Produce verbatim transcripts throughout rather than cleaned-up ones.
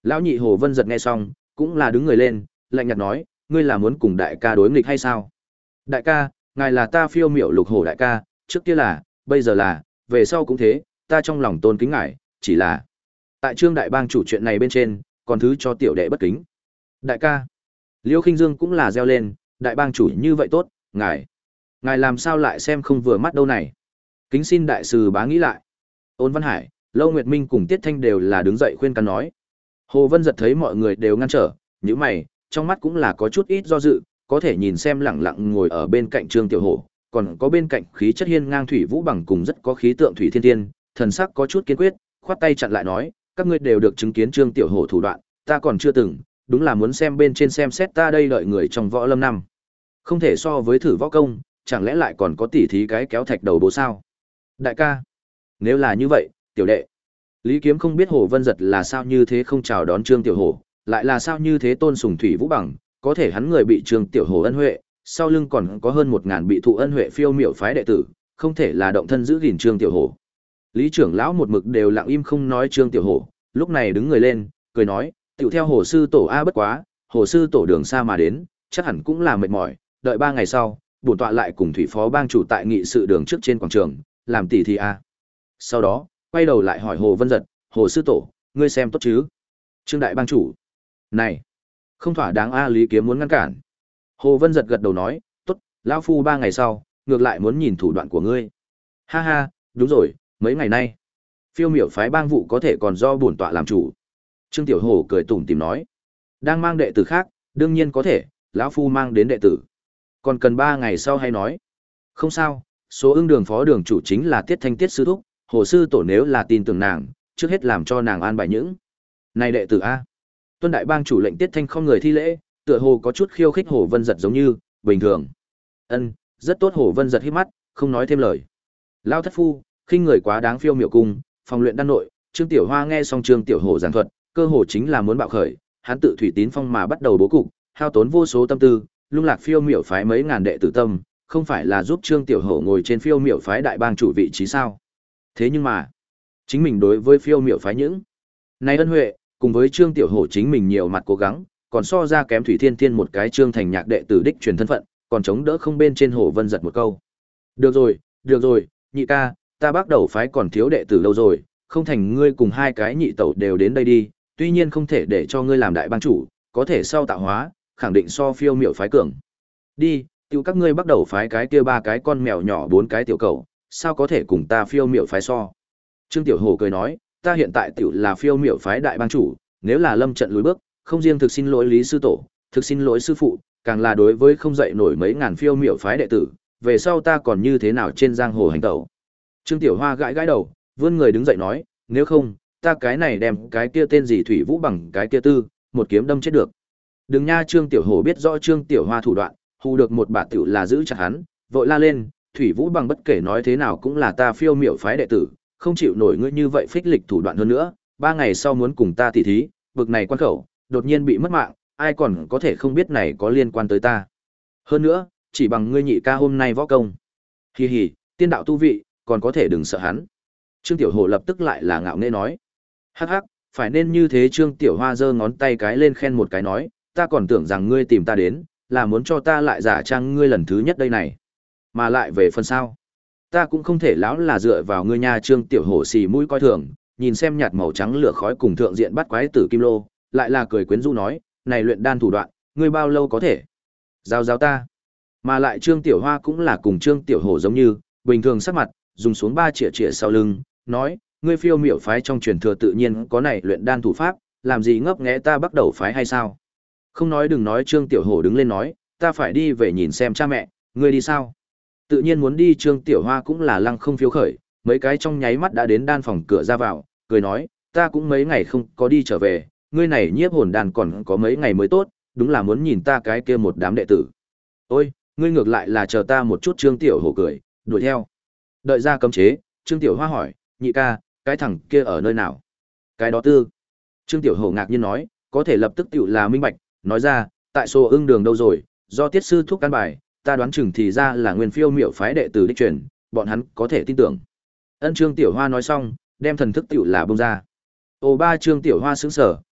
Lão nhị Hồ Vân Giật nghe xong, cũng là đứng người lên, lạnh nhạt nói, ngươi là muốn cùng đại ca đối nghịch hay sao? Đại ca, ngài là ta phiêu miểu lục hổ đại ca, trước kia là, bây giờ là, về sau cũng thế, ta trong lòng tôn kính ngài, chỉ là tại Trương đại bang chủ chuyện này bên trên, còn thứ cho tiểu đệ bất kính. Đại ca, Liêu Khinh Dương cũng là reo lên, đại bang chủ như vậy tốt, ngài, ngài làm sao lại xem không vừa mắt đâu này? Kính xin đại sư bá nghĩ lại. Ôn Văn Hải, Lâu Nguyệt Minh cùng Tiết Thanh đều là đứng dậy khuyên can nói. Hồ Vân Giật thấy mọi người đều ngăn trở, nhíu mày, trong mắt cũng là có chút ít do dự, có thể nhìn xem lẳng lặng ngồi ở bên cạnh Trương Tiểu Hổ, còn có bên cạnh khí chất hiên ngang Thủy Vũ Bằng cùng rất có khí tượng Thủy Thiên Tiên, thần sắc có chút kiên quyết, khoát tay chặn lại nói, các ngươi đều được chứng kiến Trương Tiểu Hổ thủ đoạn, ta còn chưa từng, đúng là muốn xem bên trên xem xét ta đây đợi người trong võ lâm năm. Không thể so với thử võ công, chẳng lẽ lại còn có tỉ thí cái kéo thạch đầu bố sao? Đại ca, nếu là như vậy, tiểu đệ. Lý Kiếm không biết Hồ Vân Giật là sao như thế không chào đón Trương Tiểu Hổ, lại là sao như thế tôn sùng Thủy Vũ Bằng, có thể hắn người bị Trương Tiểu Hổ ân huệ, sau lưng còn có hơn một ngàn bị thụ ân huệ phiêu miểu phái đệ tử, không thể là động thân giữ gìn Trương Tiểu Hổ. Lý trưởng lão một mực đều lặng im không nói Trương Tiểu Hổ, lúc này đứng người lên, cười nói, tiểu theo Hồ sư tổ a bất quá, Hồ sư tổ đường xa mà đến, chắc hẳn cũng là mệt mỏi, đợi ba ngày sau, bổn tọa lại cùng Thủy phó bang chủ tại nghị sự đường trước trên quảng trường, làm tỷ thi a. Sau đó, quay đầu lại hỏi Hồ Vân Giật, Hồ sư tổ, ngươi xem tốt chứ? Trương đại bang chủ, này, không thỏa đáng a. Lý Kiếm muốn ngăn cản. Hồ Vân Giật gật đầu nói, tốt, lão phu ba ngày sau, ngược lại muốn nhìn thủ đoạn của ngươi. Ha ha, đúng rồi, mấy ngày nay, phiêu miểu phái bang vụ có thể còn do bổn tọa làm chủ. Trương Tiểu Hổ cười tủm tỉm nói, đang mang đệ tử khác, đương nhiên có thể, lão phu mang đến đệ tử. Còn cần ba ngày sau hay nói? Không sao, số ưng đường phó đường chủ chính là Tiết Thanh Tiết sư thúc, Hồ sư tổ nếu là tin tưởng nàng, trước hết làm cho nàng an bài những. Này đệ tử a. Tuân đại bang chủ lệnh Tiết Thanh không người thi lễ, tựa hồ có chút khiêu khích Hồ Vân Giật giống như, bình thường. Ân, rất tốt. Hồ Vân Giật hít mắt, không nói thêm lời. Lao thất phu, khinh người quá đáng phiêu miểu cung, phòng luyện đan nội, Trương Tiểu Hoa nghe xong Trương Tiểu Hổ giảng thuật, cơ hồ chính là muốn bạo khởi, hắn tự thủy tín phong mà bắt đầu bố cục, hao tốn vô số tâm tư, lung lạc phiêu miểu phái mấy ngàn đệ tử tâm, không phải là giúp Trương Tiểu Hổ ngồi trên phiêu miểu phái đại bang chủ vị trí sao? Thế nhưng mà, chính mình đối với phiêu miểu phái những này ân huệ, cùng với Trương Tiểu Hổ chính mình nhiều mặt cố gắng, còn so ra kém Thủy Thiên Thiên một cái Trương Thành Nhạc đệ tử đích truyền thân phận, còn chống đỡ không bên trên Hồ Vân Giật một câu. Được rồi, được rồi, nhị ca, ta bắt đầu phái còn thiếu đệ tử lâu rồi, không thành ngươi cùng hai cái nhị tẩu đều đến đây đi, tuy nhiên không thể để cho ngươi làm đại bang chủ, có thể sau tạo hóa, khẳng định so phiêu miểu phái cường. Đi, tiêu các ngươi bắt đầu phái cái kia ba cái con mèo nhỏ bốn cái tiểu cầu, sao có thể cùng ta phiêu miểu phái so? Trương Tiểu Hổ cười nói, ta hiện tại tiểu là phiêu miểu phái đại bang chủ, nếu là lâm trận lùi bước, không riêng thực xin lỗi Lý sư tổ, thực xin lỗi sư phụ, càng là đối với không dậy nổi mấy ngàn phiêu miểu phái đệ tử, về sau ta còn như thế nào trên giang hồ hành tẩu. Trương Tiểu Hoa gãi gãi đầu, vươn người đứng dậy nói, nếu không, ta cái này đem cái kia tên gì Thủy Vũ Bằng cái kia tư, một kiếm đâm chết được. Đừng nha. Trương Tiểu Hổ biết rõ Trương Tiểu Hoa thủ đoạn, hù được một bạt tiểu là giữ chặt hắn, vội la lên, Thủy Vũ Bằng bất kể nói thế nào cũng là ta phiêu miểu phái đệ tử, không chịu nổi ngươi như vậy phích lịch thủ đoạn hơn nữa, ba ngày sau muốn cùng ta tỉ thí, bực này quan khẩu, đột nhiên bị mất mạng, ai còn có thể không biết này có liên quan tới ta. Hơn nữa, chỉ bằng ngươi nhị ca hôm nay võ công. Hì hì, tiên đạo tu vị, còn có thể đừng sợ hắn. Trương Tiểu Hổ lập tức lại là ngạo nghễ nói. Hắc hắc, phải nên như thế. Trương Tiểu Hoa giơ ngón tay cái lên khen một cái nói, ta còn tưởng rằng ngươi tìm ta đến, là muốn cho ta lại giả trang ngươi lần thứ nhất đây này. Mà lại về phần sau, ta cũng không thể lão là dựa vào ngươi nha. Trương Tiểu Hổ xì mũi coi thường, nhìn xem nhạt màu trắng lửa khói cùng thượng diện bắt quái tử kim lô, lại là cười quyến rũ nói, này luyện đan thủ đoạn, ngươi bao lâu có thể giao giao ta. Mà lại Trương Tiểu Hoa cũng là cùng Trương Tiểu Hổ giống như, bình thường sắc mặt, dùng xuống ba chĩa chĩa sau lưng, nói, ngươi phiêu miểu phái trong truyền thừa tự nhiên có này luyện đan thủ pháp, làm gì ngấp nghé ta bắt đầu phái hay sao? Không nói đừng nói. Trương Tiểu Hổ đứng lên nói, ta phải đi về nhìn xem cha mẹ, ngươi đi sao? Tự nhiên muốn đi. Trương Tiểu Hoa cũng là lăng không phiếu khởi, mấy cái trong nháy mắt đã đến đan phòng cửa ra vào, cười nói, ta cũng mấy ngày không có đi trở về, ngươi này nhiếp hồn đan còn có mấy ngày mới tốt, đúng là muốn nhìn ta cái kia một đám đệ tử. Ôi, ngươi ngược lại là chờ ta một chút. Trương Tiểu Hổ cười, đuổi theo. Đợi ra cấm chế, Trương Tiểu Hoa hỏi, nhị ca, cái thằng kia ở nơi nào? Cái đó tư. Trương Tiểu Hổ ngạc nhiên nói, có thể lập tức tiểu là minh bạch, nói ra, tại số ưng đường đâu rồi, do tiết sư thúc căn bài, ta đoán chừng thì ra là nguyên phiêu miểu phái đệ tử đích truyền, bọn hắn có thể tin tưởng. Ân. Trương Tiểu Hoa nói xong, đem thần thức tiểu là bông ra. Ồ ba. Trương Tiểu Hoa sững sờ,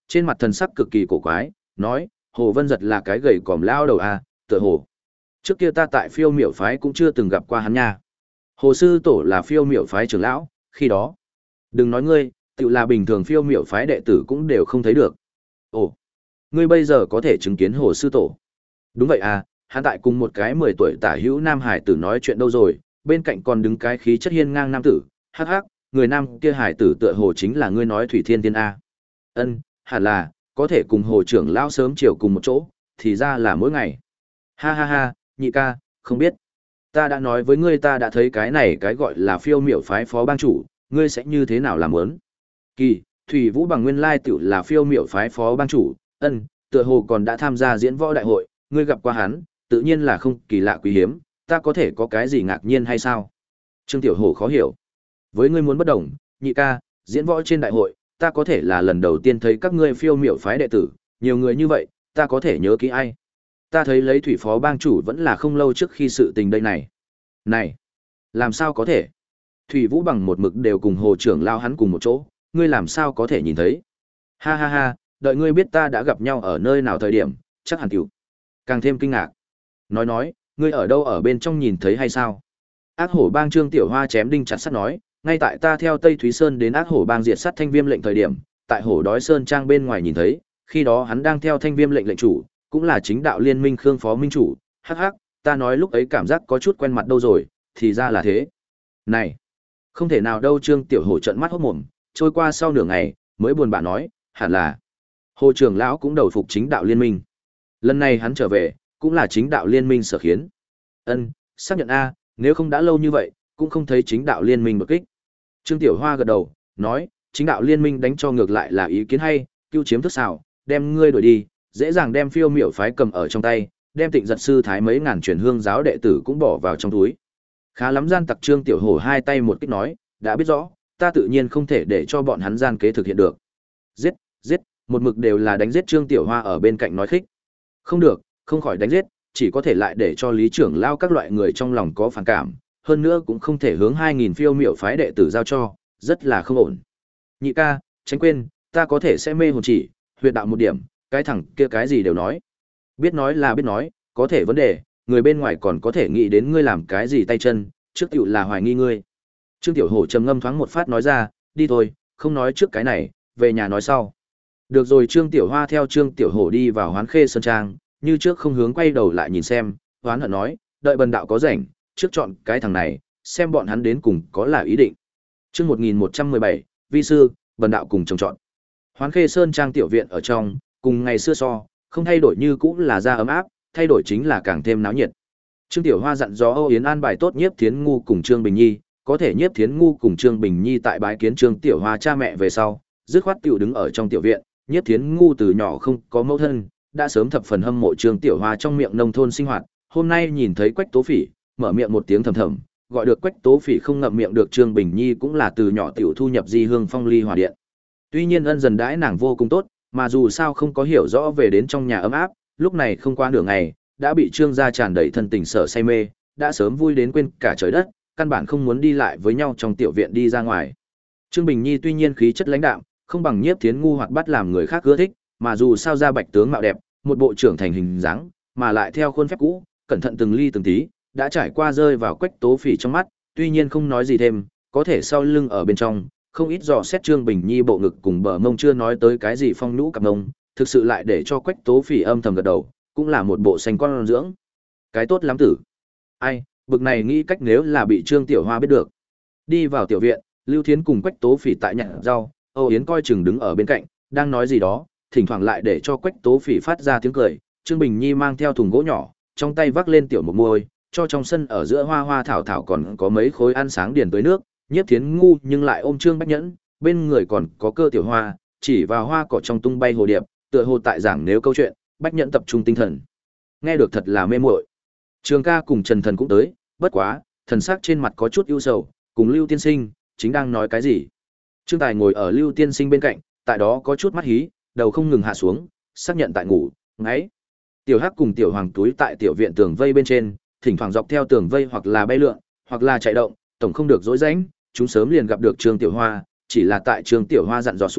trên mặt thần sắc cực kỳ cổ quái, nói, Hồ Vân Giật là cái gầy còm lao đầu à, tựa hồ. Trước kia ta tại phiêu miểu phái cũng chưa từng gặp qua hắn nha. Hồ sư tổ là phiêu miểu phái trưởng lão, khi đó. Đừng nói ngươi, tự là bình thường phiêu miểu phái đệ tử cũng đều không thấy được. Ồ, ngươi bây giờ có thể chứng kiến hồ sư tổ. Đúng vậy à, hắn tại cùng một cái mười tuổi tả hữu nam hải tử nói chuyện đâu rồi, bên cạnh còn đứng cái khí chất hiên ngang nam tử, hắc hắc, người nam kia hải tử tựa hồ chính là ngươi nói Thủy Thiên Tiên A. Ân, hẳn là, có thể cùng hồ trưởng lão sớm chiều cùng một chỗ, thì ra là mỗi ngày. Ha ha ha, nhị ca, không biết. Ta đã nói với ngươi ta đã thấy cái này cái gọi là phiêu miểu phái phó bang chủ, ngươi sẽ như thế nào làm muốn? Kỳ, Thủy Vũ bằng nguyên lai tiểu là phiêu miểu phái phó bang chủ, ân, tựa hồ còn đã tham gia diễn võ đại hội, ngươi gặp qua hắn, tự nhiên là không kỳ lạ quý hiếm, ta có thể có cái gì ngạc nhiên hay sao? Trương Tiểu Hổ khó hiểu. Với ngươi muốn bất đồng, nhị ca, diễn võ trên đại hội, ta có thể là lần đầu tiên thấy các ngươi phiêu miểu phái đệ tử, nhiều người như vậy, ta có thể nhớ kỹ ai? Ta thấy lấy Thủy phó bang chủ vẫn là không lâu trước khi sự tình đây này. Này, làm sao có thể? Thủy Vũ bằng một mực đều cùng hồ trưởng lao hắn cùng một chỗ, ngươi làm sao có thể nhìn thấy? Ha ha ha, đợi ngươi biết ta đã gặp nhau ở nơi nào thời điểm, chắc hẳn tiểu càng thêm kinh ngạc. Nói nói, ngươi ở đâu ở bên trong nhìn thấy hay sao? Ác hổ bang Trương Tiểu Hoa chém đinh chặt sắt nói, ngay tại ta theo Tây Thúy Sơn đến ác hổ bang diệt sát Thanh Viêm lệnh thời điểm, tại hổ đói sơn trang bên ngoài nhìn thấy, khi đó hắn đang theo Thanh Viêm lệnh lệnh chủ, cũng là chính đạo liên minh Khương phó minh chủ, hắc hắc, ta nói lúc ấy cảm giác có chút quen mặt đâu rồi, thì ra là thế. Này, không thể nào đâu. Trương Tiểu Hổ trợn mắt hốt mồm, trôi qua sau nửa ngày, mới buồn bã nói, hẳn là Hồ trưởng lão cũng đầu phục chính đạo liên minh. Lần này hắn trở về, cũng là chính đạo liên minh sở khiến. Ân, xác nhận a, nếu không đã lâu như vậy, cũng không thấy chính đạo liên minh đột kích. Trương Tiểu Hoa gật đầu, nói, chính đạo liên minh đánh cho ngược lại là ý kiến hay, cứu chiếm thức xảo, đem ngươi đuổi đi, dễ dàng đem phiêu miểu phái cầm ở trong tay, đem Tịnh Giật sư thái mấy ngàn truyền hương giáo đệ tử cũng bỏ vào trong túi. Khá lắm gian tặc. Trương Tiểu Hổ hai tay một kích nói, đã biết rõ, ta tự nhiên không thể để cho bọn hắn gian kế thực hiện được. Giết, giết, một mực đều là đánh giết. Trương Tiểu Hoa ở bên cạnh nói khích. Không được, không khỏi đánh giết, chỉ có thể lại để cho lý trưởng lao các loại người trong lòng có phản cảm, hơn nữa cũng không thể hướng hai nghìn phiêu miểu phái đệ tử giao cho, rất là không ổn. Nhị ca, tránh quên, ta có thể sẽ mê hồn chỉ, huyệt đạo một điểm, cái thằng kia cái gì đều nói. Biết nói là biết nói, có thể vấn đề, người bên ngoài còn có thể nghĩ đến ngươi làm cái gì tay chân, trước tiểu là hoài nghi ngươi. Trương Tiểu Hổ trầm ngâm thoáng một phát nói ra, đi thôi, không nói trước cái này, về nhà nói sau. Được rồi. Trương Tiểu Hoa theo Trương Tiểu Hổ đi vào Hoán Khê Sơn Trang, như trước không hướng quay đầu lại nhìn xem, hoán hận nói, đợi bần đạo có rảnh, trước chọn cái thằng này, xem bọn hắn đến cùng có là ý định. Chương một nghìn một trăm mười bảy, vi sư, bần đạo cùng trồng chọn. Hoán Khê Sơn Trang tiểu viện ở trong, cùng ngày xưa so, không thay đổi như cũ là da ấm áp, thay đổi chính là càng thêm náo nhiệt. Trương Tiểu Hoa dặn dò Âu Yến an bài tốt Nhiếp Thiến Ngu cùng Trương Bình Nhi, có thể Nhiếp Thiến Ngu cùng Trương Bình Nhi tại bái kiến Trương Tiểu Hoa cha mẹ về sau, dứt khoát tiểu đứng ở trong tiểu viện. Nhiếp Thiến Ngu từ nhỏ không có mẫu thân, đã sớm thập phần hâm mộ Trương Tiểu Hoa trong miệng nông thôn sinh hoạt, hôm nay nhìn thấy Quách Tố Phỉ, mở miệng một tiếng thầm thầm, gọi được Quách Tố Phỉ không ngậm miệng được. Trương Bình Nhi cũng là từ nhỏ tiểu thu nhập di hương phong ly hòa điện. Tuy nhiên ân dần đãi nàng vô cùng tốt, mà dù sao không có hiểu rõ về đến trong nhà ấm áp, lúc này không qua nửa ngày, đã bị Trương gia tràn đầy thân tình sở say mê, đã sớm vui đến quên cả trời đất, căn bản không muốn đi lại với nhau trong tiểu viện đi ra ngoài. Trương Bình Nhi tuy nhiên khí chất lãnh đạm, không bằng Nhiếp Thiến Ngu hoạt bát làm người khác ưa thích, mà dù sao ra bạch tướng mạo đẹp, một bộ trưởng thành hình dáng, mà lại theo khuôn phép cũ, cẩn thận từng ly từng tí, đã trải qua rơi vào Quách Tố Phỉ trong mắt, tuy nhiên không nói gì thêm, có thể sau lưng ở bên trong, không ít dò xét Trương Bình Nhi bộ ngực cùng bờ mông chưa nói tới cái gì phong nhũ cặp mông, thực sự lại để cho Quách Tố Phỉ âm thầm gật đầu, cũng là một bộ xanh con dưỡng. Cái tốt lắm tử. Ai, bực này nghĩ cách nếu là bị Trương Tiểu Hoa biết được. Đi vào tiểu viện, Lưu Thiến cùng Quách Tố Phỉ tại nhặt rau, Âu Yến coi chừng đứng ở bên cạnh, đang nói gì đó, thỉnh thoảng lại để cho Quách Tố Phỉ phát ra tiếng cười. Trương Bình Nhi mang theo thùng gỗ nhỏ, trong tay vác lên tiểu một môi, cho trong sân ở giữa hoa hoa thảo thảo còn có mấy khối ăn sáng điền tới nước. Nhiếp Thiến Ngu nhưng lại ôm Trương Bách Nhẫn, bên người còn có Cơ Tiểu Hoa, chỉ vào hoa cỏ trong tung bay hồ điệp, tựa hồ tại giảng nếu câu chuyện. Bách Nhẫn tập trung tinh thần, nghe được thật là mê muội. Trường Ca cùng Trần Thần cũng tới, bất quá, thần sắc trên mặt có chút ưu sầu, cùng Lưu Tiên Sinh chính đang nói cái gì. Trương Tài ngồi ở Lưu Tiên Sinh bên cạnh, tại đó có chút mắt hí, đầu không ngừng hạ xuống, xác nhận tại ngủ, ngáy. Tiểu Hắc cùng Tiểu Hoàng túi tại tiểu viện tường vây bên trên, thỉnh thoảng dọc theo tường vây hoặc là bay lượn, hoặc là chạy động, tổng không được dối rãnh, chúng sớm liền gặp được Trương Tiểu Hoa, chỉ là tại Trương Tiểu Hoa dặn dò xuống,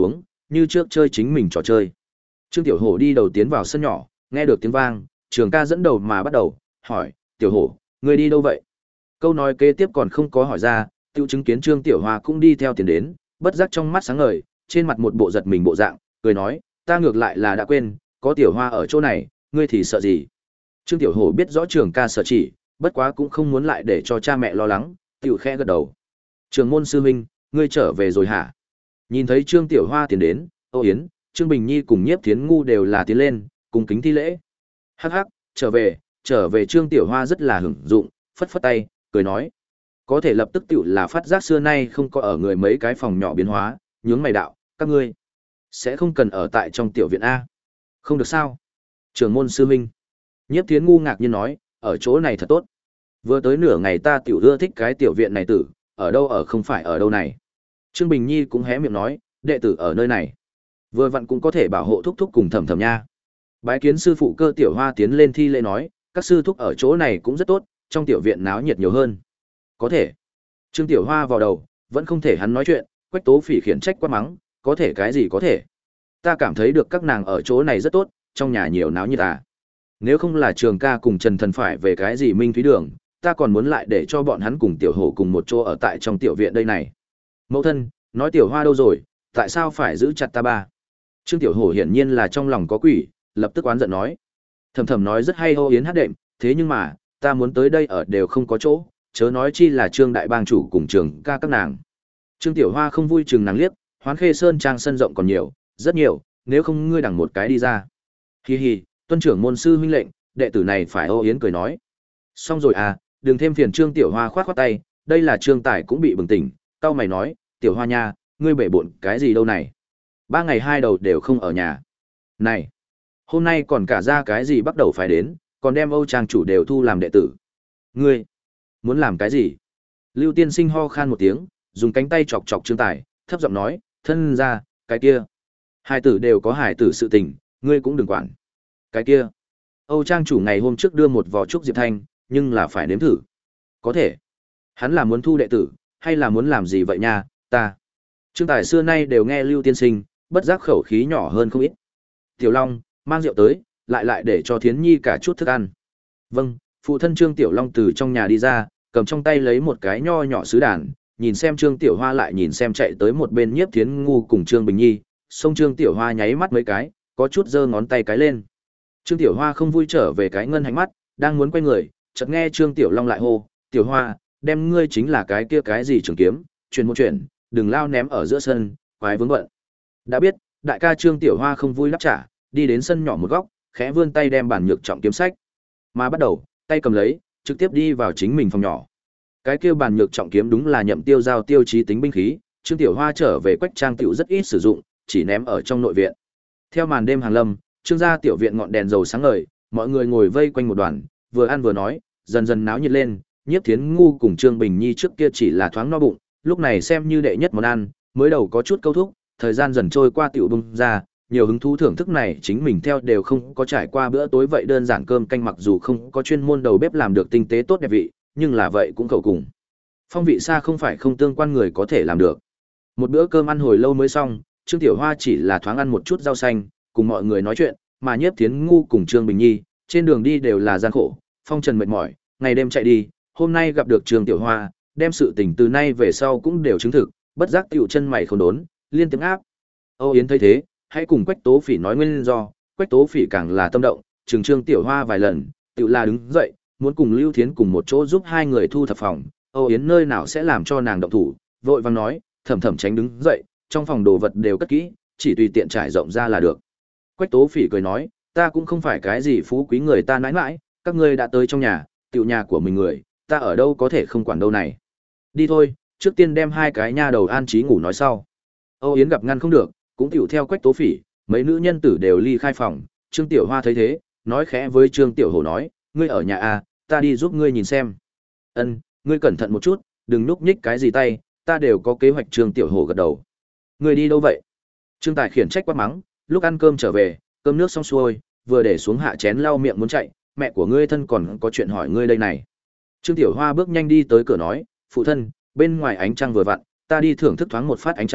như trước chơi chính mình trò chơi. Trương Tiểu Hổ đi đầu tiến vào sân nhỏ, nghe được tiếng vang, Trường ca dẫn đầu mà bắt đầu, hỏi, Tiểu Hổ, ngươi đi đâu vậy? Câu nói kế tiếp còn không có hỏi ra, tiêu chứng kiến Trương Tiểu Hoa cũng đi theo tiến đến, bất giác trong mắt sáng ngời, trên mặt một bộ giật mình bộ dạng, cười nói, ta ngược lại là đã quên, có Tiểu Hoa ở chỗ này, ngươi thì sợ gì? Trương Tiểu Hổ biết rõ Trường ca sợ chỉ, bất quá cũng không muốn lại để cho cha mẹ lo lắng, tiểu khẽ gật đầu. Trường môn sư huynh, ngươi trở về rồi hả? Nhìn thấy Trương Tiểu Hoa tiến đến, Âu Yến, Trương Bình Nhi cùng Nhiếp Thiến Ngu đều là tiến lên, cùng kính thi lễ. Hắc hắc, trở về, trở về. Trương Tiểu Hoa rất là hưởng dụng, phất phất tay, cười nói. Có thể lập tức tiểu là phát giác xưa nay không có ở người mấy cái phòng nhỏ biến hóa, nhướng mày đạo, các ngươi sẽ không cần ở tại trong tiểu viện A. Không được sao? Trưởng môn sư huynh. Nhiếp Thiến Ngu ngạc nhiên nói, ở chỗ này thật tốt. Vừa tới nửa ngày ta tiểu ưa thích cái tiểu viện này tử, ở đâu ở không phải ở đâu này. Trương Bình Nhi cũng hé miệng nói, đệ tử ở nơi này. Vừa vặn cũng có thể bảo hộ thúc thúc cùng thầm thầm nha. Bái kiến sư phụ Cơ Tiểu Hoa tiến lên thi lễ nói, các sư thúc ở chỗ này cũng rất tốt, trong tiểu viện náo nhiệt nhiều hơn. Có thể. Trương Tiểu Hoa vào đầu, vẫn không thể hắn nói chuyện, Quách Tố Phỉ khiển trách quát mắng, có thể cái gì có thể. Ta cảm thấy được các nàng ở chỗ này rất tốt, trong nhà nhiều náo nhiệt à. Nếu không là Trường ca cùng Trần Thần phải về cái gì Minh Thúy Đường, ta còn muốn lại để cho bọn hắn cùng Tiểu Hổ cùng một chỗ ở tại trong tiểu viện đây này. Mẫu thân, nói Tiểu Hoa đâu rồi, tại sao phải giữ chặt ta ba? Trương Tiểu Hổ hiển nhiên là trong lòng có quỷ, lập tức oán giận nói. Thầm thầm nói rất hay Âu Yến hát đệm, thế nhưng mà, ta muốn tới đây ở đều không có chỗ, chớ nói chi là Trương đại bang chủ cùng Trường ca các nàng. Trương Tiểu Hoa không vui chừng nàng liếc, Hoán Khê Sơn trang sân rộng còn nhiều, rất nhiều, nếu không ngươi đằng một cái đi ra. Hi hi, tuân trưởng môn sư huynh lệnh, đệ tử này phải. Âu Yến cười nói. Xong rồi à, đừng thêm phiền. Trương Tiểu Hoa khoát khoát tay, đây là Trương Tài cũng bị bừng tỉnh, cau mày nói, Tiểu Hoa nha, ngươi bể bộn cái gì đâu này? Ba ngày hai đầu đều không ở nhà. Này, hôm nay còn cả ra cái gì bắt đầu phải đến, còn đem Âu trang chủ đều thu làm đệ tử. Ngươi, muốn làm cái gì? Lưu Tiên Sinh ho khan một tiếng, dùng cánh tay chọc chọc Trương Tài, thấp giọng nói, thân ra, cái kia. Hải tử đều có hải tử sự tình, ngươi cũng đừng quản. Cái kia. Âu trang chủ ngày hôm trước đưa một vò trúc diệp thanh, nhưng là phải nếm thử. Có thể. Hắn là muốn thu đệ tử, hay là muốn làm gì vậy nha, ta. Trương Tài xưa nay đều nghe Lưu Tiên Sinh, bất giác khẩu khí nhỏ hơn không ít. Tiểu Long, mang rượu tới, lại lại để cho Thiến Nhi cả chút thức ăn. Vâng, phụ thân Trương Tiểu Long từ trong nhà đi ra, cầm trong tay lấy một cái nho nhỏ sứ đàn, nhìn xem Trương Tiểu Hoa lại nhìn xem chạy tới một bên Nhiếp Thiến Ngu cùng Trương Bình Nhi, xông Trương Tiểu Hoa nháy mắt mấy cái, có chút giơ ngón tay cái lên. Trương Tiểu Hoa không vui trở về cái ngân hành mắt, đang muốn quay người, chợt nghe Trương Tiểu Long lại hô, "Tiểu Hoa, đem ngươi chính là cái kia cái gì trường kiếm, truyền một chuyện, đừng lao ném ở giữa sân, quái vướng bận." Đã biết, đại ca Trương Tiểu Hoa không vui đáp trả, đi đến sân nhỏ một góc, khẽ vươn tay đem bản nhược trọng kiếm sách, mà bắt đầu, tay cầm lấy, trực tiếp đi vào chính mình phòng nhỏ. Cái kia bản nhược trọng kiếm đúng là Nhậm Tiêu giao tiêu chí tính binh khí, Trương Tiểu Hoa trở về Quách Trang tiểu rất ít sử dụng, chỉ ném ở trong nội viện. Theo màn đêm hàng lâm, Trương gia tiểu viện ngọn đèn dầu sáng ngời, mọi người ngồi vây quanh một đoàn, vừa ăn vừa nói, dần dần náo nhiệt lên. Nhiếp Thiến Ngu cùng Trương Bình Nhi trước kia chỉ là thoáng no bụng, lúc này xem như đệ nhất món ăn, mới đầu có chút câu thúc, thời gian dần trôi qua tiểu bung ra, nhiều hứng thú thưởng thức này chính mình theo đều không có trải qua bữa tối vậy đơn giản cơm canh, mặc dù không có chuyên môn đầu bếp làm được tinh tế tốt đẹp vị, nhưng là vậy cũng khẩu cùng. Phong vị xa không phải không tương quan người có thể làm được. Một bữa cơm ăn hồi lâu mới xong, Trương Tiểu Hoa chỉ là thoáng ăn một chút rau xanh, cùng mọi người nói chuyện, mà Nhiếp Thiến Ngu cùng Trương Bình Nhi, trên đường đi đều là gian khổ, phong trần mệt mỏi, ngày đêm chạy đi, hôm nay gặp được Trương Tiểu Hoa, đem sự tình từ nay về sau cũng đều chứng thực, bất giác tiểu chân mày không đốn, liên tiếng áp. Âu Yến thấy thế, hãy cùng Quách Tố Phỉ nói nguyên do, Quách Tố Phỉ càng là tâm động, trừng Trương Tiểu Hoa vài lần, tiểu là đứng dậy, muốn cùng Lưu Thiến cùng một chỗ giúp hai người thu thập phòng. Âu Yến nơi nào sẽ làm cho nàng động thủ, vội vàng nói, Thầm Thầm tránh đứng dậy, trong phòng đồ vật đều cất kỹ, chỉ tùy tiện trải rộng ra là được. Quách Tố Phỉ cười nói, ta cũng không phải cái gì phú quý người ta nãi nãi, các ngươi đã tới trong nhà, tiểu nhà của mình người, ta ở đâu có thể không quản đâu này. Đi thôi, trước tiên đem hai cái nha đầu an trí ngủ nói sau. Âu Yến gặp ngăn không được, cũng tiểu theo Quách Tố Phỉ, mấy nữ nhân tử đều ly khai phòng. Trương Tiểu Hoa thấy thế, nói khẽ với Trương Tiểu Hổ nói, ngươi ở nhà à, ta đi giúp ngươi nhìn xem. Ân, ngươi cẩn thận một chút, đừng núp nhích cái gì tay, ta đều có kế hoạch. Trương Tiểu Hổ gật đầu. Ngươi đi đâu vậy? Trương Tài khiển trách quát mắng, lúc ăn cơm trở về, cơm nước xong xuôi, vừa để xuống hạ chén lau miệng muốn chạy, mẹ của ngươi thân còn có chuyện hỏi ngươi đây này. Trương Tiểu Hoa bước nhanh đi tới cửa nói, phụ thân, bên ngoài ánh trăng vừa vặn, ta đi thưởng thức thoáng một phát ánh trăng,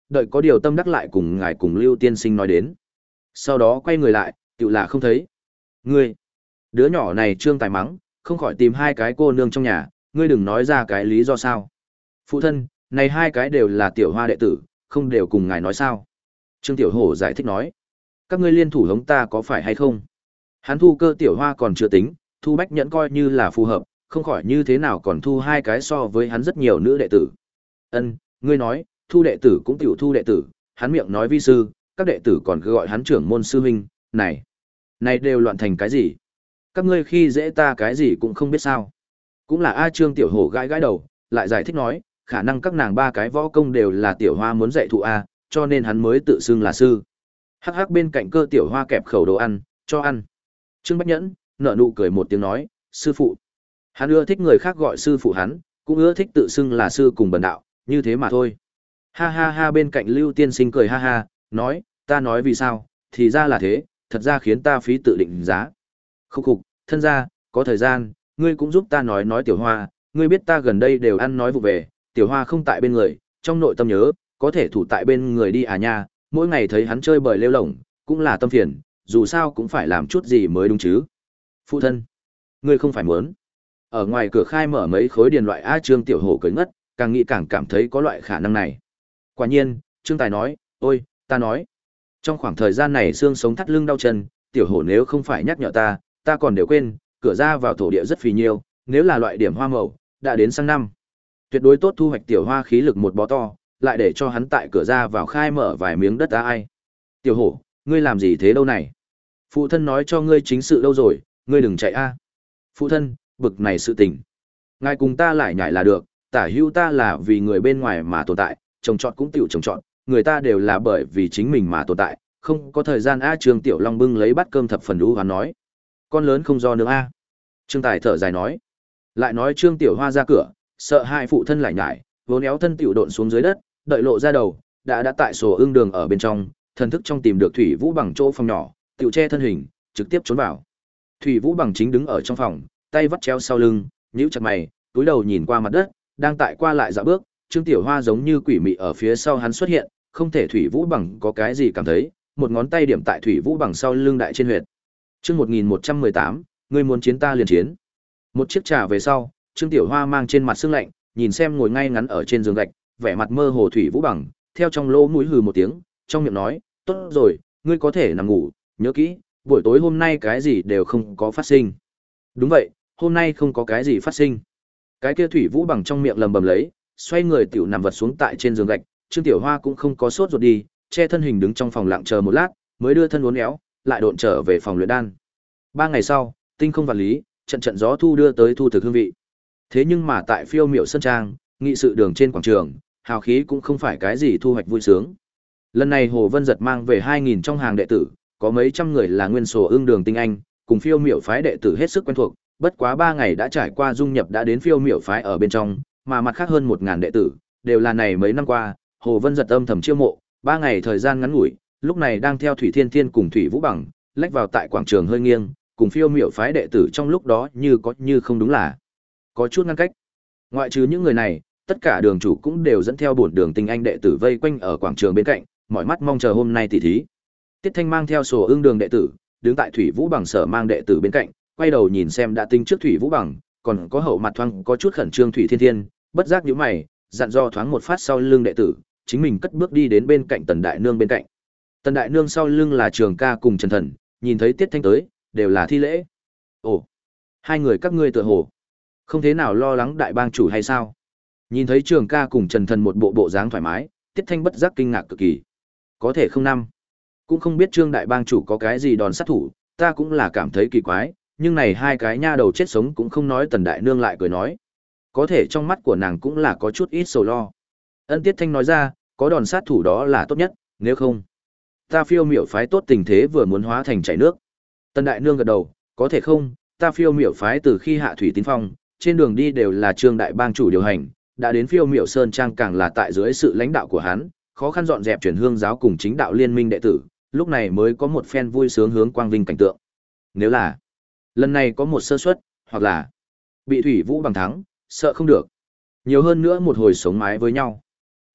đợi có điều tâm đắc lại cùng ngài cùng Lưu tiên sinh nói đến. Sau đó quay người lại, tựu là không thấy. Ngươi, đứa nhỏ này Trương Tài mắng, không khỏi tìm hai cái cô nương trong nhà, ngươi đừng nói ra cái lý do sao. Phụ thân, này hai cái đều là Tiểu Hoa đệ tử, không đều cùng ngài nói sao. Trương Tiểu Hổ giải thích nói, các ngươi liên thủ hống ta có phải hay không? Hắn thu Cơ Tiểu Hoa còn chưa tính, thu Bách Nhẫn coi như là phù hợp, không khỏi như thế nào còn thu hai cái so với hắn rất nhiều nữ đệ tử. Ân, ngươi nói, thu đệ tử cũng tiểu thu đệ tử, hắn miệng nói vi sư, các đệ tử còn cứ gọi hắn trưởng môn sư huynh, này, này đều loạn thành cái gì? Các ngươi khi dễ ta cái gì cũng không biết sao? Cũng là A Trương Tiểu Hổ gãi gãi đầu, lại giải thích nói, khả năng các nàng ba cái võ công đều là Tiểu Hoa muốn dạy thụ A, cho nên hắn mới tự xưng là sư. Hắc hắc bên cạnh Cơ Tiểu Hoa kẹp khẩu đồ ăn, cho ăn. Trương Bách Nhẫn, nở nụ cười một tiếng nói, sư phụ. Hắn ưa thích người khác gọi sư phụ hắn, cũng ưa thích tự xưng là sư cùng bần đạo, như thế mà thôi. Ha ha ha bên cạnh Lưu tiên sinh cười ha ha, nói, ta nói vì sao, thì ra là thế, thật ra khiến ta phí tự định giá. Khúc khục, thân ra, có thời gian, ngươi cũng giúp ta nói nói Tiểu Hoa, ngươi biết ta gần đây đều ăn nói vụ về, Tiểu Hoa không tại bên người, trong nội tâm nhớ, có thể thủ tại bên người đi à nha, mỗi ngày thấy hắn chơi bời lêu lổng, cũng là tâm phiền, dù sao cũng phải làm chút gì mới đúng chứ. Phụ thân, ngươi không phải muốn. Ở ngoài cửa khai mở mấy khối điền loại A Trương Tiểu Hổ cười ngất, càng nghĩ càng cảm thấy có loại khả năng này. Quả nhiên, Trương Tài nói, ôi, ta nói. Trong khoảng thời gian này xương sống thắt lưng đau chân, Tiểu Hổ nếu không phải nhắc nhở ta, ta còn đều quên, cửa ra vào thổ địa rất phì nhiêu, nếu là loại điểm hoa màu, đã đến sang năm. Tuyệt đối tốt thu hoạch Tiểu Hoa khí lực một bó to, lại để cho hắn tại cửa ra vào khai mở vài miếng đất ta ai. Tiểu Hổ, ngươi làm gì thế đâu này? Phụ thân nói cho ngươi chính sự đâu rồi, ngươi đừng chạy a. Phụ thân, bực này sự tình. Ngài cùng ta lại nhảy là được, tả hữu ta là vì người bên ngoài mà tồn tại, trồng trọt cũng tiểu trồng trọt, người ta đều là bởi vì chính mình mà tồn tại, không có thời gian a. Trương Tiểu Long bưng lấy bát cơm thập phần đũ hắn nói. Con lớn không do nướng a. Trương Tài thở dài nói. Lại nói Trương Tiểu Hoa ra cửa, sợ hai phụ thân lại nhảy, vốn éo thân tiểu độn xuống dưới đất, đợi lộ ra đầu, đã đã tại sổ ương đường ở bên trong, thần thức trong tìm được Thủy Vũ bằng chỗ phòng nhỏ, tiểu che thân hình, trực tiếp trốn vào. Thủy Vũ bằng chính đứng ở trong phòng, tay vắt chéo sau lưng, nhíu chặt mày, túi đầu nhìn qua mặt đất, đang tại qua lại dạo bước, Trương Tiểu Hoa giống như quỷ mị ở phía sau hắn xuất hiện, không thể Thủy Vũ bằng có cái gì cảm thấy, một ngón tay điểm tại Thủy Vũ bằng sau lưng đại trên huyệt. Chương một nghìn một trăm mười tám, ngươi muốn chiến ta liền chiến. Một chiếc trà về sau, Trương Tiểu Hoa mang trên mặt sương lạnh, nhìn xem ngồi ngay ngắn ở trên giường gạch, vẻ mặt mơ hồ Thủy Vũ bằng, theo trong lỗ mũi hừ một tiếng, trong miệng nói, "Tốt rồi, ngươi có thể nằm ngủ, nhớ kỹ, buổi tối hôm nay cái gì đều không có phát sinh." Đúng vậy, hôm nay không có cái gì phát sinh. Cái kia Thủy Vũ bằng trong miệng lầm bầm lấy, xoay người tiểu nằm vật xuống tại trên giường gạch, Trương Tiểu Hoa cũng không có sốt ruột đi, che thân hình đứng trong phòng lặng chờ một lát, mới đưa thân uốn éo, lại độn trở về phòng luyện đan. Ba ngày sau, tinh không vật lý, trận trận gió thu đưa tới thu thực hương vị. Thế nhưng mà tại Phiêu Miểu Sơn Trang, nghị sự đường trên quảng trường, hào khí cũng không phải cái gì thu hoạch vui sướng. Lần này Hồ Vân Giật mang về hai nghìn trong hàng đệ tử, có mấy trăm người là nguyên sổ ương đường tinh anh, cùng Phiêu Miểu phái đệ tử hết sức quen thuộc, bất quá ba ngày đã trải qua dung nhập đã đến Phiêu Miểu phái ở bên trong, mà mặt khác hơn một ngàn đệ tử, đều là này mấy năm qua, Hồ Vân Giật âm thầm chiêu mộ, ba ngày thời gian ngắn ngủi, lúc này đang theo Thủy Thiên Thiên cùng Thủy Vũ Bằng, lách vào tại quảng trường hơi nghiêng, cùng Phiêu Miểu phái đệ tử trong lúc đó như có như không đúng là có chút ngăn cách. Ngoại trừ những người này, tất cả đường chủ cũng đều dẫn theo bổn đường tinh anh đệ tử vây quanh ở quảng trường bên cạnh, mọi mắt mong chờ hôm nay tỷ thí. Tiết Thanh mang theo sổ ương đường đệ tử, đứng tại Thủy Vũ Bằng sở mang đệ tử bên cạnh, quay đầu nhìn xem đã tinh trước Thủy Vũ Bằng, còn có hậu mặt thoáng có chút khẩn trương Thủy Thiên Thiên, bất giác nhíu mày, dặn dò thoáng một phát sau lưng đệ tử, chính mình cất bước đi đến bên cạnh Tần Đại Nương bên cạnh. Tần Đại Nương sau lưng là Trường Ca cùng Trần Thần, nhìn thấy Tiết Thanh tới, đều là thi lễ. Ồ, hai người các ngươi tựa hồ không thế nào lo lắng đại bang chủ hay sao? Nhìn thấy Trường Ca cùng Trần Thần một bộ bộ dáng thoải mái, Tiết Thanh bất giác kinh ngạc cực kỳ. Có thể không năm, cũng không biết Trương đại bang chủ có cái gì đòn sát thủ, ta cũng là cảm thấy kỳ quái, nhưng này hai cái nha đầu chết sống cũng không nói. Tần Đại Nương lại cười nói, có thể trong mắt của nàng cũng là có chút ít sầu lo. Ân Tiết Thanh nói ra, có đòn sát thủ đó là tốt nhất, nếu không, ta Phiêu Miểu phái tốt tình thế vừa muốn hóa thành chảy nước. Tần Đại Nương gật đầu, có thể không, ta Phiêu Miểu phái từ khi hạ thủy tín phong, trên đường đi đều là Trương đại bang chủ điều hành, đã đến Phiêu Miểu Sơn Trang càng là tại dưới sự lãnh đạo của hắn, khó khăn dọn dẹp chuyển hương giáo cùng chính đạo liên minh đệ tử, lúc này mới có một phen vui sướng hướng quang vinh cảnh tượng. Nếu là lần này có một sơ suất, hoặc là bị Thủy Vũ Bằng thắng, sợ không được. Nhiều hơn nữa một hồi sống mái với nhau.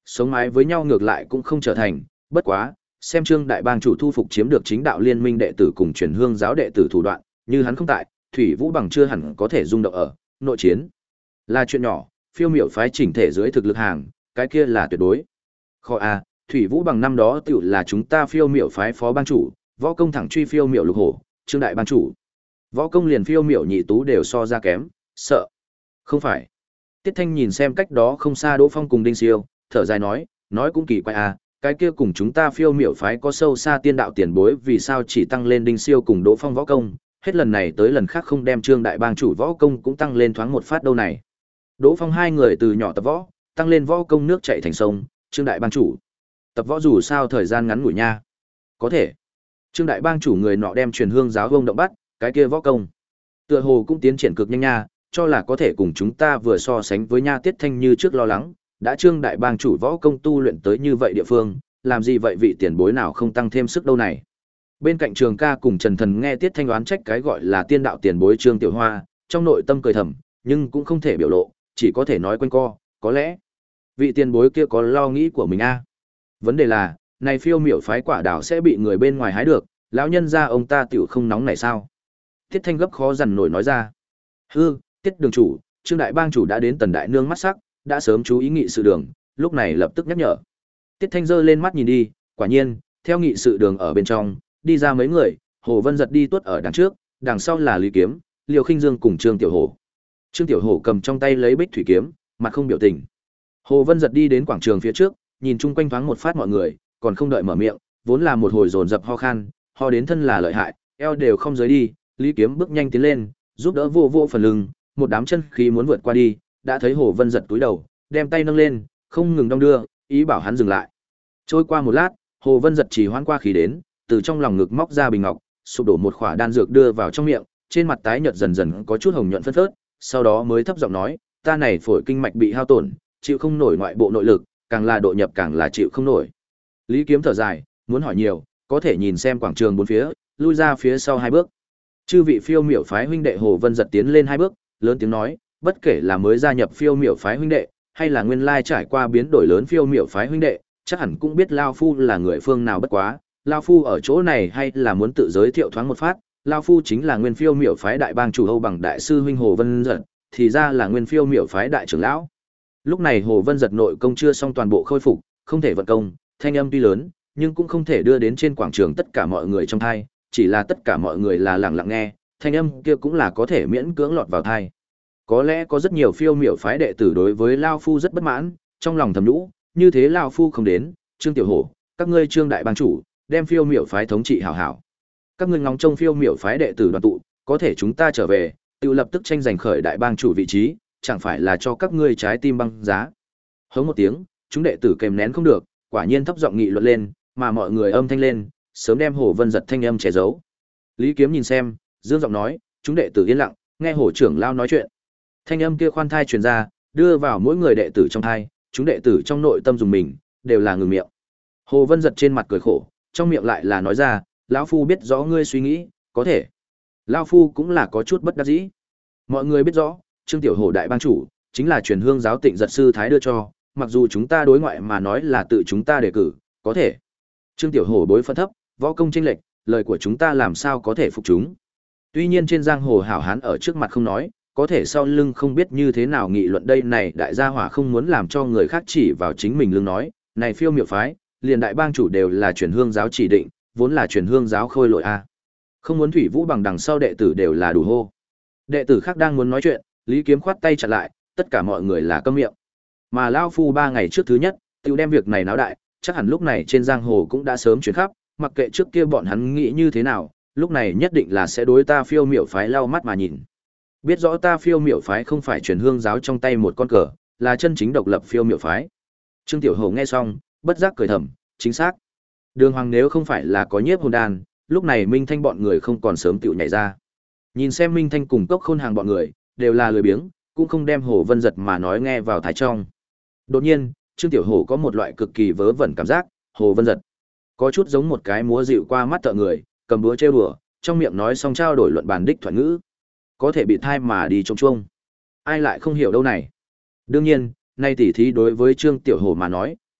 Sống mái với nhau ngược lại cũng không trở thành, bất quá, xem Trương đại bang chủ thu phục chiếm được chính đạo liên minh đệ tử cùng truyền hương giáo đệ tử thủ đoạn, như hắn không tại, Thủy Vũ Bằng chưa hẳn có thể rung động ở nội chiến. Là chuyện nhỏ, phiêu miểu phái chỉnh thể dưới thực lực hàng, cái kia là tuyệt đối. Khó a, Thủy Vũ Bằng năm đó tựu là chúng ta phiêu miểu phái phó bang chủ, võ công thẳng truy phiêu miểu lục hổ, Trương đại bang chủ. Võ công liền phiêu miểu nhị tú đều so ra kém, sợ. Không phải. Tiết Thanh nhìn xem cách đó không xa Đỗ Phong cùng Đinh Siêu, thở dài nói, nói cũng kỳ quái à, cái kia cùng chúng ta phiêu miểu phái có sâu xa tiên đạo tiền bối vì sao chỉ tăng lên Đinh Siêu cùng Đỗ Phong võ công, hết lần này tới lần khác không đem Trương đại bang chủ võ công cũng tăng lên thoáng một phát đâu này. Đỗ Phong hai người từ nhỏ tập võ, tăng lên võ công nước chảy thành sông, Trương đại bang chủ tập võ dù sao thời gian ngắn ngủi nha. Có thể. Trương đại bang chủ người nọ đem truyền hương giáo vông động bắt, cái kia võ công tựa hồ cũng tiến triển cực nhanh nha, cho là có thể cùng chúng ta vừa so sánh với nha. Tiết Thanh như trước lo lắng, đã Trương đại bang chủ võ công tu luyện tới như vậy địa phương, làm gì vậy vị tiền bối nào không tăng thêm sức đâu này. Bên cạnh Trường Ca cùng Trần Thần nghe Tiết Thanh đoán trách cái gọi là tiên đạo tiền bối Trương Tiểu Hoa, trong nội tâm cười thầm, nhưng cũng không thể biểu lộ, chỉ có thể nói quanh co, có lẽ vị tiền bối kia có lo nghĩ của mình a. Vấn đề là, này phiêu miểu phái quả đảo sẽ bị người bên ngoài hái được, lão nhân gia ông ta tiểu không nóng này sao? Tiết Thanh gấp khó dằn nổi nói ra. Hư, Tiết đường chủ, Trương đại bang chủ đã đến Tần đại nương mắt sắc, đã sớm chú ý nghị sự đường, lúc này lập tức nhắc nhở. Tiết Thanh giơ lên mắt nhìn đi, quả nhiên, theo nghị sự đường ở bên trong, đi ra mấy người, Hồ Vân giật đi tuốt ở đằng trước, đằng sau là Lý Kiếm, Liêu Khinh Dương cùng Trương Tiểu Hổ. Trương Tiểu Hổ cầm trong tay lấy bích thủy kiếm, mặt không biểu tình. Hồ Vân giật đi đến quảng trường phía trước, nhìn chung quanh thoáng một phát mọi người, còn không đợi mở miệng, vốn là một hồi dồn dập ho khan, ho đến thân là lợi hại, eo đều không dưới đi, Lý Kiếm bước nhanh tiến lên, giúp đỡ vô vô phần lưng, một đám chân khí muốn vượt qua đi, đã thấy Hồ Vân giật túi đầu, đem tay nâng lên, không ngừng đong đưa, ý bảo hắn dừng lại. Trôi qua một lát, Hồ Vân giật chỉ hoãn qua khí đến, từ trong lòng ngực móc ra bình ngọc, sụp đổ một khỏa đan dược đưa vào trong miệng, trên mặt tái nhợt dần dần có chút hồng nhuận phớt phớt, sau đó mới thấp giọng nói, ta này phổi kinh mạch bị hao tổn, chịu không nổi ngoại bộ nội lực, càng là độ nhập càng là chịu không nổi. Lý Kiếm thở dài, muốn hỏi nhiều, có thể nhìn xem quảng trường bốn phía, lui ra phía sau hai bước. Chư vị phiêu miểu phái huynh đệ Hồ Vân giật tiến lên hai bước, lớn tiếng nói, bất kể là mới gia nhập phiêu miểu phái huynh đệ, hay là nguyên lai trải qua biến đổi lớn phiêu miểu phái huynh đệ, chắc hẳn cũng biết Lao Phu là người phương nào bất quá, Lao Phu ở chỗ này hay là muốn tự giới thiệu thoáng một phát, Lao Phu chính là nguyên phiêu miểu phái đại bang chủ Âu Bằng đại sư huynh Hồ Vân giật, thì ra là nguyên phiêu miểu phái đại trưởng lão. Lúc này Hồ Vân giật nội công chưa xong toàn bộ khôi phục, không thể vận công, thanh âm tuy lớn, nhưng cũng không thể đưa đến trên quảng trường tất cả mọi người trong thai, chỉ là tất cả mọi người là lặng lặng nghe, thanh âm kia cũng là có thể miễn cưỡng lọt vào thai. Có lẽ có rất nhiều phiêu miểu phái đệ tử đối với Lao Phu rất bất mãn, trong lòng thầm nhũ, như thế Lao Phu không đến, Trương Tiểu Hổ, các ngươi Trương đại bang chủ, đem phiêu miểu phái thống trị hảo hảo. Các ngươi ngóng trông phiêu miểu phái đệ tử đoàn tụ, có thể chúng ta trở về, tự lập tức tranh giành khởi đại bang chủ vị trí, chẳng phải là cho các ngươi trái tim băng giá. Hống một tiếng, chúng đệ tử kèm nén không được, quả nhiên thấp giọng nghị luận lên, mà mọi người âm thanh lên, sớm đem Hồ Vân giật thanh âm che giấu. Lý Kiếm nhìn xem, dương giọng nói, chúng đệ tử yên lặng, nghe Hồ trưởng lao nói chuyện. Thanh âm kia khoan thai truyền ra, đưa vào mỗi người đệ tử trong thai, chúng đệ tử trong nội tâm dùng mình, đều là ngừng miệng. Hồ Vân giật trên mặt cười khổ, trong miệng lại là nói ra, lão phu biết rõ ngươi suy nghĩ, có thể. Lão phu cũng là có chút bất đắc dĩ. Mọi người biết rõ, Trương Tiểu Hổ đại bang chủ, chính là truyền hương giáo Tịnh Giật sư thái đưa cho, mặc dù chúng ta đối ngoại mà nói là tự chúng ta đề cử, có thể. Trương Tiểu Hổ bối phân thấp, võ công chênh lệch, lời của chúng ta làm sao có thể phục chúng. Tuy nhiên trên giang hồ hảo hán ở trước mặt không nói, có thể sau lưng không biết như thế nào nghị luận đây này, đại gia hỏa không muốn làm cho người khác chỉ vào chính mình lưng nói, này phiêu miểu phái, liền đại bang chủ đều là truyền hương giáo chỉ định, vốn là truyền hương giáo khôi lội a. Không muốn Thủy Vũ Bằng đằng sau đệ tử đều là đủ hô. Đệ tử khác đang muốn nói chuyện, Lý Kiếm khoát tay chặn lại, tất cả mọi người là câm miệng. Mà lão phu ba ngày trước thứ nhất, tiêu đem việc này náo đại, chắc hẳn lúc này trên giang hồ cũng đã sớm truyền khắp, mặc kệ trước kia bọn hắn nghĩ như thế nào, lúc này nhất định là sẽ đối ta phiêu miểu phái lau mắt mà nhìn. Biết rõ ta phiêu miểu phái không phải truyền hương giáo trong tay một con cờ, là chân chính độc lập phiêu miểu phái. Trương Tiểu Hổ nghe xong, bất giác cười thầm, chính xác. Đường Hoàng nếu không phải là có nhiếp hồn đan, lúc này Minh Thanh bọn người không còn sớm tiểu nhảy ra. Nhìn xem Minh Thanh cùng Cốc Khôn Hàng bọn người, đều là lười biếng, cũng không đem Hồ Vân giật mà nói nghe vào thái trong. Đột nhiên, Trương Tiểu Hổ có một loại cực kỳ vớ vẩn cảm giác, Hồ Vân giật có chút giống một cái múa dịu qua mắt tợ người, cầm búa trêu đùa, trong miệng nói xong trao đổi luận bàn đích thoại ngữ, có thể bị thai mà đi trông chuông. Ai lại không hiểu đâu này. Đương nhiên, nay tỉ thí đối với Trương Tiểu Hổ mà nói,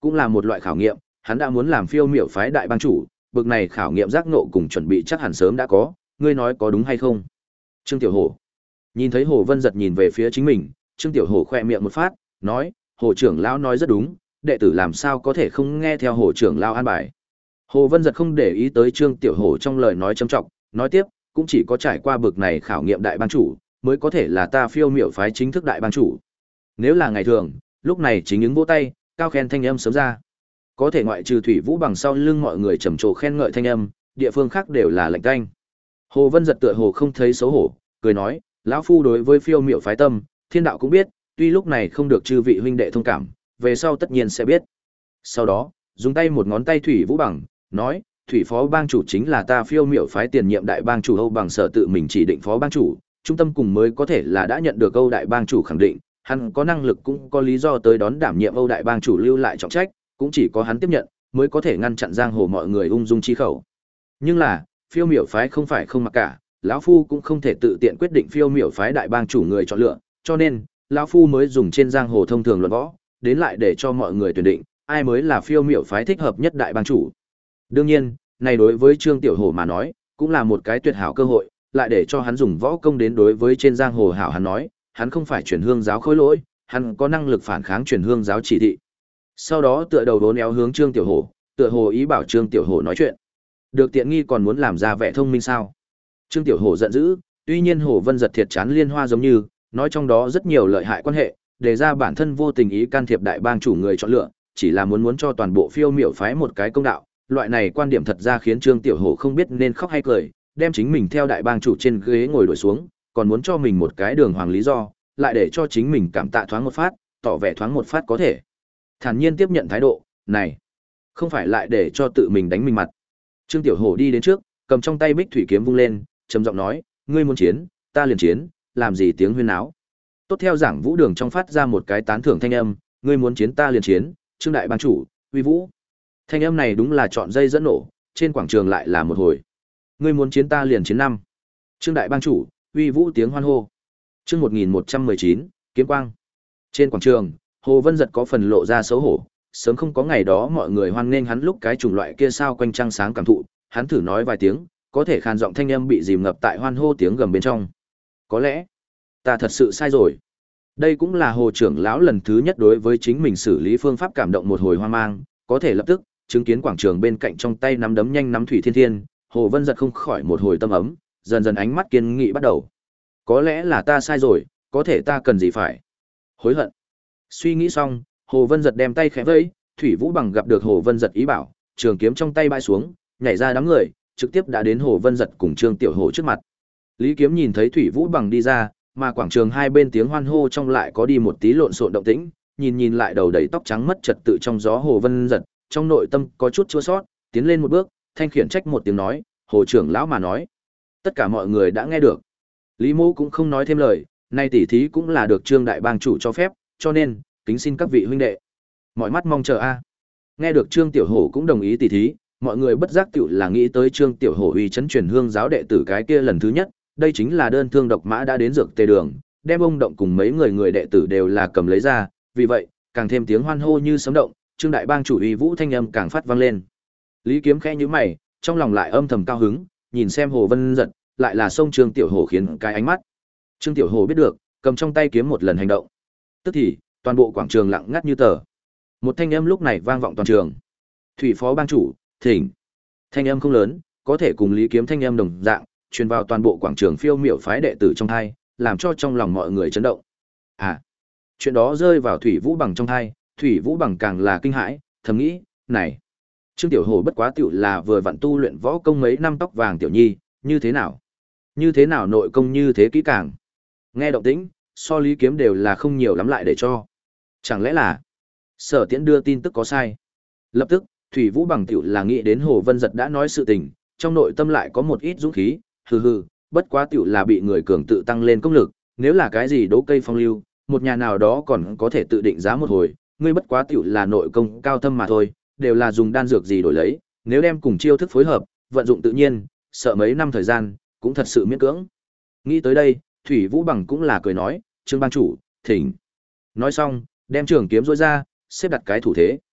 cũng là một loại khảo nghiệm, hắn đã muốn làm phiêu miểu phái đại bang chủ, bực này khảo nghiệm giác ngộ cùng chuẩn bị chắc hẳn sớm đã có, ngươi nói có đúng hay không? Trương Tiểu Hổ. Nhìn thấy Hồ Vân Giật nhìn về phía chính mình, Trương Tiểu Hổ khoe miệng một phát, nói, Hồ trưởng lão nói rất đúng, đệ tử làm sao có thể không nghe theo Hồ trưởng lão an bài. Hồ Vân Giật không để ý tới Trương Tiểu Hổ trong lời nói trầm trọng, nói tiếp, cũng chỉ có trải qua bực này khảo nghiệm đại bang chủ, mới có thể là ta phiêu miểu phái chính thức đại bang chủ. Nếu là ngày thường, lúc này chính những vỗ tay, cao khen thanh âm sớm ra. Có thể ngoại trừ Thủy Vũ bằng sau lưng mọi người trầm trồ khen ngợi thanh âm, địa phương khác đều là lạnh tanh. Hồ Vân Giật tựa hồ không thấy xấu hổ, cười nói, lão phu đối với phiêu miểu phái tâm, thiên đạo cũng biết, tuy lúc này không được chư vị huynh đệ thông cảm, về sau tất nhiên sẽ biết. Sau đó, dùng tay một ngón tay Thủy Vũ bằng, nói, Thủy phó bang chủ chính là ta phiêu miểu phái tiền nhiệm đại bang chủ Âu Bằng Sở tự mình chỉ định phó bang chủ, trung tâm cùng mới có thể là đã nhận được Âu đại bang chủ khẳng định, hắn có năng lực cũng có lý do tới đón đảm nhiệm Âu đại bang chủ lưu lại trọng trách, cũng chỉ có hắn tiếp nhận, mới có thể ngăn chặn giang hồ mọi người ung dung chi khẩu. Nhưng là, phiêu miểu phái không phải không mặc cả, lão phu cũng không thể tự tiện quyết định phiêu miểu phái đại bang chủ người chọn lựa, cho nên, lão phu mới dùng trên giang hồ thông thường luận võ, đến lại để cho mọi người tuyển định, ai mới là phiêu miểu phái thích hợp nhất đại bang chủ. Đương nhiên, này đối với Trương Tiểu Hổ mà nói, cũng là một cái tuyệt hảo cơ hội, lại để cho hắn dùng võ công đến đối với trên giang hồ hảo hắn nói, hắn không phải chuyển hương giáo khối lỗi, hắn có năng lực phản kháng chuyển hương giáo chỉ thị. Sau đó tựa đầu đốn éo hướng Trương Tiểu Hổ, tựa hồ ý bảo Trương Tiểu Hổ nói chuyện. Được tiện nghi còn muốn làm ra vẻ thông minh sao? Trương Tiểu Hổ giận dữ, tuy nhiên Hổ Vân Giật thiệt chán liên hoa giống như, nói trong đó rất nhiều lợi hại quan hệ, đề ra bản thân vô tình ý can thiệp đại bang chủ người chọn lựa, chỉ là muốn muốn cho toàn bộ phiêu miểu phái một cái công đạo. Loại này quan điểm thật ra khiến Trương Tiểu Hổ không biết nên khóc hay cười, đem chính mình theo đại bang chủ trên ghế ngồi đuổi xuống, còn muốn cho mình một cái đường hoàng lý do, lại để cho chính mình cảm tạ thoáng một phát, tỏ vẻ thoáng một phát có thể. Thản nhiên tiếp nhận thái độ, này, không phải lại để cho tự mình đánh mình mặt. Trương Tiểu Hổ đi đến trước, cầm trong tay bích thủy kiếm vung lên, trầm giọng nói, ngươi muốn chiến, ta liền chiến, làm gì tiếng huyên náo. Tốt theo giảng vũ đường trong phát ra một cái tán thưởng thanh âm, ngươi muốn chiến ta liền chiến, Trương đại bang chủ, uy vũ. Thanh âm này đúng là chọn dây dẫn nổ, trên quảng trường lại là một hồi. Ngươi muốn chiến ta liền chiến năm. Trương đại bang chủ, uy vũ tiếng hoan hô. Chương một nghìn một trăm mười chín, kiếm quang. Trên quảng trường, Hồ Vân Giật có phần lộ ra xấu hổ, sớm không có ngày đó mọi người hoan nghênh hắn lúc cái chủng loại kia sao quanh trăng sáng cảm thụ, hắn thử nói vài tiếng, có thể khàn giọng thanh âm bị dìm ngập tại hoan hô tiếng gầm bên trong. Có lẽ, ta thật sự sai rồi. Đây cũng là Hồ trưởng lão lần thứ nhất đối với chính mình xử lý phương pháp cảm động một hồi hoang mang, có thể lập tức chứng kiến quảng trường bên cạnh trong tay nắm đấm nhanh nắm thủy thiên thiên, Hồ Vân Giật không khỏi một hồi tâm ấm, dần dần ánh mắt kiên nghị bắt đầu. Có lẽ là ta sai rồi, có thể ta cần gì phải hối hận. Suy nghĩ xong, Hồ Vân Giật đem tay khẽ vẫy, Thủy Vũ Bằng gặp được Hồ Vân Giật ý bảo, trường kiếm trong tay bay xuống, nhảy ra đám người, trực tiếp đã đến Hồ Vân Giật cùng Trương Tiểu Hổ trước mặt. Lý Kiếm nhìn thấy Thủy Vũ Bằng đi ra, mà quảng trường hai bên tiếng hoan hô trong lại có đi một tí lộn xộn động tĩnh, nhìn nhìn lại đầu đầy tóc trắng mất trật tự trong gió Hồ Vân Giật, trong nội tâm có chút chua xót, tiến lên một bước, thanh khiển trách một tiếng nói, Hồ trưởng lão mà nói, tất cả mọi người đã nghe được. Lý Mộ cũng không nói thêm lời, nay tỉ thí cũng là được Trương đại bang chủ cho phép, cho nên kính xin các vị huynh đệ, mọi mắt mong chờ a. Nghe được Trương Tiểu Hổ cũng đồng ý tỉ thí, mọi người bất giác tựu là nghĩ tới Trương Tiểu Hổ uy chấn truyền hương giáo đệ tử cái kia lần thứ nhất, đây chính là đơn thương độc mã đã đến dược tề đường, đem ông động cùng mấy người người đệ tử đều là cầm lấy ra, vì vậy, càng thêm tiếng hoan hô như sấm động, Trương đại bang chủ uy vũ thanh âm càng phát vang lên. Lý Kiếm khẽ nhíu mày, trong lòng lại âm thầm cao hứng, nhìn xem Hồ Vân Giật, lại là xông Trương Tiểu Hổ khiến cái ánh mắt. Trương Tiểu Hổ biết được, cầm trong tay kiếm một lần hành động. Tức thì, toàn bộ quảng trường lặng ngắt như tờ. Một thanh âm lúc này vang vọng toàn trường. Thủy phó bang chủ, thỉnh. Thanh âm không lớn, có thể cùng Lý Kiếm thanh âm đồng dạng, truyền vào toàn bộ quảng trường phiêu miểu phái đệ tử trong hai, làm cho trong lòng mọi người chấn động. À, chuyện đó rơi vào Thủy Vũ Bằng trong hai, Thủy Vũ Bằng càng là kinh hãi, thầm nghĩ, này, Trương Tiểu Hổ bất quá tiểu là vừa vặn tu luyện võ công mấy năm tóc vàng tiểu nhi, như thế nào? Như thế nào nội công như thế kỹ càng? Nghe động tĩnh, so Lý Kiếm đều là không nhiều lắm lại để cho. Chẳng lẽ là Sở Tiễn đưa tin tức có sai? Lập tức, Thủy Vũ Bằng tiểu là nghĩ đến Hồ Vân Giật đã nói sự tình, trong nội tâm lại có một ít dũng khí, hừ hừ, bất quá tiểu là bị người cường tự tăng lên công lực, nếu là cái gì đố cây phong lưu, một nhà nào đó còn có thể tự định giá một hồi, ngươi bất quá tiểu là nội công cao thâm mà thôi, đều là dùng đan dược gì đổi lấy, nếu đem cùng chiêu thức phối hợp, vận dụng tự nhiên, sợ mấy năm thời gian, cũng thật sự miễn cưỡng. Nghĩ tới đây, Thủy Vũ Bằng cũng là cười nói, Trương bang chủ, thỉnh. Nói xong, đem trường kiếm rối ra, xếp đặt cái thủ thế.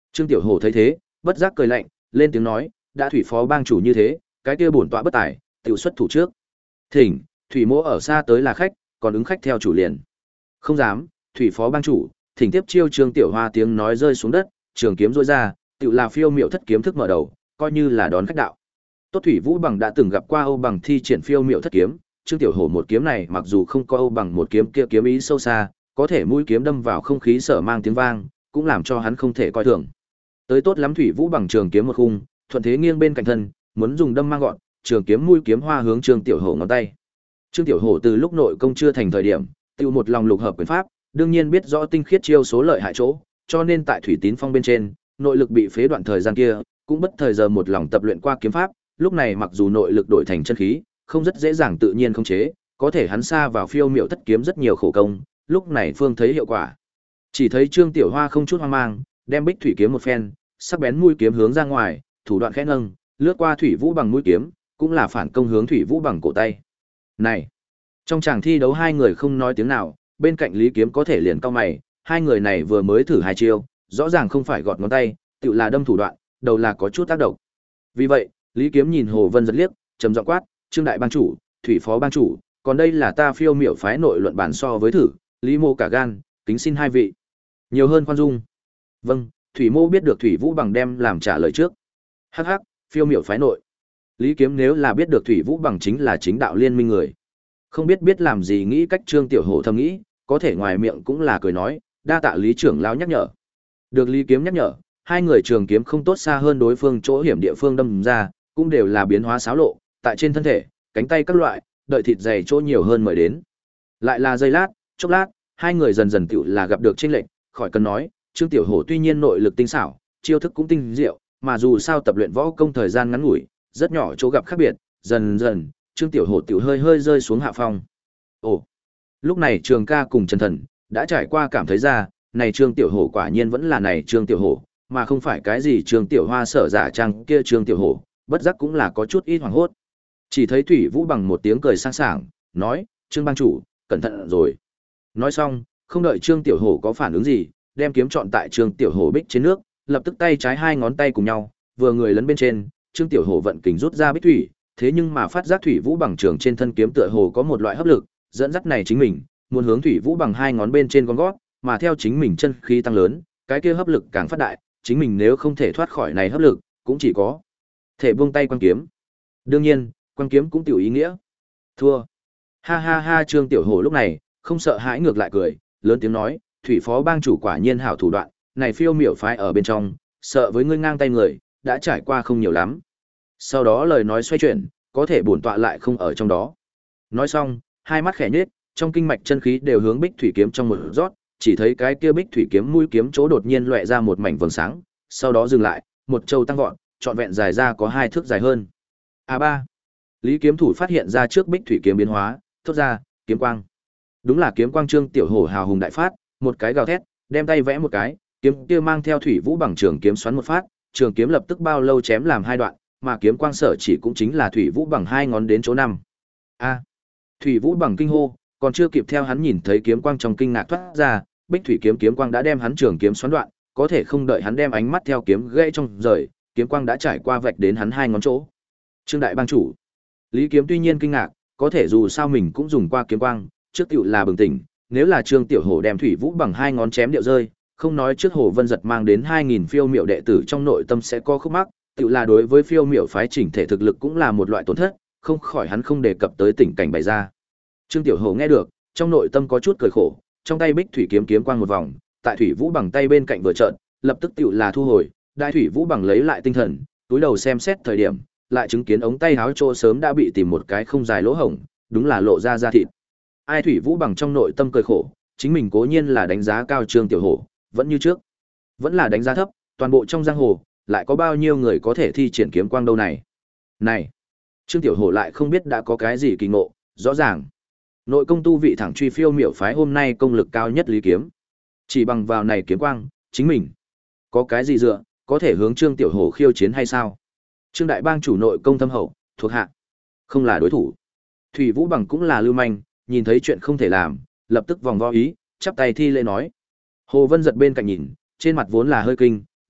Trương Tiểu Hổ thấy thế, bất giác cười lạnh, lên tiếng nói, đã thủy phó bang chủ như thế, cái kia bổn tọa bất tài, tiểu xuất thủ trước. Thỉnh, thủy mỗ ở xa tới là khách, còn ứng khách theo chủ liền. Không dám, thủy phó bang chủ, thỉnh tiếp chiêu. Trương Tiểu Hoa tiếng nói rơi xuống đất, trường kiếm rối ra, tiểu là phiêu miệu thất kiếm thức mở đầu, coi như là đón khách đạo. Tốt Thủy Vũ Bằng đã từng gặp qua Âu Bằng thi triển phiêu miệu thất kiếm, Trương Tiểu Hổ một kiếm này mặc dù không có Âu Bằng một kiếm kia kiếm ý sâu xa, có thể mũi kiếm đâm vào không khí sở mang tiếng vang, cũng làm cho hắn không thể coi thường. Tới tốt lắm Thủy Vũ Bằng trường kiếm một khung, thuận thế nghiêng bên cạnh thân, muốn dùng đâm mang gọn, trường kiếm mũi kiếm hoa hướng Trương Tiểu Hổ ngón tay. Trương Tiểu Hổ từ lúc nội công chưa thành thời điểm, tiêu một lòng lục hợp quyền pháp, đương nhiên biết rõ tinh khiết chiêu số lợi hại chỗ, cho nên tại Thủy Tín Phong bên trên, nội lực bị phế đoạn thời gian kia, cũng bất thời giờ một lòng tập luyện qua kiếm pháp, lúc này mặc dù nội lực đổi thành chân khí, không rất dễ dàng tự nhiên khống chế, có thể hắn xa vào phiêu miệu thất kiếm rất nhiều khổ công, lúc này phương thấy hiệu quả. Chỉ thấy Trương Tiểu Hoa không chút hoang mang, đem Bích Thủy kiếm một phen, sắc bén mũi kiếm hướng ra ngoài, thủ đoạn khẽ nâng, lướt qua Thủy Vũ Bằng mũi kiếm, cũng là phản công hướng Thủy Vũ Bằng cổ tay. Này, trong chàng thi đấu hai người không nói tiếng nào, bên cạnh Lý Kiếm có thể liền cau mày, hai người này vừa mới thử hai chiêu, rõ ràng không phải gọt ngón tay, tự là đâm thủ đoạn, đầu là có chút tác động. Vì vậy, Lý Kiếm nhìn Hồ Vân giật liếc, trầm giọng quát, "Trương đại bang chủ, Thủy phó bang chủ, còn đây là ta phiêu miểu phái nội luận bản so với thử, Lý Mô cả gan, kính xin hai vị nhiều hơn khoan dung." "Vâng." Thủy Mô biết được Thủy Vũ Bằng đem làm trả lời trước. "Hắc hắc, phiêu miểu phái nội." Lý Kiếm nếu là biết được Thủy Vũ Bằng chính là chính đạo liên minh người, không biết biết làm gì nghĩ cách. Trương Tiểu Hổ thầm nghĩ, có thể ngoài miệng cũng là cười nói, đa tạ Lý trưởng lão nhắc nhở. Được Lý Kiếm nhắc nhở, hai người trường kiếm không tốt xa hơn đối phương chỗ hiểm địa phương đâm ra, cũng đều là biến hóa xáo lộ, tại trên thân thể, cánh tay các loại, đợi thịt dày chỗ nhiều hơn mời đến. Lại là giây lát, chốc lát, hai người dần dần tựu là gặp được chênh lệch, khỏi cần nói, Trương Tiểu Hổ tuy nhiên nội lực tinh xảo, chiêu thức cũng tinh diệu, mà dù sao tập luyện võ công thời gian ngắn ngủi, rất nhỏ chỗ gặp khác biệt, dần dần, Trương Tiểu Hổ tiểu hơi hơi rơi xuống hạ phong. Ồ, lúc này Trường Ca cùng Trần Thần đã trải qua cảm thấy ra, này Trương Tiểu Hổ quả nhiên vẫn là này Trương Tiểu Hổ, mà không phải cái gì Trương Tiểu Hoa sở giả trang kia Trương Tiểu Hổ, bất giác cũng là có chút ít hoảng hốt. Chỉ thấy Thủy Vũ Bằng một tiếng cười sang sảng, nói, "Trương bang chủ, cẩn thận rồi." Nói xong, không đợi Trương Tiểu Hổ có phản ứng gì, đem kiếm chọn tại Trương Tiểu Hổ bích trên nước, lập tức tay trái hai ngón tay cùng nhau, vừa người lấn bên trên, Trương Tiểu Hổ vận kình rút ra bích thủy, thế nhưng mà phát giác Thủy Vũ Bằng trường trên thân kiếm tựa hồ có một loại hấp lực, dẫn dắt này chính mình, muốn hướng Thủy Vũ Bằng hai ngón bên trên con gót, mà theo chính mình chân khí tăng lớn, cái kia hấp lực càng phát đại, chính mình nếu không thể thoát khỏi này hấp lực, cũng chỉ có thể buông tay quăng kiếm. Đương nhiên, quăng kiếm cũng tiểu ý nghĩa thua. Ha ha ha, Trương Tiểu Hổ lúc này không sợ hãi, ngược lại cười, lớn tiếng nói, "Thủy phó bang chủ quả nhiên hảo thủ đoạn, này phiêu miểu phái ở bên trong, sợ với ngươi ngang tay người, đã trải qua không nhiều lắm." Sau đó lời nói xoay chuyển, có thể bổn tọa lại không ở trong đó. Nói xong, hai mắt khẽ nhếch, trong kinh mạch chân khí đều hướng Bích Thủy kiếm trong một rót, chỉ thấy cái kia Bích Thủy kiếm mũi kiếm chỗ đột nhiên lóe ra một mảnh vầng sáng, sau đó dừng lại, một châu tăng vọt, trọn vẹn dài ra có hai thước dài hơn. A ba. Lý Kiếm thủ phát hiện ra trước Bích Thủy kiếm biến hóa, thốt ra, "Kiếm quang." Đúng là kiếm quang. Trương Tiểu Hổ hào hùng đại phát, một cái gào thét, đem tay vẽ một cái, kiếm kia mang theo Thủy Vũ Bằng trường kiếm xoắn một phát, trường kiếm lập tức bao lâu chém làm hai đoạn, mà kiếm quang sở chỉ cũng chính là Thủy Vũ Bằng hai ngón đến chỗ năm. A. Thủy Vũ Bằng kinh hô, còn chưa kịp theo hắn nhìn thấy kiếm quang trong kinh ngạc thoát ra, Bích Thủy kiếm kiếm quang đã đem hắn trường kiếm xoắn đoạn, có thể không đợi hắn đem ánh mắt theo kiếm gãy trong rời, kiếm quang đã trải qua vạch đến hắn hai ngón chỗ. Trương đại bang chủ. Lý Kiếm tuy nhiên kinh ngạc, có thể dù sao mình cũng dùng qua kiếm quang, trước tiểu là bừng tỉnh, nếu là Trương Tiểu Hổ đem Thủy Vũ Bằng hai ngón chém điệu rơi, không nói trước Hồ Vân giật mang đến hai nghìn phiêu miểu đệ tử trong nội tâm sẽ có khúc mắc, tiểu là đối với phiêu miểu phái chỉnh thể thực lực cũng là một loại tổn thất, không khỏi hắn không đề cập tới tình cảnh bày ra. Trương Tiểu Hổ nghe được, trong nội tâm có chút cười khổ, trong tay Bích Thủy kiếm kiếm quang một vòng, tại Thủy Vũ Bằng tay bên cạnh vừa chợt, lập tức tiểu là thu hồi, đại Thủy Vũ Bằng lấy lại tinh thần, túi đầu xem xét thời điểm, lại chứng kiến ống tay áo chỗ sớm đã bị tìm một cái không dài lỗ hổng, đúng là lộ ra da thịt. Ai Thủy Vũ Bằng trong nội tâm cười khổ, chính mình cố nhiên là đánh giá cao Trương Tiểu Hổ, vẫn như trước, vẫn là đánh giá thấp, toàn bộ trong giang hồ, lại có bao nhiêu người có thể thi triển kiếm quang đâu này. Này, Trương Tiểu Hổ lại không biết đã có cái gì kỳ ngộ, rõ ràng. Nội công tu vị thẳng truy phiêu miểu phái hôm nay công lực cao nhất Lý Kiếm. Chỉ bằng vào này kiếm quang, chính mình có cái gì dựa, có thể hướng Trương Tiểu Hổ khiêu chiến hay sao? Trương đại bang chủ nội công thâm hậu, thuộc hạ không là đối thủ. Thủy Vũ Bằng cũng là lưu manh, nhìn thấy chuyện không thể làm, lập tức vòng vo ý, chắp tay thi lễ nói. Hồ Vân giật bên cạnh nhìn, trên mặt vốn là hơi kinh,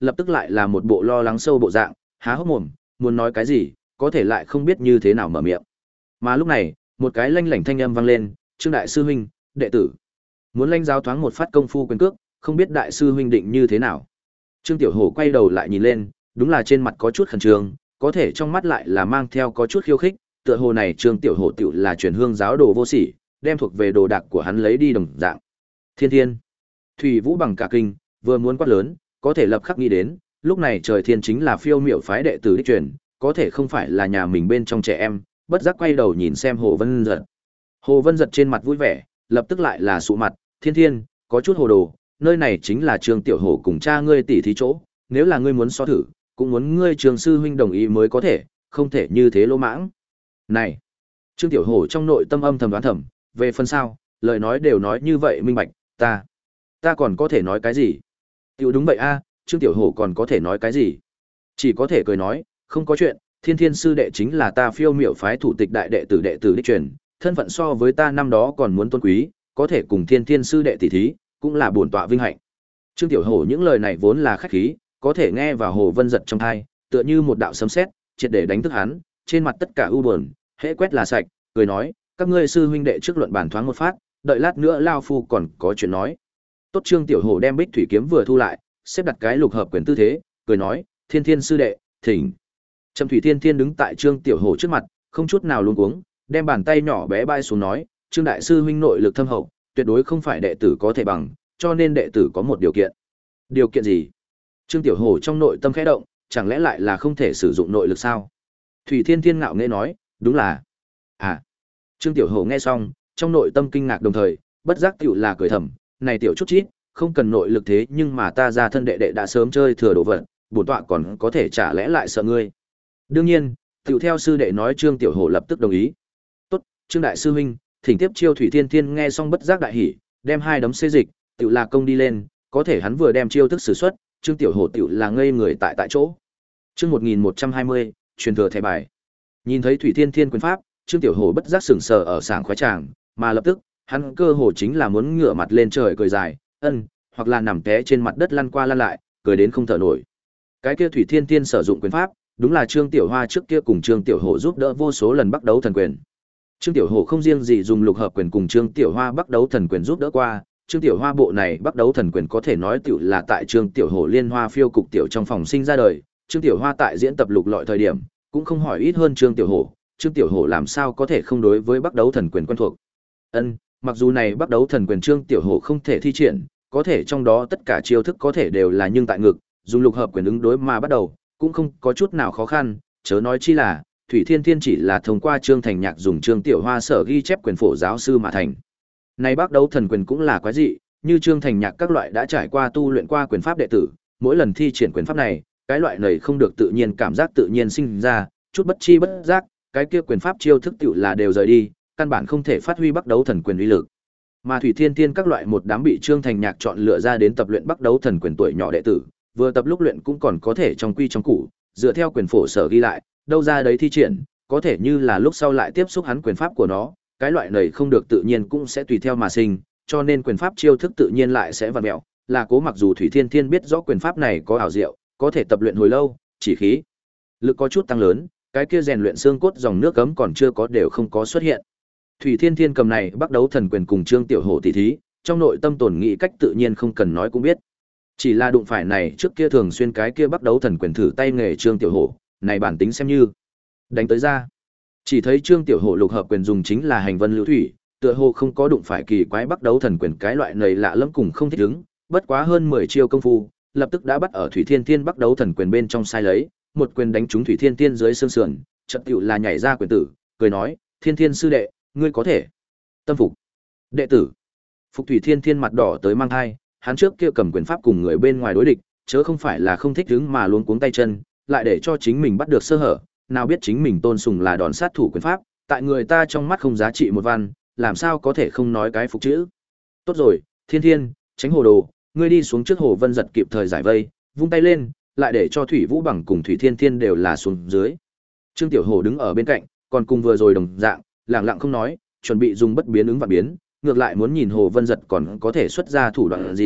lập tức lại là một bộ lo lắng sâu bộ dạng, há hốc mồm, muốn nói cái gì, có thể lại không biết như thế nào mở miệng. Mà lúc này, một cái lanh lảnh thanh âm vang lên, "Trương đại sư huynh, đệ tử muốn lãnh giáo thoáng một phát công phu quyền cước, không biết đại sư huynh định như thế nào?" Trương Tiểu Hổ quay đầu lại nhìn lên, đúng là trên mặt có chút khẩn trương, có thể trong mắt lại là mang theo có chút khiêu khích, tựa hồ này Trương Tiểu Hổ tiểu là truyền hương giáo đồ vô sỉ, đem thuộc về đồ đạc của hắn lấy đi đồng dạng. Thiên Thiên, Thủy Vũ bằng cả kinh, vừa muốn quát lớn, có thể lập khắc nghĩ đến, lúc này Trời Thiên chính là phiêu miểu phái đệ tử đích truyền, có thể không phải là nhà mình bên trong trẻ em, bất giác quay đầu nhìn xem Hồ Vân Giật. Hồ Vân Giật trên mặt vui vẻ, lập tức lại là sụ mặt, "Thiên Thiên, có chút hồ đồ, nơi này chính là Trương Tiểu Hổ cùng cha ngươi tỉ thí chỗ, nếu là ngươi muốn so thử, cũng muốn ngươi Trường sư huynh đồng ý mới có thể, không thể như thế lỗ mãng." Này, Trương Tiểu Hổ trong nội tâm âm thầm đoán thầm, về phần sao, lời nói đều nói như vậy minh bạch, ta, ta còn có thể nói cái gì? Tiểu đúng vậy a, Trương Tiểu Hổ còn có thể nói cái gì? Chỉ có thể cười nói, không có chuyện, Thiên Thiên sư đệ chính là ta phiêu miểu phái thủ tịch đại đệ tử đệ tử đích truyền, thân phận so với ta năm đó còn muốn tôn quý, có thể cùng Thiên Thiên sư đệ tỷ thí, cũng là bổn tọa vinh hạnh. Trương Tiểu Hổ những lời này vốn là khách khí, có thể nghe vào Hồ Vân Giật trong tai, tựa như một đạo sấm sét, triệt để đánh thức hắn, trên mặt tất cả ưu buồn, hễ quét là sạch, cười nói, các ngươi sư huynh đệ trước luận bàn thoáng một phát, đợi lát nữa lao phu còn có chuyện nói. Tốt. Trương Tiểu Hổ đem Bích Thủy kiếm vừa thu lại, xếp đặt cái lục hợp quyền tư thế, cười nói, Thiên Thiên sư đệ, thỉnh. Trầm Thủy Thiên Thiên đứng tại Trương Tiểu Hổ trước mặt, không chút nào luống cuống, đem bàn tay nhỏ bé bay xuống nói, Trương đại sư huynh nội lực thâm hậu, tuyệt đối không phải đệ tử có thể bằng, cho nên đệ tử có một điều kiện. Điều kiện gì? Trương Tiểu Hổ trong nội tâm khẽ động, chẳng lẽ lại là không thể sử dụng nội lực sao? Thủy Thiên Thiên ngạo nghễ nói, đúng là. À. Trương Tiểu Hổ nghe xong, trong nội tâm kinh ngạc đồng thời, bất giác tiểu là cười thầm, này tiểu chút chít, không cần nội lực thế nhưng mà ta ra thân đệ đệ đã sớm chơi thừa đồ vật, bổn tọa còn có thể trả lẽ lại sợ ngươi. Đương nhiên, tiểu theo sư đệ nói, Trương Tiểu Hổ lập tức đồng ý. Tốt, Trương đại sư huynh, thỉnh tiếp chiêu. Thủy Thiên Thiên nghe xong bất giác đại hỉ, đem hai đấm xê dịch, tiểu là công đi lên, có thể hắn vừa đem chiêu thức sử xuất, Trương Tiểu Hổ tiểu là ngây người tại tại chỗ. Chương một nghìn một trăm hai mươi, truyền thừa thẻ bài. Nhìn thấy Thủy Thiên Thiên quyền pháp, Trương Tiểu Hổ bất giác sững sờ ở sảng khoái tràng, mà lập tức, hắn cơ hồ chính là muốn ngửa mặt lên trời cười dài, ân, hoặc là nằm té trên mặt đất lăn qua lăn lại, cười đến không thở nổi. Cái kia Thủy Thiên Thiên sử dụng quyền pháp, đúng là Trương Tiểu Hoa trước kia cùng Trương Tiểu Hổ giúp đỡ vô số lần bắt đấu thần quyền. Trương Tiểu Hổ không riêng gì dùng lục hợp quyền cùng Trương Tiểu Hoa bắt đấu thần quyền giúp đỡ qua, Trương Tiểu Hoa bộ này bắt đấu thần quyền có thể nói tiểu là tại Trương Tiểu Hổ liên hoa phiêu cục tiểu trong phòng sinh ra đời, Trương Tiểu Hoa tại diễn tập lục lọi thời điểm, cũng không hỏi ít hơn Trương Tiểu Hổ, Trương Tiểu Hổ làm sao có thể không đối với bắt đấu thần quyền quen thuộc. Ân, mặc dù này bắt đấu thần quyền Trương Tiểu Hổ không thể thi triển, có thể trong đó tất cả chiêu thức có thể đều là nhưng tại ngực, dùng lục hợp quyền ứng đối mà bắt đầu, cũng không có chút nào khó khăn, chớ nói chi là Thủy Thiên Thiên chỉ là thông qua Trương Thành Nhạc dùng Trương Tiểu Hoa sở ghi chép quyền phổ giáo sư mà thành. Này bắt đấu thần quyền cũng là quái dị, như Trương Thành Nhạc các loại đã trải qua tu luyện qua quyền pháp đệ tử, mỗi lần thi triển quyền pháp này, cái loại này không được tự nhiên cảm giác tự nhiên sinh ra, chút bất chi bất giác, cái kia quyền pháp chiêu thức tiểu là đều rời đi, căn bản không thể phát huy bắt đấu thần quyền uy lực. Mà Thủy Thiên Thiên các loại một đám bị Trương Thành Nhạc chọn lựa ra đến tập luyện bắt đấu thần quyền tuổi nhỏ đệ tử, vừa tập lúc luyện cũng còn có thể trong quy trong củ, dựa theo quyền phổ sở ghi lại, đâu ra đấy thi triển, có thể như là lúc sau lại tiếp xúc hắn quyền pháp của nó, cái loại này không được tự nhiên cũng sẽ tùy theo mà sinh, cho nên quyền pháp chiêu thức tự nhiên lại sẽ vặn mèo, là cố mặc dù Thủy Thiên Thiên biết rõ quyền pháp này có ảo diệu, có thể tập luyện hồi lâu, chỉ khí lực có chút tăng lớn, cái kia rèn luyện xương cốt dòng nước cấm còn chưa có đều không có xuất hiện. Thủy Thiên Thiên cầm này bắt đấu thần quyền cùng Trương Tiểu Hổ tỷ thí, trong nội tâm tổn nghĩ cách tự nhiên không cần nói cũng biết. Chỉ là đụng phải này trước kia thường xuyên cái kia bắt đấu thần quyền thử tay nghề Trương Tiểu Hổ, này bản tính xem như đánh tới ra. Chỉ thấy Trương Tiểu Hổ lục hợp quyền dùng chính là hành vân lưu thủy, tựa hồ không có đụng phải kỳ quái bắt đấu thần quyền cái loại này lạ lẫm cùng không thích ứng, bất quá hơn mười chiêu công phu, lập tức đã bắt ở Thủy Thiên Thiên bắt đấu thần quyền bên trong sai lấy, một quyền đánh trúng Thủy Thiên Thiên dưới xương sườn, chợt tựu là nhảy ra quyền tử, cười nói, "Thiên Thiên sư đệ, ngươi có thể." Tâm phục. Đệ tử. Phục. Thủy Thiên Thiên mặt đỏ tới mang hai, hắn trước kia cầm quyền pháp cùng người bên ngoài đối địch, chớ không phải là không thích ứng mà luống cuống tay chân, lại để cho chính mình bắt được sơ hở, nào biết chính mình tôn sùng là đòn sát thủ quyền pháp, tại người ta trong mắt không giá trị một văn, làm sao có thể không nói cái phục chữ. Tốt rồi, Thiên Thiên, tránh hồ đồ, ngươi đi xuống trước. Hồ Vân Giật kịp thời giải vây, vung tay lên, lại để cho Thủy Vũ Bằng cùng Thủy Thiên Thiên đều là xuống dưới. Trương Tiểu Hổ đứng ở bên cạnh, còn cùng vừa rồi đồng dạng, lặng lặng không nói, chuẩn bị dùng bất biến ứng và biến, ngược lại muốn nhìn Hồ Vân Giật còn có thể xuất ra thủ đoạn gì,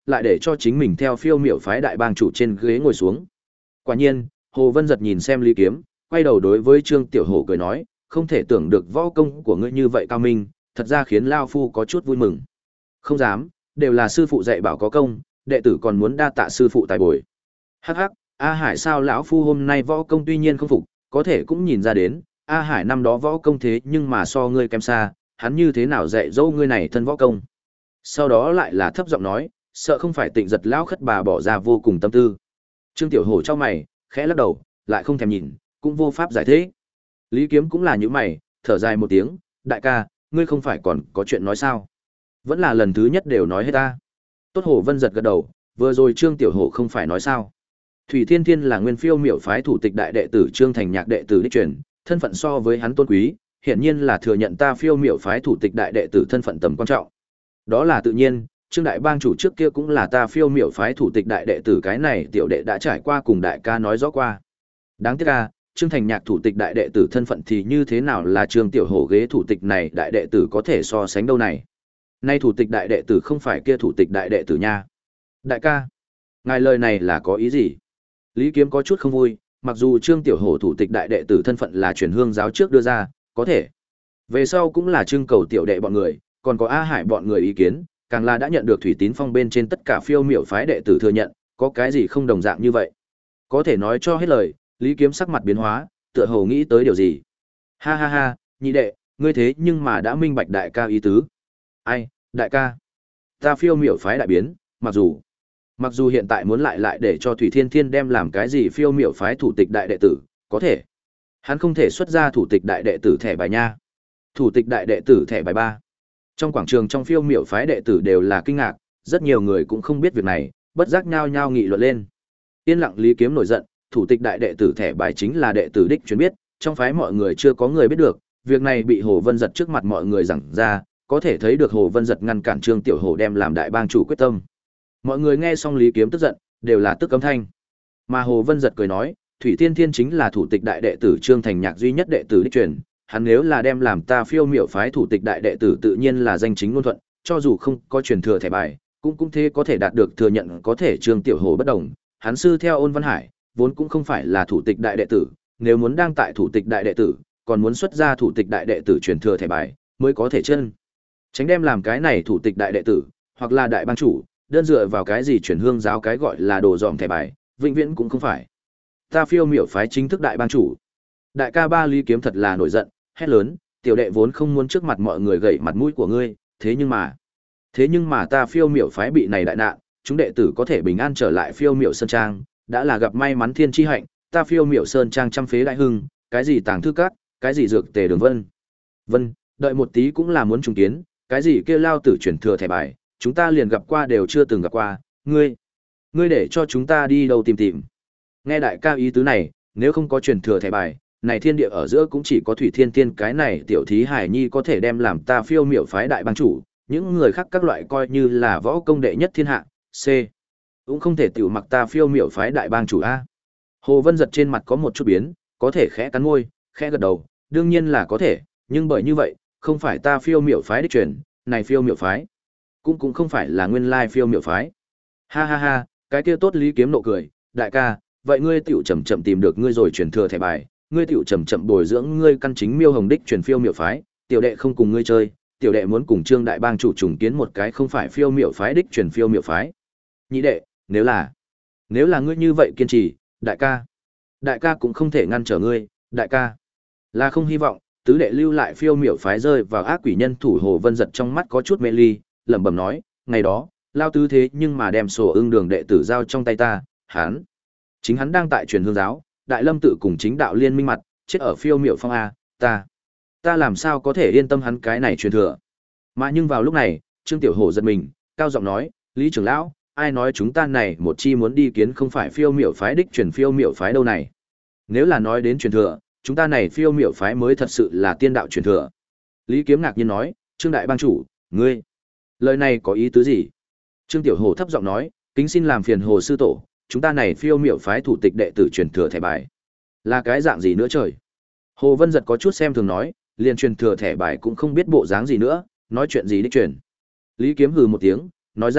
lại để cho chính mình theo phiêu miểu phái đại bang chủ trên ghế ngồi xuống. Quả nhiên, Hồ Vân Giật nhìn xem Lý Kiếm, quay đầu đối với Trương Tiểu Hổ cười nói, không thể tưởng được võ công của ngươi như vậy cao minh, thật ra khiến Lao Phu có chút vui mừng. Không dám, đều là sư phụ dạy bảo có công, đệ tử còn muốn đa tạ sư phụ tài bồi. Hắc hắc, A Hải sao lão phu hôm nay võ công tuy nhiên không phục, có thể cũng nhìn ra đến, A Hải năm đó võ công thế nhưng mà so ngươi kém xa, hắn như thế nào dạy dỗ ngươi này thân võ công. Sau đó lại là thấp giọng nói, sợ không phải Tịnh Giật lão khất bà bỏ ra vô cùng tâm tư. Trương Tiểu Hổ chau mày, khẽ lắc đầu, lại không thèm nhìn, cũng vô pháp giải thích. Lý Kiếm cũng là như mày, thở dài một tiếng, đại ca, ngươi không phải còn có chuyện nói sao? Vẫn là lần thứ nhất đều nói hết ta. Tốt Hồ Vân Giật gật đầu, vừa rồi Trương Tiểu Hổ không phải nói sao? Thủy Thiên Thiên là nguyên phiêu miểu phái thủ tịch đại đệ tử Trương Thành Nhạc đệ tử đích truyền, thân phận so với hắn tôn quý, hiển nhiên là thừa nhận ta phiêu miểu phái thủ tịch đại đệ tử thân phận tầm quan trọng. Đó là tự nhiên, Trương đại bang chủ trước kia cũng là ta phiêu miểu phái thủ tịch đại đệ tử, cái này tiểu đệ đã trải qua cùng đại ca nói rõ qua. Đáng tiếc a, Trương Thành Nhạc thủ tịch đại đệ tử thân phận thì như thế nào là Trương Tiểu Hổ ghế thủ tịch này đại đệ tử có thể so sánh đâu này. Nay thủ tịch đại đệ tử không phải kia thủ tịch đại đệ tử nha. Đại ca, ngài lời này là có ý gì? Lý Kiếm có chút không vui, mặc dù Trương Tiểu Hổ thủ tịch đại đệ tử thân phận là truyền hương giáo trước đưa ra, có thể. Về sau cũng là trưng cầu tiểu đệ bọn người, còn có A Hải bọn người ý kiến, càng là đã nhận được Thủy Tín Phong bên trên tất cả phiêu miểu phái đệ tử thừa nhận, có cái gì không đồng dạng như vậy. Có thể nói cho hết lời, Lý Kiếm sắc mặt biến hóa, tựa hồ nghĩ tới điều gì. Ha ha ha, nhị đệ, ngươi thế nhưng mà đã minh bạch đại ca ý tứ. Ai, đại ca? Ta phiêu miểu phái đại biến, mặc dù Mặc dù hiện tại muốn lại lại để cho Thủy Thiên Thiên đem làm cái gì phiêu miểu phái thủ tịch đại đệ tử, có thể. Hắn không thể xuất ra thủ tịch đại đệ tử thẻ bài nha. Thủ tịch đại đệ tử thẻ bài ba. Trong quảng trường trong phiêu miểu phái đệ tử đều là kinh ngạc, rất nhiều người cũng không biết việc này, bất giác nhao nhao nghị luận lên. Yên lặng Lý Kiếm nổi giận, thủ tịch đại đệ tử thẻ bài chính là đệ tử đích truyền biết, trong phái mọi người chưa có người biết được, việc này bị Hồ Vân Giật trước mặt mọi người giảng ra, có thể thấy được Hồ Vân Giật ngăn cản Trương Tiểu Hổ đem làm đại bang chủ quyết tâm. Mọi người nghe xong Lý Kiếm tức giận, đều là tức cấm thanh. Mà Hồ Vân Giật cười nói, Thủy Thiên Thiên chính là thủ tịch đại đệ tử Trương Thành Nhạc duy nhất đệ tử đích truyền, hắn nếu là đem làm ta phiêu miểu phái thủ tịch đại đệ tử tự nhiên là danh chính ngôn thuận, cho dù không có truyền thừa thẻ bài, cũng cũng thế có thể đạt được thừa nhận, có thể Trương Tiểu Hổ bất đồng, hắn sư theo Ôn Văn Hải, vốn cũng không phải là thủ tịch đại đệ tử, nếu muốn đang tại thủ tịch đại đệ tử, còn muốn xuất ra thủ tịch đại đệ tử truyền thừa thẻ bài, mới có thể chân tránh đem làm cái này thủ tịch đại đệ tử, hoặc là đại bang chủ, đơn dựa vào cái gì chuyển hương giáo cái gọi là đồ dòm thẻ bài, vĩnh viễn cũng không phải. Ta phiêu miểu phái chính thức đại bang chủ. Đại ca ba Lý Kiếm thật là nổi giận, hét lớn, tiểu đệ vốn không muốn trước mặt mọi người gậy mặt mũi của ngươi, thế nhưng mà, thế nhưng mà ta phiêu miểu phái bị này đại nạn, chúng đệ tử có thể bình an trở lại phiêu miểu sơn trang, đã là gặp may mắn thiên chi hạnh, ta phiêu miểu sơn trang trăm phế đại hưng, cái gì tàng thư các, cái gì dược tề đường vân. Vân, đợi một tí cũng là muốn trùng kiến, cái gì kêu lao tử chuyển thừa thẻ bài, chúng ta liền gặp qua đều chưa từng gặp qua, ngươi, ngươi để cho chúng ta đi đâu tìm tìm. Nghe đại ca ý tứ này, nếu không có truyền thừa thẻ bài, này thiên địa ở giữa cũng chỉ có Thủy Thiên Tiên cái này tiểu thí hải nhi có thể đem làm ta phiêu miểu phái đại bang chủ, những người khác các loại coi như là võ công đệ nhất thiên hạ, C. Cũng không thể tiểu mặc ta phiêu miểu phái đại bang chủ A. Hồ Vân Giật trên mặt có một chút biến, có thể khẽ cắn môi, khẽ gật đầu, đương nhiên là có thể, nhưng bởi như vậy, không phải ta phiêu miểu phái đích truyền, này phiêu miểu phái cũng cũng không phải là nguyên lai phiêu miểu phái. Ha ha ha, cái kia tốt Lý Kiếm nộ cười, đại ca, vậy ngươi tiểu chậm chậm tìm được ngươi rồi truyền thừa thẻ bài, ngươi tiểu chậm chậm bồi dưỡng ngươi căn chính Miêu Hồng đích truyền phiêu miểu phái, tiểu đệ không cùng ngươi chơi, tiểu đệ muốn cùng Trương đại bang chủ trùng kiến một cái không phải phiêu miểu phái đích truyền phiêu miểu phái. Nhị đệ, nếu là nếu là ngươi như vậy kiên trì, đại ca, đại ca cũng không thể ngăn trở ngươi, đại ca là không hy vọng tứ đệ lưu lại phiêu miểu phái rơi vào ác quỷ nhân thủ. Hồ Vân Giật trong mắt có chút mê ly, lẩm bẩm nói, ngày đó, lao tứ thế nhưng mà đem sổ ưng đường đệ tử giao trong tay ta, hắn, chính hắn đang tại truyền hương giáo, Đại Lâm tự cùng chính đạo liên minh mặt, chết ở phiêu miểu phong a, ta, ta làm sao có thể yên tâm hắn cái này truyền thừa. Mà nhưng vào lúc này, Trương Tiểu Hổ giật mình, cao giọng nói, Lý trưởng lão, ai nói chúng ta này một chi muốn đi kiến không phải phiêu miểu phái đích truyền phiêu miểu phái đâu này. Nếu là nói đến truyền thừa, chúng ta này phiêu miểu phái mới thật sự là tiên đạo truyền thừa. Lý Kiếm ngạc nhiên nói, Trương đại bang chủ, ngươi, lời này có ý tứ gì? Trương Tiểu Hổ thấp giọng nói, kính xin làm phiền Hồ sư tổ, chúng ta này phiêu miểu phái thủ tịch đệ tử truyền thừa thẻ bài, là cái dạng gì nữa trời? Hồ Vân Giật có chút xem thường nói, liền truyền thừa thẻ bài cũng không biết bộ dáng gì nữa, nói chuyện gì đích truyền. Lý Kiếm hừ một tiếng, nói ra,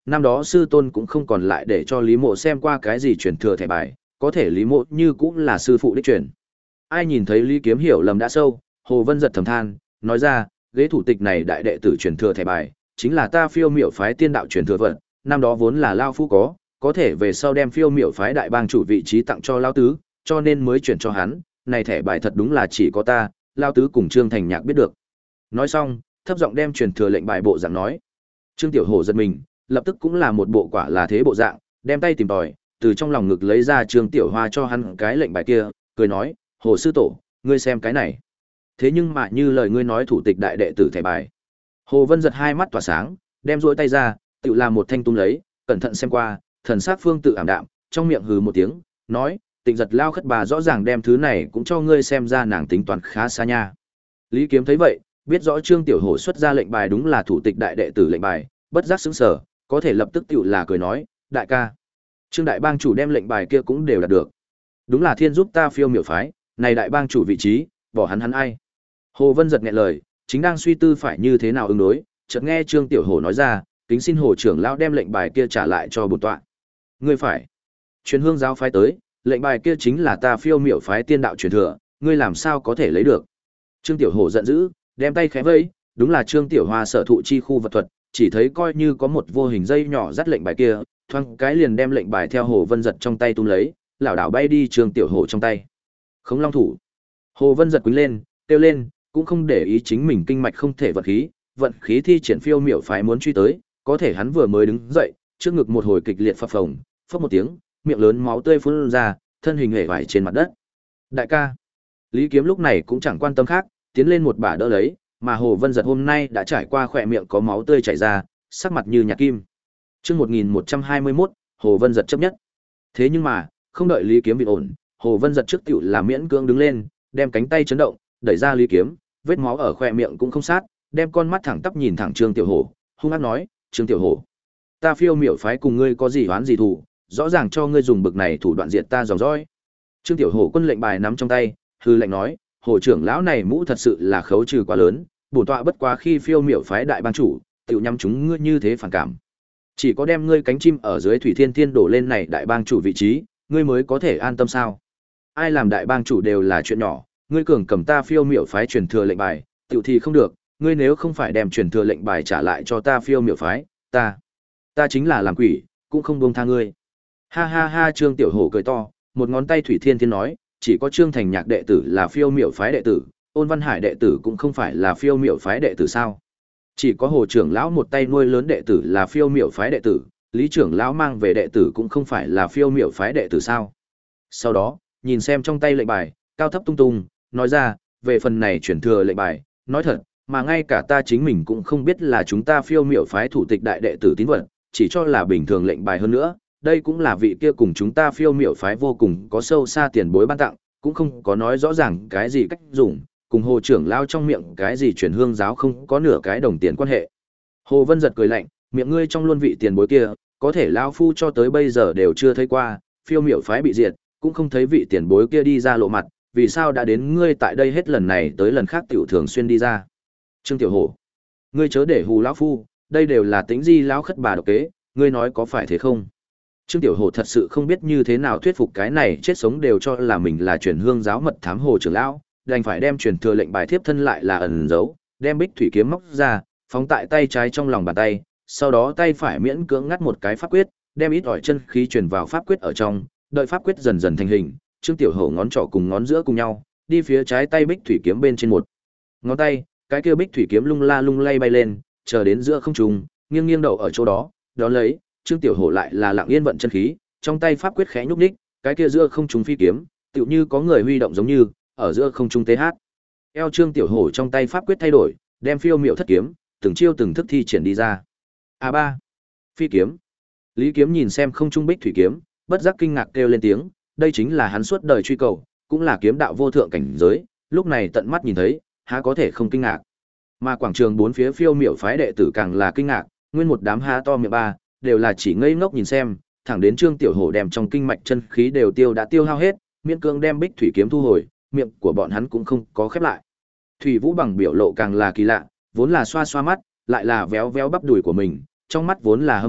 năm đó sư tôn cũng không còn lại để cho Lý Mộ xem qua cái gì truyền thừa thẻ bài, có thể Lý Mộ như cũng là sư phụ đích truyền. Ai nhìn thấy Lý Kiếm hiểu lầm đã sâu, Hồ Vân giật thầm than, nói ra, ghế thủ tịch này đại đệ tử truyền thừa thẻ bài, chính là ta Phiêu Miểu phái tiên đạo truyền thừa vật, năm đó vốn là lao phu có, có thể về sau đem Phiêu Miểu phái đại bang chủ vị trí tặng cho lao tứ, cho nên mới chuyển cho hắn, này thẻ bài thật đúng là chỉ có ta, lao tứ cùng Trương Thành Nhạc biết được. Nói xong, thấp giọng đem truyền thừa lệnh bài bộ dạng nói. Trương Tiểu Hổ giật mình, lập tức cũng là một bộ quả là thế bộ dạng, đem tay tìm tòi, từ trong lòng ngực lấy ra Trương Tiểu Hoa cho hắn cái lệnh bài kia, cười nói, Hồ sư tổ, ngươi xem cái này. Thế nhưng mà như lời ngươi nói thủ tịch đại đệ tử thẻ bài. Hồ Vân giật hai mắt tỏa sáng, đem rỗi tay ra, tự làm một thanh tung lấy, cẩn thận xem qua, thần sắc phương tự ảm đạm, trong miệng hừ một tiếng, nói, Tịnh Giật lao khất bà rõ ràng đem thứ này cũng cho ngươi xem ra nàng tính toán khá xa nha. Lý Kiếm thấy vậy, biết rõ Trương Tiểu Hổ xuất ra lệnh bài đúng là thủ tịch đại đệ tử lệnh bài, bất giác sững sờ, có thể lập tức tựu là cười nói, đại ca. Trương đại bang chủ đem lệnh bài kia cũng đều đạt được. Đúng là thiên giúp ta Phiêu Miểu phái, này đại bang chủ vị trí, bỏ hắn hắn ai. Hồ Vân giật nghẹn lời, chính đang suy tư phải như thế nào ứng đối, chợt nghe Trương Tiểu Hổ nói ra, kính xin Hồ trưởng lão đem lệnh bài kia trả lại cho bổn tọa. Ngươi phải. Truyền Hương giáo phái tới, lệnh bài kia chính là ta Phiêu Miểu phái tiên đạo truyền thừa, ngươi làm sao có thể lấy được? Trương Tiểu Hổ giận dữ, đem tay khẽ vẫy, đúng là Trương Tiểu Hoa sở thụ chi khu vật thuật, chỉ thấy coi như có một vô hình dây nhỏ dắt lệnh bài kia, thoáng cái liền đem lệnh bài theo Hồ Vân giật trong tay tung lấy, lảo đảo bay đi Trương Tiểu Hổ trong tay. Khống Long thủ. Hồ Vân giật quýnh lên, kêu lên, cũng không để ý chính mình kinh mạch không thể vận khí, vận khí thi triển Phiêu Miểu phái muốn truy tới, có thể hắn vừa mới đứng dậy, trước ngực một hồi kịch liệt phập phồng, phốc một tiếng, miệng lớn máu tươi phun ra, thân hình hể vải trên mặt đất. Đại ca. Lý Kiếm lúc này cũng chẳng quan tâm khác, tiến lên một bả đỡ lấy, mà Hồ Vân giật hôm nay đã trải qua khỏe miệng có máu tươi chảy ra, sắc mặt như nhạc kim. Chương một nghìn một trăm hai mươi mốt, Hồ Vân giật chấp nhất. Thế nhưng mà, không đợi Lý Kiếm bị ổn, Hồ Vân giật trước tiểu là miễn cưỡng đứng lên, đem cánh tay chấn động, đẩy ra Lý Kiếm, vết máu ở khóe miệng cũng không sát, đem con mắt thẳng tắp nhìn thẳng Trương Tiểu Hổ, hung ác nói, "Trương Tiểu Hổ, ta Phiêu Miểu phái cùng ngươi có gì oán gì thù, rõ ràng cho ngươi dùng bực này thủ đoạn diệt ta dòng dõi." Trương Tiểu Hổ quân lệnh bài nắm trong tay, hư lệnh nói, "Hồ trưởng lão này mũ thật sự là khấu trừ quá lớn, bổn tọa bất quá khi Phiêu Miểu phái đại bang chủ, tiểu nhắm chúng ngươi như thế phản cảm. Chỉ có đem ngươi cánh chim ở dưới Thủy Thiên Thiên đổ lên này đại bang chủ vị trí, ngươi mới có thể an tâm sao? Ai làm đại bang chủ đều là chuyện nhỏ, ngươi cường cầm ta Phiêu Miểu phái truyền thừa lệnh bài, tiểu thì không được, ngươi nếu không phải đem truyền thừa lệnh bài trả lại cho ta Phiêu Miểu phái, ta, ta chính là làm quỷ, cũng không buông tha ngươi." Ha ha ha, Trương Tiểu Hổ cười to, một ngón tay Thủy Thiên Thiên nói, "Chỉ có Trương Thành Nhạc đệ tử là Phiêu Miểu phái đệ tử, Ôn Văn Hải đệ tử cũng không phải là Phiêu Miểu phái đệ tử sao? Chỉ có Hồ trưởng lão một tay nuôi lớn đệ tử là Phiêu Miểu phái đệ tử, Lý trưởng lão mang về đệ tử cũng không phải là Phiêu Miểu phái đệ tử sao?" Sau đó, nhìn xem trong tay lệnh bài, cao thấp tung tung, nói ra, "Về phần này chuyển thừa lệnh bài, nói thật, mà ngay cả ta chính mình cũng không biết là chúng ta Phiêu Miểu phái thủ tịch đại đệ tử tín vật, chỉ cho là bình thường lệnh bài hơn nữa, đây cũng là vị kia cùng chúng ta Phiêu Miểu phái vô cùng có sâu xa tiền bối ban tặng, cũng không có nói rõ ràng cái gì cách dùng, cùng Hồ trưởng lao trong miệng cái gì truyền hương giáo không có nửa cái đồng tiền quan hệ." Hồ Vân giật cười lạnh, "Miệng ngươi trong luôn vị tiền bối kia, có thể lao phu cho tới bây giờ đều chưa thấy qua, Phiêu Miểu phái bị diệt, cũng không thấy vị tiền bối kia đi ra lộ mặt, vì sao đã đến ngươi tại đây hết lần này tới lần khác tiểu thường xuyên đi ra?" Trương Tiểu Hổ, "Ngươi chớ để hù lão phu, đây đều là tính di lão khất bà độc kế, ngươi nói có phải thế không?" Trương Tiểu Hổ thật sự không biết như thế nào thuyết phục cái này chết sống đều cho là mình là truyền hương giáo mật thám Hồ trưởng lão, đành phải đem truyền thừa lệnh bài thiếp thân lại là ẩn giấu, đem Bích Thủy kiếm móc ra, phóng tại tay trái trong lòng bàn tay, sau đó tay phải miễn cưỡng ngắt một cái pháp quyết, đem ít ỏi chân khí truyền vào pháp quyết ở trong, đợi pháp quyết dần dần thành hình, Trương Tiểu Hổ ngón trỏ cùng ngón giữa cùng nhau, đi phía trái tay Bích Thủy kiếm bên trên một ngón tay, cái kia Bích Thủy kiếm lung la lung lay bay lên, chờ đến giữa không trung, nghiêng nghiêng đậu ở chỗ đó, đó lấy, Trương Tiểu Hổ lại là lặng yên vận chân khí, trong tay pháp quyết khẽ nhúc nhích, cái kia giữa không trung phi kiếm, tựu như có người huy động giống như, ở giữa không trung tê hát. Eo Trương Tiểu Hổ trong tay pháp quyết thay đổi, đem Phiêu Miểu thất kiếm, từng chiêu từng thức thi triển đi ra. A ba, phi kiếm. Lý Kiếm nhìn xem không trung Bích Thủy kiếm, bất giác kinh ngạc kêu lên tiếng, đây chính là hắn suốt đời truy cầu, cũng là kiếm đạo vô thượng cảnh giới, lúc này tận mắt nhìn thấy, há có thể không kinh ngạc. Mà quảng trường bốn phía Phiêu Miểu phái đệ tử càng là kinh ngạc, nguyên một đám há to miệng ba, đều là chỉ ngây ngốc nhìn xem, thẳng đến Trương Tiểu Hổ đem trong kinh mạch chân khí đều tiêu đã tiêu hao hết, miễn cương đem Bích Thủy kiếm thu hồi, miệng của bọn hắn cũng không có khép lại. Thủy Vũ bằng biểu lộ càng là kỳ lạ, vốn là xoa xoa mắt, lại là véo véo bắp đùi của mình, trong mắt vốn là hâm mộ,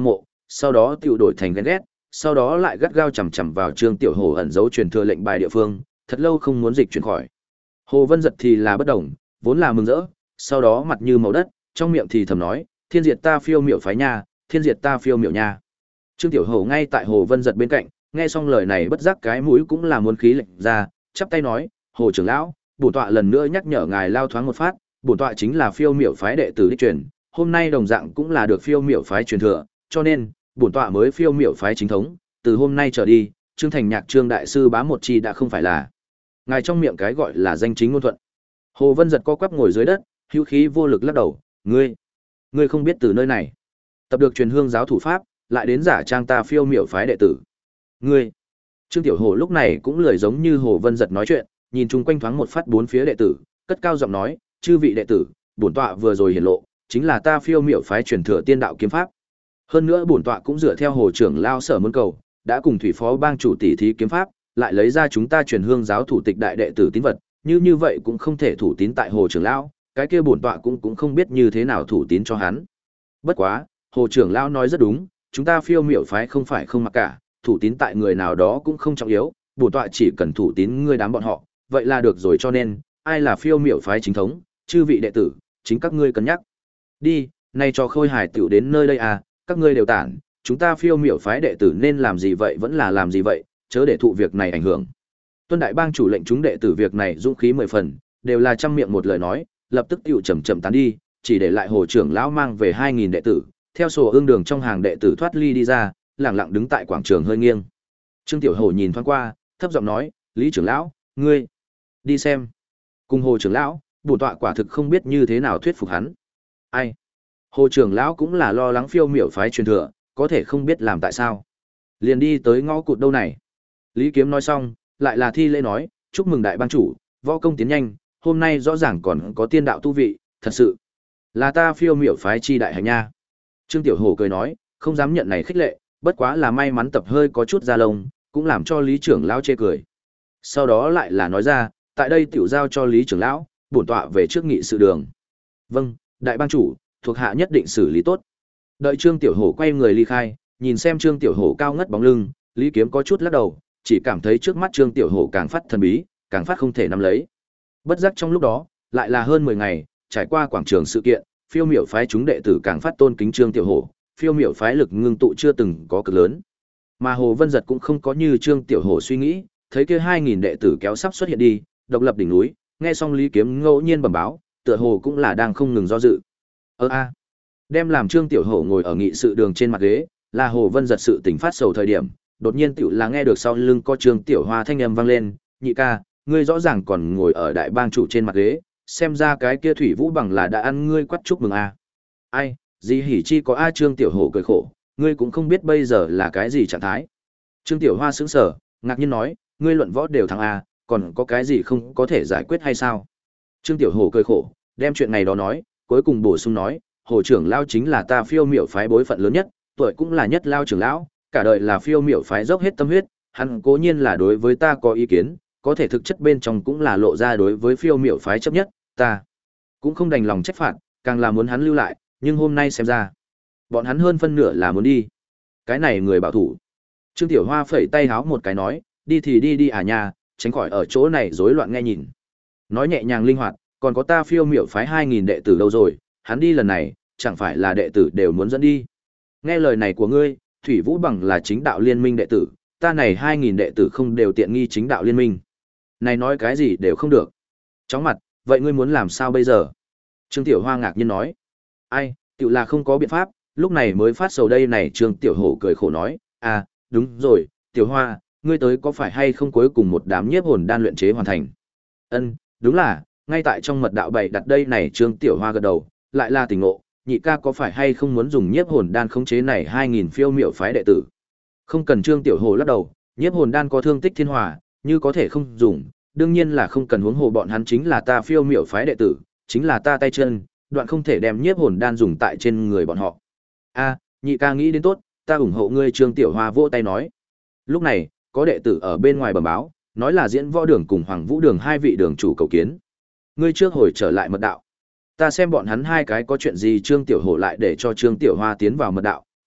sau đó tiểu đổi thành ghen ghét, sau đó lại gắt gao chằm chằm vào Trương Tiểu Hổ ẩn giấu truyền thừa lệnh bài địa phương, thật lâu không muốn dịch chuyển khỏi. Hồ Vân Giật thì là bất động, vốn là mừng rỡ, sau đó mặt như màu đất, trong miệng thì thầm nói, thiên diệt ta phiêu miểu phái nha, thiên diệt ta phiêu miểu nha. Trương Tiểu Hổ ngay tại Hồ Vân Giật bên cạnh, nghe xong lời này bất giác cái mũi cũng là muốn khí lệnh ra, chắp tay nói, Hồ trưởng lão, bổn tọa lần nữa nhắc nhở ngài lao thoáng một phát, bổn tọa chính là phiêu miểu phái đệ tử đích truyền, hôm nay đồng dạng cũng là được phiêu miểu phái truyền thừa, cho nên bổn tọa mới phiêu miểu phái chính thống, từ hôm nay trở đi, Trương Thành Nhạc Trương đại sư bá một chi đã không phải là ngài trong miệng cái gọi là danh chính ngôn thuận. Hồ Vân Giật co quắp ngồi dưới đất, hữu khí vô lực lắc đầu, ngươi, ngươi không biết từ nơi này tập được truyền hương giáo thủ pháp, lại đến giả trang ta phiêu miểu phái đệ tử. Ngươi, Trương Tiểu Hổ lúc này cũng lười giống như Hồ Vân Giật nói chuyện, nhìn chung quanh thoáng một phát bốn phía đệ tử, cất cao giọng nói, chư vị đệ tử, bổn tọa vừa rồi hiển lộ, chính là ta phiêu miểu phái truyền thừa tiên đạo kiếm pháp. Hơn nữa bổn tọa cũng dựa theo Hồ trưởng lao sở muốn cầu, đã cùng thủy phó bang chủ tỷ thí kiếm pháp, lại lấy ra chúng ta truyền hương giáo thủ tịch đại đệ tử tín vật, như như vậy cũng không thể thủ tín tại Hồ trưởng lão, cái kia bổn tọa cũng cũng không biết như thế nào thủ tín cho hắn. Bất quá, Hồ trưởng lão nói rất đúng, chúng ta phiêu miểu phái không phải không mặc cả, thủ tín tại người nào đó cũng không trọng yếu, bổn tọa chỉ cần thủ tín ngươi đám bọn họ, vậy là được rồi, cho nên, ai là phiêu miểu phái chính thống, chư vị đệ tử, chính các ngươi cân nhắc. Đi, nay cho khôi hài tiểu đến nơi đây à, các ngươi đều tản, chúng ta phiêu miểu phái đệ tử nên làm gì vậy vẫn là làm gì vậy, chớ để thụ việc này ảnh hưởng. Tuân đại bang chủ lệnh chúng đệ tử việc này dũng khí mười phần, đều là trăm miệng một lời nói, lập tức tiểu chậm chậm tán đi, chỉ để lại Hồ trưởng lão mang về hai nghìn đệ tử, theo sổ ương đường trong hàng đệ tử thoát ly đi ra, lặng lặng đứng tại quảng trường hơi nghiêng. Trương Tiểu Hổ nhìn thoáng qua, thấp giọng nói, Lý trưởng lão, ngươi đi xem. Cùng Hồ trưởng lão, bổn tọa quả thực không biết như thế nào thuyết phục hắn. Ai? Hồ trưởng lão cũng là lo lắng phiêu miểu phái truyền thừa, có thể không biết làm tại sao. Liền đi tới ngõ cụt đâu này. Lý Kiếm nói xong, lại là thi lễ nói, chúc mừng đại bang chủ, võ công tiến nhanh, hôm nay rõ ràng còn có tiên đạo tu vị, thật sự là ta phiêu miểu phái chi đại hành nha. Trương Tiểu Hổ cười nói, không dám nhận này khích lệ, bất quá là may mắn tập hơi có chút da lông, cũng làm cho Lý trưởng lão chê cười. Sau đó lại là nói ra, tại đây tiểu giao cho Lý trưởng lão, bổn tọa về trước nghị sự đường. Vâng, đại bang chủ, thuộc hạ nhất định xử lý tốt. Đợi Trương Tiểu Hổ quay người ly khai, nhìn xem Trương Tiểu Hổ cao ngất bóng lưng, Lý Kiếm có chút lắc đầu, chỉ cảm thấy trước mắt Trương Tiểu Hổ càng phát thần bí, càng phát không thể nắm lấy. Bất giác trong lúc đó, lại là hơn mười ngày, trải qua quảng trường sự kiện, phiêu miểu phái chúng đệ tử càng phát tôn kính Trương Tiểu Hổ, phiêu miểu phái lực ngưng tụ chưa từng có cực lớn. Mà Hồ Vân Giật cũng không có như Trương Tiểu Hổ suy nghĩ, thấy kia hai nghìn đệ tử kéo sắp xuất hiện đi, độc lập đỉnh núi, nghe xong Lý Kiếm ngẫu nhiên bẩm báo, tựa hồ cũng là đang không ngừng do dự. Ơ a, đem làm Trương Tiểu Hổ ngồi ở nghị sự đường trên mặt ghế, là Hồ Vân Giật sự tỉnh phát sầu thời điểm, đột nhiên tiểu là nghe được sau lưng có Trương Tiểu Hoa thanh âm vang lên, nhị ca, ngươi rõ ràng còn ngồi ở đại bang chủ trên mặt ghế, xem ra cái kia Thủy Vũ bằng là đã ăn ngươi quát chúc mừng a. Ai, gì hỉ chi có a. Trương Tiểu Hổ cười khổ, ngươi cũng không biết bây giờ là cái gì trạng thái. Trương Tiểu Hoa sững sờ, ngạc nhiên nói, ngươi luận võ đều thắng a, còn có cái gì không có thể giải quyết hay sao? Trương Tiểu Hổ cười khổ, đem chuyện này đó nói, cuối cùng bổ sung nói, Hồ trưởng lão chính là ta phiêu miểu phái bối phận lớn nhất, tuổi cũng là nhất lao trưởng lão, cả đời là phiêu miểu phái dốc hết tâm huyết, hắn cố nhiên là đối với ta có ý kiến, có thể thực chất bên trong cũng là lộ ra đối với phiêu miểu phái chấp nhất, ta cũng không đành lòng trách phạt, càng là muốn hắn lưu lại, nhưng hôm nay xem ra, bọn hắn hơn phân nửa là muốn đi. Cái này người bảo thủ. Trương Tiểu Hoa phẩy tay háo một cái nói, đi thì đi đi à nha, tránh khỏi ở chỗ này rối loạn nghe nhìn. Nói nhẹ nhàng linh hoạt, còn có ta phiêu miểu phái hai nghìn đệ tử đâu rồi, hắn đi lần này, chẳng phải là đệ tử đều muốn dẫn đi. Nghe lời này của ngươi, Thủy Vũ bằng là chính đạo liên minh đệ tử, ta này hai nghìn đệ tử không đều tiện nghi chính đạo liên minh. Này nói cái gì đều không được. Chóng mặt, vậy ngươi muốn làm sao bây giờ? Trương Tiểu Hoa ngạc nhiên nói. Ai, tiểu là không có biện pháp, lúc này mới phát sầu đây này. Trương Tiểu Hổ cười khổ nói, à, đúng rồi, Tiểu Hoa, ngươi tới có phải hay không cuối cùng một đám nhiếp hồn đan luyện chế hoàn thành? Ân, đúng là, ngay tại trong mật đạo bày đặt đây này. Trương Tiểu Hoa gật đầu, lại là tỉnh ngộ, nhị ca có phải hay không muốn dùng nhiếp hồn đan khống chế này hai nghìn phiêu miểu phái đệ tử? Không cần. Trương Tiểu Hổ lắc đầu, nhiếp hồn đan có thương tích thiên hòa, như có thể không dùng, đương nhiên là không cần huống hồ bọn hắn chính là ta phiêu miểu phái đệ tử, chính là ta tay chân, đoạn không thể đem nhiếp hồn đan dùng tại trên người bọn họ. A, nhị ca nghĩ đến tốt, ta ủng hộ ngươi. Trương Tiểu Hoa vỗ tay nói. Lúc này, có đệ tử ở bên ngoài bẩm báo, nói là Diễn Võ Đường cùng Hoàng Vũ Đường hai vị đường chủ cầu kiến. Ngươi trước hồi trở lại mật đạo, ta xem bọn hắn hai cái có chuyện gì. Trương Tiểu Hổ lại để cho Trương Tiểu Hoa tiến vào mật đạo,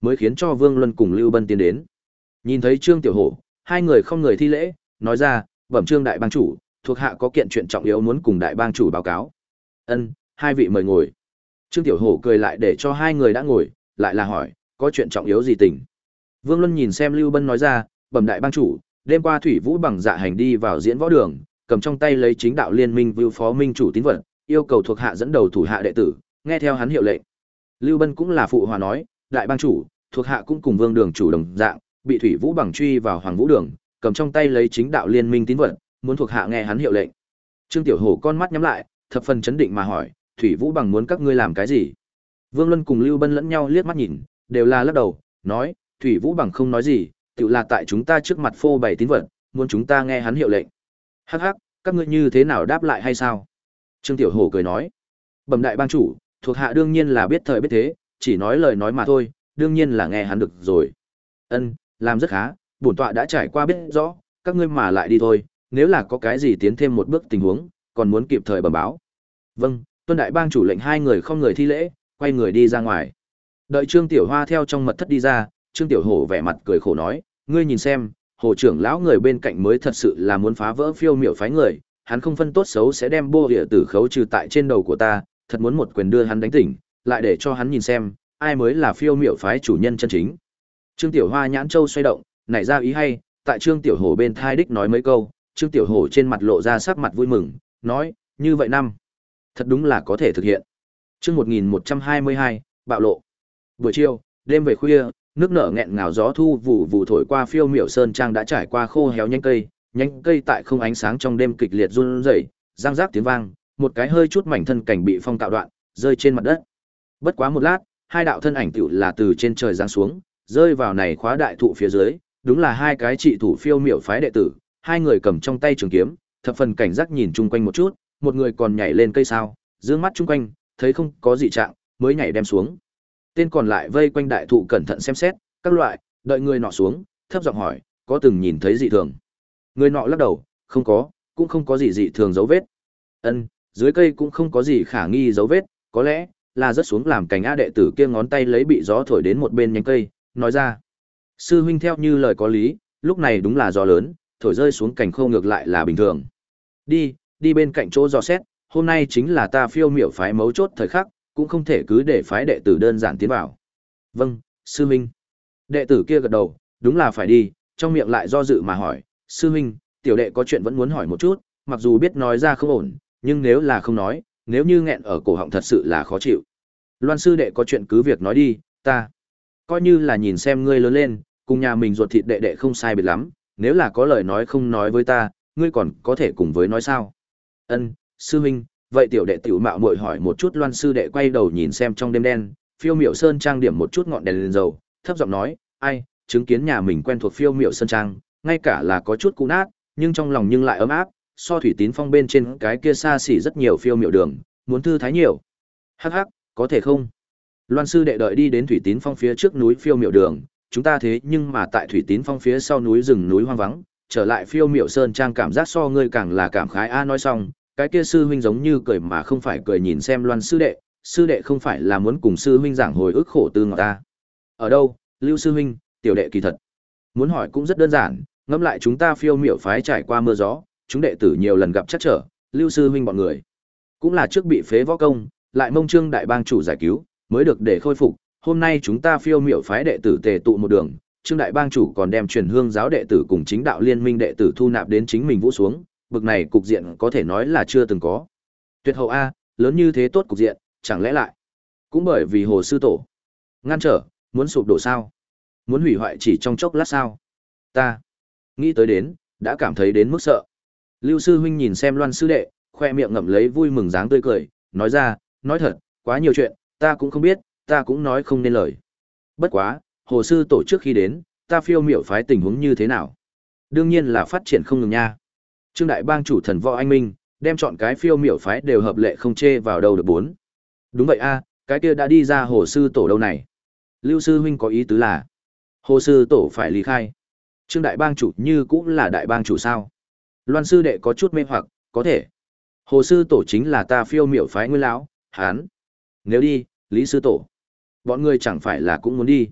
mới khiến cho Vương Luân cùng Lưu Bân tiến đến. Nhìn thấy Trương Tiểu Hổ, hai người không người thi lễ, nói ra, bẩm Trương đại bang chủ, thuộc hạ có kiện chuyện trọng yếu muốn cùng đại bang chủ báo cáo. Ân, hai vị mời ngồi. Trương Tiểu Hổ cười lại để cho hai người đã ngồi, lại là hỏi, có chuyện trọng yếu gì tình? Vương Luân nhìn xem Lưu Bân nói ra, bẩm đại bang chủ, đêm qua Thủy Vũ bằng dạ hành đi vào diễn võ đường, cầm trong tay lấy chính đạo liên minh vưu phó minh chủ tín vật, yêu cầu thuộc hạ dẫn đầu thủ hạ đệ tử, nghe theo hắn hiệu lệnh. Lưu Bân cũng là phụ hòa nói, đại bang chủ, thuộc hạ cũng cùng Vương đường chủ đồng dạng, bị Thủy Vũ bằng truy vào Hoàng Vũ đường, cầm trong tay lấy chính đạo liên minh tín vật, muốn thuộc hạ nghe hắn hiệu lệnh. Trương Tiểu Hổ con mắt nhắm lại, thập phần chấn định mà hỏi, Thủy Vũ bằng muốn các ngươi làm cái gì? Vương Luân cùng Lưu Bân lẫn nhau liếc mắt nhìn, đều là lắc đầu, nói, Thủy Vũ bằng không nói gì, tự là tại chúng ta trước mặt phô bày tín vật, muốn chúng ta nghe hắn hiệu lệnh. Hắc hắc, các ngươi như thế nào đáp lại hay sao? Trương Tiểu Hổ cười nói, bẩm đại bang chủ, thuộc hạ đương nhiên là biết thời biết thế, chỉ nói lời nói mà thôi, đương nhiên là nghe hắn được rồi. Ân, làm rất khá, bổn tọa đã trải qua biết rõ, các ngươi mà lại đi thôi, nếu là có cái gì tiến thêm một bước tình huống, còn muốn kịp thời bẩm báo. Vâng, tuân đại bang chủ lệnh. Hai người không người thi lễ, quay người đi ra ngoài. Đợi Trương Tiểu Hoa theo trong mật thất đi ra, Trương Tiểu Hổ vẻ mặt cười khổ nói, ngươi nhìn xem, Hồ trưởng lão người bên cạnh mới thật sự là muốn phá vỡ Phiêu Miểu phái người, hắn không phân tốt xấu sẽ đem Bô Địa Tử khấu trừ tại trên đầu của ta, thật muốn một quyền đưa hắn đánh tỉnh, lại để cho hắn nhìn xem, ai mới là Phiêu Miểu phái chủ nhân chân chính. Trương Tiểu Hoa nhãn châu xoay động, nảy ra ý hay, tại Trương Tiểu Hổ bên thai đích nói mấy câu, Trương Tiểu Hổ trên mặt lộ ra sắc mặt vui mừng, nói, như vậy năm, thật đúng là có thể thực hiện. Chương một nghìn một trăm hai mươi hai, bạo lộ. Buổi chiều, đêm về khuya, nước nở nghẹn ngào gió thu vụ vụ thổi qua Phiêu Miểu sơn trang đã trải qua khô héo nhánh cây, nhánh cây tại không ánh sáng trong đêm kịch liệt run rẩy, răng rác tiếng vang, một cái hơi chút mảnh thân cảnh bị phong cạo đoạn, rơi trên mặt đất. Bất quá một lát, hai đạo thân ảnh tựu là từ trên trời giáng xuống, rơi vào này khóa đại thụ phía dưới, đúng là hai cái trị thủ Phiêu Miểu phái đệ tử, hai người cầm trong tay trường kiếm, thập phần cảnh giác nhìn chung quanh một chút, một người còn nhảy lên cây sao, dương mắt chung quanh, thấy không có gì trạng, mới nhảy đem xuống. Tên còn lại vây quanh đại thụ cẩn thận xem xét, các loại, đợi người nọ xuống, thấp giọng hỏi, có từng nhìn thấy dị thường? Người nọ lắc đầu, không có, cũng không có gì dị thường dấu vết. Ân, dưới cây cũng không có gì khả nghi dấu vết, có lẽ là rớt xuống làm cành a đệ tử kia ngón tay lấy bị gió thổi đến một bên nhánh cây, nói ra. Sư huynh theo như lời có lý, lúc này đúng là gió lớn, thổi rơi xuống cành khô ngược lại là bình thường. Đi, đi bên cạnh chỗ dò xét, hôm nay chính là ta Phiêu Miểu phái mấu chốt thời khắc, cũng không thể cứ để phái đệ tử đơn giản tiến vào. Vâng, sư huynh. Đệ tử kia gật đầu, đúng là phải đi, trong miệng lại do dự mà hỏi, sư huynh, tiểu đệ có chuyện vẫn muốn hỏi một chút, mặc dù biết nói ra không ổn, nhưng nếu là không nói, nếu như nghẹn ở cổ họng thật sự là khó chịu. Loan sư đệ có chuyện cứ việc nói đi, ta coi như là nhìn xem ngươi lớn lên, cùng nhà mình ruột thịt đệ đệ không sai biệt lắm, nếu là có lời nói không nói với ta, ngươi còn có thể cùng với nói sao? Ân, sư huynh, vậy tiểu đệ tiểu mạo muội hỏi một chút. Loan sư đệ quay đầu nhìn xem trong đêm đen, Phiêu Miểu sơn trang điểm một chút ngọn đèn lên dầu, thấp giọng nói, ai, chứng kiến nhà mình quen thuộc Phiêu Miểu sơn trang, ngay cả là có chút cũ nát, nhưng trong lòng nhưng lại ấm áp, so thủy tín phong bên trên cái kia xa xỉ rất nhiều Phiêu Miểu đường, muốn thư thái nhiều. Hắc hắc, có thể không? Loan sư đệ đợi đi đến thủy tín phong phía trước núi Phiêu Miểu đường, chúng ta thế nhưng mà tại thủy tín phong phía sau núi rừng núi hoang vắng, trở lại Phiêu Miểu sơn trang cảm giác so ngươi càng là cảm khái a. Nói xong, cái kia sư huynh giống như cười mà không phải cười nhìn xem Loan sư đệ, sư đệ không phải là muốn cùng sư huynh giảng hồi ức khổ tư ngọt ta? Ở đâu, Lưu sư huynh, tiểu đệ kỳ thật muốn hỏi cũng rất đơn giản, ngẫm lại chúng ta Phiêu Miểu phái trải qua mưa gió, chúng đệ tử nhiều lần gặp chắc trở, Lưu sư huynh bọn người cũng là trước bị phế võ công, lại mông Trương đại bang chủ giải cứu, mới được để khôi phục. Hôm nay chúng ta Phiêu Miểu phái đệ tử tề tụ một đường, Trương đại bang chủ còn đem truyền hương giáo đệ tử cùng chính đạo liên minh đệ tử thu nạp đến chính mình vũ xuống, bực này cục diện có thể nói là chưa từng có. Tuyệt hậu a, lớn như thế tốt cục diện, chẳng lẽ lại cũng bởi vì Hồ sư tổ ngăn trở, muốn sụp đổ sao? Muốn hủy hoại chỉ trong chốc lát sao? Ta nghĩ tới đến, đã cảm thấy đến mức sợ. Lưu sư huynh nhìn xem Loan sư đệ, khoe miệng ngậm lấy vui mừng dáng tươi cười, nói ra, nói thật, quá nhiều chuyện, ta cũng không biết, ta cũng nói không nên lời. Bất quá, Hồ sư tổ trước khi đến, ta Phiêu Miểu phái tình huống như thế nào? Đương nhiên là phát triển không ngừng nha. Trương đại bang chủ thần võ anh minh, đem chọn cái Phiêu Miểu phái đều hợp lệ không chê vào đâu được bốn. Đúng vậy a, cái kia đã đi ra Hồ sư tổ đâu này? Lưu sư huynh có ý tứ là Hồ sư tổ phải ly khai. Trương đại bang chủ như cũng là đại bang chủ sao? Loan sư đệ có chút mê hoặc, có thể. Hồ sư tổ chính là ta Phiêu Miểu phái nguyên lão, hán. Nếu đi, Lý sư tổ, bọn người chẳng phải là cũng muốn đi?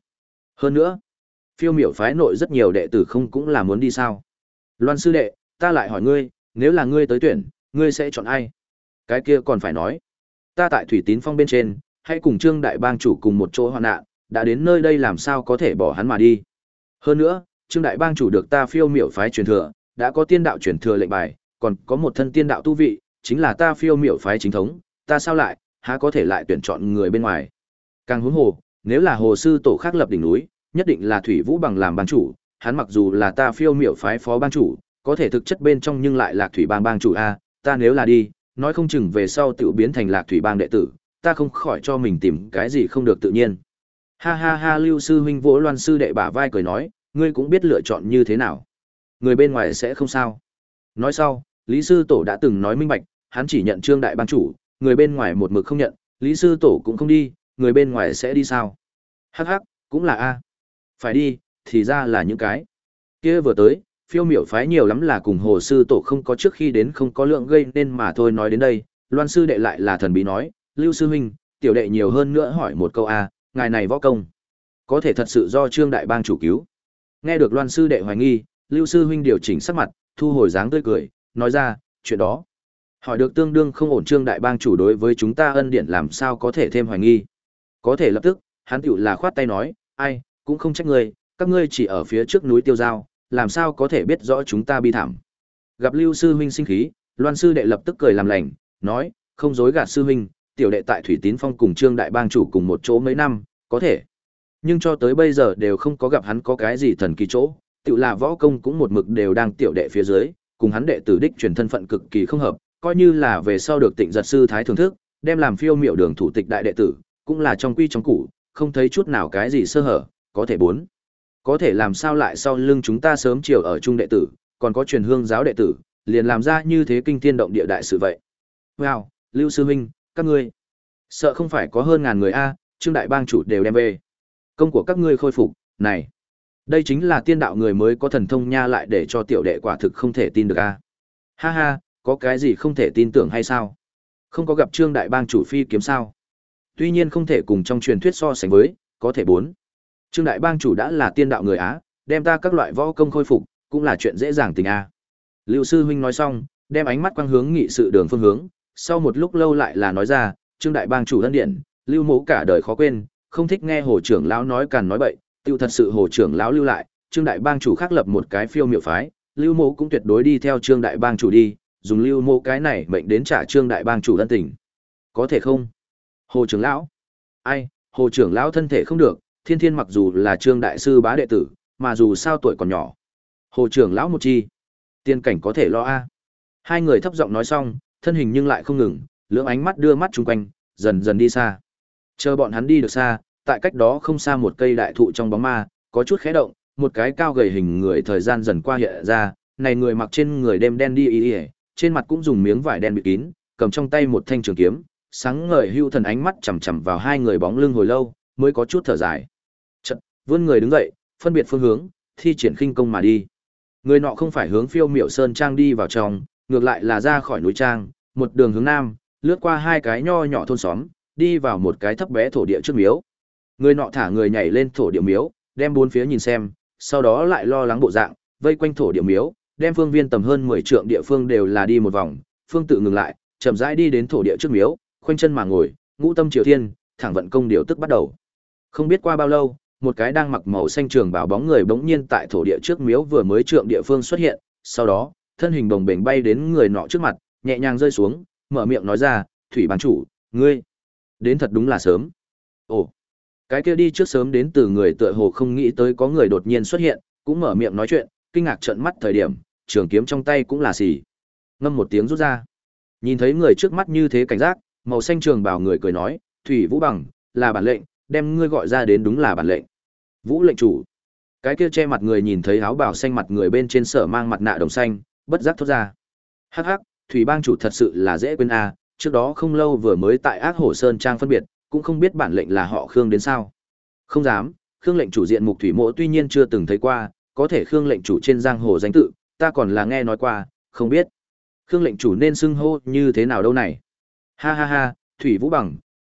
Hơn nữa, phiêu miểu phái nội rất nhiều đệ tử không cũng là muốn đi sao? Loan sư đệ, ta lại hỏi ngươi, nếu là ngươi tới tuyển, ngươi sẽ chọn ai? Cái kia còn phải nói. Ta tại Thủy Tín Phong bên trên, hãy cùng Trương đại bang chủ cùng một chỗ hoạn nạn, đã đến nơi đây làm sao có thể bỏ hắn mà đi. Hơn nữa, Trương đại bang chủ được ta phiêu miểu phái truyền thừa, đã có tiên đạo truyền thừa lệnh bài, còn có một thân tiên đạo tu vị, chính là ta phiêu miểu phái chính thống, ta sao lại, há có thể lại tuyển chọn người bên ngoài. Càng huống hồ, nếu là hồ sư tổ khác lập đỉnh núi, nhất định là Thủy Vũ Bằng làm bang chủ, hắn mặc dù là ta phiêu miểu phái phó bang chủ, có thể thực chất bên trong nhưng lại Lạc Thủy Bang bang chủ a, ta nếu là đi, nói không chừng về sau tự biến thành Lạc Thủy Bang đệ tử, ta không khỏi cho mình tìm cái gì không được tự nhiên. Ha ha ha, Lưu sư huynh vỗ Loan sư đệ bả vai cười nói, ngươi cũng biết lựa chọn như thế nào. Người bên ngoài sẽ không sao. Nói sau, Lý sư tổ đã từng nói minh bạch, hắn chỉ nhận Trương đại bang chủ, người bên ngoài một mực không nhận, Lý sư tổ cũng không đi, người bên ngoài sẽ đi sao? Hắc hắc, cũng là a. Phải đi, thì ra là những cái. Kia vừa tới, phiêu miểu phái nhiều lắm là cùng hồ sư tổ không có trước khi đến không có lượng gây nên mà thôi. Nói đến đây, Loan sư đệ lại là thần bí nói, Lưu sư huynh, tiểu đệ nhiều hơn nữa hỏi một câu a, ngài này võ công, có thể thật sự do Trương đại bang chủ cứu? Nghe được Loan sư đệ hoài nghi, Lưu sư huynh điều chỉnh sắc mặt, thu hồi dáng tươi cười, nói ra, chuyện đó hỏi được tương đương không ổn, Trương đại bang chủ đối với chúng ta ân điển làm sao có thể thêm hoài nghi. Có thể lập tức, hắn tựu là khoát tay nói, ai, cũng không trách ngươi, các ngươi chỉ ở phía trước núi tiêu giao, làm sao có thể biết rõ chúng ta bi thảm. Gặp Lưu sư huynh sinh khí, Loan sư đệ lập tức cười làm lành, nói, không dối gạt sư huynh, tiểu đệ tại Thủy Tín Phong cùng Trương đại bang chủ cùng một chỗ mấy năm, có thể. Nhưng cho tới bây giờ đều không có gặp hắn có cái gì thần kỳ chỗ, tựu là võ công cũng một mực đều đang tiểu đệ phía dưới, cùng hắn đệ tử đích truyền thân phận cực kỳ không hợp, coi như là về sau được Tịnh Giật sư thái thưởng thức, đem làm phiêu miểu đường thủ tịch đại đệ tử, cũng là trong quy trong củ, không thấy chút nào cái gì sơ hở, có thể bốn. Có thể làm sao lại sau lưng chúng ta sớm chiều ở chung đệ tử, còn có truyền hương giáo đệ tử, liền làm ra như thế kinh thiên động địa đại sự vậy. Wow, Lưu sư huynh, các ngươi sợ không phải có hơn ngàn người a, Trương đại bang chủ đều đem về. Công của các ngươi khôi phục, này, đây chính là tiên đạo người mới có thần thông nha, lại để cho tiểu đệ quả thực không thể tin được a. Ha ha, có cái gì không thể tin tưởng hay sao? Không có gặp Trương đại bang chủ phi kiếm sao? Tuy nhiên không thể cùng trong truyền thuyết so sánh với, có thể bốn. Trương đại bang chủ đã là tiên đạo người Á, đem ta các loại võ công khôi phục, cũng là chuyện dễ dàng tình a. Lưu sư huynh nói xong, đem ánh mắt quang hướng nghị sự đường phương hướng, sau một lúc lâu lại là nói ra, Trương đại bang chủ ân điển, Lưu mỗ cả đời khó quên, không thích nghe hồ trưởng lão nói càn nói bậy, tiêu thật sự hồ trưởng lão lưu lại, Trương đại bang chủ khác lập một cái phiêu miệu phái, Lưu mỗ cũng tuyệt đối đi theo Trương đại bang chủ đi, dùng Lưu mỗ cái này mệnh đến trả Trương đại bang chủ ân tình. Có thể không? Hồ trưởng lão? Ai, hồ trưởng lão thân thể không được, Thiên Thiên mặc dù là Trương đại sư bá đệ tử, mà dù sao tuổi còn nhỏ. Hồ trưởng lão một chi, tiên cảnh có thể lo a. Hai người thấp giọng nói xong, thân hình nhưng lại không ngừng, lưỡng ánh mắt đưa mắt chung quanh, dần dần đi xa. Chờ bọn hắn đi được xa, tại cách đó không xa một cây đại thụ trong bóng ma, có chút khẽ động, một cái cao gầy hình người thời gian dần qua hiện ra, này người mặc trên người đêm đen đi y, trên mặt cũng dùng miếng vải đen bịt kín, cầm trong tay một thanh trường kiếm, sáng ngời hưu thần ánh mắt chằm chằm vào hai người bóng lưng hồi lâu, mới có chút thở dài. Chợt, vươn người đứng dậy, phân biệt phương hướng, thi triển khinh công mà đi. Người nọ không phải hướng Phiêu Miểu Sơn trang đi vào trong, ngược lại là ra khỏi núi trang, một đường hướng nam, lướt qua hai cái nho nhỏ thôn xóm, đi vào một cái thấp bé thổ địa trước miếu. Người nọ thả người nhảy lên thổ địa miếu, đem bốn phía nhìn xem, sau đó lại lo lắng bộ dạng, vây quanh thổ địa miếu, đem phương viên tầm hơn mười trượng địa phương đều là đi một vòng, phương tự ngừng lại, chậm rãi đi đến thổ địa trước miếu, khoanh chân mà ngồi, ngũ tâm triều thiên, thẳng vận công điều tức bắt đầu. Không biết qua bao lâu, một cái đang mặc màu xanh trường bào bóng người bỗng nhiên tại thổ địa trước miếu vừa mới trượng địa phương xuất hiện, sau đó, thân hình bồng bềnh bay đến người nọ trước mặt, nhẹ nhàng rơi xuống, mở miệng nói ra, "Thủy bán chủ, ngươi đến thật đúng là sớm." Ồ, cái kia đi trước sớm đến từ người tựa hồ không nghĩ tới có người đột nhiên xuất hiện, cũng mở miệng nói chuyện, kinh ngạc trợn mắt thời điểm, trường kiếm trong tay cũng là xì. Ngâm một tiếng rút ra. Nhìn thấy người trước mắt như thế cảnh giác, màu xanh trường bào người cười nói, "Thủy Vũ Bằng, là bản lệnh, đem ngươi gọi ra đến đúng là bản lệnh." Vũ lệnh chủ. Cái kia che mặt người nhìn thấy áo bào xanh mặt người bên trên sở mang mặt nạ đồng xanh, bất giác thốt ra. Hắc hắc, Thủy bang chủ thật sự là dễ quên a, trước đó không lâu vừa mới tại Ác Hổ Sơn trang phân biệt, cũng không biết bản lệnh là họ Khương đến sao. Không dám, Khương lệnh chủ diện mục Thủy Mộ tuy nhiên chưa từng thấy qua, có thể Khương lệnh chủ trên giang hồ danh tự, ta còn là nghe nói qua, không biết Khương lệnh chủ nên xưng hô như thế nào đâu này. Ha ha ha, Thủy Vũ Bằng,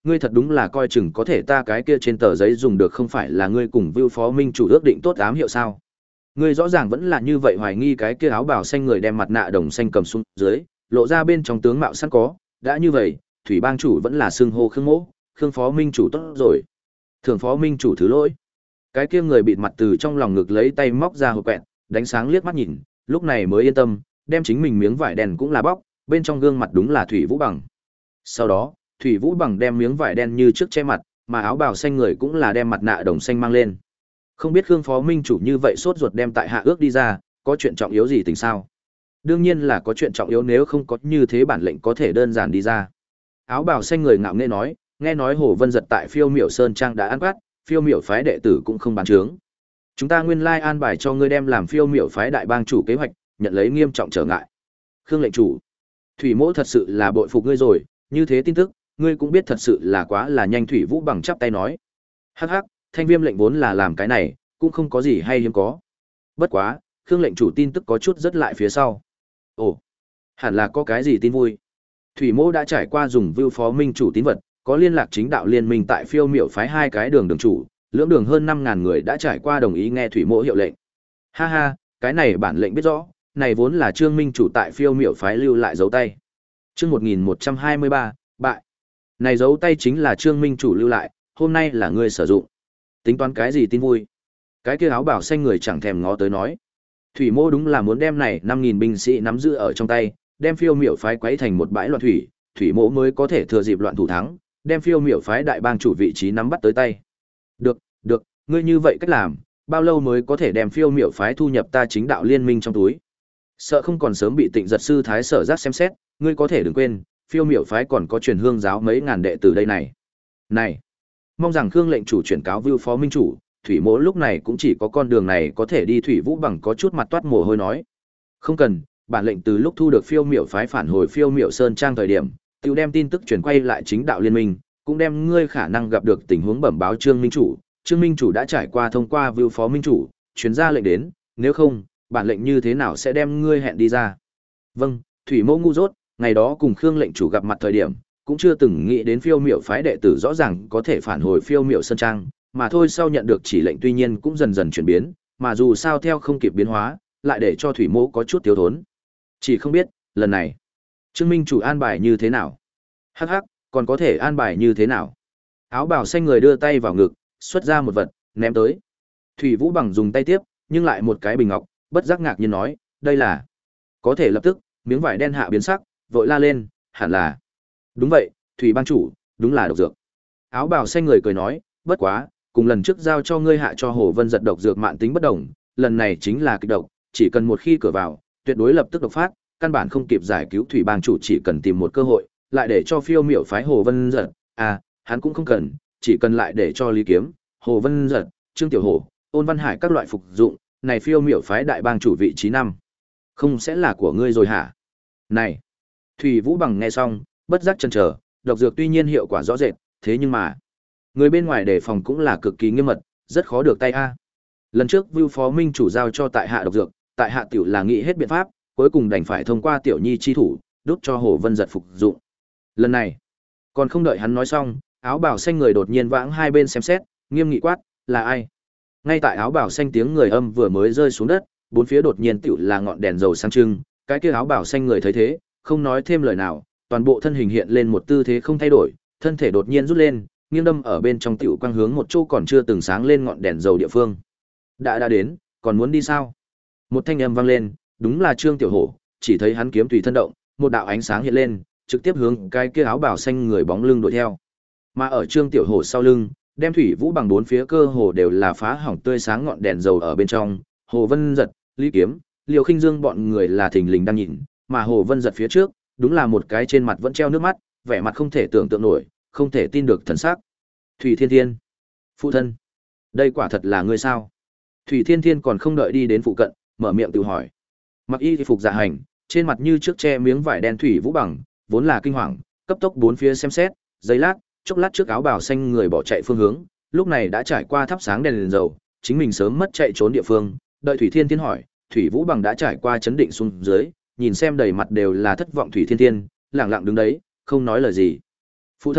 ngươi thật đúng là coi chừng có thể ta cái kia trên tờ giấy dùng được không phải là ngươi cùng Vưu Phó Minh chủ ước định tốt ám hiệu sao? Ngươi rõ ràng vẫn là như vậy hoài nghi cái kia áo bào xanh người đem mặt nạ đồng xanh cầm xuống dưới, lộ ra bên trong tướng mạo sẵn có, đã như vậy, Thủy Bang chủ vẫn là xưng hô Khương Mỗ, Khương Phó Minh chủ tốt rồi. Thường Phó Minh chủ thứ lỗi. Cái kia người bịt mặt từ trong lòng ngực lấy tay móc ra hộp quẹt, đánh sáng liếc mắt nhìn, lúc này mới yên tâm, đem chính mình miếng vải đen cũng là bóc, bên trong gương mặt đúng là Thủy Vũ Bằng. Sau đó, Thủy Vũ Bằng đem miếng vải đen như trước che mặt, mà áo bào xanh người cũng là đem mặt nạ đồng xanh mang lên. Không biết Khương Phó Minh chủ như vậy sốt ruột đem tại hạ ước đi ra, có chuyện trọng yếu gì tình sao? Đương nhiên là có chuyện trọng yếu, nếu không có như thế bản lệnh có thể đơn giản đi ra. Áo bào xanh người ngạo nghễ nói, nghe nói Hồ Vân Giật tại Phiêu Miểu Sơn Trang đã ăn quát, Phiêu Miểu phái đệ tử cũng không bán trướng. Chúng ta nguyên lai an bài cho ngươi đem làm Phiêu Miểu phái đại bang chủ kế hoạch, nhận lấy nghiêm trọng trở ngại. Khương lệnh chủ, Thủy Mỗ thật sự là bội phục ngươi rồi, như thế tin tức, ngươi cũng biết thật sự là quá là nhanh. Thủy Vũ Bằng chắp tay nói. Hắc hắc, Thanh Viêm lệnh vốn là làm cái này, cũng không có gì hay hiếm có. Bất quá, Khương lệnh chủ tin tức có chút rất lại phía sau. Ồ, hẳn là có cái gì tin vui. Thủy Mỗ đã trải qua dùng Vưu Phó Minh chủ tín vật, có liên lạc chính đạo liên minh tại Phiêu Miểu phái hai cái đường đường chủ, lưỡng đường hơn năm ngàn người đã trải qua đồng ý nghe Thủy Mỗ hiệu lệnh. Ha ha, cái này bản lệnh biết rõ, này vốn là Trương Minh chủ tại Phiêu Miểu phái lưu lại dấu tay. Chương một nghìn một trăm hai mươi ba, bại. Này dấu tay chính là Trương Minh chủ lưu lại, hôm nay là ngươi sử dụng. Tính toán cái gì tin vui? Cái kia áo bảo xanh người chẳng thèm ngó tới nói. Thủy Mỗ đúng là muốn đem này năm nghìn binh sĩ nắm giữ ở trong tay, đem Phiêu Miểu phái quấy thành một bãi loạn thủy, Thủy Mỗ mới có thể thừa dịp loạn thủ thắng, đem Phiêu Miểu phái đại bang chủ vị trí nắm bắt tới tay. Được, được, ngươi như vậy cách làm, bao lâu mới có thể đem Phiêu Miểu phái thu nhập ta chính đạo liên minh trong túi? Sợ không còn sớm bị Tịnh Giật sư thái sở giác xem xét, ngươi có thể đừng quên, Phiêu Miểu phái còn có truyền hương giáo mấy ngàn đệ tử đây này. Này, mong rằng Khương lệnh chủ chuyển cáo Vưu Phó Minh chủ, Thủy Mỗ lúc này cũng chỉ có con đường này có thể đi. Thủy Vũ Bằng có chút mặt toát mồ hôi nói. Không cần, bản lệnh từ lúc thu được Phiêu Miểu phái phản hồi Phiêu Miểu Sơn Trang thời điểm, tiểu đem tin tức truyền quay lại chính đạo liên minh, cũng đem ngươi khả năng gặp được tình huống bẩm báo Trương Minh chủ. Trương Minh chủ đã trải qua thông qua Vưu Phó Minh chủ, truyền ra lệnh đến, nếu không, bản lệnh như thế nào sẽ đem ngươi hẹn đi ra. Vâng, Thủy Mỗ ngu dốt, ngày đó cùng Khương lệnh chủ gặp mặt thời điểm, cũng chưa từng nghĩ đến Phiêu Miểu phái đệ tử rõ ràng có thể phản hồi Phiêu Miểu Sơn Trang, mà thôi sau nhận được chỉ lệnh tuy nhiên cũng dần dần chuyển biến, mà dù sao theo không kịp biến hóa, lại để cho Thủy Mỗ có chút thiếu thốn. Chỉ không biết, lần này, Trương Minh chủ an bài như thế nào? Hắc hắc, còn có thể an bài như thế nào? Áo bào xanh người đưa tay vào ngực, xuất ra một vật, ném tới. Thủy Vũ Bằng dùng tay tiếp, nhưng lại một cái bình ngọc, bất giác ngạc nhiên nói, đây là... Có thể lập tức, miếng vải đen hạ biến sắc, vội la lên, hẳn là... Đúng vậy, Thủy Bang chủ, đúng là độc dược. Áo bào xanh người cười nói, bất quá, cùng lần trước giao cho ngươi hạ cho Hồ Vân Giật độc dược mạn tính bất đồng, lần này chính là kịch độc, chỉ cần một khi cửa vào, tuyệt đối lập tức độc phát, căn bản không kịp giải cứu. Thủy Bang chủ chỉ cần tìm một cơ hội, lại để cho Phiêu Miểu phái Hồ Vân Giật, à, hắn cũng không cần, chỉ cần lại để cho Lý Kiếm, Hồ Vân Giật, Trương Tiểu Hổ, Ôn Văn Hải các loại phục dụng, này Phiêu Miểu phái đại bang chủ vị trí năm, không sẽ là của ngươi rồi hả? Này, Thủy Vũ Bằng nghe xong, bất giác chần chờ, độc dược tuy nhiên hiệu quả rõ rệt, thế nhưng mà người bên ngoài đề phòng cũng là cực kỳ nghiêm mật, rất khó được tay a. Lần trước Vưu Phó Minh chủ giao cho tại hạ độc dược, tại hạ tiểu là nghĩ hết biện pháp, cuối cùng đành phải thông qua tiểu nhi chi thủ, đút cho Hồ Vân Giật phục dụng. Lần này, còn không đợi hắn nói xong, áo bào xanh người đột nhiên vãng hai bên xem xét, nghiêm nghị quát, là ai? Ngay tại áo bào xanh tiếng người âm vừa mới rơi xuống đất, bốn phía đột nhiên tiểu là ngọn đèn dầu sáng trưng, cái kia áo bào xanh người thấy thế, không nói thêm lời nào, toàn bộ thân hình hiện lên một tư thế không thay đổi, thân thể đột nhiên rút lên, nghiêng đâm ở bên trong tiểu quang hướng một chỗ còn chưa từng sáng lên ngọn đèn dầu địa phương. Đã đã đến, còn muốn đi sao? Một thanh âm vang lên, đúng là Trương Tiểu Hổ, chỉ thấy hắn kiếm tùy thân động, một đạo ánh sáng hiện lên, trực tiếp hướng cái kia áo bào xanh người bóng lưng đuổi theo. Mà ở Trương Tiểu Hổ sau lưng, đem Thủy Vũ Bằng bốn phía cơ hồ đều là phá hỏng tươi sáng ngọn đèn dầu ở bên trong, Hồ Vân Giật, Lý Kiếm, Liêu Khinh Dương bọn người là thình lình đang nhìn, mà Hồ Vân Giật phía trước, đúng là một cái trên mặt vẫn treo nước mắt, vẻ mặt không thể tưởng tượng nổi, không thể tin được thần sắc. Thủy Thiên Thiên, phụ thân, đây quả thật là ngươi sao? Thủy Thiên Thiên còn không đợi đi đến phụ cận, mở miệng tự hỏi. Mặc y phục dạ hành, trên mặt như trước che miếng vải đen. Thủy Vũ Bằng vốn là kinh hoàng, cấp tốc bốn phía xem xét, giây lát, chốc lát trước áo bào xanh người bỏ chạy phương hướng, lúc này đã trải qua thắp sáng đèn, đèn dầu, chính mình sớm mất chạy trốn địa phương. Đợi Thủy Thiên Thiên hỏi, Thủy Vũ Bằng đã trải qua chấn định xuống dưới, nhìn xem đầy mặt đều là thất vọng Thủy Thiên Thiên, lặng lặng đứng đấy, không nói lời gì. Phụ thân,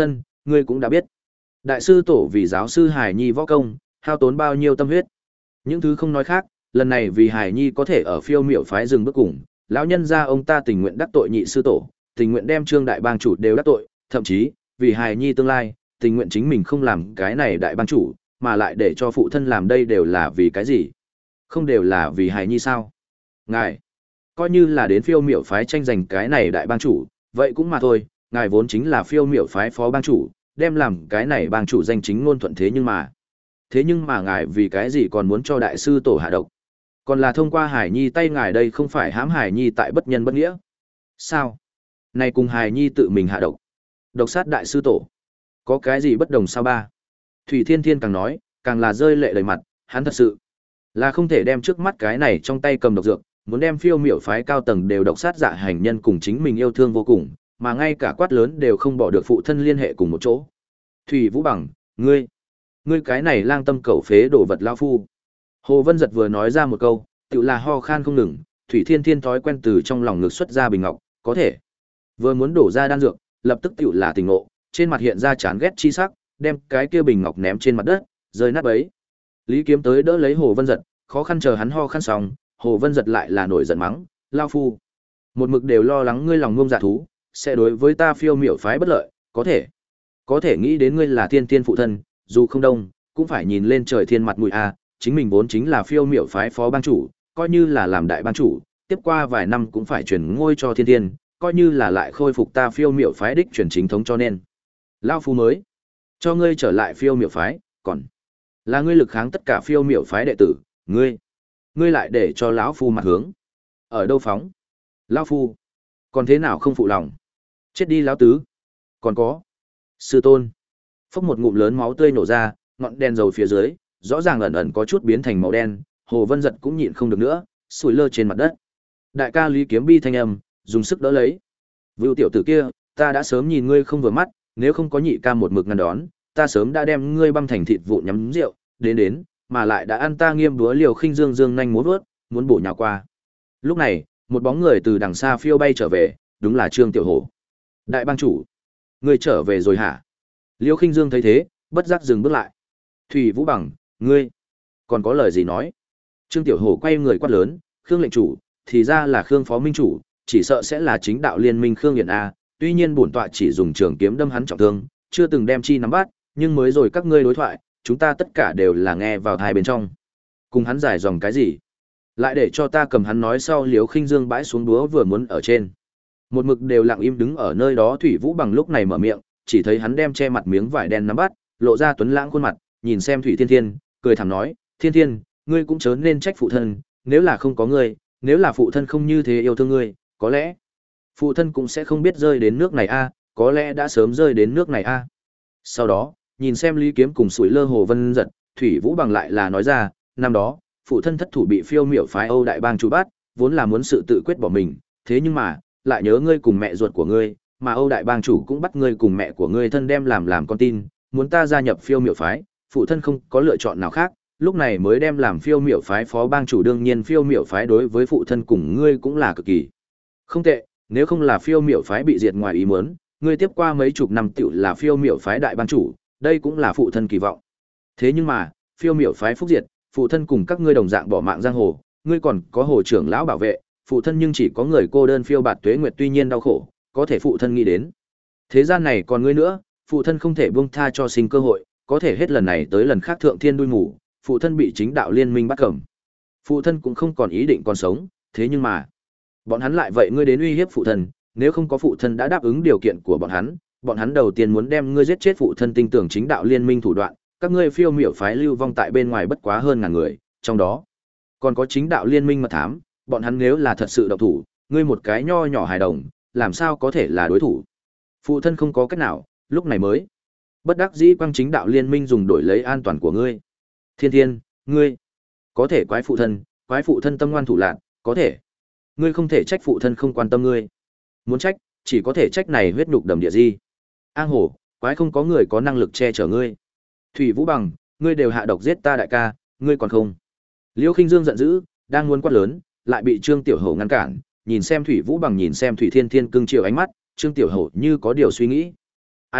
ngươi cũng đã biết. Đại sư tổ vì giáo sư Hải Nhi võ công, hao tốn bao nhiêu tâm huyết. Những thứ không nói khác, lần này vì Hải Nhi có thể ở phiêu miểu phái dừng bước cùng, lão nhân gia ông ta tình nguyện đắc tội nhị sư tổ, tình nguyện đem Trương đại bang chủ đều đắc tội, thậm chí, vì Hải Nhi tương lai, tình nguyện chính mình không làm cái này đại bang chủ, mà lại để cho phụ thân làm đây đều là vì cái gì? Không đều là vì Hải Nhi sao? Ngài, coi như là đến phiêu miểu phái tranh giành cái này đại bang chủ, vậy cũng mà thôi, ngài vốn chính là phiêu miểu phái phó bang chủ, đem làm cái này bang chủ danh chính ngôn thuận thế nhưng mà. Thế nhưng mà ngài vì cái gì còn muốn cho đại sư tổ hạ độc? Còn là thông qua Hải Nhi tay ngài đây không phải hãm Hải Nhi tại bất nhân bất nghĩa. Sao? Này cùng Hải Nhi tự mình hạ độc. Độc sát đại sư tổ. Có cái gì bất đồng sao ba? Thủy Thiên Thiên càng nói, càng là rơi lệ đầy mặt, hắn thật sự là không thể đem trước mắt cái này trong tay cầm độc dược, muốn đem phiêu miểu phái cao tầng đều độc sát dạ hành nhân cùng chính mình yêu thương vô cùng, mà ngay cả quát lớn đều không bỏ được phụ thân liên hệ cùng một chỗ. Thủy Vũ Bằng, ngươi, ngươi cái này lang tâm cẩu phế đổ vật lao phu. Hồ Vân Giật vừa nói ra một câu, tự là ho khan không ngừng, Thủy Thiên Thiên thói quen từ trong lòng ngực xuất ra bình ngọc, có thể. Vừa muốn đổ ra đan dược, lập tức tự là tỉnh ngộ, trên mặt hiện ra chán ghét chi sắc, đem cái kia bình ngọc ném trên mặt đất, rơi nát bấy. Lý Kiếm tới đỡ lấy Hồ Vân Giật, khó khăn chờ hắn ho khan xong, Hồ Vân Giật lại là nổi giận mắng, lao phu. Một mực đều lo lắng ngươi lòng ngông dạ thú, sẽ đối với ta phiêu miểu phái bất lợi, có thể. Có thể nghĩ đến ngươi là thiên tiên phụ thân, dù không đông, cũng phải nhìn lên trời thiên mặt mũi a, chính mình vốn chính là phiêu miểu phái phó bang chủ, coi như là làm đại bang chủ, tiếp qua vài năm cũng phải chuyển ngôi cho thiên tiên, coi như là lại khôi phục ta phiêu miểu phái đích chuyển chính thống cho nên. Lao phu mới cho ngươi trở lại phiêu miểu phái, còn là ngươi lực kháng tất cả phiêu miểu phái đệ tử, ngươi, ngươi lại để cho lão phu mặt hướng. Ở đâu phóng? Lão phu, còn thế nào không phụ lòng? Chết đi lão tứ. Còn có, sư tôn. Phốc một ngụm lớn máu tươi nổ ra, ngọn đèn dầu phía dưới, rõ ràng ẩn ẩn có chút biến thành màu đen, Hồ Vân Giật cũng nhịn không được nữa, sủi lơ trên mặt đất. Đại ca Lý Kiếm Bi thanh âm, dùng sức đỡ lấy. Vưu tiểu tử kia, ta đã sớm nhìn ngươi không vừa mắt, nếu không có nhị ca một mực ngăn đón, ta sớm đã đem ngươi băm thành thịt vụn nhắm rượu, đến đến, mà lại đã ăn ta nghiêm đúa liều khinh dương dương nhanh múa vớt, muốn bổ nhào qua. Lúc này, một bóng người từ đằng xa phiêu bay trở về, đúng là Trương Tiểu Hổ. Đại bang chủ, ngươi trở về rồi hả? Liêu Khinh Dương thấy thế, bất giác dừng bước lại. Thủy Vũ Bằng, ngươi, còn có lời gì nói? Trương Tiểu Hổ quay người quát lớn, Khương lệnh chủ, thì ra là Khương phó minh chủ, chỉ sợ sẽ là chính đạo liên minh Khương Hiển A, tuy nhiên bổn tọa chỉ dùng trường kiếm đâm hắn trọng thương, chưa từng đem chi nắm bắt, nhưng mới rồi các ngươi đối thoại, chúng ta tất cả đều là nghe vào tai bên trong. Cùng hắn giải dòng cái gì? Lại để cho ta cầm hắn nói sau. Liêu Khinh Dương bãi xuống đúa vừa muốn ở trên. Một mực đều lặng im đứng ở nơi đó Thủy Vũ Bằng lúc này mở miệng, chỉ thấy hắn đem che mặt miếng vải đen nắm bắt, lộ ra tuấn lãng khuôn mặt, nhìn xem Thủy Thiên Thiên, cười thầm nói, Thiên Thiên, ngươi cũng chớ nên trách phụ thân, nếu là không có ngươi, nếu là phụ thân không như thế yêu thương ngươi, có lẽ phụ thân cũng sẽ không biết rơi đến nước này a, có lẽ đã sớm rơi đến nước này a. Sau đó, nhìn xem Lý Kiếm cùng sủi lơ Hồ Vân Giật, Thủy Vũ Bằng lại là nói ra, năm đó, phụ thân thất thủ bị phiêu miểu phái Âu đại bang chủ bắt, vốn là muốn sự tự quyết bỏ mình, thế nhưng mà, lại nhớ ngươi cùng mẹ ruột của ngươi, mà Âu đại bang chủ cũng bắt ngươi cùng mẹ của ngươi thân đem làm làm con tin, muốn ta gia nhập phiêu miểu phái, phụ thân không có lựa chọn nào khác, lúc này mới đem làm phiêu miểu phái phó bang chủ. Đương nhiên phiêu miểu phái đối với phụ thân cùng ngươi cũng là cực kỳ không tệ, nếu không là phiêu miểu phái bị diệt ngoài ý muốn, ngươi tiếp qua mấy chục năm tựu là phiêu miểu phái đại bang chủ, đây cũng là phụ thân kỳ vọng. Thế nhưng mà, phiêu miểu phái phúc diệt, phụ thân cùng các ngươi đồng dạng bỏ mạng giang hồ, ngươi còn có hồ trưởng lão bảo vệ, phụ thân nhưng chỉ có người cô đơn phiêu bạt tuế nguyệt, tuy nhiên đau khổ, có thể phụ thân nghĩ đến. Thế gian này còn ngươi nữa, phụ thân không thể buông tha cho sinh cơ hội, có thể hết lần này tới lần khác thượng thiên đuôi ngủ, phụ thân bị chính đạo liên minh bắt cầm. Phụ thân cũng không còn ý định còn sống, thế nhưng mà, bọn hắn lại vậy ngươi đến uy hiếp phụ thân, nếu không có phụ thân đã đáp ứng điều kiện của bọn hắn, bọn hắn đầu tiên muốn đem ngươi giết chết. Phụ thân tin tưởng chính đạo liên minh thủ đoạn, các ngươi phiêu miểu phái lưu vong tại bên ngoài bất quá hơn ngàn người, trong đó còn có chính đạo liên minh mật thám, bọn hắn nếu là thật sự động thủ, ngươi một cái nho nhỏ hài đồng, làm sao có thể là đối thủ. Phụ thân không có cách nào, lúc này mới bất đắc dĩ quang chính đạo liên minh dùng đổi lấy an toàn của ngươi. Thiên Thiên, ngươi có thể quái phụ thân, quái phụ thân tâm ngoan thủ lạn, có thể ngươi không thể trách phụ thân không quan tâm ngươi. Muốn trách, chỉ có thể trách này huyết nhục đầm địa di. An hổ, quái không có người có năng lực che chở ngươi. Thủy Vũ Bằng, ngươi đều hạ độc giết ta đại ca, ngươi còn không. Liêu Khinh Dương giận dữ, đang muốn quát lớn, lại bị Trương Tiểu Hổ ngăn cản, nhìn xem Thủy Vũ Bằng nhìn xem Thủy Thiên Thiên cưng chiều ánh mắt, Trương Tiểu Hổ như có điều suy nghĩ. Ai,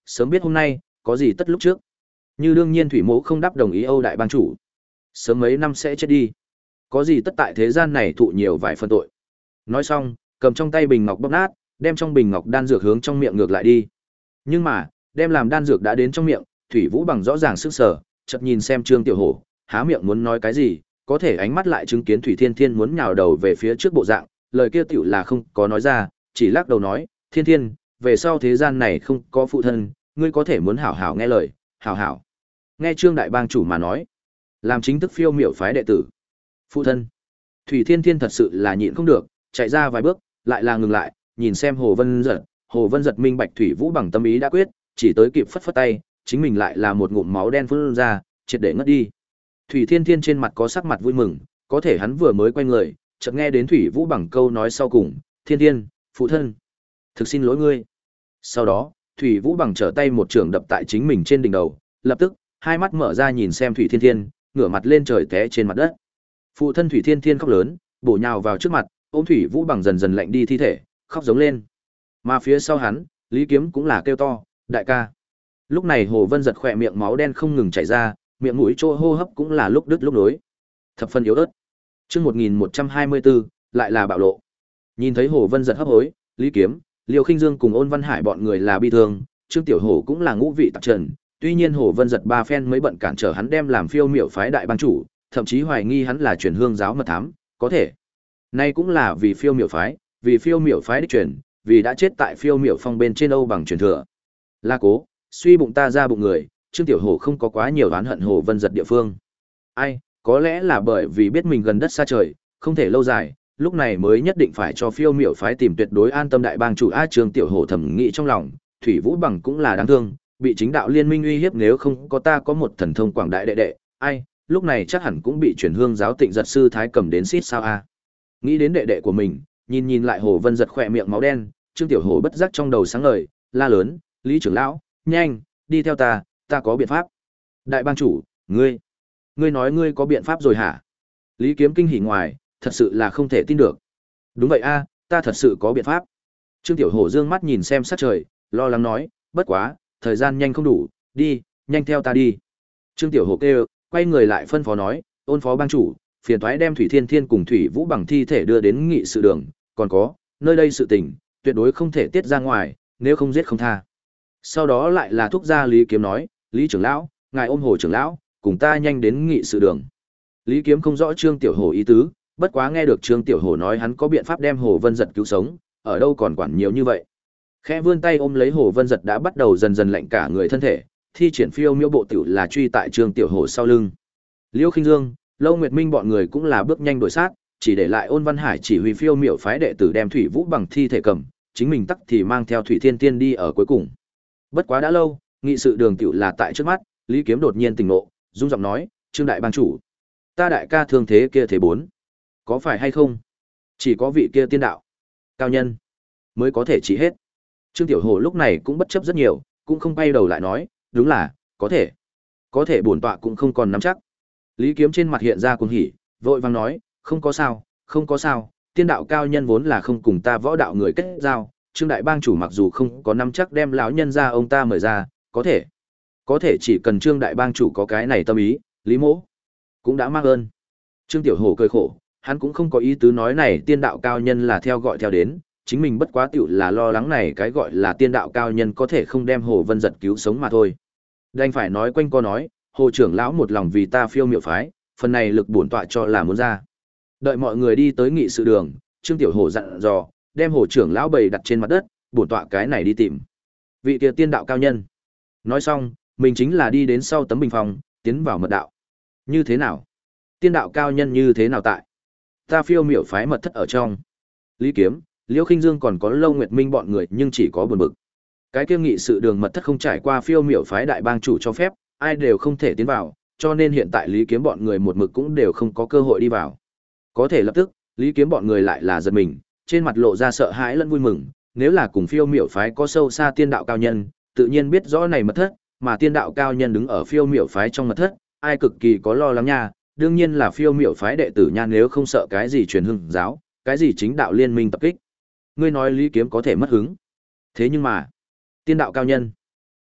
sớm biết hôm nay, có gì tất lúc trước. Như đương nhiên Thủy Mỗ không đáp đồng ý Âu đại bang chủ. Sớm mấy năm sẽ chết đi. Có gì tất tại thế gian này thụ nhiều vài phân tội. Nói xong, cầm trong tay bình ngọc bóp nát, đem trong bình ngọc đan dược hướng trong miệng ngược lại đi. Nhưng mà, đem làm đan dược đã đến trong miệng, Thủy Vũ bằng rõ ràng sức sở, chợt nhìn xem Trương Tiểu Hổ, há miệng muốn nói cái gì, có thể ánh mắt lại chứng kiến Thủy Thiên Thiên muốn nhào đầu về phía trước bộ dạng, lời kia tiểu là không có nói ra, chỉ lắc đầu nói, "Thiên Thiên, về sau thế gian này không có phụ thân, ngươi có thể muốn hảo hảo nghe lời, hảo hảo." Nghe Trương đại bang chủ mà nói, làm chính thức phiêu miểu phái đệ tử. Phụ thân. Thủy Thiên Thiên thật sự là nhịn không được, chạy ra vài bước, lại là ngừng lại, nhìn xem Hồ Vân Giật, Hồ Vân Giật minh bạch Thủy Vũ bằng tâm ý đã quyết, chỉ tới kịp phất phất tay, chính mình lại là một ngụm máu đen phun ra, triệt để ngất đi. Thủy Thiên Thiên trên mặt có sắc mặt vui mừng, có thể hắn vừa mới quay người, chợt nghe đến Thủy Vũ bằng câu nói sau cùng, "Thiên Thiên, phụ thân, thực xin lỗi ngươi." Sau đó, Thủy Vũ bằng trở tay một trường đập tại chính mình trên đỉnh đầu, lập tức, hai mắt mở ra nhìn xem Thủy Thiên Thiên, ngửa mặt lên trời té trên mặt đất. Phụ thân Thủy Thiên Thiên khóc lớn, bổ nhào vào trước mặt, ôm Thủy Vũ bằng dần dần lạnh đi thi thể, khóc giống lên. Mà phía sau hắn, Lý Kiếm cũng là kêu to, "Đại ca." Lúc này Hồ Vân Giật khỏe miệng máu đen không ngừng chảy ra, miệng mũi chỗ hô hấp cũng là lúc đứt lúc nối. Thập phần yếu ớt. Chương một nghìn một trăm hai mươi bốn, lại là bạo lộ. Nhìn thấy Hồ Vân Giật hấp hối, Lý Kiếm, Liêu Khinh Dương cùng Ôn Văn Hải bọn người là bi thương, Trương Tiểu Hổ cũng là ngũ vị tạp trần, tuy nhiên Hồ Vân Giật ba phen mới bận cản trở hắn đem làm phiêu miểu phái đại bang chủ, thậm chí hoài nghi hắn là truyền hương giáo mật thám, có thể. Nay cũng là vì phiêu miểu phái, vì phiêu miểu phái đích truyền, vì đã chết tại phiêu miểu phong bên trên Âu bằng truyền thừa. La cố, suy bụng ta ra bụng người, Trương Tiểu Hổ không có quá nhiều oán hận Hồ Vân Giật địa phương. Ai, có lẽ là bởi vì biết mình gần đất xa trời, không thể lâu dài, lúc này mới nhất định phải cho phiêu miểu phái tìm tuyệt đối an tâm đại bang chủ. A Trương Tiểu Hổ thầm nghĩ trong lòng, Thủy Vũ bằng cũng là đáng thương, bị chính đạo liên minh uy hiếp, nếu không có ta có một thần thông quảng đại đệ đệ, ai, lúc này chắc hẳn cũng bị chuyển hương giáo Tịnh Giật sư thái cầm đến xít sao a. Nghĩ đến đệ đệ của mình, nhìn nhìn lại Hồ Vân Giật khỏe miệng máu đen, Trương Tiểu Hổ bất giác trong đầu sáng ngời, la lớn, "Lý trưởng lão, nhanh, đi theo ta, ta có biện pháp." "Đại bang chủ, ngươi, ngươi nói ngươi có biện pháp rồi hả?" Lý Kiếm kinh hỉ ngoài, thật sự là không thể tin được. "Đúng vậy a, ta thật sự có biện pháp." Trương Tiểu Hổ dương mắt nhìn xem sát trời, lo lắng nói, "Bất quá, thời gian nhanh không đủ, đi, nhanh theo ta đi." Trương Tiểu Hổ kêu, quay người lại phân phó nói, "Ôn phó bang chủ, phiền toái đem Thủy Thiên Thiên cùng Thủy Vũ bằng thi thể đưa đến nghị sự đường, còn có, nơi đây sự tình, tuyệt đối không thể tiết ra ngoài, nếu không giết không tha." Sau đó lại là thúc gia Lý Kiếm nói, "Lý trưởng lão, ngài ôm Hồ trưởng lão, cùng ta nhanh đến nghị sự đường." Lý Kiếm không rõ Trương Tiểu Hổ ý tứ, bất quá nghe được Trương Tiểu Hổ nói hắn có biện pháp đem Hồ Vân Giật cứu sống, ở đâu còn quản nhiều như vậy. Khẽ vươn tay ôm lấy Hồ Vân Giật đã bắt đầu dần dần lạnh cả người thân thể, thi triển phiêu miêu bộ tiểu là truy tại Trương Tiểu Hổ sau lưng. Liêu Khinh Dương, Lâu Nguyệt Minh bọn người cũng là bước nhanh đuổi sát, chỉ để lại Ôn Văn Hải chỉ huy phiêu miểu phái đệ tử đem Thủy Vũ bằng thi thể cầm, chính mình tắc thì mang theo Thủy Thiên Tiên đi ở cuối cùng. Bất quá đã lâu, nghị sự đường tiểu là tại trước mắt, Lý Kiếm đột nhiên tỉnh ngộ, rung giọng nói, "Trương đại bang chủ, ta đại ca thương thế kia thế bốn, có phải hay không? Chỉ có vị kia tiên đạo cao nhân mới có thể trị hết." Trương Tiểu Hổ lúc này cũng bất chấp rất nhiều, cũng không quay đầu lại nói, "Đúng là, có thể. Có thể bổn tọa cũng không còn nắm chắc." Lý Kiếm trên mặt hiện ra cuồng hỉ, vội vàng nói, "Không có sao, không có sao, tiên đạo cao nhân vốn là không cùng ta võ đạo người kết giao, Trương đại bang chủ mặc dù không có nắm chắc đem lão nhân ra ông ta mời ra, có thể, có thể chỉ cần Trương đại bang chủ có cái này tâm ý, Lý mỗ cũng đã mang ơn." Trương Tiểu Hổ cười khổ, hắn cũng không có ý tứ nói này tiên đạo cao nhân là theo gọi theo đến, chính mình bất quá tiểu là lo lắng này cái gọi là tiên đạo cao nhân có thể không đem Hồ Vân Giật cứu sống mà thôi. Đành phải nói quanh co nói, "Hồ trưởng lão một lòng vì ta phiêu miểu phái, phần này lực bổn tọa cho là muốn ra." Đợi mọi người đi tới nghị sự đường, Trương Tiểu Hổ dặn dò, đem Hồ trưởng lão bày đặt trên mặt đất, bổn tọa cái này đi tìm vị kia tiên đạo cao nhân. Nói xong, mình chính là đi đến sau tấm bình phòng, tiến vào mật đạo. "Như thế nào? Tiên đạo cao nhân như thế nào tại ta phiêu miểu phái mật thất ở trong?" Lý Kiếm, Liêu Khinh Dương còn có Lâu Nguyệt Minh bọn người nhưng chỉ có buồn bực. Cái kia nghị sự đường mật thất không trải qua phiêu miểu phái đại bang chủ cho phép, ai đều không thể tiến vào, cho nên hiện tại Lý Kiếm bọn người một mực cũng đều không có cơ hội đi vào. Có thể lập tức, Lý Kiếm bọn người lại là giật mình, trên mặt lộ ra sợ hãi lẫn vui mừng, nếu là cùng phiêu miểu phái có sâu xa tiên đạo cao nhân, tự nhiên biết rõ này mật thất, mà tiên đạo cao nhân đứng ở phiêu miểu phái trong mật thất, ai cực kỳ có lo lắng nha, đương nhiên là phiêu miểu phái đệ tử nha, nếu không sợ cái gì truyền hưng giáo, cái gì chính đạo liên minh tập kích. Ngươi nói Lý Kiếm có thể mất hứng. Thế nhưng mà, tiên đạo cao nhân,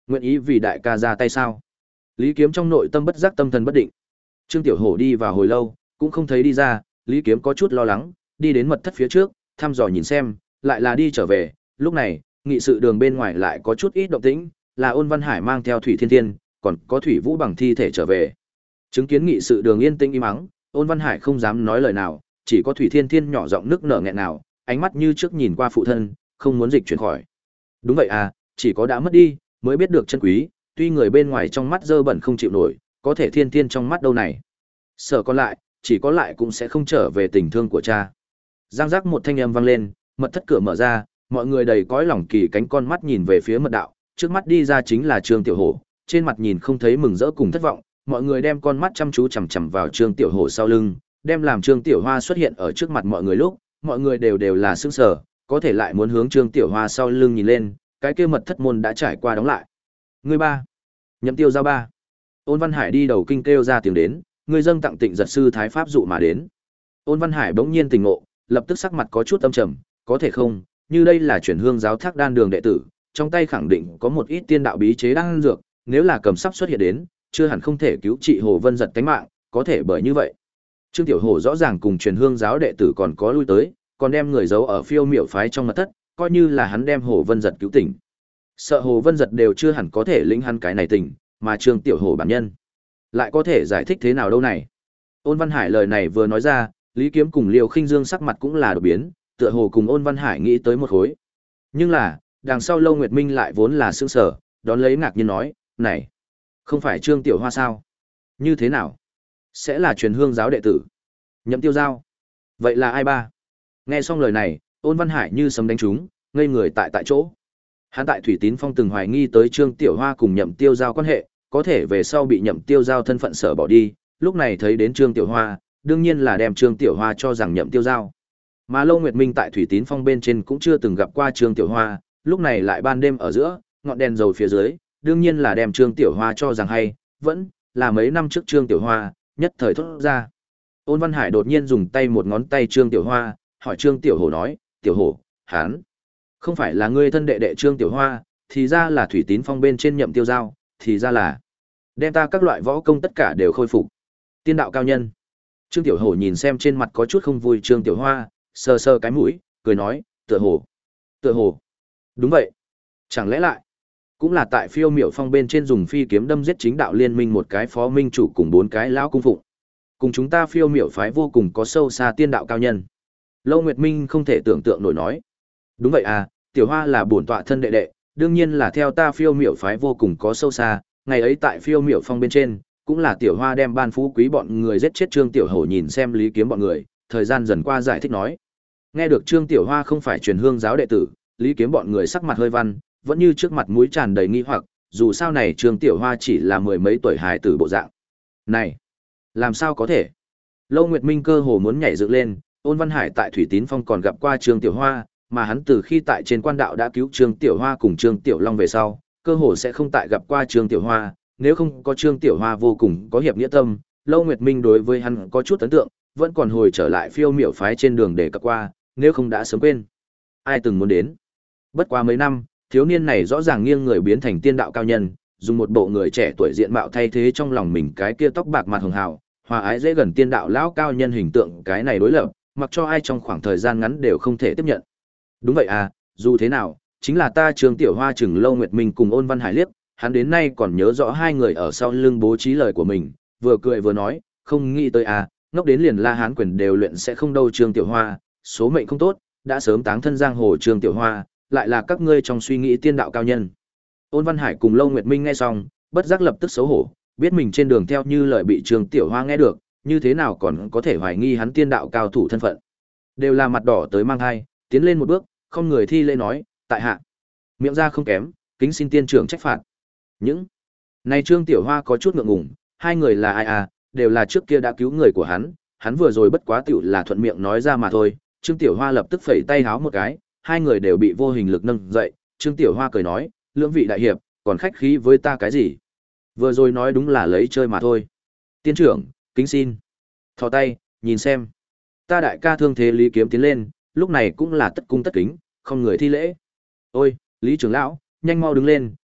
Nguyện ý vì đại ca ra tay sao? Lý Kiếm trong nội tâm bất giác tâm thần bất định. Trương Tiểu Hổ đi vào hồi lâu, cũng không thấy đi ra, Lý Kiếm có chút lo lắng, đi đến mật thất phía trước, thăm dò nhìn xem, lại là đi trở về, lúc này, nghị sự đường bên ngoài lại có chút ít động tĩnh, là Ôn Văn Hải mang theo Thủy Thiên Thiên, còn có Thủy Vũ bằng thi thể trở về. Chứng kiến nghị sự đường yên tĩnh im mắng, Ôn Văn Hải không dám nói lời nào, chỉ có Thủy Thiên Thiên nhỏ giọng nức nở nghẹn nào, ánh mắt như trước nhìn qua phụ thân, không muốn dịch chuyển khỏi. Đúng vậy à, chỉ có đã mất đi, mới biết được chân quý, tuy người bên ngoài trong mắt dơ bẩn không chịu nổi, có thể Thiên Thiên trong mắt đâu này. Sợ còn lại, chỉ có lại cũng sẽ không trở về tình thương của cha. Giang giác một thanh âm vang lên, mật thất cửa mở ra, mọi người đầy cõi lòng kỳ cánh con mắt nhìn về phía mật đạo, trước mắt đi ra chính là Trương Tiểu Hổ, trên mặt nhìn không thấy mừng rỡ cùng thất vọng, mọi người đem con mắt chăm chú chằm chằm vào Trương Tiểu Hổ sau lưng, đem làm Trương Tiểu Hoa xuất hiện ở trước mặt mọi người lúc, mọi người đều đều là sững sờ, có thể lại muốn hướng Trương Tiểu Hoa sau lưng nhìn lên, cái kia mật thất môn đã trải qua đóng lại. Người ba, Nhậm Tiêu Giao ba. Ôn Văn Hải đi đầu kinh kêu ra tiếng đến, người dâng tặng Tịnh Giật sư thái pháp dụ mà đến. Ôn Văn Hải bỗng nhiên tỉnh ngộ, lập tức sắc mặt có chút âm trầm, có thể không, như đây là chuyển hương giáo Thác Đan đường đệ tử, trong tay khẳng định có một ít tiên đạo bí chế đan dược, nếu là cầm sắp xuất hiện đến, chưa hẳn không thể cứu trị Hồ Vân Giật tánh mạng, có thể bởi như vậy. Trương Tiểu Hổ rõ ràng cùng truyền hương giáo đệ tử còn có lui tới, còn đem người giấu ở Phiêu Miểu phái trong mật thất, coi như là hắn đem Hồ Vân Giật cứu tỉnh. Sợ Hồ Vân Giật đều chưa hẳn có thể lĩnh hắn cái này tỉnh, mà Trương Tiểu Hổ bản nhân lại có thể giải thích thế nào đâu này. Ôn Văn Hải lời này vừa nói ra, Lý Kiếm cùng Liêu Khinh Dương sắc mặt cũng là đổi biến, tựa hồ cùng Ôn Văn Hải nghĩ tới một khối. Nhưng là, đằng sau Lâu Nguyệt Minh lại vốn là sững sờ, đón lấy ngạc nhiên nói, "Này, không phải Trương Tiểu Hoa sao? Như thế nào? Sẽ là truyền hương giáo đệ tử?" Nhậm Tiêu Giao. Vậy là ai ba? Nghe xong lời này, Ôn Văn Hải như sấm đánh trúng, ngây người tại tại chỗ. Hắn tại Thủy Tín Phong từng hoài nghi tới Trương Tiểu Hoa cùng Nhậm Tiêu Giao quan hệ, có thể về sau bị Nhậm Tiêu Giao thân phận sở bỏ đi, lúc này thấy đến Trương Tiểu Hoa, đương nhiên là đem Trương Tiểu Hoa cho rằng Nhậm Tiêu Giao. Mà Lâu Nguyệt Minh tại Thủy Tín Phong bên trên cũng chưa từng gặp qua Trương Tiểu Hoa, lúc này lại ban đêm ở giữa, ngọn đèn dầu phía dưới, đương nhiên là đem Trương Tiểu Hoa cho rằng hay, vẫn là mấy năm trước Trương Tiểu Hoa, nhất thời thốt ra. Ôn Văn Hải đột nhiên dùng tay một ngón tay Trương Tiểu Hoa, hỏi Trương Tiểu Hổ nói, "Tiểu Hổ, hán, không phải là ngươi thân đệ đệ Trương Tiểu Hoa, thì ra là Thủy Tín Phong bên trên Nhậm Tiêu Giao, thì ra là đem ta các loại võ công tất cả đều khôi phục. Tiên đạo cao nhân." Trương Tiểu Hổ nhìn xem trên mặt có chút không vui Trương Tiểu Hoa, sờ sờ cái mũi, cười nói, "Tựa hồ, tựa hồ, đúng vậy. Chẳng lẽ lại cũng là tại Phiêu Miểu Phong bên trên dùng phi kiếm đâm giết chính đạo liên minh một cái phó minh chủ cùng bốn cái lão cung phụng. Cùng chúng ta Phiêu Miểu phái vô cùng có sâu xa tiên đạo cao nhân." Lâu Nguyệt Minh không thể tưởng tượng nổi nói, "Đúng vậy à, Tiểu Hoa là bổn tọa thân đệ đệ, đương nhiên là theo ta Phiêu Miểu phái vô cùng có sâu xa, ngày ấy tại Phiêu Miểu Phong bên trên, cũng là Tiểu Hoa đem ban phú quý bọn người giết chết." Trương Tiểu Hổ nhìn xem Lý Kiếm bọn người, thời gian dần qua giải thích nói. Nghe được Trương Tiểu Hoa không phải truyền hương giáo đệ tử, Lý Kiếm bọn người sắc mặt hơi văn, vẫn như trước mặt mũi tràn đầy nghi hoặc, dù sao này Trương Tiểu Hoa chỉ là mười mấy tuổi hài tử bộ dạng. Này, làm sao có thể? Lâu Nguyệt Minh cơ hồ muốn nhảy dựng lên, Ôn Văn Hải tại Thủy Tín Phong còn gặp qua Trương Tiểu Hoa, mà hắn từ khi tại trên quan đạo đã cứu Trương Tiểu Hoa cùng Trương Tiểu Long về sau, cơ hồ sẽ không tại gặp qua Trương Tiểu Hoa, nếu không có Trương Tiểu Hoa vô cùng có hiệp nghĩa tâm, Lâu Nguyệt Minh đối với hắn có chút ấn tượng, vẫn còn hồi trở lại Phiêu Miểu phái trên đường để cập qua, nếu không đã sớm quên. Ai từng muốn đến. Bất quá mấy năm, thiếu niên này rõ ràng nghiêng người biến thành tiên đạo cao nhân, dùng một bộ người trẻ tuổi diện mạo thay thế trong lòng mình cái kia tóc bạc mặt hường hào, hòa ái dễ gần tiên đạo lão cao nhân hình tượng, cái này đối lập, mặc cho ai trong khoảng thời gian ngắn đều không thể tiếp nhận. Đúng vậy à, dù thế nào, chính là ta Trương Tiểu Hoa chừng Lâu Nguyệt Minh cùng Ôn Văn Hải liếc, hắn đến nay còn nhớ rõ hai người ở sau lưng bố trí lời của mình, vừa cười vừa nói, không nghĩ tới à, ngốc đến liền La Hán quyền đều luyện sẽ không đâu. Trương Tiểu Hoa, số mệnh không tốt, đã sớm táng thân giang hồ. Trương Tiểu Hoa, lại là các ngươi trong suy nghĩ tiên đạo cao nhân. Ôn Văn Hải cùng Lâu Nguyệt Minh nghe xong, bất giác lập tức xấu hổ, biết mình trên đường theo như lời bị Trương Tiểu Hoa nghe được, như thế nào còn có thể hoài nghi hắn tiên đạo cao thủ thân phận. Đều là mặt đỏ tới mang hai, tiến lên một bước, không người thi lễ nói, tại hạ. Miệng ra không kém, kính xin tiên trưởng trách phạt. Những này Trương Tiểu Hoa có chút ngượng ngùng, hai người là ai à, đều là trước kia đã cứu người của hắn, hắn vừa rồi bất quá tiểu là thuận miệng nói ra mà thôi. Trương Tiểu Hoa lập tức phẩy tay háo một cái, hai người đều bị vô hình lực nâng dậy. Trương Tiểu Hoa cười nói, lưỡng vị đại hiệp, còn khách khí với ta cái gì? Vừa rồi nói đúng là lấy chơi mà thôi. Tiên trưởng, kính xin. Thò tay, nhìn xem. Ta đại ca thương thế. Lý Kiếm tiến lên, lúc này cũng là tất cung tất kính, không người thi lễ. Ôi, Lý trưởng lão, nhanh mau đứng lên,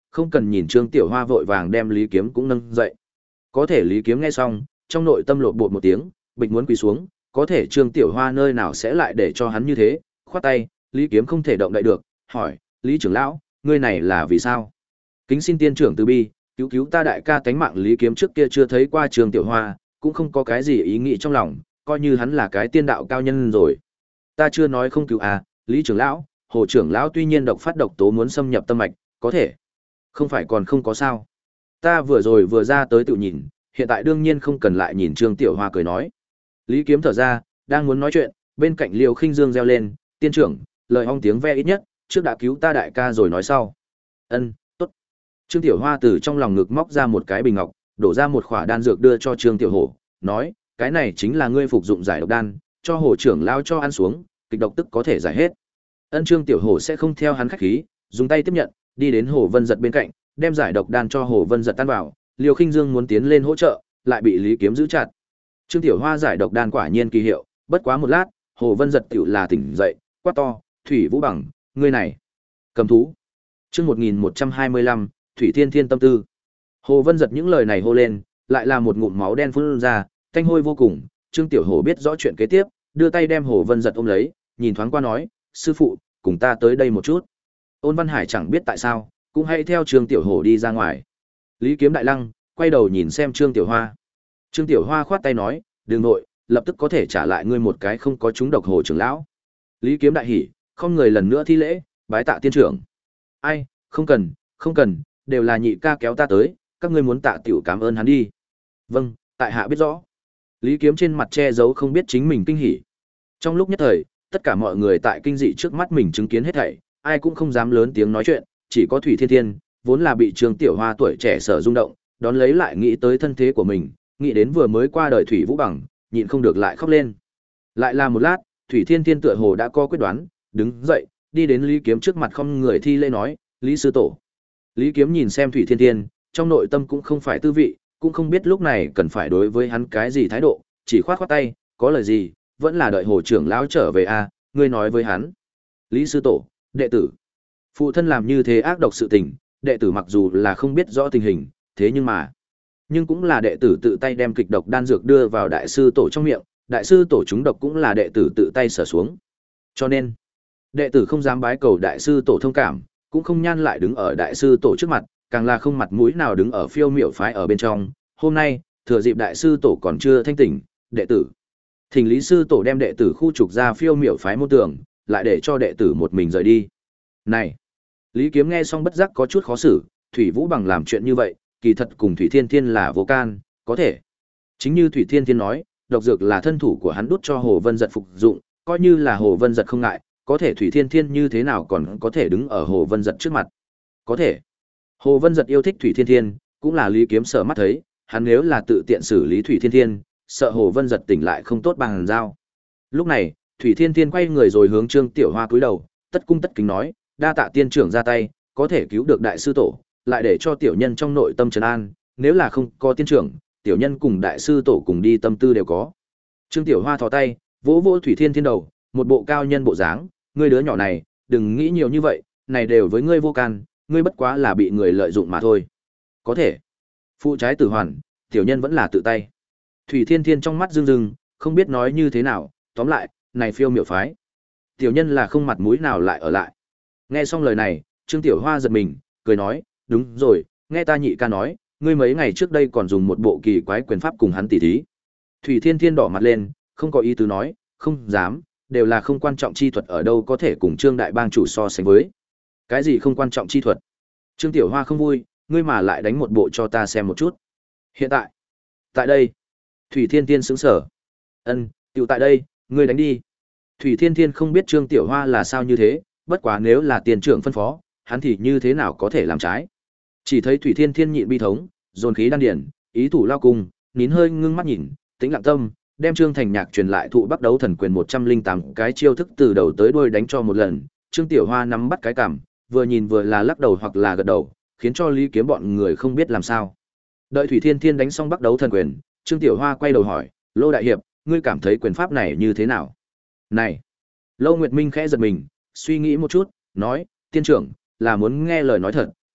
không cần nhìn Trương Tiểu Hoa vội vàng đem Lý Kiếm cũng nâng dậy. Có thể Lý Kiếm nghe xong, trong nội tâm lộn bột một tiếng, bịch muốn quỳ xuống, có thể Trương Tiểu Hoa nơi nào sẽ lại để cho hắn như thế, khoát tay, Lý Kiếm không thể động đậy được, hỏi, Lý trưởng lão, ngươi này là vì sao? Kính xin tiên trưởng từ bi, cứu cứu ta đại ca tánh mạng. Lý Kiếm trước kia chưa thấy qua Trương Tiểu Hoa, cũng không có cái gì ý nghĩ trong lòng, coi như hắn là cái tiên đạo cao nhân rồi. Ta chưa nói không cứu à, Lý trưởng lão, Hồ trưởng lão tuy nhiên độc phát độc tố muốn xâm nhập tâm mạch, có thể không phải còn không có sao. Ta vừa rồi vừa ra tới tự nhìn, hiện tại đương nhiên không cần lại nhìn. Trương Tiểu Hoa cười nói. Lý Kiếm thở ra, đang muốn nói chuyện, bên cạnh Liêu Khinh Dương reo lên, tiên trưởng, lời ong tiếng ve ít nhất, trước đã cứu ta đại ca rồi nói sau. Ân, tốt. Trương Tiểu Hoa từ trong lòng ngực móc ra một cái bình ngọc, đổ ra một khỏa đan dược đưa cho Trương Tiểu Hổ, nói, cái này chính là ngươi phục dụng giải độc đan, cho Hồ trưởng lão cho ăn xuống, kịch độc tức có thể giải hết. Ân. Trương Tiểu Hổ sẽ không theo hắn khách khí, dùng tay tiếp nhận, đi đến Hồ Vân Giật bên cạnh, đem giải độc đan cho Hồ Vân Giật tan vào. Liêu Khinh Dương muốn tiến lên hỗ trợ, lại bị Lý Kiếm giữ chặt. Trương Tiểu Hoa giải độc đan quả nhiên kỳ hiệu, bất quá một lát, Hồ Vân Giật tiểu là tỉnh dậy, quát to, Thủy Vũ Bằng, ngươi này, cầm thú. Chương một nghìn một trăm hai mươi lăm, Thủy Thiên Thiên tâm tư. Hồ Vân Giật những lời này hô lên, lại là một ngụm máu đen phun ra, tanh hôi vô cùng. Trương Tiểu Hổ biết rõ chuyện kế tiếp, đưa tay đem Hồ Vân Giật ôm lấy, nhìn thoáng qua nói, sư phụ, cùng ta tới đây một chút. Ôn Văn Hải chẳng biết tại sao, cũng hay theo Trương Tiểu Hổ đi ra ngoài. Lý Kiếm đại lăng, quay đầu nhìn xem Trương Tiểu Hoa. Trương Tiểu Hoa khoát tay nói, đừng nội, lập tức có thể trả lại ngươi một cái không có chúng độc Hồ trưởng lão. Lý Kiếm đại hỉ, không người lần nữa thi lễ, bái tạ tiên trưởng. Ai, không cần, không cần, đều là nhị ca kéo ta tới, các ngươi muốn tạ tiểu cảm ơn hắn đi. Vâng, tại hạ biết rõ. Lý Kiếm trên mặt che giấu không biết chính mình kinh hỉ. Trong lúc nhất thời, tất cả mọi người tại kinh dị trước mắt mình chứng kiến hết thảy, ai cũng không dám lớn tiếng nói chuyện, chỉ có Thủy Thiên Thiên, vốn là bị Trương Tiểu Hoa tuổi trẻ sở rung động, đón lấy lại nghĩ tới thân thế của mình, nghĩ đến vừa mới qua đời Thủy Vũ Bằng, nhịn không được lại khóc lên. Lại là một lát, Thủy Thiên Thiên tựa hồ đã có quyết đoán, đứng dậy, đi đến Lý Kiếm trước mặt không người thi lễ nói, Lý sư tổ. Lý Kiếm nhìn xem Thủy Thiên Thiên, trong nội tâm cũng không phải tư vị, cũng không biết lúc này cần phải đối với hắn cái gì thái độ, chỉ khoát khoát tay, có lời gì, vẫn là đợi Hồ trưởng lão trở về a, à, ngươi nói với hắn. Lý sư tổ, đệ tử. Phụ thân làm như thế ác độc sự tình, đệ tử mặc dù là không biết rõ tình hình, thế nhưng mà, nhưng cũng là đệ tử tự tay đem kịch độc đan dược đưa vào đại sư tổ trong miệng, đại sư tổ chúng độc cũng là đệ tử tự tay sở xuống. Cho nên, đệ tử không dám bái cầu đại sư tổ thông cảm, cũng không nhan lại đứng ở đại sư tổ trước mặt, càng là không mặt mũi nào đứng ở phiêu miểu phái ở bên trong. Hôm nay, thừa dịp đại sư tổ còn chưa thanh tỉnh, đệ tử thỉnh Lý sư tổ đem đệ tử khu trục ra phiêu miểu phái môn tưởng, lại để cho đệ tử một mình rời đi. Này, Lý Kiếm nghe xong bất giác có chút khó xử, Thủy Vũ Bằng làm chuyện như vậy, kỳ thật cùng Thủy Thiên Thiên là vô can, có thể. Chính như Thủy Thiên Thiên nói, độc dược là thân thủ của hắn đút cho Hồ Vân Giật phục dụng, coi như là Hồ Vân Giật không ngại, có thể Thủy Thiên Thiên như thế nào còn có thể đứng ở Hồ Vân Giật trước mặt. Có thể. Hồ Vân Giật yêu thích Thủy Thiên Thiên, cũng là Lý Kiếm sợ mắt thấy, hắn nếu là tự tiện xử lý Thủy Thiên Thiên, sợ Hồ Vân Giật tỉnh lại không tốt bằng giao. Lúc này, Thủy Thiên Thiên quay người rồi hướng Trương Tiểu Hoa cúi đầu, tất cung tất kính nói, đa tạ tiên trưởng ra tay, có thể cứu được đại sư tổ, lại để cho tiểu nhân trong nội tâm trấn an, nếu là không có tiên trưởng, tiểu nhân cùng đại sư tổ cùng đi tâm tư đều có. Trương Tiểu Hoa thò tay, vỗ vỗ Thủy Thiên Thiên đầu, một bộ cao nhân bộ dáng, ngươi đứa nhỏ này, đừng nghĩ nhiều như vậy, này đều với ngươi vô can, ngươi bất quá là bị người lợi dụng mà thôi. Có thể. Phụ trái tử hoàn, tiểu nhân vẫn là tự tay. Thủy Thiên Thiên trong mắt rưng rưng, không biết nói như thế nào, tóm lại, này phiêu miểu phái. Tiểu nhân là không mặt mũi nào lại ở lại. Nghe xong lời này, Trương Tiểu Hoa giật mình, cười nói, đúng rồi, nghe ta nhị ca nói, ngươi mấy ngày trước đây còn dùng một bộ kỳ quái quyền pháp cùng hắn tỉ thí. Thủy Thiên Thiên đỏ mặt lên, không có ý tứ nói, không dám, đều là không quan trọng chi thuật ở đâu có thể cùng Trương đại bang chủ so sánh với. Cái gì không quan trọng chi thuật? Trương Tiểu Hoa không vui, ngươi mà lại đánh một bộ cho ta xem một chút. Hiện tại, tại đây. Thủy Thiên Thiên sững sờ. Ân, tiểu tại đây, ngươi đánh đi. Thủy Thiên Thiên không biết Trương Tiểu Hoa là sao như thế, bất quá nếu là tiền trưởng phân phó, hắn thì như thế nào có thể làm trái. Chỉ thấy Thủy Thiên Thiên nhịn bi thống, dồn khí đan điển, ý thủ lao cung, nín hơi ngưng mắt nhìn, tĩnh lặng tâm, đem Trương Thành Nhạc truyền lại thụ bắt đấu thần quyền một trăm linh tám cái chiêu thức từ đầu tới đuôi đánh cho một lần. Trương Tiểu Hoa nắm bắt cái cằm, vừa nhìn vừa là lắc đầu hoặc là gật đầu, khiến cho Lý Kiếm bọn người không biết làm sao. Đợi Thủy Thiên Thiên đánh xong bắt đấu thần quyền, Trương Tiểu Hoa quay đầu hỏi, Lô đại hiệp, ngươi cảm thấy quyền pháp này như thế nào? Này! Lô Nguyệt Minh khẽ giật mình, suy nghĩ một chút, nói, tiên trưởng, là muốn nghe lời nói thật,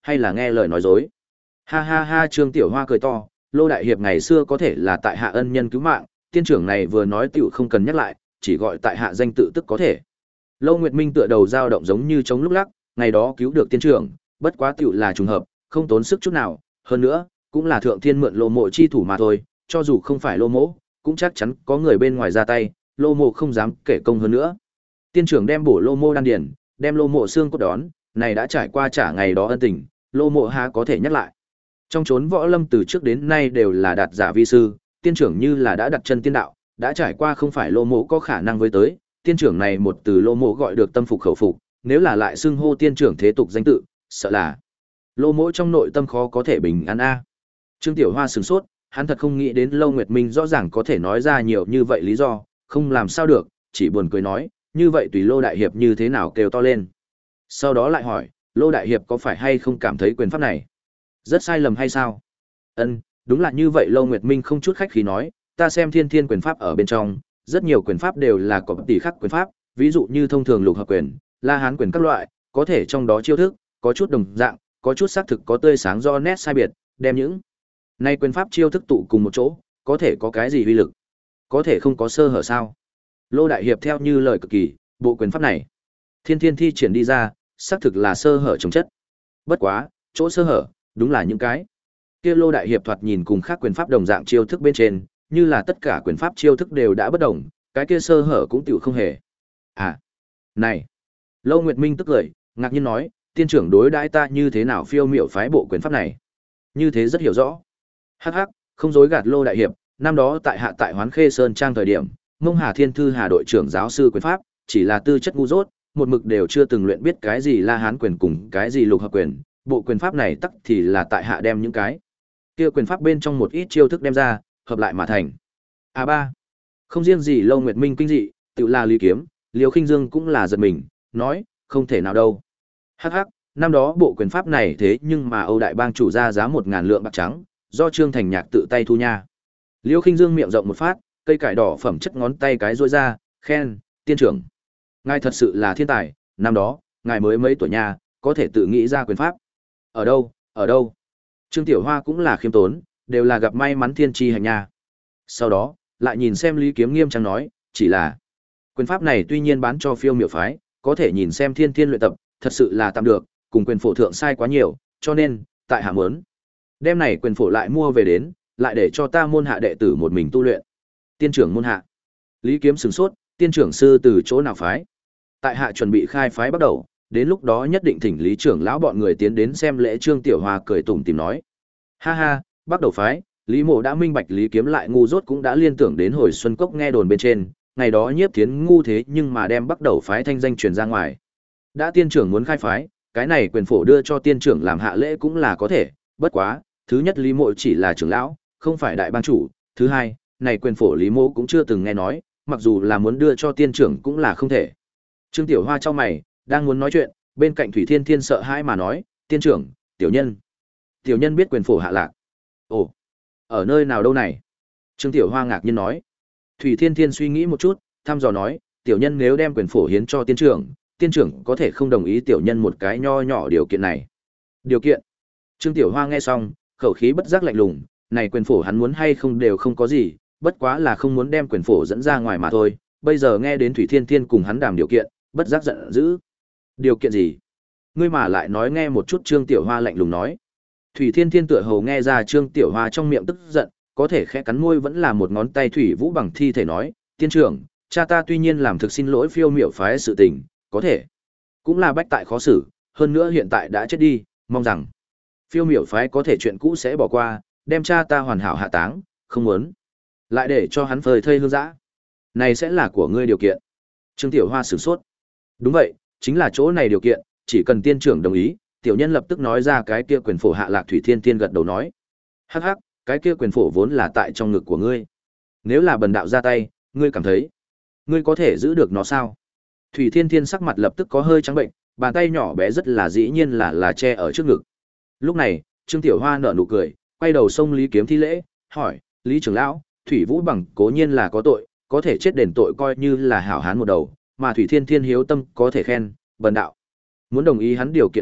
hay là nghe lời nói dối. Ha ha ha, Trương Tiểu Hoa cười to, Lô đại hiệp ngày xưa có thể là tại hạ ân nhân cứu mạng, tiên trưởng này vừa nói tiểu không cần nhắc lại, chỉ gọi tại hạ danh tự tức có thể. Lô Nguyệt Minh tựa đầu dao động giống như chống lúc lắc, ngày đó cứu được tiên trưởng, bất quá tiểu là trùng hợp, không tốn sức chút nào, hơn nữa, cũng là thượng thiên mượn Lô Mộ chi thủ mà thôi, cho dù không phải Lô Mộ, cũng chắc chắn có người bên ngoài ra tay, Lô Mộ không dám kể công hơn nữa. Tiên trưởng đem bổ Lô Mộ đan điền, đem Lô Mộ xương cốt đón, này đã trải qua trả ngày đó ân tình, Lô Mộ há có thể nhắc lại. Trong chốn võ lâm từ trước đến nay đều là đạt giả vi sư, tiên trưởng như là đã đặt chân tiên đạo, đã trải qua không phải Lô Mộ có khả năng với tới, tiên trưởng này một từ Lô Mộ gọi được tâm phục khẩu phục, nếu là lại xưng hô tiên trưởng thế tục danh tự, sợ là Lô Mộ trong nội tâm khó có thể bình an a. Trương Tiểu Hoa sửng sốt, hắn thật không nghĩ đến Lâu Nguyệt Minh rõ ràng có thể nói ra nhiều như vậy lý do, không làm sao được, chỉ buồn cười nói, như vậy tùy Lô đại hiệp như thế nào kêu to lên. Sau đó lại hỏi, Lô đại hiệp có phải hay không cảm thấy quyền pháp này rất sai lầm hay sao? Ân, đúng là như vậy. Lâu Nguyệt Minh không chút khách khí nói, ta xem thiên thiên quyền pháp ở bên trong, rất nhiều quyền pháp đều là có tỷ khắc quyền pháp, ví dụ như thông thường lục hợp quyền, la hán quyền các loại, có thể trong đó chiêu thức, có chút đồng dạng, có chút xác thực có tươi sáng do nét sai biệt, đem những nay quyền pháp chiêu thức tụ cùng một chỗ, có thể có cái gì uy lực? Có thể không có sơ hở sao? Lô đại hiệp theo như lời cực kỳ, bộ quyền pháp này, thiên thiên thi triển đi ra, xác thực là sơ hở chống chất. Bất quá, chỗ sơ hở, đúng là những cái kia Lô đại hiệp thoạt nhìn cùng khác quyền pháp đồng dạng chiêu thức bên trên, như là tất cả quyền pháp chiêu thức đều đã bất đồng, cái kia sơ hở cũng tiểu không hề. À, này. Lâu Nguyệt Minh tức cười, ngạc nhiên nói, tiên trưởng đối đãi ta như thế nào phiêu miểu phái bộ quyền pháp này? Như thế rất hiểu rõ. Hắc hắc, không dối gạt Lô đại hiệp, năm đó tại hạ tại Hoán Khê Sơn trang thời điểm, Mông Hà Thiên Thư Hà đội trưởng giáo sư quyền pháp, chỉ là tư chất ngu dốt, một mực đều chưa từng luyện biết cái gì La Hán quyền cùng cái gì lục hợp quyền, bộ quyền pháp này tắc thì là tại hạ đem những cái kia quyền pháp bên trong một ít chiêu thức đem ra, hợp lại mà thành. A ba. Không riêng gì Lâu Nguyệt Minh kinh dị, tự là Lý Kiếm, Liêu Khinh Dương cũng là giật mình, nói, không thể nào đâu. Hắc hắc, năm đó bộ quyền pháp này thế nhưng mà Âu đại bang chủ ra giá một ngàn lượng bạc trắng, do Trương Thành Nhạc tự tay thu nha. Liêu Khinh Dương miệng rộng một phát, cây cải đỏ phẩm chất ngón tay cái rối ra, khen, tiên trưởng, ngài thật sự là thiên tài, năm đó, ngài mới mấy tuổi nha, có thể tự nghĩ ra quyền pháp. Ở đâu, ở đâu? Trương Tiểu Hoa cũng là khiêm tốn, đều là gặp may mắn thiên tri hành nha. Sau đó, lại nhìn xem Lý Kiếm nghiêm trang nói, chỉ là quyền pháp này tuy nhiên bán cho phiêu miểu phái, có thể nhìn xem thiên thiên luyện tập, thật sự là tạm được, cùng quyền phổ thượng sai quá nhiều, cho nên, tại hạ muốn đem này quyền phổ lại mua về đến, lại để cho ta môn hạ đệ tử một mình tu luyện. Tiên trưởng môn hạ. Lý Kiếm sửng sốt, tiên trưởng sư từ chỗ nào phái? Tại hạ chuẩn bị khai phái bắt đầu, đến lúc đó nhất định thỉnh Lý trưởng lão bọn người tiến đến xem lễ. Trương Tiểu Hoa cười tủm tỉm nói. Ha ha, bắt đầu phái, Lý Mộ đã minh bạch Lý Kiếm lại ngu dốt cũng đã liên tưởng đến hồi Xuân Cốc nghe đồn bên trên, ngày đó Nhiếp Thiến ngu thế nhưng mà đem bắt đầu phái thanh danh truyền ra ngoài. Đã tiên trưởng muốn khai phái, cái này quyền phổ đưa cho tiên trưởng làm hạ lễ cũng là có thể, bất quá, thứ nhất Lý Mộ chỉ là trưởng lão, không phải đại bang chủ, thứ hai, này quyền phổ Lý Mộ cũng chưa từng nghe nói, mặc dù là muốn đưa cho tiên trưởng cũng là không thể. Trương Tiểu Hoa chau mày, đang muốn nói chuyện, bên cạnh Thủy Thiên Thiên sợ hãi mà nói, tiên trưởng, tiểu nhân. Tiểu nhân biết quyền phổ hạ lạc. Ồ, ở nơi nào đâu này? Trương Tiểu Hoa ngạc nhiên nói. Thủy Thiên Thiên suy nghĩ một chút, thăm dò nói, tiểu nhân nếu đem quyền phổ hiến cho tiên trưởng, tiên trưởng có thể không đồng ý tiểu nhân một cái nho nhỏ điều kiện này. Điều kiện? Trương Tiểu Hoa nghe xong, khẩu khí bất giác lạnh lùng, này quyền phổ hắn muốn hay không đều không có gì, bất quá là không muốn đem quyền phổ dẫn ra ngoài mà thôi. Bây giờ nghe đến Thủy Thiên Thiên cùng hắn đàm điều kiện, bất giác giận dữ. Điều kiện gì? Ngươi mà lại nói nghe một chút. Trương Tiểu Hoa lạnh lùng nói. Thủy Thiên Thiên tựa hồ nghe ra Trương Tiểu Hoa trong miệng tức giận, có thể khẽ cắn môi vẫn là một ngón tay Thủy Vũ bằng thi thể nói, tiên trưởng, cha ta tuy nhiên làm thực xin lỗi phiêu miểu phái sự tình, có thể cũng là bách tại khó xử, hơn nữa hiện tại đã chết đi, mong rằng phiêu miểu phái có thể chuyện cũ sẽ bỏ qua, đem cha ta hoàn hảo hạ táng, không muốn lại để cho hắn phơi thây hương dã. Này sẽ là của ngươi điều kiện. Trương Tiểu Hoa sửng sốt. Đúng vậy, chính là chỗ này điều kiện, chỉ cần tiên trưởng đồng ý, tiểu nhân lập tức nói ra cái kia quyền phổ hạ lạc. Thủy Thiên Thiên gật đầu nói. Hắc hắc, cái kia quyền phổ vốn là tại trong ngực của ngươi. Nếu là bần đạo ra tay, ngươi cảm thấy, ngươi có thể giữ được nó sao? Thủy Thiên Thiên sắc mặt lập tức có hơi trắng bệnh, bàn tay nhỏ bé rất là dĩ nhiên là là che ở trước ngực. Lúc này, Trương Tiểu Hoa nở nụ cười, quay đầu xông Lý Kiếm thi lễ, hỏi, Lý trưởng lão, Thủy Vũ bằng cố nhiên là có tội, có thể chết đền tội coi như là hảo hán một đầu, mà Thủy Thiên Thiên hiếu tâm có thể khen, bần đạo muốn đồng ý hắn điều kiện này,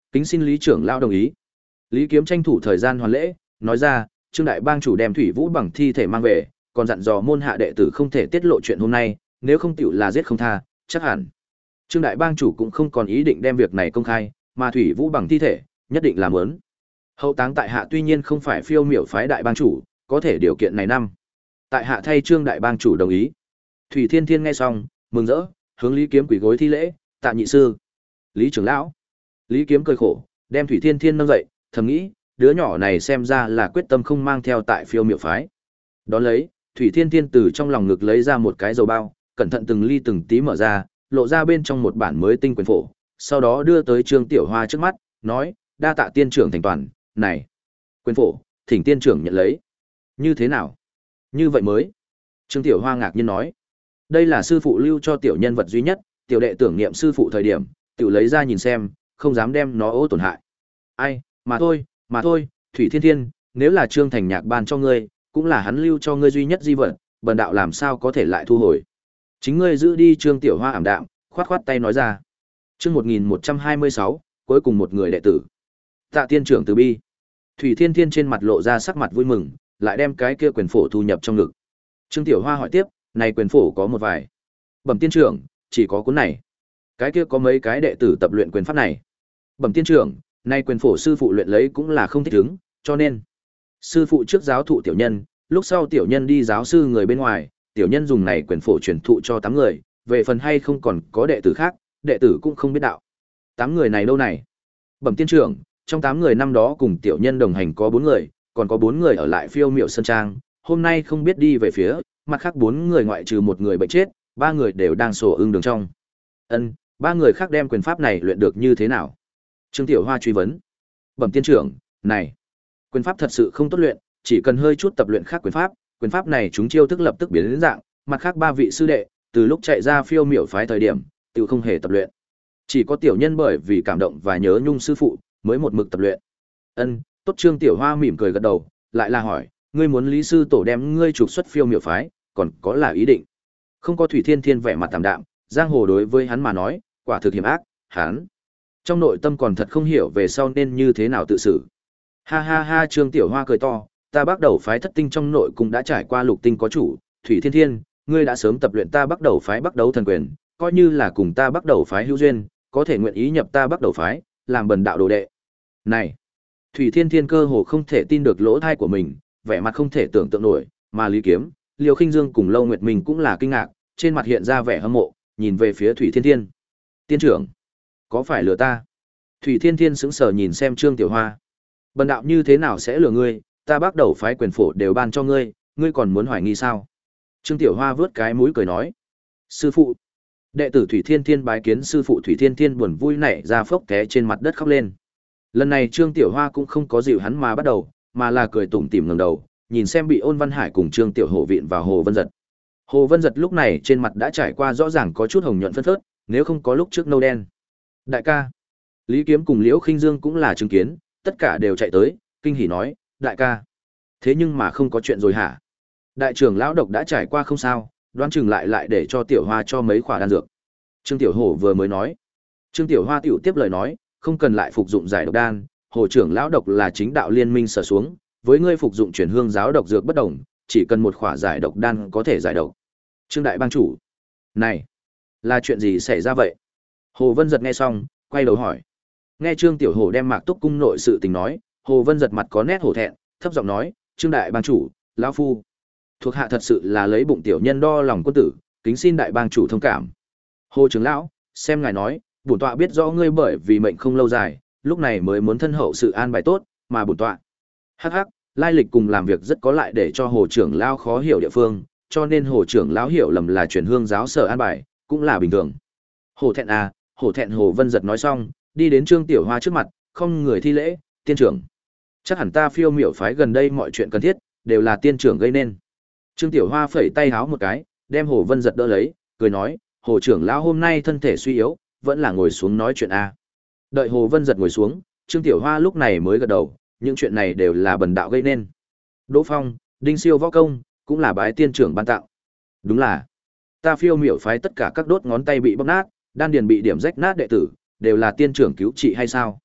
kính xin Lý trưởng lão đồng ý. Lý Kiếm tranh thủ thời gian hoàn lễ, nói ra, Trương đại bang chủ đem Thủy Vũ bằng thi thể mang về, còn dặn dò môn hạ đệ tử không thể tiết lộ chuyện hôm nay, nếu không tiểu là giết không tha, chắc hẳn. Trương đại bang chủ cũng không còn ý định đem việc này công khai, mà Thủy Vũ bằng thi thể, nhất định là muốn. Hậu táng tại hạ tuy nhiên không phải phiêu miểu phái đại bang chủ, có thể điều kiện này năm. Tại hạ thay Trương đại bang chủ đồng ý. Thủy Thiên Thiên nghe xong, mừng rỡ, hướng Lý Kiếm quỳ gối thi lễ, tạ nhị sư. Lý trưởng lão. Lý Kiếm cười khổ, đem Thủy Thiên Thiên nâng dậy, thầm nghĩ, đứa nhỏ này xem ra là quyết tâm không mang theo tại phiêu miểu phái. Đón lấy, Thủy Thiên Thiên từ trong lòng ngực lấy ra một cái dầu bao, cẩn thận từng ly từng tí mở ra, lộ ra bên trong một bản mới tinh quyền phổ, sau đó đưa tới Trương Tiểu Hoa trước mắt, nói, đa tạ tiên trưởng thành toàn, này, quyền phổ, thỉnh tiên trưởng nhận lấy. Như thế nào? Như vậy mới. Trương Tiểu Hoa ngạc nhiên nói, đây là sư phụ lưu cho tiểu nhân vật duy nhất, tiểu đệ tưởng niệm sư phụ thời điểm, tiểu lấy ra nhìn xem, không dám đem nó ô tổn hại. Ai, mà thôi, mà thôi, Thủy Thiên Thiên, nếu là Trương Thành Nhạc ban cho ngươi, cũng là hắn lưu cho ngươi duy nhất di vật, bần đạo làm sao có thể lại thu hồi. Chính ngươi giữ đi. Trương Tiểu Hoa ảm đạm, khoát khoát tay nói ra. Chương một nghìn một trăm hai mươi sáu, cuối cùng một người đệ tử. Tạ tiên trưởng từ bi. Thủy Thiên Thiên trên mặt lộ ra sắc mặt vui mừng, lại đem cái kia quyền phổ thu nhập trong ngực. Trương Tiểu Hoa hỏi tiếp, này quyền phổ có một vài. Bẩm tiên trưởng, chỉ có cuốn này. Cái kia có mấy cái đệ tử tập luyện quyền pháp này. Bẩm tiên trưởng, nay quyền phổ sư phụ luyện lấy cũng là không thích ứng, cho nên sư phụ trước giáo thụ tiểu nhân, lúc sau tiểu nhân đi giáo sư người bên ngoài, tiểu nhân dùng này quyền phổ truyền thụ cho tám người, về phần hay không còn có đệ tử khác, đệ tử cũng không biết đạo. Tám người này đâu này? Bẩm tiên trưởng, trong tám người năm đó cùng tiểu nhân đồng hành có bốn người, còn có bốn người ở lại phiêu miệu sơn trang, hôm nay không biết đi về phía, mặt khác bốn người ngoại trừ một người bệnh chết, ba người đều đang sổ ưng đường trong. Ân, ba người khác đem quyền pháp này luyện được như thế nào? Trương Tiểu Hoa truy vấn. Bẩm tiên trưởng, này, quyền pháp thật sự không tốt luyện, chỉ cần hơi chút tập luyện khác quyền pháp, quyền pháp này chúng chiêu thức lập tức biến đến dạng, mặt khác ba vị sư đệ, từ lúc chạy ra phiêu miểu phái thời điểm, tự không hề tập luyện. Chỉ có tiểu nhân bởi vì cảm động và nhớ nhung sư phụ, mới một mực tập luyện. Ân, tốt. Trương Tiểu Hoa mỉm cười gật đầu, lại là hỏi, ngươi muốn Lý sư tổ đem ngươi trục xuất phiêu miểu phái, còn có là ý định? Không có. Thủy Thiên Thiên vẻ mặt tạm đạm, giang hồ đối với hắn mà nói, quả thực hiểm ác, hắn trong nội tâm còn thật không hiểu về sau nên như thế nào tự xử. Ha ha ha. Trương Tiểu Hoa cười to, ta bắt đầu phái thất tinh trong nội cũng đã trải qua lục tinh có chủ, Thủy Thiên Thiên, ngươi đã sớm tập luyện ta bắt đầu phái bắt đầu thần quyền, coi như là cùng ta bắt đầu phái hữu duyên, có thể nguyện ý nhập ta bắt đầu phái, làm bần đạo đồ đệ. Này, Thủy Thiên Thiên cơ hồ không thể tin được lỗ thai của mình, vẻ mặt không thể tưởng tượng nổi, mà Lý Kiếm, Liêu Khinh Dương cùng Lâu Nguyệt Minh cũng là kinh ngạc, trên mặt hiện ra vẻ hâm mộ, nhìn về phía Thủy Thiên Thiên. Tiên trưởng, có phải lừa ta? Thủy Thiên Thiên sững sờ nhìn xem Trương Tiểu Hoa. Bần đạo như thế nào sẽ lừa ngươi, ta bắt đầu phái quyền phổ đều ban cho ngươi, ngươi còn muốn hoài nghi sao? Trương Tiểu Hoa vớt cái mũi cười nói. Sư phụ. Đệ tử Thủy Thiên Thiên bái kiến sư phụ. Thủy Thiên Thiên buồn vui nảy ra phốc té trên mặt đất khóc lên. Lần này Trương Tiểu Hoa cũng không có dịu hắn mà bắt đầu, mà là cười tủm tỉm ngẩng đầu, nhìn xem bị Ôn Văn Hải cùng Trương Tiểu Hổ vịn vào Hồ Vân Giật. Hồ Vân Giật lúc này trên mặt đã trải qua rõ ràng có chút hồng nhuận phớt phớt, nếu không có lúc trước nâu đen. Đại ca. Lý Kiếm cùng Liễu Khinh Dương cũng là chứng kiến, tất cả đều chạy tới, kinh hỉ nói, đại ca. Thế nhưng mà không có chuyện rồi hả? Đại trưởng lão độc đã trải qua không sao, đoán chừng lại lại để cho Tiểu Hoa cho mấy khỏa đan dược. Trương Tiểu Hổ vừa mới nói. Trương Tiểu Hoa tiểu tiếp lời nói, không cần lại phục dụng giải độc đan, Hồ trưởng lão độc là chính đạo liên minh sở xuống, với ngươi phục dụng chuyển hương giáo độc dược bất đồng, chỉ cần một khỏa giải độc đan có thể giải độc. Trương đại bang chủ, này, là chuyện gì xảy ra vậy? Hồ Vân Giật nghe xong, quay đầu hỏi. Nghe Trương Tiểu Hổ đem Mạc Túc cung nội sự tình nói, Hồ Vân Giật mặt có nét hổ thẹn, thấp giọng nói, Trương đại bang chủ, lão phu, thuộc hạ thật sự là lấy bụng tiểu nhân đo lòng quân tử, kính xin đại bang chủ thông cảm. Hồ trưởng lão, xem ngài nói, bổn tọa biết rõ ngươi bởi vì mệnh không lâu dài, lúc này mới muốn thân hậu sự an bài tốt, mà bổn tọa, hắc hắc, lai lịch cùng làm việc rất có lại để cho Hồ trưởng lão khó hiểu địa phương, cho nên Hồ trưởng lão hiểu lầm là chuyển hương giáo sở an bài, cũng là bình thường. Hồ thẹn à, Hồ thẹn. Hồ Vân Giật nói xong, đi đến Trương Tiểu Hoa trước mặt, không người thi lễ, tiên trưởng. Chắc hẳn ta phiêu miểu phái gần đây mọi chuyện cần thiết, đều là tiên trưởng gây nên. Trương Tiểu Hoa phẩy tay háo một cái, đem Hồ Vân Giật đỡ lấy, cười nói, Hồ trưởng lão hôm nay thân thể suy yếu, vẫn là ngồi xuống nói chuyện a. Đợi Hồ Vân Giật ngồi xuống, Trương Tiểu Hoa lúc này mới gật đầu, những chuyện này đều là bần đạo gây nên. Đỗ Phong, Đinh Siêu võ công, cũng là bái tiên trưởng ban tặng. Đúng là, ta phiêu miểu phái tất cả các đốt ngón tay bị bóc nát, đan điền bị điểm rách nát đệ tử, đều là tiên trưởng cứu trị hay sao?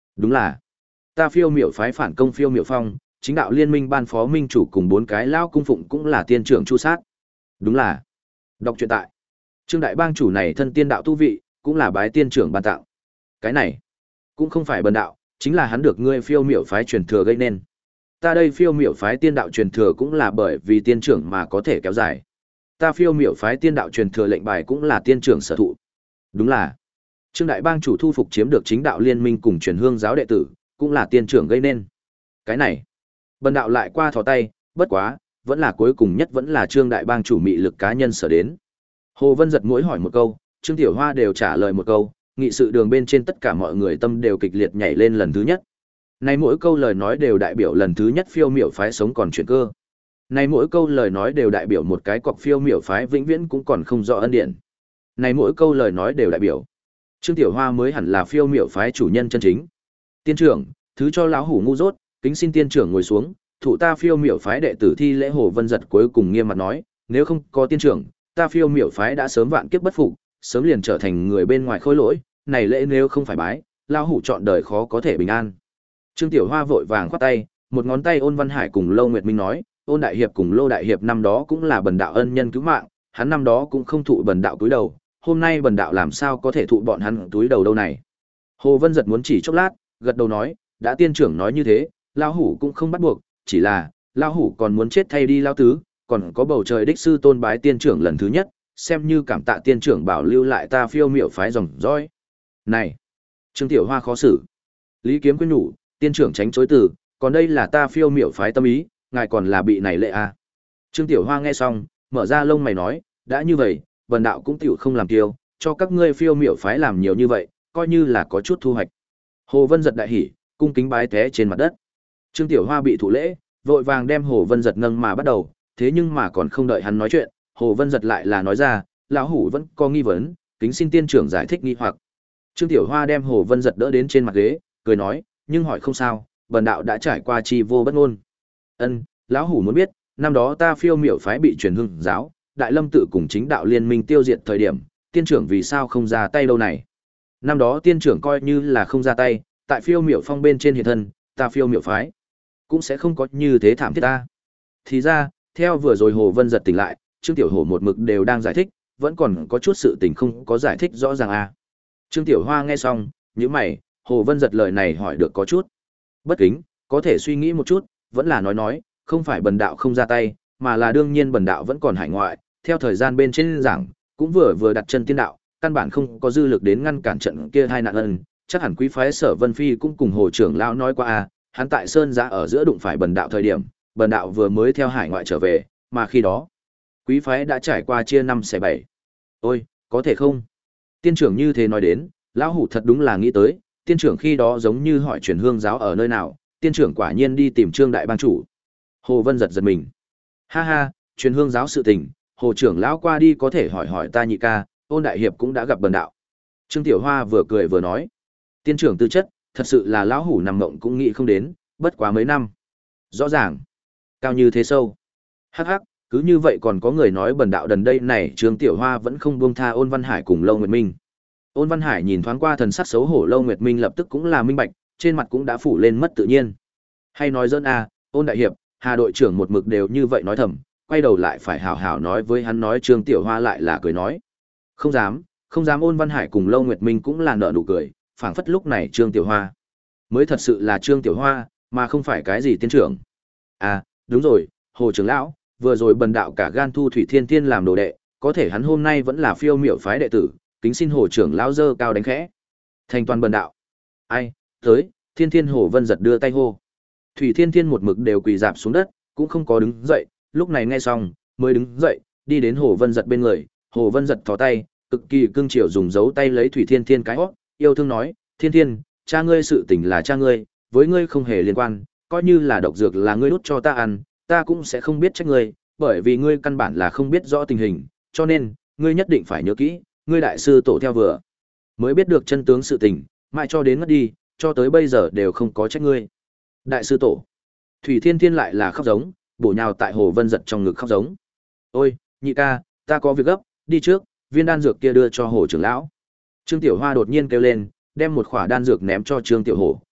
Đúng là, ta Phiêu Miểu phái phản công Phiêu Miểu Phong, chính đạo liên minh ban phó minh chủ cùng bốn cái lao cung phụng cũng là tiên trưởng chu sát. Đúng là, đọc truyện tại. Trương đại bang chủ này thân tiên đạo tu vị, cũng là bái tiên trưởng ban tặng. Cái này, cũng không phải bần đạo, chính là hắn được ngươi Phiêu Miểu phái truyền thừa gây nên. Ta đây Phiêu Miểu phái tiên đạo truyền thừa cũng là bởi vì tiên trưởng mà có thể kéo dài. Ta Phiêu Miểu phái tiên đạo truyền thừa lệnh bài cũng là tiên trưởng sở thụ. Đúng là, Trương đại bang chủ thu phục chiếm được chính đạo liên minh cùng truyền hương giáo đệ tử, cũng là tiên trưởng gây nên. Cái này, bần đạo lại qua thò tay, bất quá, vẫn là cuối cùng nhất vẫn là Trương đại bang chủ mị lực cá nhân sở đến. Hồ Vân giật mỗi hỏi một câu, Trương Tiểu Hoa đều trả lời một câu, nghị sự đường bên trên tất cả mọi người tâm đều kịch liệt nhảy lên lần thứ nhất. Này mỗi câu lời nói đều đại biểu lần thứ nhất Phiêu Miểu phái sống còn chuyển cơ. Này mỗi câu lời nói đều đại biểu một cái cọc Phiêu Miểu phái vĩnh viễn cũng còn không rõ ân điển. Này mỗi câu lời nói đều đại biểu Trương Tiểu Hoa mới hẳn là Phiêu Miểu phái chủ nhân chân chính. Tiên trưởng, thứ cho lão hủ ngu dốt, kính xin tiên trưởng ngồi xuống, thụ ta Phiêu Miểu phái đệ tử thi lễ. Hồ Vân giật cuối cùng nghiêm mặt nói, nếu không có tiên trưởng, ta Phiêu Miểu phái đã sớm vạn kiếp bất phục, sớm liền trở thành người bên ngoài khôi lỗi, này lễ nếu không phải bái, lão hủ chọn đời khó có thể bình an. Trương Tiểu Hoa vội vàng khoát tay, một ngón tay Ôn Văn Hải cùng Lâu Nguyệt Minh nói, Ôn đại hiệp cùng Lô đại hiệp năm đó cũng là bần đạo ân nhân cứu mạng, hắn năm đó cũng không thụ bần đạo túi đầu, hôm nay bần đạo làm sao có thể thụ bọn hắn túi đầu đâu này. Hồ Vân giật muốn chỉ chốc lát, gật đầu nói, đã tiên trưởng nói như thế, lão hủ cũng không bắt buộc, chỉ là lão hủ còn muốn chết thay đi lão tứ, còn có bầu trời đích sư tôn bái tiên trưởng lần thứ nhất, xem như cảm tạ tiên trưởng bảo lưu lại ta Phiêu Miểu phái dòng dõi. Này, Trương Tiểu Hoa khó xử. Lý Kiếm khuyên nhủ, tiên trưởng tránh chối từ, còn đây là ta Phiêu Miểu phái tâm ý, ngài còn là bị này lệ à. Trương Tiểu Hoa nghe xong, mở ra lông mày nói, đã như vậy, bần đạo cũng tiểu không làm kiêu, cho các ngươi Phiêu Miểu phái làm nhiều như vậy, coi như là có chút thu hoạch. Hồ Vân giật đại hỉ, cung kính bái té trên mặt đất. Trương Tiểu Hoa bị thụ lễ, vội vàng đem Hồ Vân giật nâng mà bắt đầu, thế nhưng mà còn không đợi hắn nói chuyện, Hồ Vân giật lại là nói ra, lão hủ vẫn có nghi vấn, kính xin tiên trưởng giải thích nghi hoặc. Trương Tiểu Hoa đem Hồ Vân giật đỡ đến trên mặt ghế, cười nói, nhưng hỏi không sao, bần đạo đã trải qua chi vô bất ngôn. Ân, lão hủ muốn biết, năm đó ta Phiêu Miểu phái bị truyền hưng giáo, Đại Lâm tự cùng chính đạo liên minh tiêu diệt thời điểm, tiên trưởng vì sao không ra tay đâu này? Năm đó tiên trưởng coi như là không ra tay, tại Phiêu Miểu Phong bên trên hiện thân, ta Phiêu Miểu phái cũng sẽ không có như thế thảm thiết ta. Thì ra, theo vừa rồi Hồ Vân giật tỉnh lại, Trương Tiểu Hổ một mực đều đang giải thích, vẫn còn có chút sự tình không có giải thích rõ ràng à. Trương Tiểu Hoa nghe xong, nhíu mày, Hồ Vân giật lời này hỏi được có chút bất kính, có thể suy nghĩ một chút, vẫn là nói nói, không phải bần đạo không ra tay, mà là đương nhiên bần đạo vẫn còn hải ngoại, theo thời gian bên trên giảng, cũng vừa vừa đặt chân tiên đạo, căn bản không có dư lực đến ngăn cản trận kia hai nạn ân, chắc hẳn quý phái Sở Vân Phi cũng cùng Hồ trưởng lão nói qua à, hắn tại Sơn Giã ở giữa đụng phải bần đạo thời điểm, bần đạo vừa mới theo hải ngoại trở về, mà khi đó, quý phái đã trải qua chia năm xẻ bảy. Ôi, có thể không? Tiên trưởng như thế nói đến, lão hủ thật đúng là nghĩ tới, tiên trưởng khi đó giống như hỏi truyền hương giáo ở nơi nào, tiên trưởng quả nhiên đi tìm Trương đại bang chủ. Hồ Vân giật giật mình. Ha ha, truyền hương giáo sự tình, Hồ trưởng lão qua đi có thể hỏi hỏi ta nhị ca, Ôn đại hiệp cũng đã gặp bần đạo. Trương Tiểu Hoa vừa cười vừa nói, tiên trưởng tư chất, thật sự là lão hủ nằm mộng cũng nghĩ không đến, bất quá mấy năm. Rõ ràng, cao như thế sâu. Hắc hắc, cứ như vậy còn có người nói bần đạo đần đây này. Trương Tiểu Hoa vẫn không buông tha Ôn Văn Hải cùng Lâu Nguyệt Minh. Ôn Văn Hải nhìn thoáng qua thần sắc xấu hổ Lâu Nguyệt Minh lập tức cũng là minh bạch, trên mặt cũng đã phủ lên mất tự nhiên. Hay nói dỡn à, Ôn đại hiệp, Hà đội trưởng một mực đều như vậy nói thầm, quay đầu lại phải hảo hảo nói với hắn. Nói Trương Tiểu Hoa lại là cười nói, không dám, không dám. Ôn Văn Hải cùng Lâu Nguyệt Minh cũng là nở nụ cười, phảng phất lúc này Trương Tiểu Hoa mới thật sự là Trương Tiểu Hoa, mà không phải cái gì tiên trưởng. À, đúng rồi, Hồ trưởng lão, vừa rồi bần đạo cả gan thu Thủy Thiên Thiên làm đồ đệ, có thể hắn hôm nay vẫn là Phiêu Miểu phái đệ tử, kính xin Hồ trưởng lão dơ cao đánh khẽ. Thành toàn bần đạo. Ai, tới, Thiên Thiên. Hồ Vân giật đưa tay hô. Thủy Thiên Thiên một mực đều quỳ rạp xuống đất, cũng không có đứng dậy, lúc này nghe xong, mới đứng dậy, đi đến Hồ Vân giật bên người. Hồ Vân giật thò tay, cực kỳ cưng chiều dùng dấu tay lấy Thủy Thiên Thiên cái hót, yêu thương nói, Thiên Thiên, cha ngươi sự tình là cha ngươi, với ngươi không hề liên quan, coi như là độc dược là ngươi đút cho ta ăn, ta cũng sẽ không biết trách ngươi, bởi vì ngươi căn bản là không biết rõ tình hình, cho nên, ngươi nhất định phải nhớ kỹ, ngươi đại sư tổ theo vừa mới biết được chân tướng sự tình, mãi cho đến ngất đi, cho tới bây giờ đều không có trách ngươi. Đại sư tổ. Thủy Thiên Thiên lại là khóc giống, bổ nhào tại Hồ Vân giật trong ngực khóc giống. Ôi, nhị ca, ta có việc gấp, đi trước, viên đan dược kia đưa cho Hồ trưởng lão. Trương Tiểu Hoa đột nhiên kêu lên, đem một khỏa đan dược ném cho Trương Tiểu Hổ,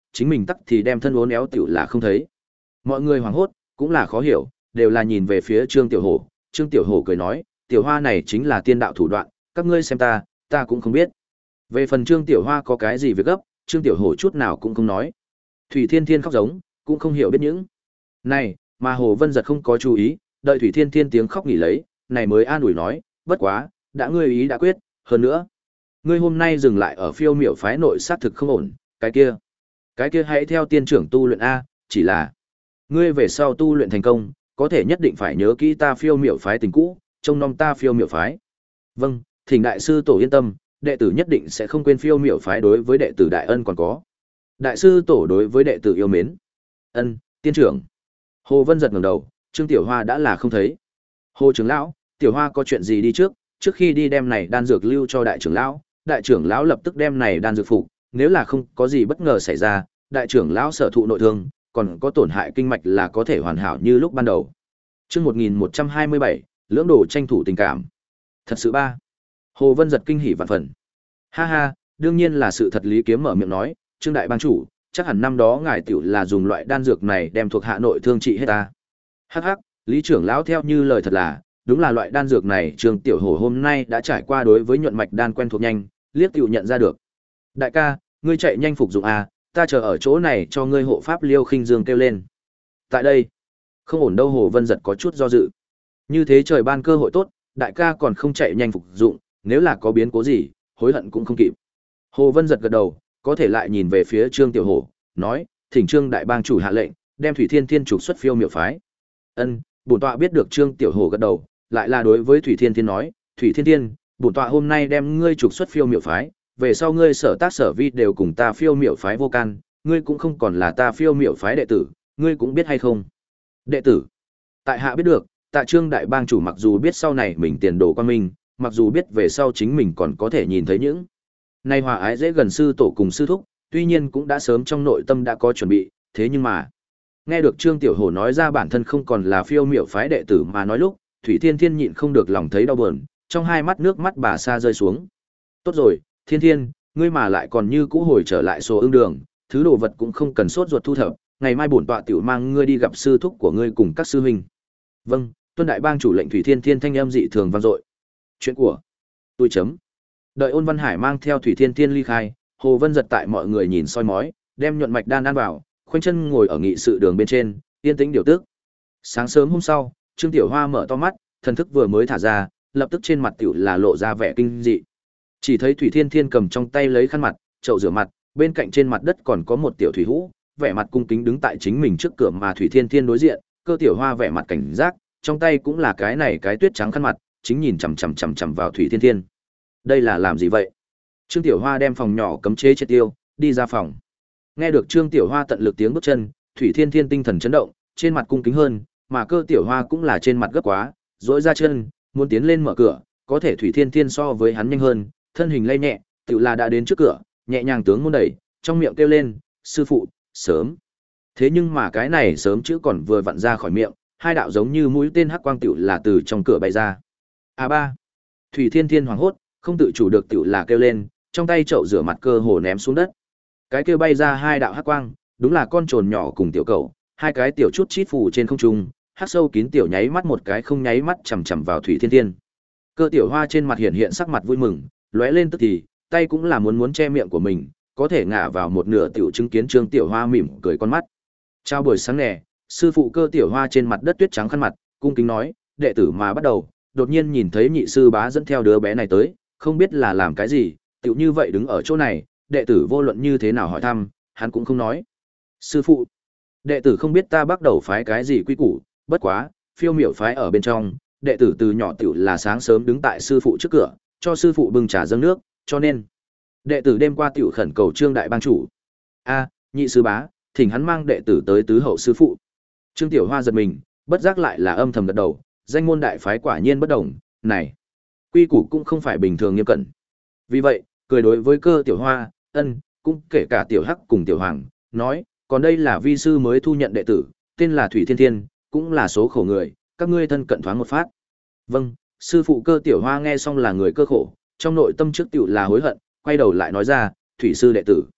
chính mình tắc thì đem thân uốn éo tiểu là không thấy. Mọi người hoảng hốt, cũng là khó hiểu, đều là nhìn về phía Trương Tiểu Hổ. Trương Tiểu Hổ cười nói, tiểu hoa này chính là tiên đạo thủ đoạn, các ngươi xem ta, ta cũng không biết. Về phần Trương Tiểu Hoa có cái gì việc gấp, Trương Tiểu Hổ chút nào cũng không nói. Thủy Thiên Thiên khóc giống, cũng không hiểu biết những. Này, mà Hồ Vân Giật không có chú ý, đợi Thủy Thiên Thiên tiếng khóc nghỉ lấy, này mới an ủi nói, bất quá, đã ngươi ý đã quyết, hơn nữa. Ngươi hôm nay dừng lại ở phiêu miểu phái nội xác thực không ổn, cái kia. Cái kia hãy theo tiên trưởng tu luyện A, chỉ là. Ngươi về sau tu luyện thành công, có thể nhất định phải nhớ kỹ ta phiêu miểu phái tình cũ, trông nom ta phiêu miểu phái. Vâng, thỉnh đại sư tổ yên tâm, đệ tử nhất định sẽ không quên phiêu miểu phái đối với đệ tử đại ân còn có. Đại sư tổ đối với đệ tử yêu mến. Ân, tiên trưởng. Hồ Vân giật ngẩng đầu, Trương Tiểu Hoa đã là không thấy. Hồ trưởng lão, Tiểu Hoa có chuyện gì đi trước, trước khi đi đem này đan dược lưu cho đại trưởng lão, đại trưởng lão lập tức đem này đan dược phục, nếu là không có gì bất ngờ xảy ra, đại trưởng lão sở thụ nội thương, còn có tổn hại kinh mạch là có thể hoàn hảo như lúc ban đầu. Chương một nghìn một trăm hai mươi bảy, lưỡng đồ tranh thủ tình cảm. Thật sự ba. Hồ Vân giật kinh hỉ vạn phần. Ha ha, đương nhiên là sự thật. Lý Kiếm mở miệng nói, Trương đại bang chủ, chắc hẳn năm đó ngài tiểu là dùng loại đan dược này đem thuộc hạ nội thương trị hết ta. Hắc hắc, Lý trưởng lão theo như lời thật là, đúng là loại đan dược này Trương Tiểu Hổ hôm nay đã trải qua đối với nhuận mạch đan quen thuộc nhanh, liếc tiểu nhận ra được. Đại ca, ngươi chạy nhanh phục dụng a, ta chờ ở chỗ này cho ngươi hộ pháp Liêu Khinh Dương kêu lên. Tại đây, không ổn đâu. Hồ Vân giật có chút do dự. Như thế trời ban cơ hội tốt, đại ca còn không chạy nhanh phục dụng, nếu là có biến cố gì, hối hận cũng không kịp. Hồ Vân giật gật đầu, có thể lại nhìn về phía Trương Tiểu Hổ, nói, thỉnh Trương đại bang chủ hạ lệnh, đem Thủy Thiên Thiên trục xuất phiêu miểu phái. Ân, bổn tọa biết được. Trương Tiểu Hổ gật đầu, lại là đối với Thủy Thiên Thiên nói, Thủy Thiên Thiên, bổn tọa hôm nay đem ngươi trục xuất phiêu miểu phái, về sau ngươi sở tác sở vi đều cùng ta phiêu miểu phái vô can, ngươi cũng không còn là ta phiêu miểu phái đệ tử, ngươi cũng biết hay không? Đệ tử? Tại hạ biết được, Tạ Trương đại bang chủ mặc dù biết sau này mình tiền đồ quan minh, mặc dù biết về sau chính mình còn có thể nhìn thấy những nay hòa ái dễ gần sư tổ cùng sư thúc, tuy nhiên cũng đã sớm trong nội tâm đã có chuẩn bị, thế nhưng mà nghe được Trương Tiểu Hổ nói ra bản thân không còn là phiêu miểu phái đệ tử mà nói lúc, Thủy Thiên Thiên nhịn không được lòng thấy đau buồn, trong hai mắt nước mắt bà sa rơi xuống. Tốt rồi, Thiên Thiên, ngươi mà lại còn như cũ hồi trở lại số ưng đường, thứ đồ vật cũng không cần sốt ruột thu thập, ngày mai bổn tọa tiểu mang ngươi đi gặp sư thúc của ngươi cùng các sư huynh. Vâng, tuân đại bang chủ lệnh. Thủy Thiên Thiên thanh âm dị thường vang dội. Chuyện của tôi chấm. Đợi Ôn Văn Hải mang theo Thủy Thiên Thiên ly khai, Hồ Vân giật tại mọi người nhìn soi mói, đem nhuận mạch đan ăn vào, khoanh chân ngồi ở nghị sự đường bên trên, yên tĩnh điều tức. Sáng sớm hôm sau, Trương Tiểu Hoa mở to mắt, thần thức vừa mới thả ra, lập tức trên mặt tiểu là lộ ra vẻ kinh dị. Chỉ thấy Thủy Thiên Thiên cầm trong tay lấy khăn mặt, chậu rửa mặt, bên cạnh trên mặt đất còn có một tiểu thủy hũ, vẻ mặt cung kính đứng tại chính mình trước cửa mà Thủy Thiên Thiên đối diện, Cơ Tiểu Hoa vẻ mặt cảnh giác, trong tay cũng là cái này cái tuyết trắng khăn mặt, chính nhìn chằm chằm chằm chằm vào Thủy Thiên Thiên. Đây là làm gì vậy? Trương Tiểu Hoa đem phòng nhỏ cấm chế triệt tiêu, đi ra phòng. Nghe được Trương Tiểu Hoa tận lực tiếng bước chân, Thủy Thiên Thiên tinh thần chấn động, trên mặt cung kính hơn, mà Cơ Tiểu Hoa cũng là trên mặt gấp quá, duỗi ra chân, muốn tiến lên mở cửa, có thể Thủy Thiên Thiên so với hắn nhanh hơn, thân hình lay nhẹ, tự là đã đến trước cửa, nhẹ nhàng tướng môn đẩy, trong miệng kêu lên, sư phụ, sớm. Thế nhưng mà cái này sớm chữ còn vừa vặn ra khỏi miệng, hai đạo giống như mũi tên hắc quang tiểu là từ trong cửa bay ra. A ba. Thủy Thiên Thiên hoảng hốt, không tự chủ được tiểu là kêu lên, trong tay chậu rửa mặt cơ hồ ném xuống đất. Cái kêu bay ra hai đạo hắc quang, đúng là con trồn nhỏ cùng tiểu cẩu, hai cái tiểu chút chít phù trên không trung, hắc sâu kín tiểu nháy mắt một cái không nháy mắt chằm chằm vào Thủy Thiên Thiên. Cơ Tiểu Hoa trên mặt hiện hiện sắc mặt vui mừng, lóe lên tức thì, tay cũng là muốn muốn che miệng của mình, có thể ngả vào một nửa tiểu chứng kiến Trương Tiểu Hoa mỉm cười con mắt. Chào buổi sáng nè, sư phụ Cơ Tiểu Hoa trên mặt đất tuyết trắng khăn mặt, cung kính nói, đệ tử mà bắt đầu, đột nhiên nhìn thấy nhị sư bá dẫn theo đứa bé này tới, không biết là làm cái gì, tiểu như vậy đứng ở chỗ này, đệ tử vô luận như thế nào hỏi thăm, hắn cũng không nói. Sư phụ, đệ tử không biết ta bắt đầu phái cái gì quy củ, bất quá, phiêu miểu phái ở bên trong, đệ tử từ nhỏ tiểu là sáng sớm đứng tại sư phụ trước cửa, cho sư phụ bưng trà dâng nước, cho nên đệ tử đêm qua tiểu khẩn cầu Trương đại bang chủ. A, nhị sư bá, thỉnh hắn mang đệ tử tới tứ hậu sư phụ. Trương Tiểu Hoa giật mình, bất giác lại là âm thầm gật đầu, danh môn đại phái quả nhiên bất đồng, này, quy củ cũng không phải bình thường nghiêm cẩn. Vì vậy, cười đối với Cơ Tiểu Hoa, ân, cũng kể cả Tiểu Hắc cùng Tiểu Hoàng, nói, còn đây là vi sư mới thu nhận đệ tử, tên là Thủy Thiên Thiên, cũng là số khổ người, các ngươi thân cận thoáng một phát. Vâng, sư phụ Cơ Tiểu Hoa nghe xong là người cơ khổ, trong nội tâm trước tiểu là hối hận, quay đầu lại nói ra, thủy sư đệ tử.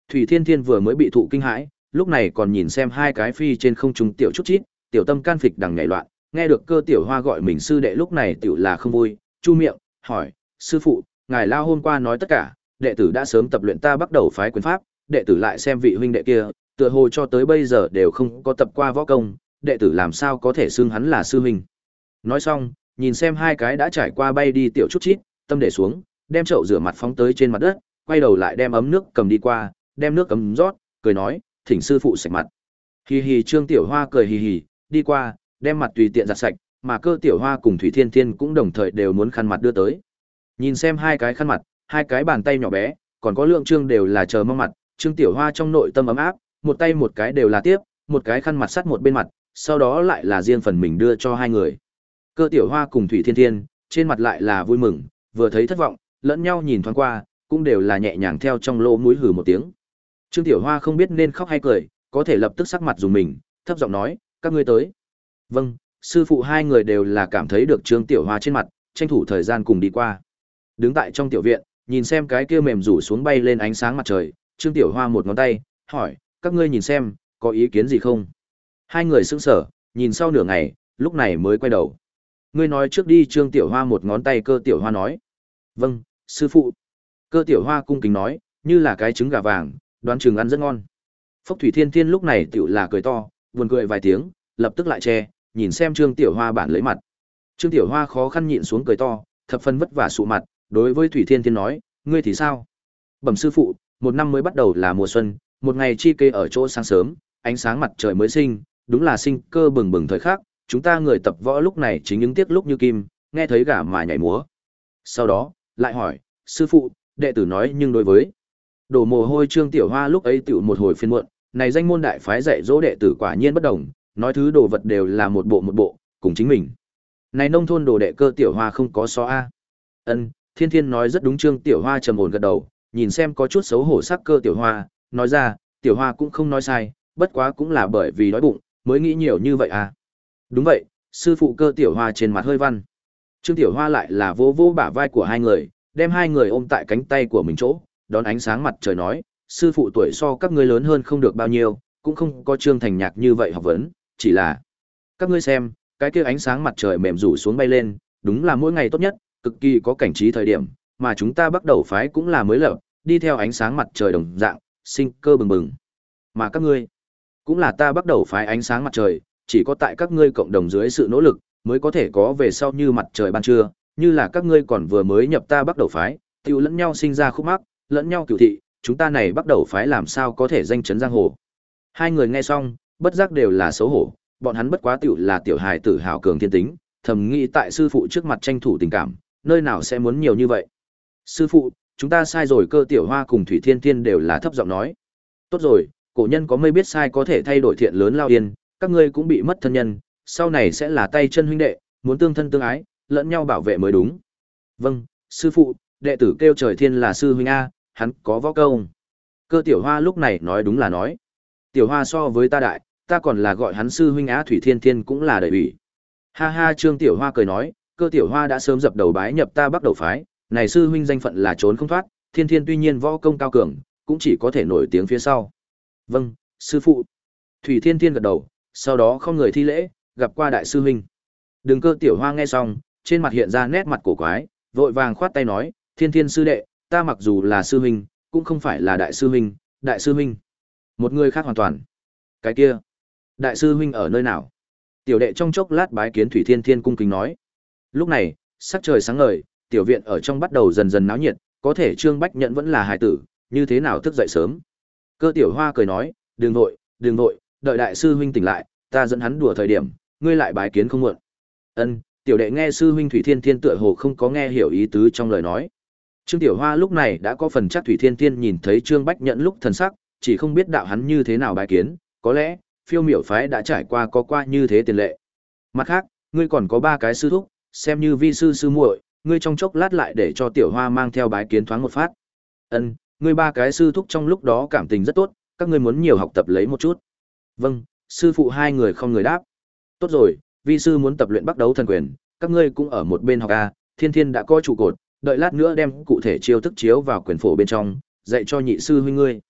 Thủy Thiên Thiên vừa mới bị thụ kinh hãi, lúc này còn nhìn xem hai cái phi trên không trung tiểu chút chít, tiểu tâm can phịch đằng nhảy loạn, nghe được Cơ Tiểu Hoa gọi mình sư đệ lúc này tiểu là không vui, chu miệng, hỏi: "Sư phụ, ngài lao hôm qua nói tất cả, đệ tử đã sớm tập luyện ta bắt đầu phái quyền pháp, đệ tử lại xem vị huynh đệ kia, tựa hồ cho tới bây giờ đều không có tập qua võ công, đệ tử làm sao có thể xưng hắn là sư huynh." Nói xong, nhìn xem hai cái đã trải qua bay đi tiểu chút chít, tâm để xuống, đem chậu rửa mặt phóng tới trên mặt đất, quay đầu lại đem ấm nước cầm đi qua, đem nước cấm rót, cười nói: "Thỉnh sư phụ sạch mặt." Hì hì, Trương Tiểu Hoa cười hì hì, đi qua, đem mặt tùy tiện giặt sạch, mà Cơ Tiểu Hoa cùng Thủy Thiên Thiên cũng đồng thời đều muốn khăn mặt đưa tới. Nhìn xem hai cái khăn mặt, hai cái bàn tay nhỏ bé, còn có lượng trương đều là chờ mong mặt, Trương Tiểu Hoa trong nội tâm ấm áp, một tay một cái đều là tiếp, một cái khăn mặt sắt một bên mặt, sau đó lại là riêng phần mình đưa cho hai người. Cơ Tiểu Hoa cùng Thủy Thiên Thiên, trên mặt lại là vui mừng, vừa thấy thất vọng, lẫn nhau nhìn thoáng qua, cũng đều là nhẹ nhàng theo trong lỗ mũi hừ một tiếng. Trương Tiểu Hoa không biết nên khóc hay cười, có thể lập tức sắc mặt dùng mình, thấp giọng nói: "Các ngươi tới." "Vâng." Sư phụ hai người đều là cảm thấy được Trương Tiểu Hoa trên mặt, tranh thủ thời gian cùng đi qua. Đứng tại trong tiểu viện, nhìn xem cái kia mềm rủ xuống bay lên ánh sáng mặt trời, Trương Tiểu Hoa một ngón tay, hỏi: "Các ngươi nhìn xem, có ý kiến gì không?" Hai người sững sờ, nhìn sau nửa ngày, lúc này mới quay đầu. "Ngươi nói trước đi." Trương Tiểu Hoa một ngón tay. Cơ Tiểu Hoa nói: "Vâng, sư phụ." Cơ Tiểu Hoa cung kính nói, như là cái trứng gà vàng, đoán chừng ăn rất ngon. Phốc Thủy Thiên Thiên lúc này tiểu là cười to, buồn cười vài tiếng, lập tức lại che, nhìn xem Trương Tiểu Hoa bản lấy mặt. Trương Tiểu Hoa khó khăn nhịn xuống cười to, thập phân vất vả sụ mặt, đối với Thủy Thiên Thiên nói: "Ngươi thì sao?" "Bẩm sư phụ, một năm mới bắt đầu là mùa xuân, một ngày chi kê ở chỗ sáng sớm, ánh sáng mặt trời mới sinh, đúng là sinh cơ bừng bừng thời khắc, chúng ta người tập võ lúc này chính những tiếc lúc như kim, nghe thấy gà mà nhảy múa." Sau đó, lại hỏi: "Sư phụ, đệ tử nói nhưng đối với..." Đổ mồ hôi Trương Tiểu Hoa lúc ấy tiểu một hồi phiền muộn, này danh môn đại phái dạy dỗ đệ tử quả nhiên bất đồng, nói thứ đồ vật đều là một bộ một bộ, cùng chính mình. Này nông thôn đồ đệ Cơ Tiểu Hoa không có so a. Ân, Thiên Thiên nói rất đúng. Trương Tiểu Hoa trầm ổn gật đầu, nhìn xem có chút xấu hổ sắc Cơ Tiểu Hoa, nói ra: "Tiểu Hoa cũng không nói sai, bất quá cũng là bởi vì đói bụng, mới nghĩ nhiều như vậy à." "Đúng vậy." Sư phụ. Cơ Tiểu Hoa trên mặt hơi văn. Trương Tiểu Hoa lại là vỗ vỗ bả vai của hai người, đem hai người ôm tại cánh tay của mình chỗ, đón ánh sáng mặt trời nói: "Sư phụ tuổi so các ngươi lớn hơn không được bao nhiêu, cũng không có Trương Thành Nhạc như vậy học vấn, chỉ là các ngươi xem, cái kia ánh sáng mặt trời mềm rủ xuống bay lên, đúng là mỗi ngày tốt nhất, cực kỳ có cảnh trí thời điểm, mà chúng ta bắt đầu phái cũng là mới lập, đi theo ánh sáng mặt trời đồng dạng, sinh cơ bừng bừng. Mà các ngươi, cũng là ta bắt đầu phái ánh sáng mặt trời, chỉ có tại các ngươi cộng đồng dưới sự nỗ lực, mới có thể có về sau như mặt trời ban trưa, như là các ngươi còn vừa mới nhập ta bắt đầu phái, tiêu lẫn nhau sinh ra khúc mắc, lẫn nhau cửu thị, chúng ta này bắt đầu phái làm sao có thể danh chấn giang hồ." Hai người nghe xong, bất giác đều là xấu hổ, bọn hắn bất quá tiểu là tiểu hài tử hào cường thiên tính, thầm nghĩ tại sư phụ trước mặt tranh thủ tình cảm, nơi nào sẽ muốn nhiều như vậy. "Sư phụ, chúng ta sai rồi." Cơ Tiểu Hoa cùng Thủy Thiên Thiên đều là thấp giọng nói. "Tốt rồi, cổ nhân có mây biết sai có thể thay đổi thiện lớn lao yên, các ngươi cũng bị mất thân nhân, sau này sẽ là tay chân huynh đệ, muốn tương thân tương ái, lẫn nhau bảo vệ mới đúng." "Vâng, sư phụ, đệ tử kêu Trời Thiên là sư huynh a, hắn có võ công." Cơ Tiểu Hoa lúc này nói đúng là nói. "Tiểu Hoa so với ta đại, ta còn là gọi hắn sư huynh á." Thủy Thiên Thiên cũng là đầy ủy. Ha ha, Trương Tiểu Hoa cười nói: "Cơ Tiểu Hoa đã sớm dập đầu bái nhập ta bắt đầu phái, này sư huynh danh phận là trốn không thoát, Thiên Thiên tuy nhiên võ công cao cường, cũng chỉ có thể nổi tiếng phía sau." "Vâng, sư phụ." Thủy Thiên Thiên gật đầu, sau đó không người thi lễ, gặp qua đại sư huynh. Đường Cơ Tiểu Hoa nghe xong, trên mặt hiện ra nét mặt cổ quái, vội vàng khoát tay nói: "Thiên Thiên sư đệ, ta mặc dù là sư huynh, cũng không phải là đại sư huynh, đại sư huynh một người khác hoàn toàn." "Cái kia, đại sư huynh ở nơi nào?" Tiểu đệ trong chốc lát bái kiến. Thủy Thiên Thiên cung kính nói. Lúc này, sắc trời sáng ngời, tiểu viện ở trong bắt đầu dần dần náo nhiệt, có thể Trương Bách Nhẫn vẫn là hài tử, như thế nào thức dậy sớm. Cơ Tiểu Hoa cười nói: "Đừng vội, đừng vội, đợi đại sư huynh tỉnh lại, ta dẫn hắn đùa thời điểm, ngươi lại bái kiến không muộn." Ân, tiểu đệ nghe sư huynh. Thủy Thiên Thiên tựa hồ không có nghe hiểu ý tứ trong lời nói. Trương Tiểu Hoa lúc này đã có phần chắc Thủy Thiên Thiên nhìn thấy Trương Bách Nhẫn lúc thần sắc, chỉ không biết đạo hắn như thế nào bái kiến, có lẽ Phiêu Miểu phái đã trải qua có qua như thế tiền lệ. Mặt khác, ngươi còn có ba cái sư thúc, xem như vi sư sư muội, ngươi trong chốc lát lại để cho Tiểu Hoa mang theo bái kiến thoáng một phát. Ân, ngươi ba cái sư thúc trong lúc đó cảm tình rất tốt, các ngươi muốn nhiều học tập lấy một chút. Vâng, sư phụ. Hai người không người đáp. Tốt rồi, vi sư muốn tập luyện Bắc Đấu Thần Quyền, các ngươi cũng ở một bên học a. Thiên Thiên đã có trụ cột, đợi lát nữa đem cụ thể chiêu thức chiếu vào quyền phổ bên trong, dạy cho nhị sư huynh ngươi.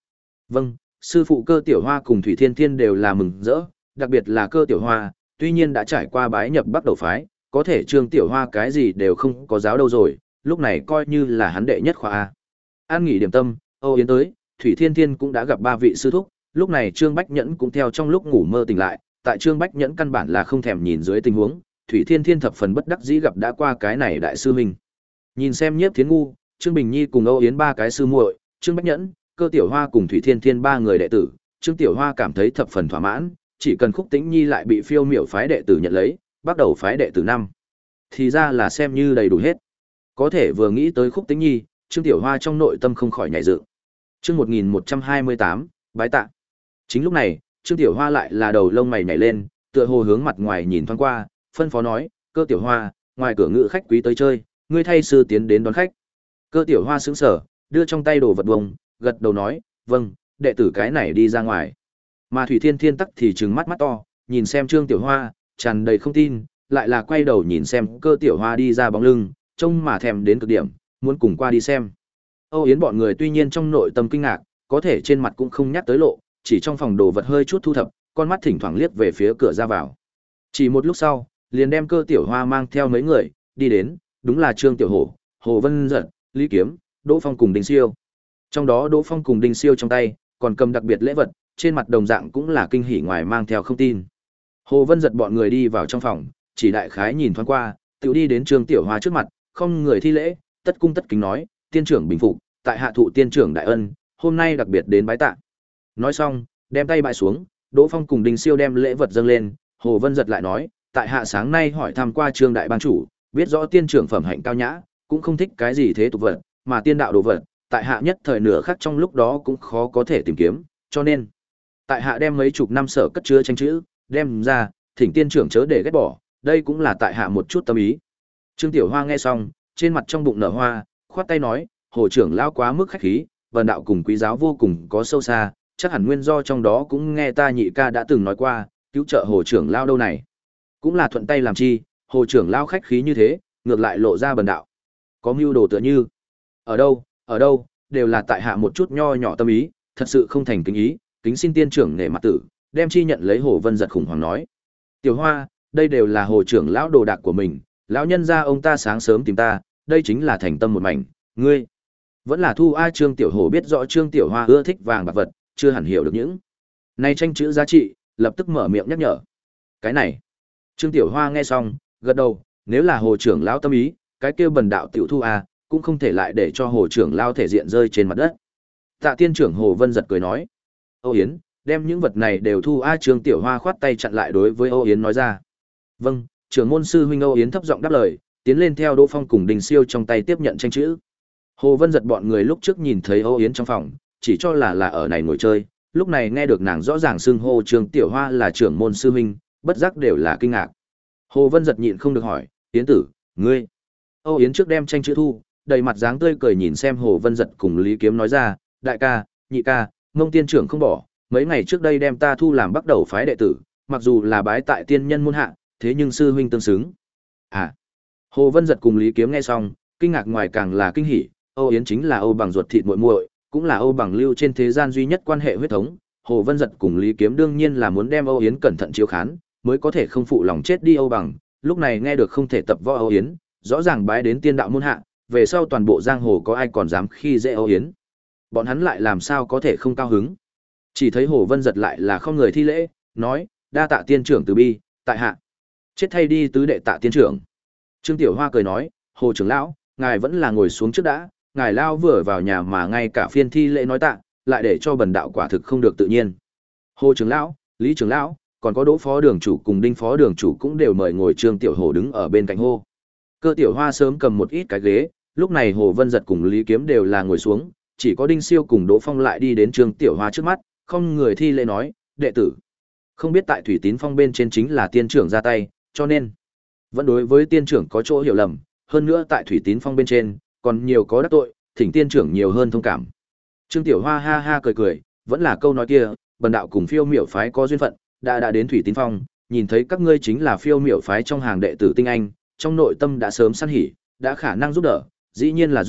Vâng, sư phụ Cơ Tiểu Hoa cùng Thủy Thiên Thiên đều là mừng rỡ, đặc biệt là Cơ Tiểu Hoa, tuy nhiên đã trải qua bái nhập Bắc Đầu phái, có thể Trương Tiểu Hoa cái gì đều không có giáo đâu rồi, lúc này coi như là hắn đệ nhất khoa a. An nghỉ điểm tâm, Âu Yến tới, Thủy Thiên Thiên cũng đã gặp ba vị sư thúc, lúc này Trương Bách Nhẫn cũng theo trong lúc ngủ mơ tỉnh lại, tại Trương Bách Nhẫn căn bản là không thèm nhìn dưới tình huống, Thủy Thiên Thiên thập phần bất đắc dĩ gặp đã qua cái này đại sư huynh. Nhìn xem Nhiếp Thiến Ngu, Trương Bình Nhi cùng Âu Yến ba cái sư muội, Trương Bách Nhẫn, Cơ Tiểu Hoa cùng Thủy Thiên Thiên ba người đệ tử, Trương Tiểu Hoa cảm thấy thập phần thỏa mãn, chỉ cần Khúc Tĩnh Nhi lại bị Phiêu Miểu phái đệ tử nhận lấy, bắt đầu phái đệ tử năm, thì ra là xem như đầy đủ hết. Có thể vừa nghĩ tới Khúc Tĩnh Nhi, Trương Tiểu Hoa trong nội tâm không khỏi nhảy dựng. Chương một nghìn một trăm hai mươi tám, bái tạ. Chính lúc này, Trương Tiểu Hoa lại là đầu lông mày nhảy lên, tựa hồ hướng mặt ngoài nhìn thoáng qua, phân phó nói, Cơ Tiểu Hoa, ngoài cửa ngự khách quý tới chơi, ngươi thay sư tiến đến đón khách. Cơ Tiểu Hoa sững sờ, đưa trong tay đồ vật bông, gật đầu nói, vâng, đệ tử cái này đi ra ngoài. Mà Thủy Thiên Thiên tắc thì trừng mắt mắt to, nhìn xem Trương Tiểu Hoa, tràn đầy không tin, lại là quay đầu nhìn xem Cơ Tiểu Hoa đi ra bóng lưng, trông mà thèm đến cực điểm, muốn cùng qua đi xem. Âu Yến bọn người tuy nhiên trong nội tâm kinh ngạc, có thể trên mặt cũng không nhắc tới lộ, chỉ trong phòng đồ vật hơi chút thu thập, con mắt thỉnh thoảng liếc về phía cửa ra vào. Chỉ một lúc sau, liền đem Cơ Tiểu Hoa mang theo mấy người, đi đến, đúng là Trương Tiểu Hổ, Hồ Vân Dật, Lý Kiếm, Đỗ Phong cùng Đinh Siêu. Trong đó Đỗ Phong cùng Đinh Siêu trong tay, còn cầm đặc biệt lễ vật, trên mặt đồng dạng cũng là kinh hỉ ngoài mang theo không tin. Hồ Vân Dật bọn người đi vào trong phòng, chỉ đại khái nhìn thoáng qua, tự đi đến Trương Tiểu Hoa trước mặt, không người thi lễ, tất cung tất kính nói, tiên trưởng bình phục, tại hạ thụ tiên trưởng đại ân, hôm nay đặc biệt đến bái tạ. Nói xong, đem tay bại xuống, Đỗ Phong cùng Đinh Siêu đem lễ vật dâng lên, Hồ Vân Dật lại nói, tại hạ sáng nay hỏi thăm qua Trương đại bang chủ, biết rõ tiên trưởng phẩm hạnh cao nhã, cũng không thích cái gì thế tục vật, mà tiên đạo đồ vật, tại hạ nhất thời nửa khắc trong lúc đó cũng khó có thể tìm kiếm, cho nên tại hạ đem mấy chục năm sở cất chứa tranh chữ, đem ra, thỉnh tiên trưởng chớ để ghét bỏ, đây cũng là tại hạ một chút tâm ý. Trương Tiểu Hoa nghe xong, trên mặt trong bụng nở hoa, khoát tay nói, Hồ trưởng lão quá mức khách khí, vần đạo cùng quý giáo vô cùng có sâu xa, chắc hẳn nguyên do trong đó cũng nghe ta nhị ca đã từng nói qua, cứu trợ Hồ trưởng lão đâu này, cũng là thuận tay làm chi, Hồ trưởng lão khách khí như thế, ngược lại lộ ra bần đạo có mưu đồ tựa như. Ở đâu, ở đâu, đều là tại hạ một chút nho nhỏ tâm ý, thật sự không thành kính ý, kính xin tiên trưởng nể mặt tử, đem chi nhận lấy. Hồ Vân Dật khủng hoảng nói, Tiểu Hoa, đây đều là Hồ trưởng lão đồ đạc của mình, lão nhân gia ông ta sáng sớm tìm ta, đây chính là thành tâm một mảnh, ngươi vẫn là thu. A Trương Tiểu Hổ biết rõ Trương Tiểu Hoa ưa thích vàng bạc vật, chưa hẳn hiểu được những này tranh chữ giá trị, lập tức mở miệng nhắc nhở. Cái này, Trương Tiểu Hoa nghe xong, gật đầu, nếu là Hồ trưởng lão tâm ý, cái kia bần đạo tiểu thu a, cũng không thể lại để cho Hồ trưởng lão thể diện rơi trên mặt đất. Tạ tiên trưởng Hồ Vân Dật cười nói, Âu Yến, đem những vật này đều thu. A Trương Tiểu Hoa khoát tay chặn lại đối với Âu Yến nói ra. Vâng, trưởng môn sư huynh. Âu Yến thấp giọng đáp lời, tiến lên theo Đỗ Phong cùng Đình Siêu trong tay tiếp nhận tranh chữ. Hồ Vân Dật bọn người lúc trước nhìn thấy Âu Yến trong phòng, chỉ cho là là ở này ngồi chơi, lúc này nghe được nàng rõ ràng xưng hô Trương Tiểu Hoa là trưởng môn sư huynh, bất giác đều là kinh ngạc. Hồ Vân Dật nhịn không được hỏi, Yến tử, ngươi? Âu Yến trước đem tranh chữ thu, đầy mặt dáng tươi cười nhìn xem Hồ Vân Dật cùng Lý Kiếm nói ra, đại ca, nhị ca, Mông tiên trưởng không bỏ, mấy ngày trước đây đem ta thu làm bắt đầu phái đệ tử, mặc dù là bái tại tiên nhân môn hạ, thế nhưng sư huynh tương xứng. À. Hồ Vân Dật cùng Lý Kiếm nghe xong, kinh ngạc ngoài càng là kinh hỉ, Âu Yến chính là Âu Bằng ruột thịt muội muội, cũng là Âu Bằng lưu trên thế gian duy nhất quan hệ huyết thống, Hồ Vân Dật cùng Lý Kiếm đương nhiên là muốn đem Âu Yến cẩn thận chiếu khán, mới có thể không phụ lòng chết đi Âu Bằng, lúc này nghe được không thể tập võ Âu Yến, rõ ràng bái đến tiên đạo môn hạ, về sau toàn bộ giang hồ có ai còn dám khi dễ Âu Yến. Bọn hắn lại làm sao có thể không cao hứng. Chỉ thấy Hồ Vân Dật lại là không người thi lễ, nói, đa tạ tiên trưởng từ bi, tại hạ chết thay đi tứ đệ tạ tiên trưởng. Trương Tiểu Hoa cười nói, Hồ trưởng lão, ngài vẫn là ngồi xuống trước đã, ngài lao vừa vào nhà mà ngay cả phiên thi lễ nói tạ, lại để cho bần đạo quả thực không được tự nhiên. Hồ trưởng lão, Lý trưởng lão, còn có Đỗ phó đường chủ cùng Đinh phó đường chủ cũng đều mời ngồi. Trương Tiểu Hổ đứng ở bên cạnh hô. Cơ Tiểu Hoa sớm cầm một ít cái ghế, lúc này Hồ Vân Dật cùng Lý Kiếm đều là ngồi xuống, chỉ có Đinh Siêu cùng Đỗ Phong lại đi đến Trương Tiểu Hoa trước mắt, không người thi lễ nói, đệ tử không biết tại Thủy Tín Phong bên trên chính là tiên trưởng ra tay, cho nên vẫn đối với tiên trưởng có chỗ hiểu lầm, hơn nữa tại Thủy Tín Phong bên trên còn nhiều có đắc tội, thỉnh tiên trưởng nhiều hơn thông cảm. Trương Tiểu Hoa ha ha cười cười, vẫn là câu nói kia, bần đạo cùng Phiêu Miểu phái có duyên phận, đã đã đến Thủy Tín Phong, nhìn thấy các ngươi chính là Phiêu Miểu phái trong hàng đệ tử tinh anh, trong nội tâm đã sớm săn hỉ, đã khả năng giúp đỡ, dĩ nhiên là rút,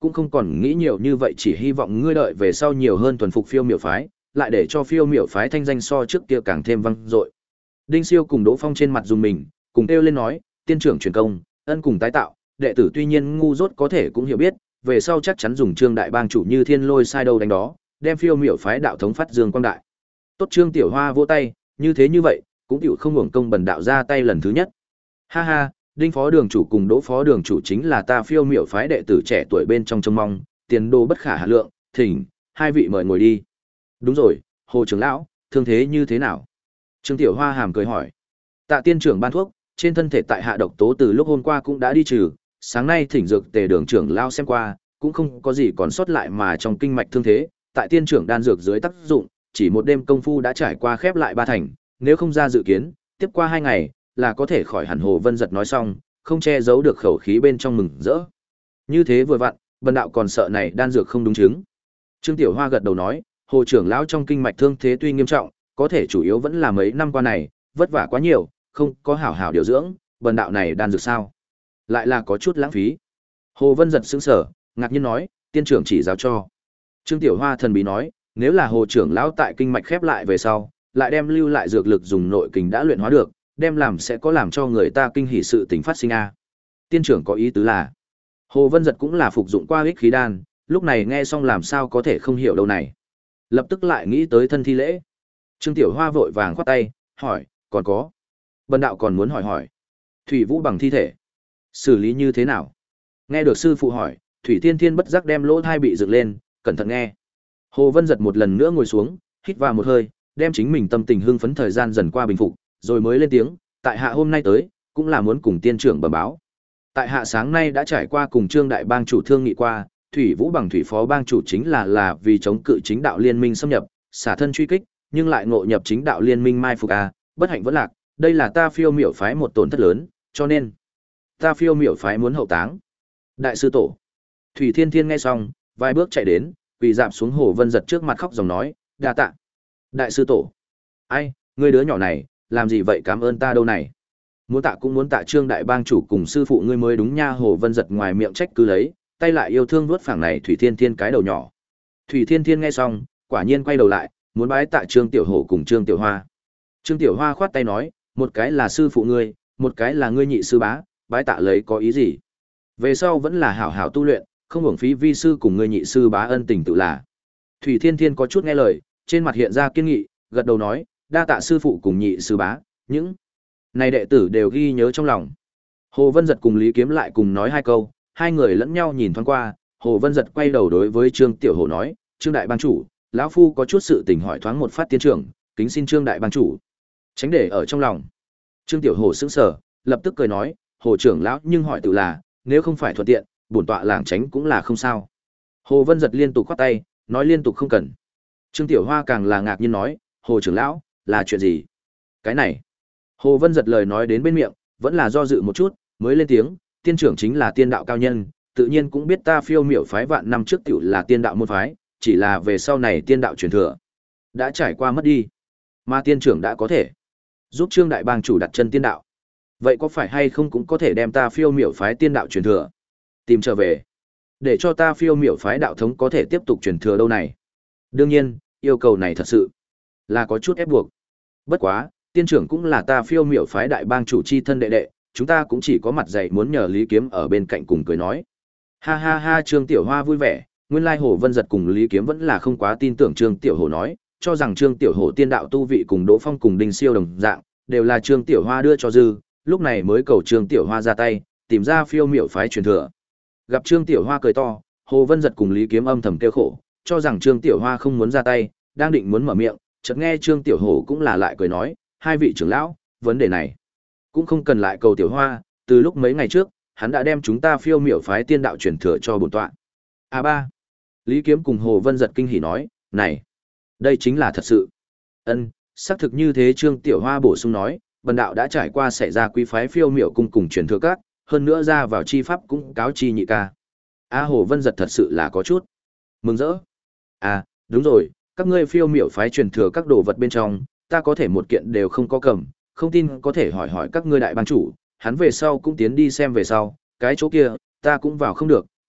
cũng không còn nghĩ nhiều như vậy, chỉ hy vọng ngươi đợi về sau nhiều hơn thuần phục phiêu miểu phái, lại để cho phiêu miểu phái thanh danh so trước kia càng thêm vang dội. Đinh Siêu cùng Đỗ Phong trên mặt dùng mình, cùng kêu lên nói, tiên trưởng truyền công, ân cùng tái tạo, đệ tử tuy nhiên ngu dốt có thể cũng hiểu biết, về sau chắc chắn dùng Trương đại bang chủ như thiên lôi sai đâu đánh đó, đem phiêu miểu phái đạo thống phát dương quang đại. Tốt. Trương Tiểu Hoa vỗ tay, như thế như vậy, cũng chịu không hưởng công bần đạo ra tay lần thứ nhất. Ha ha, Đinh phó đường chủ cùng Đỗ phó đường chủ chính là ta phiêu miểu phái đệ tử trẻ tuổi bên trong trông mong, tiền đồ bất khả hà lượng, thỉnh hai vị mời ngồi đi. Đúng rồi, Hồ trưởng lão, thương thế như thế nào? Trương Tiểu Hoa hàm cười hỏi. Tạ tiên trưởng ban thuốc, trên thân thể tại hạ độc tố từ lúc hôm qua cũng đã đi trừ, sáng nay thỉnh dược tề đường trưởng lao xem qua, cũng không có gì còn sót lại mà trong kinh mạch thương thế, tại tiên trưởng đan dược dưới tác dụng, chỉ một đêm công phu đã trải qua khép lại ba thành, nếu không ra dự kiến, tiếp qua hai ngày là có thể khỏi hẳn. Hồ Vân Giật nói xong, không che giấu được khẩu khí bên trong mừng rỡ. Như thế vừa vặn, bần đạo còn sợ này đan dược không đúng chứng. Trương Tiểu Hoa gật đầu nói, Hồ trưởng lão trong kinh mạch thương thế tuy nghiêm trọng, có thể chủ yếu vẫn là mấy năm qua này vất vả quá nhiều, không có hảo hảo điều dưỡng, bần đạo này đan dược sao lại là có chút lãng phí. Hồ Vân Giật sững sờ, ngạc nhiên nói, tiên trưởng chỉ giáo cho. Trương Tiểu Hoa thần bí nói, nếu là Hồ trưởng lão tại kinh mạch khép lại về sau, lại đem lưu lại dược lực dùng nội kình đã luyện hóa được, đem làm sẽ có làm cho người ta kinh hỉ sự tình phát sinh a. Tiên trưởng có ý tứ là? Hồ Vân Giật cũng là phục dụng qua ích khí đan, lúc này nghe xong làm sao có thể không hiểu đâu này. Lập tức lại nghĩ tới thân thi lễ. Trương Tiểu Hoa vội vàng khoát tay, hỏi, còn có. Bần đạo còn muốn hỏi hỏi. Thủy Vũ bằng thi thể, xử lý như thế nào? Nghe được sư phụ hỏi, Thủy Thiên Thiên bất giác đem lỗ thai bị dựng lên, cẩn thận nghe. Hồ Vân Giật một lần nữa ngồi xuống, hít vào một hơi, đem chính mình tâm tình hưng phấn thời gian dần qua bình phục, rồi mới lên tiếng, tại hạ hôm nay tới, cũng là muốn cùng tiên trưởng bẩm báo. Tại hạ sáng nay đã trải qua cùng Trương đại bang chủ thương nghị qua, Thủy Vũ bằng thủy phó bang chủ chính là là vì chống cự chính đạo liên minh xâm nhập, xả thân truy kích, nhưng lại ngộ nhập chính đạo liên minh mai phục a, bất hạnh vẫn lạc, đây là ta phiêu miểu phái một tổn thất lớn, cho nên ta phiêu miểu phái muốn hậu táng. Đại sư tổ. Thủy Thiên Thiên nghe xong, vài bước chạy đến, quỳ dạp xuống Hồ Vân Giật trước mặt khóc dòng nói, đa tạ. Đại sư tổ. Ai, ngươi đứa nhỏ này, làm gì vậy, cảm ơn ta đâu này. Muốn tạ cũng muốn tạ Trương đại bang chủ cùng sư phụ ngươi mới đúng nha. Hồ Vân Giật ngoài miệng trách cứ lấy, tay lại yêu thương vuốt phẳng này Thủy Thiên Thiên cái đầu nhỏ. Thủy Thiên Thiên nghe xong, quả nhiên quay đầu lại, muốn bái tạ Trương Tiểu Hổ cùng Trương Tiểu Hoa. Trương Tiểu Hoa khoát tay nói, một cái là sư phụ ngươi, một cái là ngươi nhị sư bá, bái tạ lấy có ý gì? Về sau vẫn là hảo hảo tu luyện, không hưởng phí vi sư cùng ngươi nhị sư bá ân tình tự là. Thủy Thiên Thiên có chút nghe lời, trên mặt hiện ra kiên nghị, gật đầu nói, đa tạ sư phụ cùng nhị sư bá, những này đệ tử đều ghi nhớ trong lòng. Hồ Vân Giật cùng Lý Kiếm lại cùng nói hai câu, hai người lẫn nhau nhìn thoáng qua, Hồ Vân Giật quay đầu đối với Trương Tiểu Hổ nói, Trương đại bang chủ, lão phu có chút sự tình hỏi thoáng một phát tiên trưởng, kính xin Trương đại bang chủ tránh để ở trong lòng. Trương Tiểu Hổ sững sờ, lập tức cười nói, Hồ trưởng lão nhưng hỏi tự là, nếu không phải thuận tiện, bổn tọa lảng tránh cũng là không sao. Hồ Vân Giật liên tục khoát tay, nói liên tục không cần. Trương Tiểu Hoa càng là ngạc nhiên nói, Hồ trưởng lão, là chuyện gì? Cái này. Hồ Vân Giật lời nói đến bên miệng, vẫn là do dự một chút, mới lên tiếng, tiên trưởng chính là tiên đạo cao nhân, tự nhiên cũng biết ta phiêu miểu phái vạn năm trước tiểu là tiên đạo môn phái, chỉ là về sau này tiên đạo truyền thừa đã trải qua mất đi, mà tiên trưởng đã có thể giúp Trương đại bang chủ đặt chân tiên đạo. Vậy có phải hay không cũng có thể đem ta phiêu miểu phái tiên đạo truyền thừa tìm trở về, để cho ta phiêu miểu phái đạo thống có thể tiếp tục truyền thừa đâu này? Đương nhiên, yêu cầu này thật sự là có chút ép buộc. Bất quá, tiên trưởng cũng là ta phiêu miểu phái đại bang chủ chi thân đệ đệ, chúng ta cũng chỉ có mặt dạy muốn nhờ Lý Kiếm ở bên cạnh cùng cười nói. Ha ha ha. Trương Tiểu Hoa vui vẻ, nguyên lai Hồ Vân Giật cùng Lý Kiếm vẫn là không quá tin tưởng Trương Tiểu Hổ nói, cho rằng Trương Tiểu Hổ tiên đạo tu vị cùng Đỗ Phong cùng Đinh Siêu đồng dạng, đều là Trương Tiểu Hoa đưa cho dư, lúc này mới cầu Trương Tiểu Hoa ra tay, tìm ra phiêu miểu phái truyền thừa. Gặp Trương Tiểu Hoa cười to, Hồ Vân Giật cùng Lý Kiếm âm thầm kêu khổ, cho rằng Trương Tiểu Hoa không muốn ra tay, đang định muốn mở miệng, chợt nghe Trương Tiểu Hổ cũng là lại cười nói, hai vị trưởng lão, vấn đề này cũng không cần lại cầu Tiểu Hoa, từ lúc mấy ngày trước, hắn đã đem chúng ta phiêu miểu phái tiên đạo truyền thừa cho bổn tọa. A ba. Lý Kiếm cùng Hồ Vân Giật kinh hỉ nói, này, đây chính là thật sự. Ân, xác thực như thế. Trương Tiểu Hoa bổ sung nói, bần đạo đã trải qua xảy ra quý phái phiêu miểu cung cùng truyền thừa các, hơn nữa ra vào chi pháp cũng cáo chi nhị ca. A Hồ Vân Giật thật sự là có chút mừng rỡ. À, đúng rồi, các ngươi phiêu miểu phái truyền thừa các đồ vật bên trong, ta có thể một kiện đều không có cầm, không tin có thể hỏi hỏi các ngươi đại bang chủ, hắn về sau cũng tiến đi xem về sau, cái chỗ kia, ta cũng vào không được,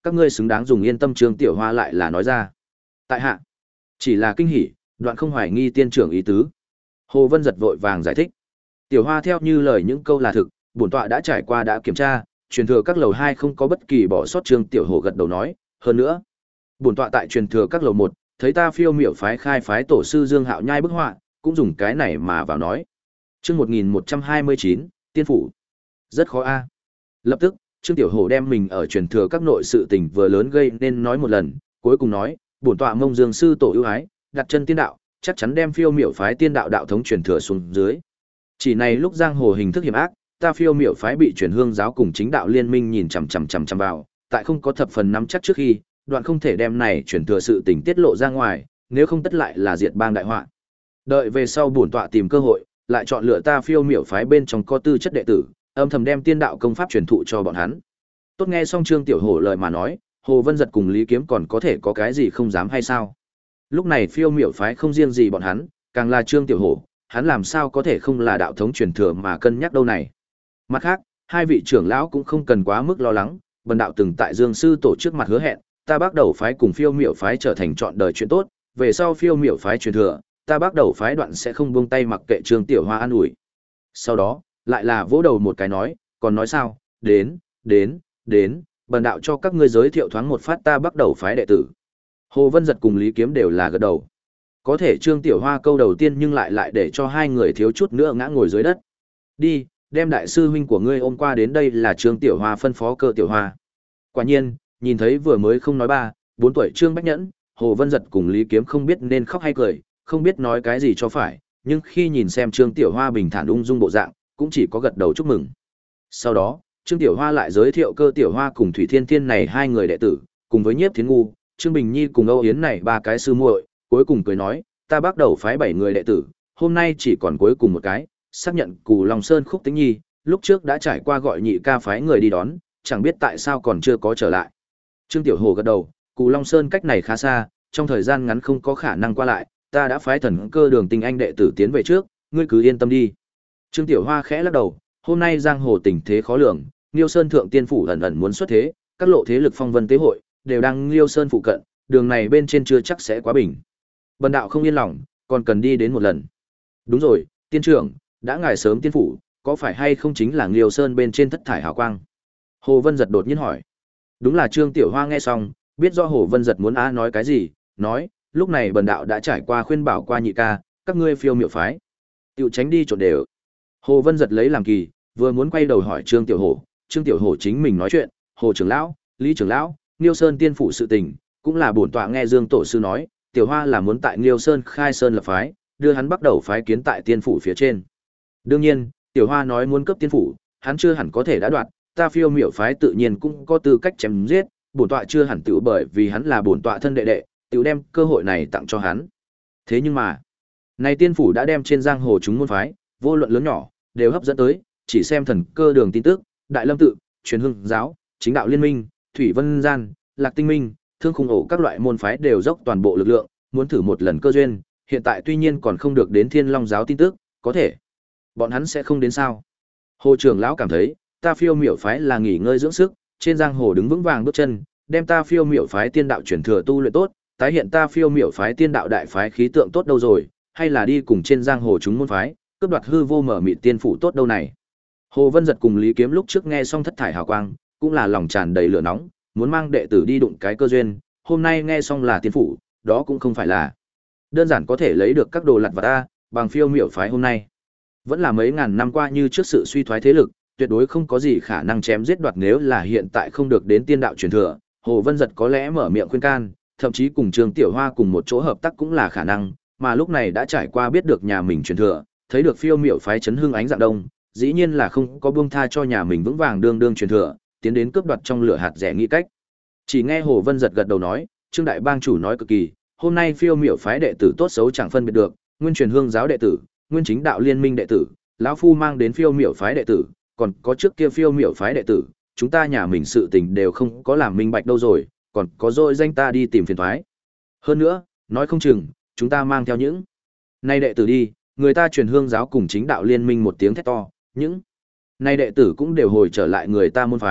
các ngươi xứng đáng dùng yên tâm. Trương Tiểu Hoa lại là nói ra. Tại hạ, chỉ là kinh hỉ, đoạn không hoài nghi tiên trưởng ý tứ. Hồ Vân giật vội vàng giải thích. Tiểu Hoa theo như lời những câu là thực, bổn tọa đã trải qua đã kiểm tra, truyền thừa các lầu hai không có bất kỳ bỏ sót. Trương Tiểu Hồ gật đầu nói, hơn nữa, bổn tọa tại truyền thừa các lầu một, thấy ta phiêu miểu phái khai phái tổ sư Dương Hạo nhai bức họa, cũng dùng cái này mà vào nói. Chương một nghìn một trăm hai mươi chín, tiên phủ. Rất khó a. Lập tức, Trương Tiểu Hổ đem mình ở truyền thừa các nội sự tình vừa lớn gây nên nói một lần, cuối cùng nói, bổn tọa Mông Dương sư tổ ưu ái, đặt chân tiên đạo, chắc chắn đem phiêu miểu phái tiên đạo đạo thống truyền thừa xuống dưới. Chỉ này lúc giang hồ hình thức hiểm ác, ta phiêu miểu phái bị truyền hương giáo cùng chính đạo liên minh nhìn chằm chằm chằm chằm vào, tại không có thập phần nắm chắc trước khi, đoạn không thể đem này truyền thừa sự tình tiết lộ ra ngoài, nếu không tất lại là diệt bang đại họa. Đợi về sau bổn tọa tìm cơ hội, lại chọn lựa ta phiêu miểu phái bên trong có tư chất đệ tử, âm thầm đem tiên đạo công pháp truyền thụ cho bọn hắn. Tốt, nghe xong Trương Tiểu Hổ lời mà nói, Hồ Vân giật cùng Lý Kiếm còn có thể có cái gì không dám hay sao? Lúc này phiêu miểu phái không riêng gì bọn hắn, càng là Trương Tiểu Hổ, hắn làm sao có thể không là đạo thống truyền thừa mà cân nhắc đâu này. Mặt khác, hai vị trưởng lão cũng không cần quá mức lo lắng, bần đạo từng tại Dương sư tổ trước mặt hứa hẹn, ta bắt đầu phái cùng phiêu miểu phái trở thành trọn đời chuyện tốt, về sau phiêu miểu phái truyền thừa, ta bắt đầu phái đoạn sẽ không buông tay mặc kệ Trương Tiểu Hoa an ủi. Sau đó, lại là vỗ đầu một cái nói, còn nói sao, đến, đến, đến, bần đạo cho các ngươi giới thiệu thoáng một phát ta bắt đầu phái đệ tử. Hồ Vân giật cùng Lý Kiếm đều là gật đầu. Có thể Trương Tiểu Hoa câu đầu tiên nhưng lại lại để cho hai người thiếu chút nữa ngã ngồi dưới đất. Đi, đem đại sư huynh của ngươi ôm qua đến đây, là Trương Tiểu Hoa phân phó Cơ Tiểu Hoa. Quả nhiên, nhìn thấy vừa mới không nói ba, bốn tuổi Trương Bách Nhẫn, Hồ Vân giật cùng Lý Kiếm không biết nên khóc hay cười, không biết nói cái gì cho phải, nhưng khi nhìn xem Trương Tiểu Hoa bình thản ung dung bộ dạng, cũng chỉ có gật đầu chúc mừng. Sau đó, Trương Tiểu Hoa lại giới thiệu Cơ Tiểu Hoa cùng Thủy Thiên Thiên này hai người đệ tử, cùng với Nhiếp Thiến Ngu, Trương Bình Nhi cùng Âu Yến này ba cái sư muội, cuối cùng cười nói, ta bắt đầu phái bảy người đệ tử, hôm nay chỉ còn cuối cùng một cái, xác nhận Cù Long Sơn Khúc Tĩnh Nhi, lúc trước đã trải qua gọi nhị ca phái người đi đón, chẳng biết tại sao còn chưa có trở lại. Trương Tiểu Hồ gật đầu, Cù Long Sơn cách này khá xa, trong thời gian ngắn không có khả năng qua lại, ta đã phái Thần Cơ Đường tinh anh đệ tử tiến về trước, ngươi cứ yên tâm đi. Trương Tiểu Hoa khẽ lắc đầu, hôm nay giang hồ tình thế khó lường, Liêu Sơn thượng tiên phủ ẩn ẩn muốn xuất thế, các lộ thế lực phong vân tế hội đều đang Liêu Sơn phụ cận, đường này bên trên chưa chắc sẽ quá bình. Bần đạo không yên lòng, còn cần đi đến một lần. Đúng rồi, tiên trưởng, đã ngài sớm tiên phủ, có phải hay không chính là Liêu Sơn bên trên thất thải hào quang? Hồ Vân giật đột nhiên hỏi. Đúng là Trương Tiểu Hoa nghe xong, biết do Hồ Vân giật muốn á nói cái gì, nói, lúc này bần đạo đã trải qua khuyên bảo qua nhị ca, các ngươi phiêu miểu phái, tiểu tránh đi trộn đều. Hồ Vân giật lấy làm kỳ, vừa muốn quay đầu hỏi Trương Tiểu Hổ, Trương Tiểu Hổ chính mình nói chuyện, Hồ trưởng lão, Lý trưởng lão, Liêu Sơn tiên phủ sự tình, cũng là bổn tọa nghe Dương tổ sư nói, Tiểu Hoa là muốn tại Liêu Sơn khai sơn lập phái, đưa hắn bắt đầu phái kiến tại tiên phủ phía trên. Đương nhiên, Tiểu Hoa nói muốn cấp tiên phủ, hắn chưa hẳn có thể đã đoạt, ta phiêu miểu phái tự nhiên cũng có tư cách chém giết, bổn tọa chưa hẳn tiểu bởi vì hắn là bổn tọa thân đệ đệ, tiểu đem cơ hội này tặng cho hắn. Thế nhưng mà, này tiên phủ đã đem trên giang hồ chúng môn phái, vô luận lớn nhỏ, đều hấp dẫn tới, chỉ xem Thần Cơ Đường tin tức, Đại Lâm tự, Truyền Hương giáo, Chính đạo liên minh, Thủy Vân gian, Lạc Tinh minh, Thương Khung ổ các loại môn phái đều dốc toàn bộ lực lượng, muốn thử một lần cơ duyên, hiện tại tuy nhiên còn không được đến Thiên Long giáo tin tức, có thể bọn hắn sẽ không đến sao? Hồ trưởng lão cảm thấy, ta phiêu miểu phái là nghỉ ngơi dưỡng sức, trên giang hồ đứng vững vàng bước chân, đem ta phiêu miểu phái tiên đạo truyền thừa tu luyện tốt, tái hiện ta phiêu miểu phái tiên đạo đại phái khí tượng tốt đâu rồi, hay là đi cùng trên giang hồ chúng môn phái, cướp đoạt hư vô mở mịt tiên phủ tốt đâu này. Hồ Vân giật cùng Lý Kiếm lúc trước nghe xong thất thải hào quang, cũng là lòng tràn đầy lửa nóng, muốn mang đệ tử đi đụng cái cơ duyên, hôm nay nghe xong là tiên phủ, đó cũng không phải là đơn giản có thể lấy được các đồ lặt vặt ta, bằng phiêu miểu phái hôm nay. Vẫn là mấy ngàn năm qua như trước sự suy thoái thế lực, tuyệt đối không có gì khả năng chém giết đoạt, nếu là hiện tại không được đến tiên đạo truyền thừa, Hồ Vân giật có lẽ mở miệng khuyên can, thậm chí cùng Trương Tiểu Hoa cùng một chỗ hợp tác cũng là khả năng, mà lúc này đã trải qua biết được nhà mình truyền thừa, thấy được phiêu miểu phái chấn hưng ánh dạng đông, dĩ nhiên là không có buông tha cho nhà mình vững vàng đương đương truyền thừa, tiến đến cướp đoạt trong lửa hạt rẻ nghĩ cách. Chỉ nghe Hồ Vân giật gật đầu nói, Trương đại bang chủ nói cực kỳ, hôm nay phiêu miểu phái đệ tử tốt xấu chẳng phân biệt được, nguyên truyền hương giáo đệ tử, nguyên chính đạo liên minh đệ tử, lão phu mang đến phiêu miểu phái đệ tử, còn có trước kia phiêu miểu phái đệ tử, chúng ta nhà mình sự tình đều không có làm minh bạch đâu rồi, còn có dội danh ta đi tìm phiền toái. Hơn nữa, nói không chừng, chúng ta mang theo những nay đệ tử đi, người ta truyền hương giáo cùng chính đạo liên minh một tiếng thét to, những nay đệ tử cũng đều hồi trở lại người ta môn phái,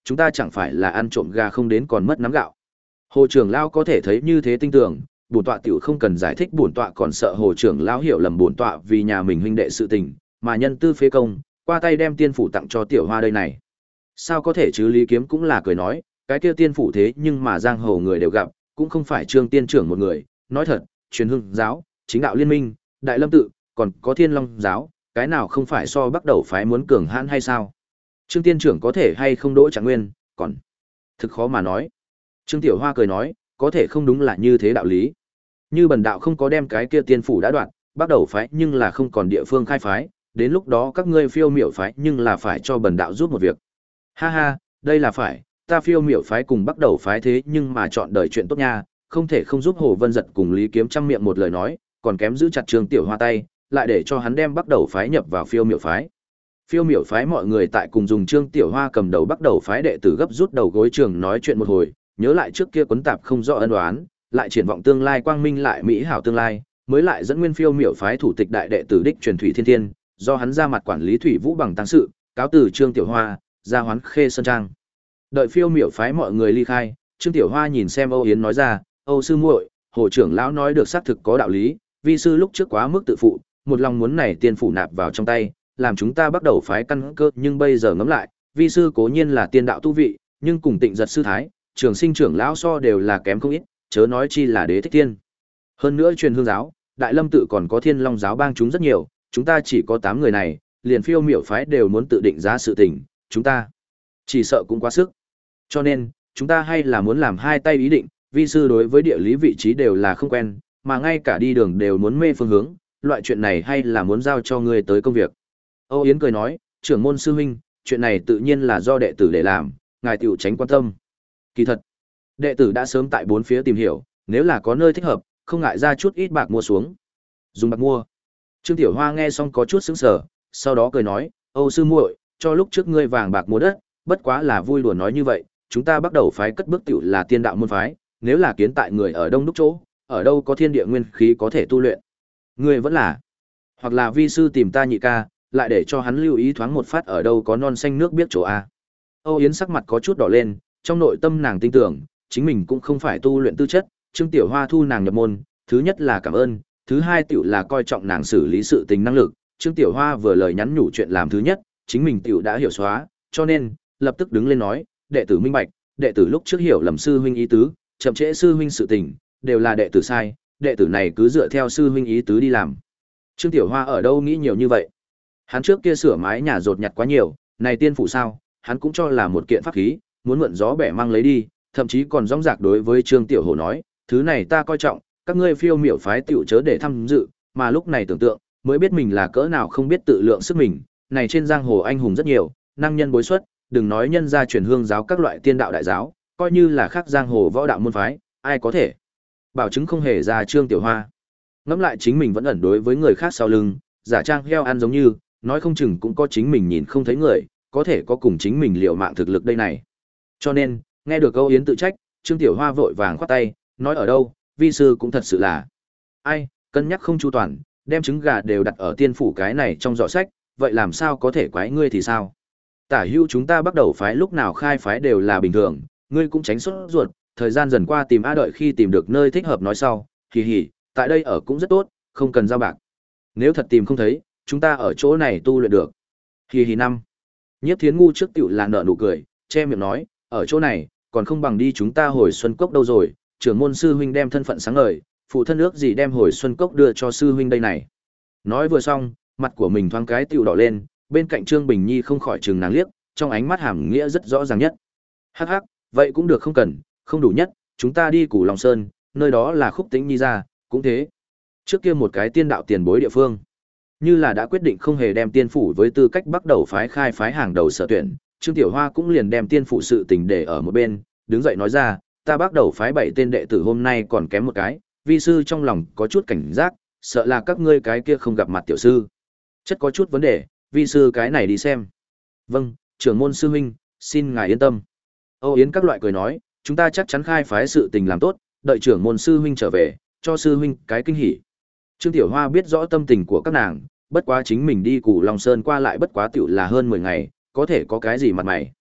chúng ta chẳng phải là ăn trộm gà không đến còn mất nắm gạo. Hồ trưởng lão có thể thấy như thế tinh tường, bổn tọa tiểu không cần giải thích, bổn tọa còn sợ hồ trưởng lão hiểu lầm bổn tọa vì nhà mình huynh đệ sự tình, mà nhân tư phế công, qua tay đem tiên phủ tặng cho tiểu hoa đây này. Sao có thể chứ? Lý Kiếm cũng là cười nói, cái kia tiên phủ thế nhưng mà giang hồ người đều gặp, cũng không phải Trương tiên trưởng một người, nói thật, Truyền Hương giáo, Chính đạo liên minh, Đại Lâm tự, còn có Thiên Long giáo, cái nào không phải so Bắc Đầu phái muốn cường hãn hay sao? Trương tiên trưởng có thể hay không đỗ Trạng Nguyên, còn thực khó mà nói. Trương Tiểu Hoa cười nói, có thể không đúng là như thế đạo lý. Như bần đạo không có đem cái kia tiên phủ đã đoạn, Bắc Đầu phái nhưng là không còn địa phương khai phái, đến lúc đó các ngươi Phiêu Miểu phái nhưng là phải cho bần đạo giúp một việc. Ha ha, đây là phải, ta Phiêu Miểu phái cùng Bắc Đầu phái thế nhưng mà chọn đời chuyện tốt nha, không thể không giúp Hồ Vân Giật cùng Lý Kiếm trăm miệng một lời nói, còn kém giữ chặt Trương Tiểu Hoa tay, lại để cho hắn đem Bắc Đầu phái nhập vào Phiêu Miểu phái. Phiêu Miểu phái mọi người tại cùng dùng Trương Tiểu Hoa cầm đầu Bắc Đầu phái đệ tử gấp rút đầu gối trường nói chuyện một hồi, nhớ lại trước kia quấn tạp không rõ ân oán, lại triển vọng tương lai quang minh lại mỹ hảo tương lai, mới lại dẫn nguyên Phiêu Miểu phái thủ tịch đại đệ tử đích truyền Thủy Thiên Thiên, do hắn ra mặt quản lý Thủy Vũ bằng tăng sự, cáo từ Trương Tiểu Hoa, ra hoán Khê Sơn Trang. Đợi Phiêu Miểu phái mọi người ly khai, Trương Tiểu Hoa nhìn xem Âu Yến nói ra, Âu sư muội, Hồ trưởng lão nói được xác thực có đạo lý, vi sư lúc trước quá mức tự phụ, một lòng muốn này tiên phủ nạp vào trong tay, làm chúng ta bắt đầu phái căn cơ, nhưng bây giờ ngẫm lại, vi sư cố nhiên là tiên đạo tu vị, nhưng cùng Tịnh Giật sư thái, Trường Sinh trưởng lão so đều là kém không ít, chớ nói chi là Đế Thích Tiên. Hơn nữa Truyền Hương giáo, Đại Lâm tự còn có Thiên Long giáo bang chúng rất nhiều, chúng ta chỉ có tám người này, liền Phiêu Miểu phái đều muốn tự định giá sự tình, chúng ta chỉ sợ cũng quá sức. Cho nên, chúng ta hay là muốn làm hai tay ý định, vi sư đối với địa lý vị trí đều là không quen, mà ngay cả đi đường đều muốn mê phương hướng, loại chuyện này hay là muốn giao cho ngươi tới công việc. Âu Yến cười nói, trưởng môn sư huynh, chuyện này tự nhiên là do đệ tử để làm, ngài tiểu tránh quan tâm. Kỳ thật, đệ tử đã sớm tại bốn phía tìm hiểu, nếu là có nơi thích hợp, không ngại ra chút ít bạc mua xuống. Dùng bạc mua. Trương Tiểu Hoa nghe xong có chút sững sờ, sau đó cười nói, Âu sư muội, cho lúc trước ngươi vàng bạc mua đất, bất quá là vui đùa nói như vậy, chúng ta bắt đầu phái cất bước tiểu là tiên đạo môn phái, nếu là kiến tại người ở đông đúc chỗ, ở đâu có thiên địa nguyên khí có thể tu luyện. Ngươi vẫn là, hoặc là vi sư tìm ta nhị ca, lại để cho hắn lưu ý thoáng một phát ở đâu có non xanh nước biết chỗ a. Âu Yến sắc mặt có chút đỏ lên, trong nội tâm nàng tin tưởng, chính mình cũng không phải tu luyện tư chất, Trương Tiểu Hoa thu nàng nhập môn, thứ nhất là cảm ơn, thứ hai tiểu là coi trọng nàng xử lý sự tình năng lực, Trương Tiểu Hoa vừa lời nhắn nhủ chuyện làm thứ nhất, chính mình tiểu đã hiểu xóa, cho nên, lập tức đứng lên nói, đệ tử minh bạch, đệ tử lúc trước hiểu lầm sư huynh ý tứ, chậm trễ sư huynh sự tình, đều là đệ tử sai, đệ tử này cứ dựa theo sư huynh ý tứ đi làm. Trương Tiểu Hoa ở đâu nghĩ nhiều như vậy? Hắn trước kia sửa mái nhà rột nhặt quá nhiều, này tiên phủ sao, hắn cũng cho là một kiện pháp khí, muốn mượn gió bẻ mang lấy đi, thậm chí còn rõng rạc đối với Trương Tiểu Hổ nói, thứ này ta coi trọng, các ngươi Phiêu Miểu phái tiểu chớ để tham dự, mà lúc này tưởng tượng, mới biết mình là cỡ nào không biết tự lượng sức mình, này trên giang hồ anh hùng rất nhiều, năng nhân bối xuất, đừng nói nhân gia Truyền Hương giáo các loại tiên đạo đại giáo, coi như là khác giang hồ võ đạo môn phái, ai có thể bảo chứng không hề ra Trương Tiểu Hoa. Ngẫm lại chính mình vẫn ẩn đối với người khác sau lưng, giả trang heo ăn giống như, nói không chừng cũng có chính mình nhìn không thấy người, có thể có cùng chính mình liều mạng thực lực đây này. Cho nên, nghe được Âu Yến tự trách, Trương Tiểu Hoa vội vàng khoát tay, nói ở đâu, vi sư cũng thật sự là ai, cân nhắc không chu toàn, đem trứng gà đều đặt ở tiên phủ cái này trong giỏ sách, vậy làm sao có thể quái ngươi thì sao? Tả hữu chúng ta bắt đầu phái lúc nào khai phái đều là bình thường, ngươi cũng tránh sốt ruột, thời gian dần qua tìm A đợi khi tìm được nơi thích hợp nói sau, hì hì, tại đây ở cũng rất tốt, không cần giao bạc. Nếu thật tìm không thấy, chúng ta ở chỗ này tu luyện được. Hì hì năm. Nhiếp Thiến ngu trước tiểu là nở nụ cười, che miệng nói, ở chỗ này, còn không bằng đi chúng ta Hồi Xuân Cốc đâu rồi, trưởng môn sư huynh đem thân phận sáng ngời, phụ thân ước gì đem Hồi Xuân Cốc đưa cho sư huynh đây này. Nói vừa xong, mặt của mình thoáng cái tiểu đỏ lên, bên cạnh Trương Bình Nhi không khỏi chừng nàng liếc, trong ánh mắt hàm nghĩa rất rõ ràng nhất. Hắc hắc, vậy cũng được không cần, không đủ nhất, chúng ta đi Cửu Long Sơn, nơi đó là Khúc Tĩnh Nhi ra, cũng thế. Trước kia một cái tiên đạo tiền bối địa phương, như là đã quyết định không hề đem tiên phủ với tư cách bắt đầu phái khai phái hàng đầu sở tuyển, Trương Tiểu Hoa cũng liền đem tiên phủ sự tình để ở một bên, đứng dậy nói ra, ta bắt đầu phái bảy tên đệ tử hôm nay còn kém một cái, vi sư trong lòng có chút cảnh giác, sợ là các ngươi cái kia không gặp mặt tiểu sư. Chất có chút vấn đề, vi sư cái này đi xem. Vâng, trưởng môn sư huynh, xin ngài yên tâm. Âu Yến các loại cười nói, chúng ta chắc chắn khai phái sự tình làm tốt, đợi trưởng môn sư huynh trở về, cho sư huynh cái kinh hỉ. Trương Tiểu Hoa biết rõ tâm tình của các nàng, bất quá chính mình đi Cửu Long Sơn qua lại bất quá tiểu là hơn mười ngày, có thể có cái gì mặt mày.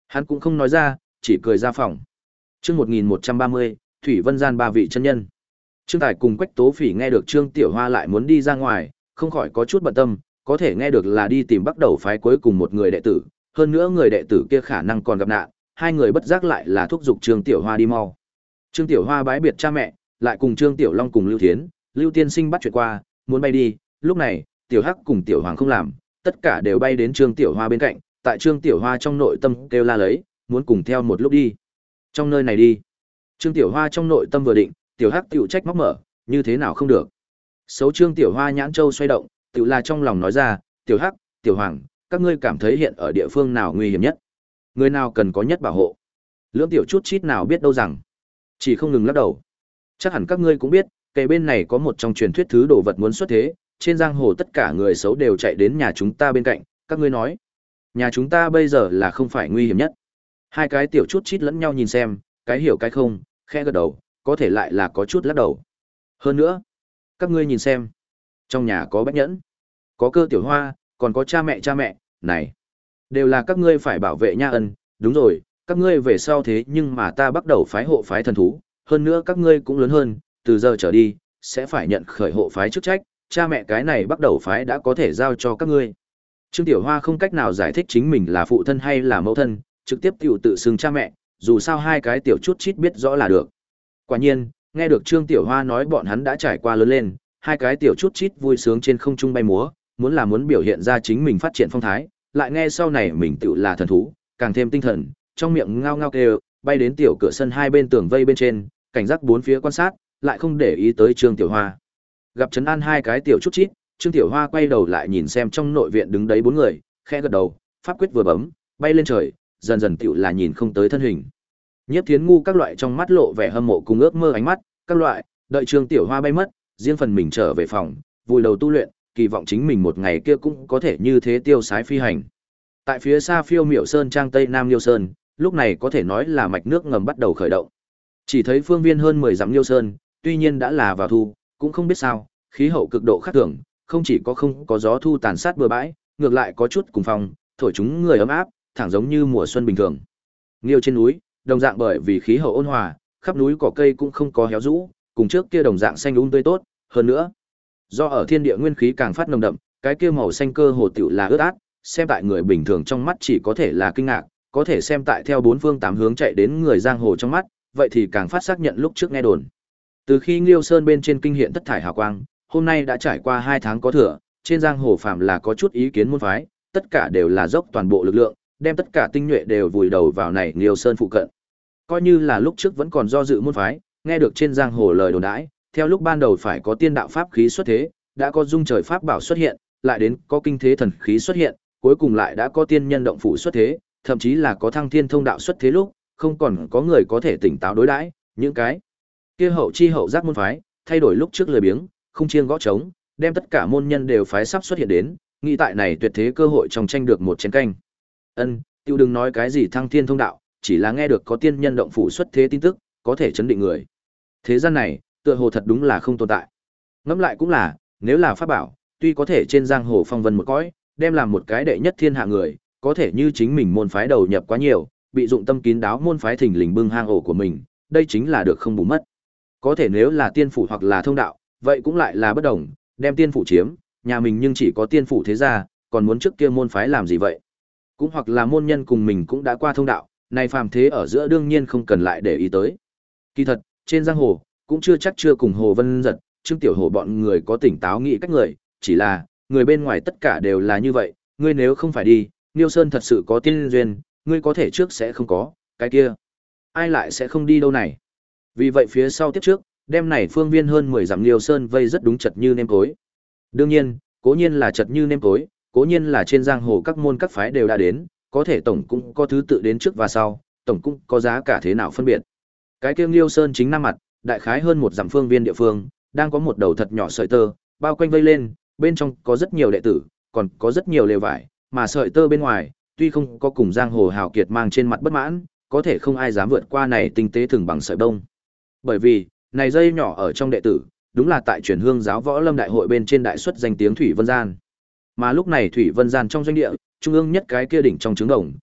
Hắn cũng không nói ra, chỉ cười ra phòng. Chương một nghìn một trăm ba mươi, Thủy Vân Gian ba vị chân nhân. Trương Tài cùng Quách Tố Phỉ nghe được Trương Tiểu Hoa lại muốn đi ra ngoài, không khỏi có chút bận tâm, có thể nghe được là đi tìm bắt đầu phái cuối cùng một người đệ tử, hơn nữa người đệ tử kia khả năng còn gặp nạn, hai người bất giác lại là thúc giục Trương Tiểu Hoa đi mau. Trương Tiểu Hoa bái biệt cha mẹ, lại cùng Trương Tiểu Long cùng Lưu Thiến, Lưu Tiên Sinh bắt chuyện qua, muốn bay đi, lúc này, Tiểu Hắc cùng Tiểu Hoàng không làm, tất cả đều bay đến Trương Tiểu Hoa bên cạnh, tại Trương Tiểu Hoa trong nội tâm kêu la lấy, muốn cùng theo một lúc đi. Trong nơi này đi. Trương Tiểu Hoa trong nội tâm vừa định, Tiểu Hắc tiểu trách móc mở, như thế nào không được. Xấu Trương Tiểu Hoa nhãn châu xoay động, tiểu là trong lòng nói ra, Tiểu Hắc, Tiểu Hoàng, các ngươi cảm thấy hiện ở địa phương nào nguy hiểm nhất? Người nào cần có nhất bảo hộ? Lưỡng tiểu chút chít nào biết đâu rằng, chỉ không ngừng lắc đầu. Chắc hẳn các ngươi cũng biết, kề bên này có một trong truyền thuyết thứ đồ vật muốn xuất thế, trên giang hồ tất cả người xấu đều chạy đến nhà chúng ta bên cạnh, các ngươi nói, nhà chúng ta bây giờ là không phải nguy hiểm nhất. Hai cái tiểu chút chít lẫn nhau nhìn xem, cái hiểu cái không, khẽ gật đầu, có thể lại là có chút lắc đầu. Hơn nữa, các ngươi nhìn xem, trong nhà có Bách Nhẫn, có Cơ Tiểu Hoa, còn có cha mẹ cha mẹ, này, đều là các ngươi phải bảo vệ nha ân, đúng rồi, các ngươi về sau thế nhưng mà ta bắt đầu phái hộ phái thần thú, hơn nữa các ngươi cũng lớn hơn, từ giờ trở đi, sẽ phải nhận khởi hộ phái chức trách, cha mẹ cái này bắt đầu phái đã có thể giao cho các ngươi. Trương Tiểu Hoa không cách nào giải thích chính mình là phụ thân hay là mẫu thân, trực tiếp tiểu tự xưng cha mẹ, dù sao hai cái tiểu chút chít biết rõ là được. Quả nhiên, nghe được Trương Tiểu Hoa nói bọn hắn đã trải qua lớn lên, hai cái tiểu chút chít vui sướng trên không trung bay múa, muốn là muốn biểu hiện ra chính mình phát triển phong thái, lại nghe sau này mình tự là thần thú, càng thêm tinh thần, trong miệng ngao ngao kêu, bay đến tiểu cửa sân hai bên tường vây bên trên, cảnh giác bốn phía quan sát, lại không để ý tới Trương Tiểu Hoa. Gặp trấn an hai cái tiểu chút chít, Trương Tiểu Hoa quay đầu lại nhìn xem trong nội viện đứng đấy bốn người, khẽ gật đầu, pháp quyết vừa bấm, bay lên trời, dần dần tiểu là nhìn không tới thân hình. Nhiếp Thiến ngu các loại trong mắt lộ vẻ hâm mộ cùng ước mơ ánh mắt, các loại, đợi Trương Tiểu Hoa bay mất, riêng phần mình trở về phòng, vùi đầu tu luyện, kỳ vọng chính mình một ngày kia cũng có thể như thế tiêu sái phi hành. Tại phía xa phiêu miểu sơn trang tây nam Liêu Sơn, lúc này có thể nói là mạch nước ngầm bắt đầu khởi động. Chỉ thấy phương viên hơn mười dặm Liêu Sơn, tuy nhiên đã là vào thu, cũng không biết sao, khí hậu cực độ khác thường, không chỉ có không có gió thu tàn sát bừa bãi, ngược lại có chút cùng phong, thổi chúng người ấm áp, thẳng giống như mùa xuân bình thường. Liêu trên núi, đồng dạng bởi vì khí hậu ôn hòa, khắp núi cỏ cây cũng không có héo rũ, cùng trước kia đồng dạng xanh um tươi tốt, hơn nữa, do ở thiên địa nguyên khí càng phát nồng đậm, cái kia màu xanh cơ hồ tiểu là ướt át, xem tại người bình thường trong mắt chỉ có thể là kinh ngạc, có thể xem tại theo bốn phương tám hướng chạy đến người giang hồ trong mắt, vậy thì càng phát xác nhận lúc trước nghe đồn. Từ khi Liêu Sơn bên trên kinh hiện thất thải hào quang, hôm nay đã trải qua hai tháng có thừa, trên giang hồ phàm là có chút ý kiến môn phái, tất cả đều là dốc toàn bộ lực lượng, đem tất cả tinh nhuệ đều vùi đầu vào này Liêu Sơn phụ cận. Coi như là lúc trước vẫn còn do dự môn phái, nghe được trên giang hồ lời đồn đãi, theo lúc ban đầu phải có tiên đạo pháp khí xuất thế, đã có dung trời pháp bảo xuất hiện, lại đến có kinh thế thần khí xuất hiện, cuối cùng lại đã có tiên nhân động phủ xuất thế, thậm chí là có thăng thiên thông đạo xuất thế lúc, không còn có người có thể tỉnh táo đối đãi, những cái kia hậu chi hậu giác môn phái, thay đổi lúc trước lười biếng, không chiêng gõ trống, đem tất cả môn nhân đều phái sắp xuất hiện đến, nghĩ tại này tuyệt thế cơ hội trong tranh được một chén canh. Ân, tiêu đừng nói cái gì thăng thiên thông đạo, chỉ là nghe được có tiên nhân động phủ xuất thế tin tức, có thể chấn định người. Thế gian này, tựa hồ thật đúng là không tồn tại. Ngẫm lại cũng là, nếu là pháp bảo, tuy có thể trên giang hồ phong vân một cõi, đem làm một cái đệ nhất thiên hạ người, có thể như chính mình môn phái đầu nhập quá nhiều, bị dụng tâm kín đáo môn phái thình lình bưng hang ổ của mình, đây chính là được không bù mất. Có thể nếu là tiên phủ hoặc là thông đạo, vậy cũng lại là bất đồng, đem tiên phủ chiếm, nhà mình nhưng chỉ có tiên phủ thế gia, còn muốn trước kia môn phái làm gì vậy? Cũng hoặc là môn nhân cùng mình cũng đã qua thông đạo, này phàm thế ở giữa đương nhiên không cần lại để ý tới. Kỳ thật, trên giang hồ, cũng chưa chắc chưa cùng Hồ Vân Giật, Trương Tiểu Hồ bọn người có tỉnh táo nghĩ cách người, chỉ là, người bên ngoài tất cả đều là như vậy, ngươi nếu không phải đi, Niêu Sơn thật sự có tiên duyên, ngươi có thể trước sẽ không có, cái kia, ai lại sẽ không đi đâu này. Vì vậy phía sau tiếp trước, đem này phương viên hơn mười dặm Niêu Sơn vây rất đúng chật như nêm cối. Đương nhiên, cố nhiên là chật như nêm cối, cố nhiên là trên giang hồ các môn các phái đều đã đến, có thể tổng cũng có thứ tự đến trước và sau, tổng cũng có giá cả thế nào phân biệt. Cái kia Niêu Sơn chính nam mặt, đại khái hơn một dặm phương viên địa phương, đang có một đầu thật nhỏ sợi tơ, bao quanh vây lên, bên trong có rất nhiều đệ tử, còn có rất nhiều lều vải, mà sợi tơ bên ngoài, tuy không có cùng giang hồ hào kiệt mang trên mặt bất mãn, có thể không ai dám vượt qua này tinh tế thường bằng sợi bông. Bởi vì, này dây nhỏ ở trong đệ tử, đúng là tại truyền hương giáo võ lâm đại hội bên trên đại xuất danh tiếng Thủy Vân Gian. Mà lúc này Thủy Vân Gian trong doanh địa, trung ương nhất cái kia đỉnh trong trứng đồng,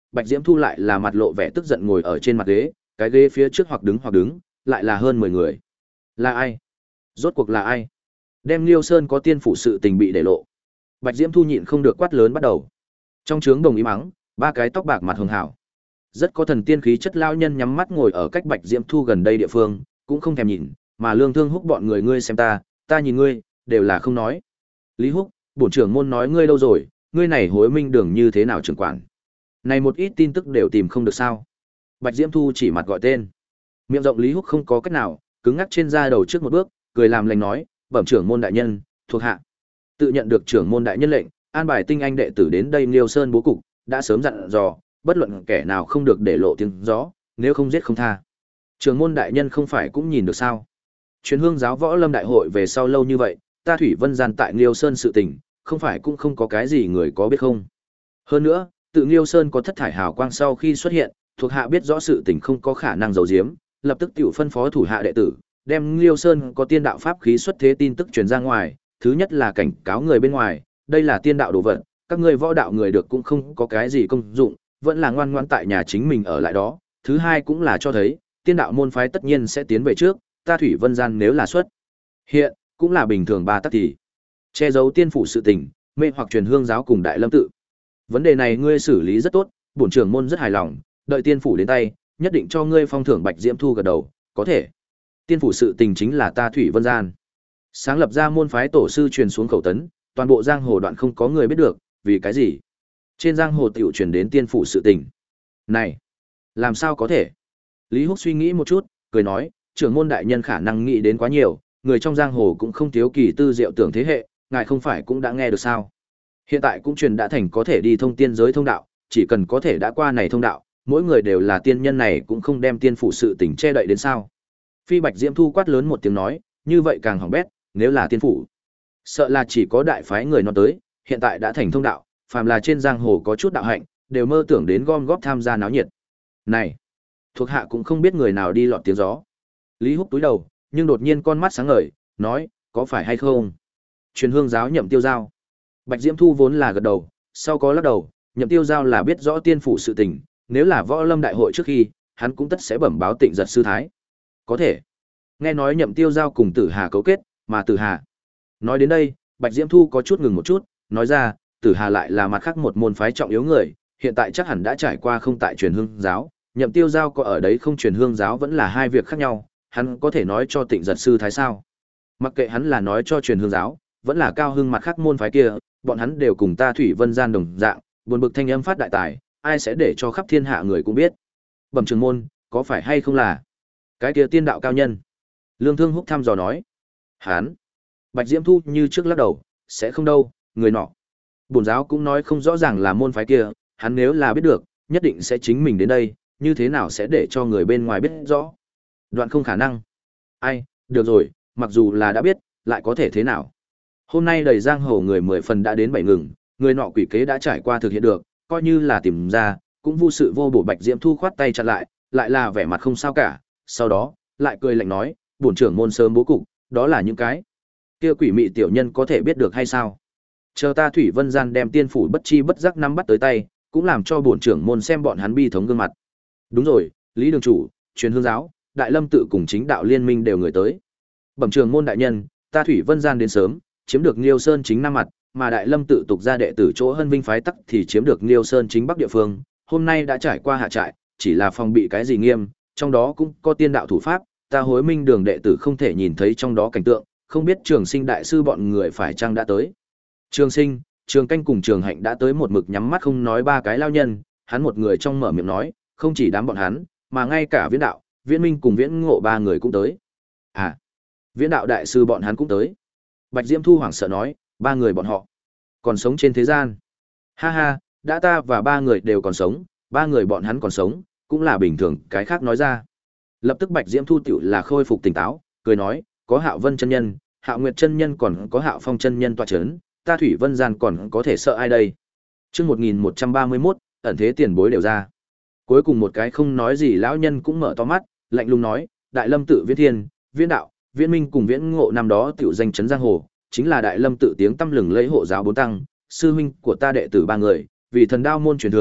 Bạch Diễm Thu lại là mặt lộ vẻ tức giận ngồi ở trên mặt ghế, cái ghế phía trước hoặc đứng hoặc đứng, lại là hơn mười người. Là ai? Rốt cuộc là ai? Đem Liêu Sơn có tiên phủ sự tình bị để lộ. Bạch Diễm Thu nhịn không được quát lớn bắt đầu. Trong trướng đồng ý mắng, ba cái tóc bạc mặt hường hảo. Rất có thần tiên khí chất lao nhân nhắm mắt ngồi ở cách Bạch Diễm Thu gần đây địa phương, cũng không thèm nhìn, mà Lương Thương Húc bọn người ngươi xem ta, ta nhìn ngươi, đều là không nói. Lý Húc, bổn trưởng môn nói ngươi đâu rồi, ngươi này hối minh đường như thế nào trưởng quản? Này một ít tin tức đều tìm không được sao? Bạch Diễm Thu chỉ mặt gọi tên. Miệng rộng Lý Húc không có cách nào, cứng ngắc trên da đầu trước một bước, cười làm lành nói, bẩm trưởng môn đại nhân, thuộc hạ. Tự nhận được trưởng môn đại nhân lệnh, an bài tinh anh đệ tử đến đây Liêu Sơn bố cục, đã sớm dặn dò, bất luận kẻ nào không được để lộ tiếng gió, nếu không giết không tha. Trưởng môn đại nhân không phải cũng nhìn được sao? Truyền hương giáo võ lâm đại hội về sau lâu như vậy, ta Thủy Vân gian tại Liêu Sơn sự tình, không phải cũng không có cái gì người có biết không? Hơn nữa, tự Liêu Sơn có thất thải hào quang sau khi xuất hiện, thuộc hạ biết rõ sự tình không có khả năng giấu giếm, lập tức tiểu phân phó thủ hạ đệ tử, đem Liêu Sơn có tiên đạo pháp khí xuất thế tin tức truyền ra ngoài, thứ nhất là cảnh cáo người bên ngoài, đây là tiên đạo đồ vật, các ngươi võ đạo người được cũng không có cái gì công dụng, vẫn là ngoan ngoãn tại nhà chính mình ở lại đó. Thứ hai cũng là cho thấy, tiên đạo môn phái tất nhiên sẽ tiến về trước, ta Thủy Vân gian nếu là xuất hiện, cũng là bình thường ba tắc thì che giấu tiên phủ sự tình, mê hoặc truyền hương giáo cùng Đại Lâm tự. Vấn đề này ngươi xử lý rất tốt, bổn trưởng môn rất hài lòng, đợi tiên phủ đến tay, nhất định cho ngươi phong thưởng. Bạch Diễm Thu gật đầu, có thể. Tiên phủ sự tình chính là ta Thủy Vân gian sáng lập ra môn phái tổ sư truyền xuống khẩu tấn, toàn bộ giang hồ đoạn không có người biết được, vì cái gì? Trên giang hồ tiểu truyền đến tiên phủ sự tình. Này, làm sao có thể? Lý Húc suy nghĩ một chút, cười nói, trưởng môn đại nhân khả năng nghĩ đến quá nhiều, người trong giang hồ cũng không thiếu kỳ tư diệu tưởng thế hệ, ngài không phải cũng đã nghe được sao? Hiện tại cũng truyền đã thành có thể đi thông tiên giới thông đạo, chỉ cần có thể đã qua này thông đạo, mỗi người đều là tiên nhân, này cũng không đem tiên phủ sự tình che đậy đến sao? Phi Bạch Diễm Thu quát lớn một tiếng nói, như vậy càng hỏng bét, nếu là tiên phủ, sợ là chỉ có đại phái người nó tới, hiện tại đã thành thông đạo, phàm là trên giang hồ có chút đạo hạnh, đều mơ tưởng đến gom góp tham gia náo nhiệt. Này, thuộc hạ cũng không biết người nào đi lọt tiếng gió. Lý Húc túi đầu, nhưng đột nhiên con mắt sáng ngời, nói, có phải hay không? Truyền hương giáo Nhậm Tiêu Giao. Bạch Diễm Thu vốn là gật đầu, sau có lắc đầu, Nhậm Tiêu Giao là biết rõ tiên phủ sự tình, nếu là võ lâm đại hội trước khi, hắn cũng tất sẽ bẩm báo Tịnh Giật sư thái. Có thể. Nghe nói Nhậm Tiêu Giao cùng Tử Hà cấu kết, mà Tử Hà. Nói đến đây, Bạch Diễm Thu có chút ngừng một chút, nói ra, Tử Hà lại là mặt khác một môn phái trọng yếu người, hiện tại chắc hẳn đã trải qua không tại truyền hương giáo, Nhậm Tiêu Giao có ở đấy không truyền hương giáo vẫn là hai việc khác nhau, hắn có thể nói cho Tịnh Giật sư thái sao? Mặc kệ hắn là nói cho truyền hương giáo, vẫn là cao hưng mặt khác môn phái kia, bọn hắn đều cùng ta Thủy Vân gian đồng dạng, buồn bực thanh âm phát đại tài, ai sẽ để cho khắp thiên hạ người cũng biết. Bẩm trưởng môn, có phải hay không là cái kia tiên đạo cao nhân? Lương Thương Húc thăm dò nói. Hắn. Bạch Diễm Thu như trước lắc đầu, sẽ không đâu, người nọ. Bổn giáo cũng nói không rõ ràng là môn phái kia, hắn nếu là biết được, nhất định sẽ chính mình đến đây, như thế nào sẽ để cho người bên ngoài biết rõ? Đoạn không khả năng. Ai, được rồi, mặc dù là đã biết, lại có thể thế nào? Hôm nay đầy giang hồ người mười phần đã đến bảy ngừng, người nọ quỷ kế đã trải qua thực hiện được, coi như là tìm ra, cũng vô sự vô bổ. Bạch Diễm Thu khoát tay chặn lại, lại là vẻ mặt không sao cả, sau đó, lại cười lạnh nói, bổn trưởng môn sớm bố cục, đó là những cái kia quỷ mị tiểu nhân có thể biết được hay sao? Chờ ta Thủy Vân gian đem tiên phủ bất chi bất giác nắm bắt tới tay, cũng làm cho bổn trưởng môn xem bọn hắn bi thống gương mặt. Đúng rồi, Lý đường chủ, truyền hương giáo, Đại Lâm tự cùng chính đạo liên minh đều người tới. Bẩm trưởng môn đại nhân, ta Thủy Vân gian đến sớm, chiếm được Liêu Sơn chính nam mặt, mà Đại Lâm tự tục ra đệ tử chỗ Hân Vinh phái tắc thì chiếm được Liêu Sơn chính bắc địa phương, hôm nay đã trải qua hạ trại, chỉ là phòng bị cái gì nghiêm, trong đó cũng có tiên đạo thủ pháp, ta hối minh đường đệ tử không thể nhìn thấy trong đó cảnh tượng, không biết Trường Sinh đại sư bọn người phải chăng đã tới. Trường Sinh, Trường Canh cùng Trường Hạnh đã tới, một mực nhắm mắt không nói ba cái lao nhân, hắn một người trong mở miệng nói, không chỉ đám bọn hắn, mà ngay cả Viễn đạo, Viễn Minh cùng Viễn Ngộ ba người cũng tới. À, Viễn đạo đại sư bọn hắn cũng tới. Bạch Diễm Thu hoảng sợ nói, ba người bọn họ còn sống trên thế gian. Ha ha, đã ta và ba người đều còn sống, ba người bọn hắn còn sống, cũng là bình thường, cái khác nói ra. Lập tức Bạch Diễm Thu tiểu là khôi phục tỉnh táo, cười nói, có Hạo Vân chân nhân, Hạo Nguyệt chân nhân, còn có Hạo Phong chân nhân tọa chấn, ta Thủy Vân gian còn có thể sợ ai đây? Chương một nghìn một trăm ba mươi mốt, ẩn thế tiền bối đều ra. Cuối cùng một cái không nói gì lão nhân cũng mở to mắt, lạnh lùng nói, Đại Lâm tự Viễn Thiên, Viễn đạo, Viễn Minh cùng Viễn Ngộ năm đó tiểu danh chấn giang hồ, chính là Đại Lâm tự tiếng tăm lừng lẫy hộ giáo bốn tăng, sư huynh của ta đệ tử ba người, vì thần đao môn truyền thừa,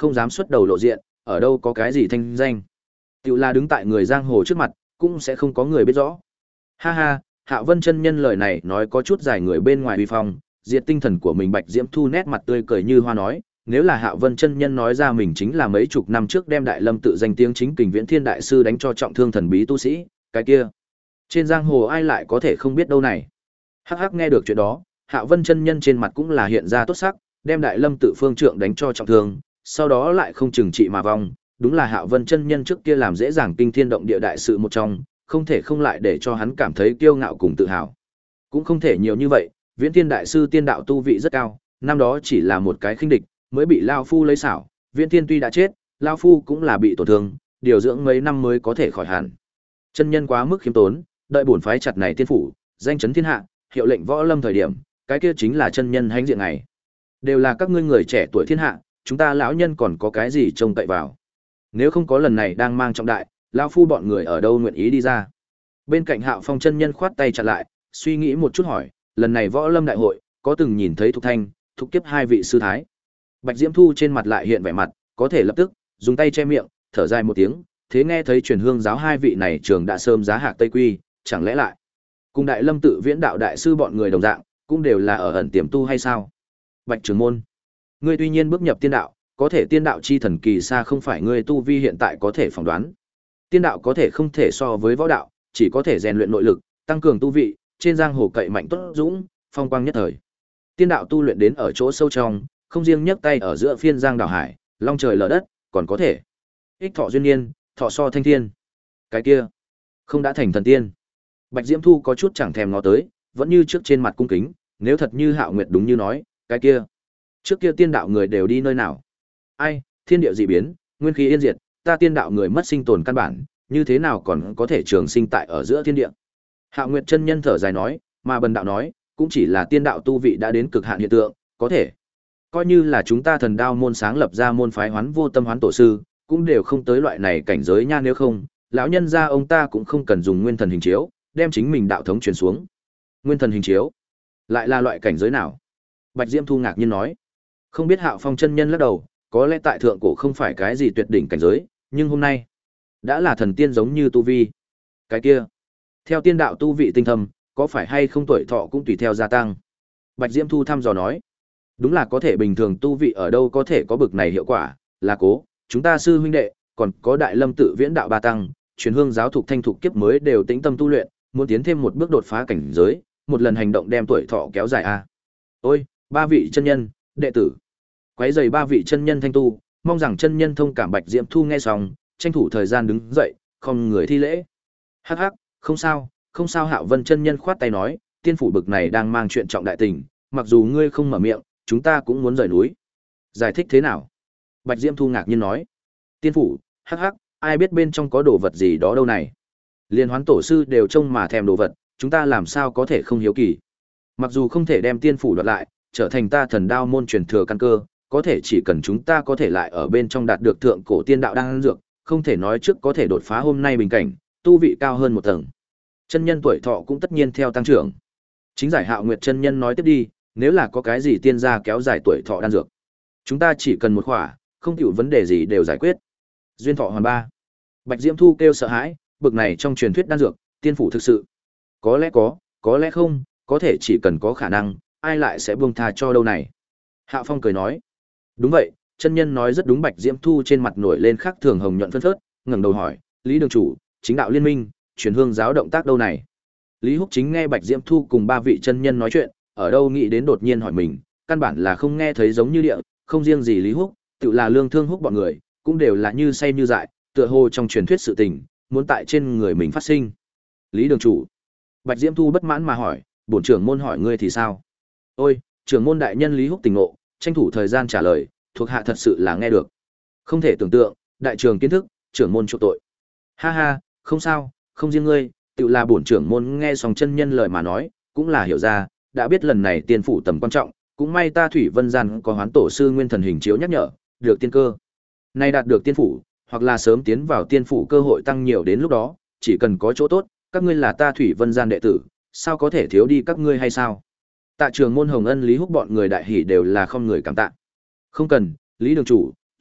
không dám xuất đầu lộ diện, ở đâu có cái gì thanh danh. Tiểu là đứng tại người giang hồ trước mặt, cũng sẽ không có người biết rõ. Ha ha, Hạo Vân chân nhân lời này nói có chút dài người bên ngoài uy phong, diệt tinh thần của mình Bạch Diễm Thu nét mặt tươi cười như hoa nói, nếu là Hạo Vân chân nhân nói ra mình chính là mấy chục năm trước đem Đại Lâm tự danh tiếng chính kình Viễn Thiên đại sư đánh cho trọng thương thần bí tu sĩ, cái kia, trên giang hồ ai lại có thể không biết đâu này. Hắc hắc, nghe được chuyện đó, Hạo Vân chân nhân trên mặt cũng là hiện ra tốt sắc, đem Đại Lâm tự phương trượng đánh cho trọng thương, sau đó lại không chừng trị mà vong, đúng là Hạo Vân chân nhân trước kia làm dễ dàng kinh thiên động địa đại sự một trong, không thể không lại để cho hắn cảm thấy kiêu ngạo cùng tự hào. Cũng không thể nhiều như vậy, Viễn Thiên đại sư tiên đạo tu vị rất cao, năm đó chỉ là một cái khinh địch, mới bị lão phu lấy xảo, Viễn Thiên tuy đã chết, lão phu cũng là bị tổn thương, điều dưỡng mấy năm mới có thể khỏi hẳn. Chân nhân quá mức khiêm tốn, đợi bổn phái chặt này tiên phủ, danh chấn thiên hạ, hiệu lệnh võ lâm thời điểm, cái kia chính là chân nhân hãnh diện này. Đều là các ngươi người trẻ tuổi thiên hạ, chúng ta lão nhân còn có cái gì trông cậy vào. Nếu không có lần này đang mang trọng đại, lão phu bọn người ở đâu nguyện ý đi ra. Bên cạnh Hạo Phong chân nhân khoát tay chặn lại, suy nghĩ một chút hỏi, lần này võ lâm đại hội, có từng nhìn thấy Thục Thanh, Thục Kiếp hai vị sư thái. Bạch Diễm Thu trên mặt lại hiện vẻ mặt, có thể lập tức dùng tay che miệng, thở dài một tiếng, thế nghe thấy truyền hương giáo hai vị này trường đã sớm giá hạc Tây Quy, chẳng lẽ lại cùng Đại Lâm tự Viễn đạo đại sư bọn người đồng dạng, cũng đều là ở ẩn tiềm tu hay sao? Bạch trưởng môn, ngươi tuy nhiên bước nhập tiên đạo, có thể tiên đạo chi thần kỳ xa không phải ngươi tu vi hiện tại có thể phỏng đoán. Tiên đạo có thể không thể so với võ đạo, chỉ có thể rèn luyện nội lực, tăng cường tu vị, trên giang hồ cậy mạnh tốt dũng, phong quang nhất thời. Tiên đạo tu luyện đến ở chỗ sâu trong, không riêng nhấc tay ở giữa phiên giang đảo hải, long trời lở đất, còn có thể ích thọ duyên niên, thọ so thanh thiên. Cái kia, không đã thành thần tiên. Bạch Diễm Thu có chút chẳng thèm ngó tới, vẫn như trước trên mặt cung kính, nếu thật như Hạo Nguyệt đúng như nói, cái kia, trước kia tiên đạo người đều đi nơi nào? Ai, thiên địa dị biến, nguyên khí yên diệt, ta tiên đạo người mất sinh tồn căn bản, như thế nào còn có thể trường sinh tại ở giữa thiên địa? Hạo Nguyệt chân nhân thở dài nói, mà Bần đạo nói, cũng chỉ là tiên đạo tu vị đã đến cực hạn hiện tượng, có thể coi như là chúng ta Thần Đao môn sáng lập ra môn phái Hoán Vô Tâm Hoán tổ sư, cũng đều không tới loại này cảnh giới nha, nếu không, lão nhân gia ông ta cũng không cần dùng nguyên thần hình chiếu, đem chính mình đạo thống truyền xuống. Nguyên thần hình chiếu, lại là loại cảnh giới nào? Bạch Diễm Thu ngạc nhiên nói. Không biết. Hạo Phong chân nhân lắc đầu, có lẽ tại thượng cổ không phải cái gì tuyệt đỉnh cảnh giới, nhưng hôm nay đã là thần tiên giống như tu vi. Cái kia, theo tiên đạo tu vị tinh thâm, có phải hay không tuổi thọ cũng tùy theo gia tăng? Bạch Diễm Thu thăm dò nói. Đúng là có thể, bình thường tu vị ở đâu có thể có bực này hiệu quả, là cố, chúng ta sư huynh đệ, còn có Đại Lâm tự Viễn đạo ba tăng, truyền hương giáo Thục Thanh Thục Kiếp mới đều tĩnh tâm tu luyện, muốn tiến thêm một bước đột phá cảnh giới, một lần hành động đem tuổi thọ kéo dài a. Ôi, ba vị chân nhân, đệ tử. Quấy rầy ba vị chân nhân thanh tu, mong rằng chân nhân thông cảm. Bạch Diễm Thu nghe xong, tranh thủ thời gian đứng dậy, không người thi lễ. Hắc hắc, không sao, không sao. Hạo Vân chân nhân khoát tay nói, tiên phủ bực này đang mang chuyện trọng đại tình, mặc dù ngươi không mở miệng, chúng ta cũng muốn rời núi. Giải thích thế nào? Bạch Diễm Thu ngạc nhiên nói. Tiên phủ, hắc hắc, ai biết bên trong có đồ vật gì đó đâu này. Liên Hoán tổ sư đều trông mà thèm đồ vật, chúng ta làm sao có thể không hiếu kỳ. Mặc dù không thể đem tiên phủ đoạt lại, trở thành ta Thần Đao môn truyền thừa căn cơ, có thể chỉ cần chúng ta có thể lại ở bên trong đạt được thượng cổ tiên đạo đan dược, không thể nói trước có thể đột phá hôm nay bình cảnh, tu vị cao hơn một tầng. Chân nhân tuổi thọ cũng tất nhiên theo tăng trưởng. Chính giải Hạo Nguyệt chân nhân nói tiếp đi, nếu là có cái gì tiên gia kéo dài tuổi thọ đan dược, chúng ta chỉ cần một khỏa, không chịu vấn đề gì đều giải quyết. Duyên thọ hoàn ba. Bạch Diễm Thu kêu sợ hãi, bực này trong truyền thuyết đan dược, tiên phủ thực sự có lẽ có, có lẽ không, có thể chỉ cần có khả năng, ai lại sẽ buông tha cho đâu này. Hạo Phong cười nói. Đúng vậy, chân nhân nói rất đúng. Bạch Diễm Thu trên mặt nổi lên khắc thường hồng nhuận phân phớt, ngẩng đầu hỏi, Lý đường chủ, chính đạo liên minh, truyền hương giáo động tác đâu này? Lý Húc Chính nghe Bạch Diễm Thu cùng ba vị chân nhân nói chuyện, ở đâu nghĩ đến đột nhiên hỏi mình, căn bản là không nghe thấy giống như địa, không riêng gì Lý Húc, tự là Lương Thương Húc bọn người, cũng đều là như say như dại, tựa hồ trong truyền thuyết sự tình, muốn tại trên người mình phát sinh. Lý đường chủ. Bạch Diễm Thu bất mãn mà hỏi, bổn trưởng môn hỏi ngươi thì sao? Ôi, trưởng môn đại nhân. Lý Húc tỉnh ngộ, tranh thủ thời gian trả lời, thuộc hạ thật sự là nghe được. Không thể tưởng tượng, đại trường kiến thức, trưởng môn chuộc tội. Ha ha, không sao, không riêng ngươi, tự là bổn trưởng môn nghe xong chân nhân lời mà nói, cũng là hiểu ra, đã biết lần này tiên phủ tầm quan trọng, cũng may ta Thủy Vân Gian có Hoán tổ sư nguyên thần hình chiếu nhắc nhở, được tiên cơ. Nay đạt được tiên phủ, hoặc là sớm tiến vào tiên phủ cơ hội tăng nhiều, đến lúc đó, chỉ cần có chỗ tốt, các ngươi là ta Thủy Vân Gian đệ tử, sao có thể thiếu đi các ngươi hay sao? Tạ trường môn Hồng Ân Lý Húc bọn người đại hỉ đều là không người cảm tạ. Không cần, Lý đường chủ,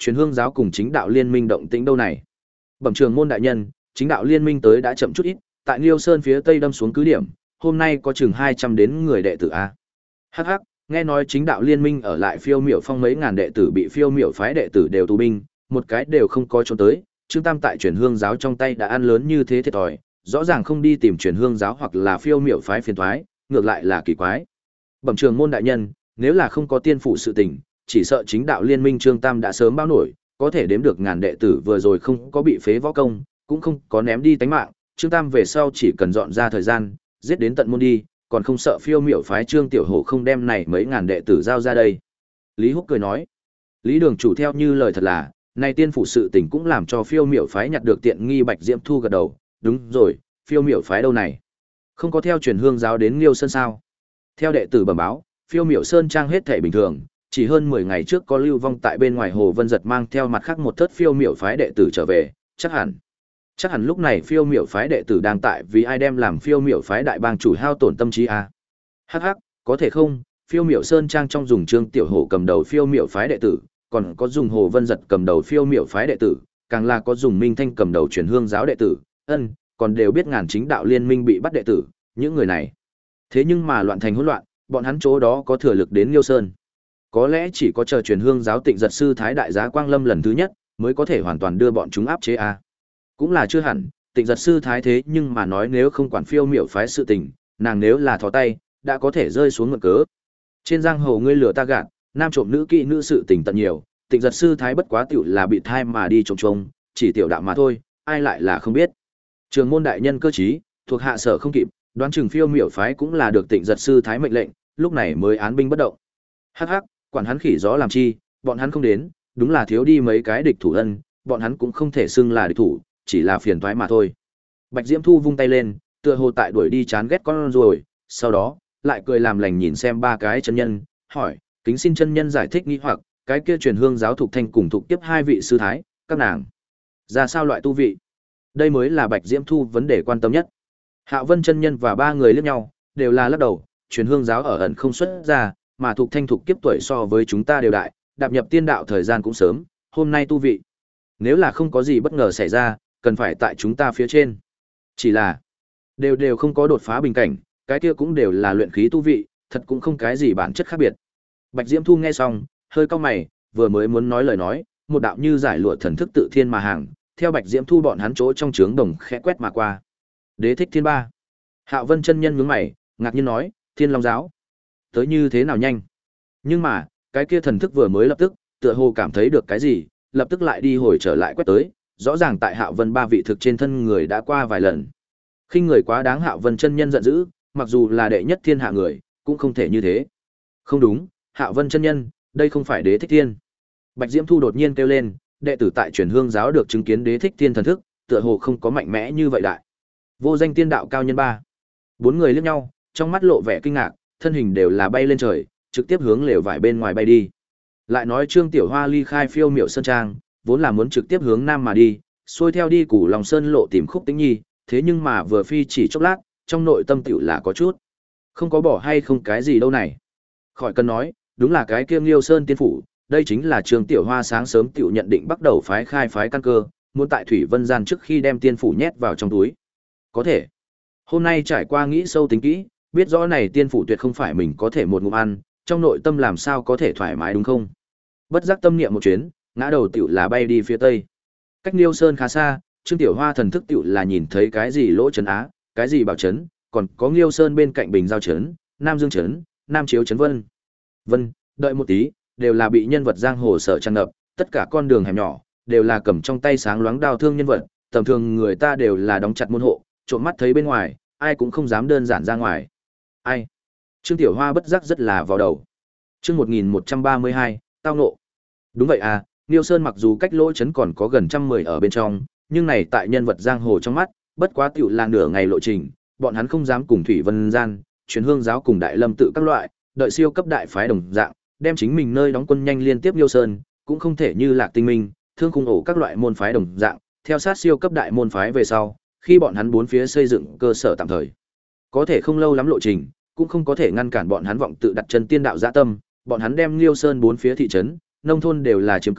Truyền Hương giáo cùng Chính đạo liên minh động tĩnh đâu này? Bẩm trường môn đại nhân, Chính đạo liên minh tới đã chậm chút ít, tại Liêu Sơn phía tây đâm xuống cứ điểm, hôm nay có chừng hai trăm đến người đệ tử a. Hắc hắc, nghe nói Chính đạo liên minh ở lại Phiêu Miểu Phong mấy ngàn đệ tử bị Phiêu Miểu phái đệ tử đều tù binh, một cái đều không có trốn tới, Trương Tam tại Truyền Hương giáo trong tay đã ăn lớn như thế thiệt thòi, rõ ràng không đi tìm Truyền Hương giáo hoặc là Phiêu Miểu phái phiền toái, ngược lại là kỳ quái. Bẩm trường môn đại nhân, nếu là không có tiên phụ sự tình, chỉ sợ Chính đạo liên minh Trương Tam đã sớm báo nổi, có thể đếm được ngàn đệ tử vừa rồi không có bị phế võ công, cũng không có ném đi tánh mạng, Trương Tam về sau chỉ cần dọn ra thời gian, giết đến tận môn đi, còn không sợ Phiêu Miểu phái Trương Tiểu Hổ không đem này mấy ngàn đệ tử giao ra đây. Lý Húc cười nói, Lý đường chủ theo như lời thật là, này tiên phủ sự tình cũng làm cho Phiêu Miểu phái nhặt được tiện nghi. Bạch Diễm Thu gật đầu, đúng rồi, Phiêu Miểu phái đâu này? Không có theo Truyền Hương giáo đến Liêu Sơn sao? Theo đệ tử bẩm báo, Phiêu Miểu Sơn trang hết thảy bình thường, chỉ hơn mười ngày trước có lưu vong tại bên ngoài Hồ Vân Giật mang theo mặt khác một thớt Phiêu Miểu phái đệ tử trở về, chắc hẳn. Chắc hẳn lúc này Phiêu Miểu phái đệ tử đang tại vì ai đem làm Phiêu Miểu phái đại bang chủ hao tổn tâm trí a. Hắc hắc, có thể không? Phiêu Miểu Sơn trang trong dùng Trương Tiểu Hổ cầm đầu Phiêu Miểu phái đệ tử, còn có dùng Hồ Vân Giật cầm đầu Phiêu Miểu phái đệ tử, càng là có dùng Minh Thanh cầm đầu Truyền Hương giáo đệ tử, ân, còn đều biết ngàn Chính đạo liên minh bị bắt đệ tử, những người này. Thế nhưng mà loạn thành hỗn loạn, bọn hắn chỗ đó có thừa lực đến Liêu Sơn. Có lẽ chỉ có chờ Truyền Hương giáo Tịnh Giật sư thái đại giá Quang Lâm lần thứ nhất, mới có thể hoàn toàn đưa bọn chúng áp chế a. Cũng là chưa hẳn, Tịnh Giật sư thái thế nhưng mà nói nếu không quản Phiêu Miểu phái sự tình, nàng nếu là thò tay, đã có thể rơi xuống ngựa cớ. Trên giang hồ ngươi lừa ta gạt, nam trộm nữ kỵ nữ sự tình tận nhiều, Tịnh Giật sư thái bất quá tiểu là bị thai mà đi trông trông, chỉ tiểu đạo mà thôi, ai lại là không biết. Trường môn đại nhân cơ trí, thuộc hạ sở không kịp, đoán chừng Phiêu Miểu phái cũng là được Tịnh Giật sư thái mệnh lệnh, lúc này mới án binh bất động. Hắc hắc, quản hắn khỉ gió làm chi, bọn hắn không đến, đúng là thiếu đi mấy cái địch thủ ân, bọn hắn cũng không thể xưng là địch thủ, chỉ là phiền toái mà thôi. Bạch Diễm Thu vung tay lên, tựa hồ tại đuổi đi chán ghét con rồi, sau đó lại cười làm lành nhìn xem ba cái chân nhân, hỏi, kính xin chân nhân giải thích nghi hoặc, cái kia Truyền Hương giáo thuộc thanh cùng thuộc tiếp hai vị sư thái, các nàng ra sao loại tu vị? Đây mới là Bạch Diễm Thu vấn đề quan tâm nhất. Hạo Vân chân nhân và ba người liếc nhau, đều là lắc đầu, Truyền Hương giáo ở ẩn không xuất ra, mà thuộc thanh thuộc kiếp tuổi so với chúng ta đều đại, đạp nhập tiên đạo thời gian cũng sớm, hôm nay tu vị. Nếu là không có gì bất ngờ xảy ra, cần phải tại chúng ta phía trên. Chỉ là đều đều không có đột phá bình cảnh, cái kia cũng đều là luyện khí tu vị, thật cũng không cái gì bản chất khác biệt. Bạch Diễm Thu nghe xong, hơi cau mày, vừa mới muốn nói lời nói, một đạo như giải lụa thần thức tự thiên mà hàng, theo Bạch Diễm Thu bọn hắn chỗ trong trướng đồng khẽ quét mà qua. Đế thích thiên ba. Hạo Vân chân nhân nhướng mày, ngạc nhiên nói, Thiên Long giáo tới như thế nào nhanh? Nhưng mà, cái kia thần thức vừa mới lập tức, tựa hồ cảm thấy được cái gì, lập tức lại đi hồi trở lại quét tới, rõ ràng tại Hạo Vân ba vị thực trên thân người đã qua vài lần. Khinh người quá đáng, Hạo Vân chân nhân giận dữ, mặc dù là đệ nhất thiên hạ người, cũng không thể như thế. Không đúng, Hạo Vân chân nhân, đây không phải Đế thích thiên. Bạch Diễm Thu đột nhiên kêu lên, đệ tử tại Truyền Hương giáo được chứng kiến Đế thích thiên thần thức, tựa hồ không có mạnh mẽ như vậy đại. Vô danh tiên đạo cao nhân ba. Bốn người liếc nhau, trong mắt lộ vẻ kinh ngạc, thân hình đều là bay lên trời, trực tiếp hướng lều vải bên ngoài bay đi. Lại nói Trương Tiểu Hoa ly khai Phiêu Miểu Sơn trang, vốn là muốn trực tiếp hướng nam mà đi, xuôi theo đi Củ Long Sơn lộ tìm Khúc Tĩnh Nhi, thế nhưng mà vừa phi chỉ chốc lát, trong nội tâm tiểu là có chút không có bỏ hay không cái gì đâu này. Khỏi cần nói, đúng là cái kia Liêu Sơn tiên phủ, đây chính là Trương Tiểu Hoa sáng sớm tiểu nhận định bắt đầu phái khai phái căn cơ, muốn tại Thủy Vân gian trước khi đem tiên phủ nhét vào trong túi. Có thể, hôm nay trải qua nghĩ sâu tính kỹ, biết rõ này tiên phủ tuyệt không phải mình có thể một ngụm ăn, trong nội tâm làm sao có thể thoải mái đúng không? Bất giác tâm niệm một chuyến, ngã đầu tiểu là bay đi phía tây. Cách Liêu Sơn khá xa, Trương Tiểu Hoa thần thức tiểu là nhìn thấy cái gì lỗ trấn á, cái gì bảo trấn, còn có Liêu Sơn bên cạnh Bình Giao trấn, Nam Dương trấn, Nam Chiếu trấn vân. Vân, đợi một tí, đều là bị nhân vật giang hồ sợ tràn ngập, tất cả con đường hẻm nhỏ đều là cầm trong tay sáng loáng đao thương nhân vật, tầm thường người ta đều là đóng chặt môn hộ, trộm mắt thấy bên ngoài, ai cũng không dám đơn giản ra ngoài. Ai? Trương Tiểu Hoa bất giác rất là vào đầu. Chương một nghìn một trăm ba mươi hai, tao ngộ. Đúng vậy à, Liêu Sơn mặc dù cách lỗ trấn còn có gần trăm mười ở bên trong, nhưng này tại nhân vật giang hồ trong mắt, bất quá tiểu là nửa ngày lộ trình, bọn hắn không dám cùng Thủy Vân gian, Truyền Hương giáo cùng Đại Lâm tự các loại, đợi siêu cấp đại phái đồng dạng, đem chính mình nơi đóng quân nhanh liên tiếp Liêu Sơn, cũng không thể như Lạc Tinh Minh, Thương Khung ổ các loại môn phái đồng dạng, theo sát siêu cấp đại môn phái về sau, khi bọn hắn bốn phía xây dựng cơ sở tạm thời. Có thể không lâu lắm lộ trình, cũng không có thể ngăn cản bọn hắn vọng tự đặt chân tiên đạo dã tâm, bọn hắn đem Liêu Sơn bốn phía thị trấn, nông thôn đều là chiếm cứ,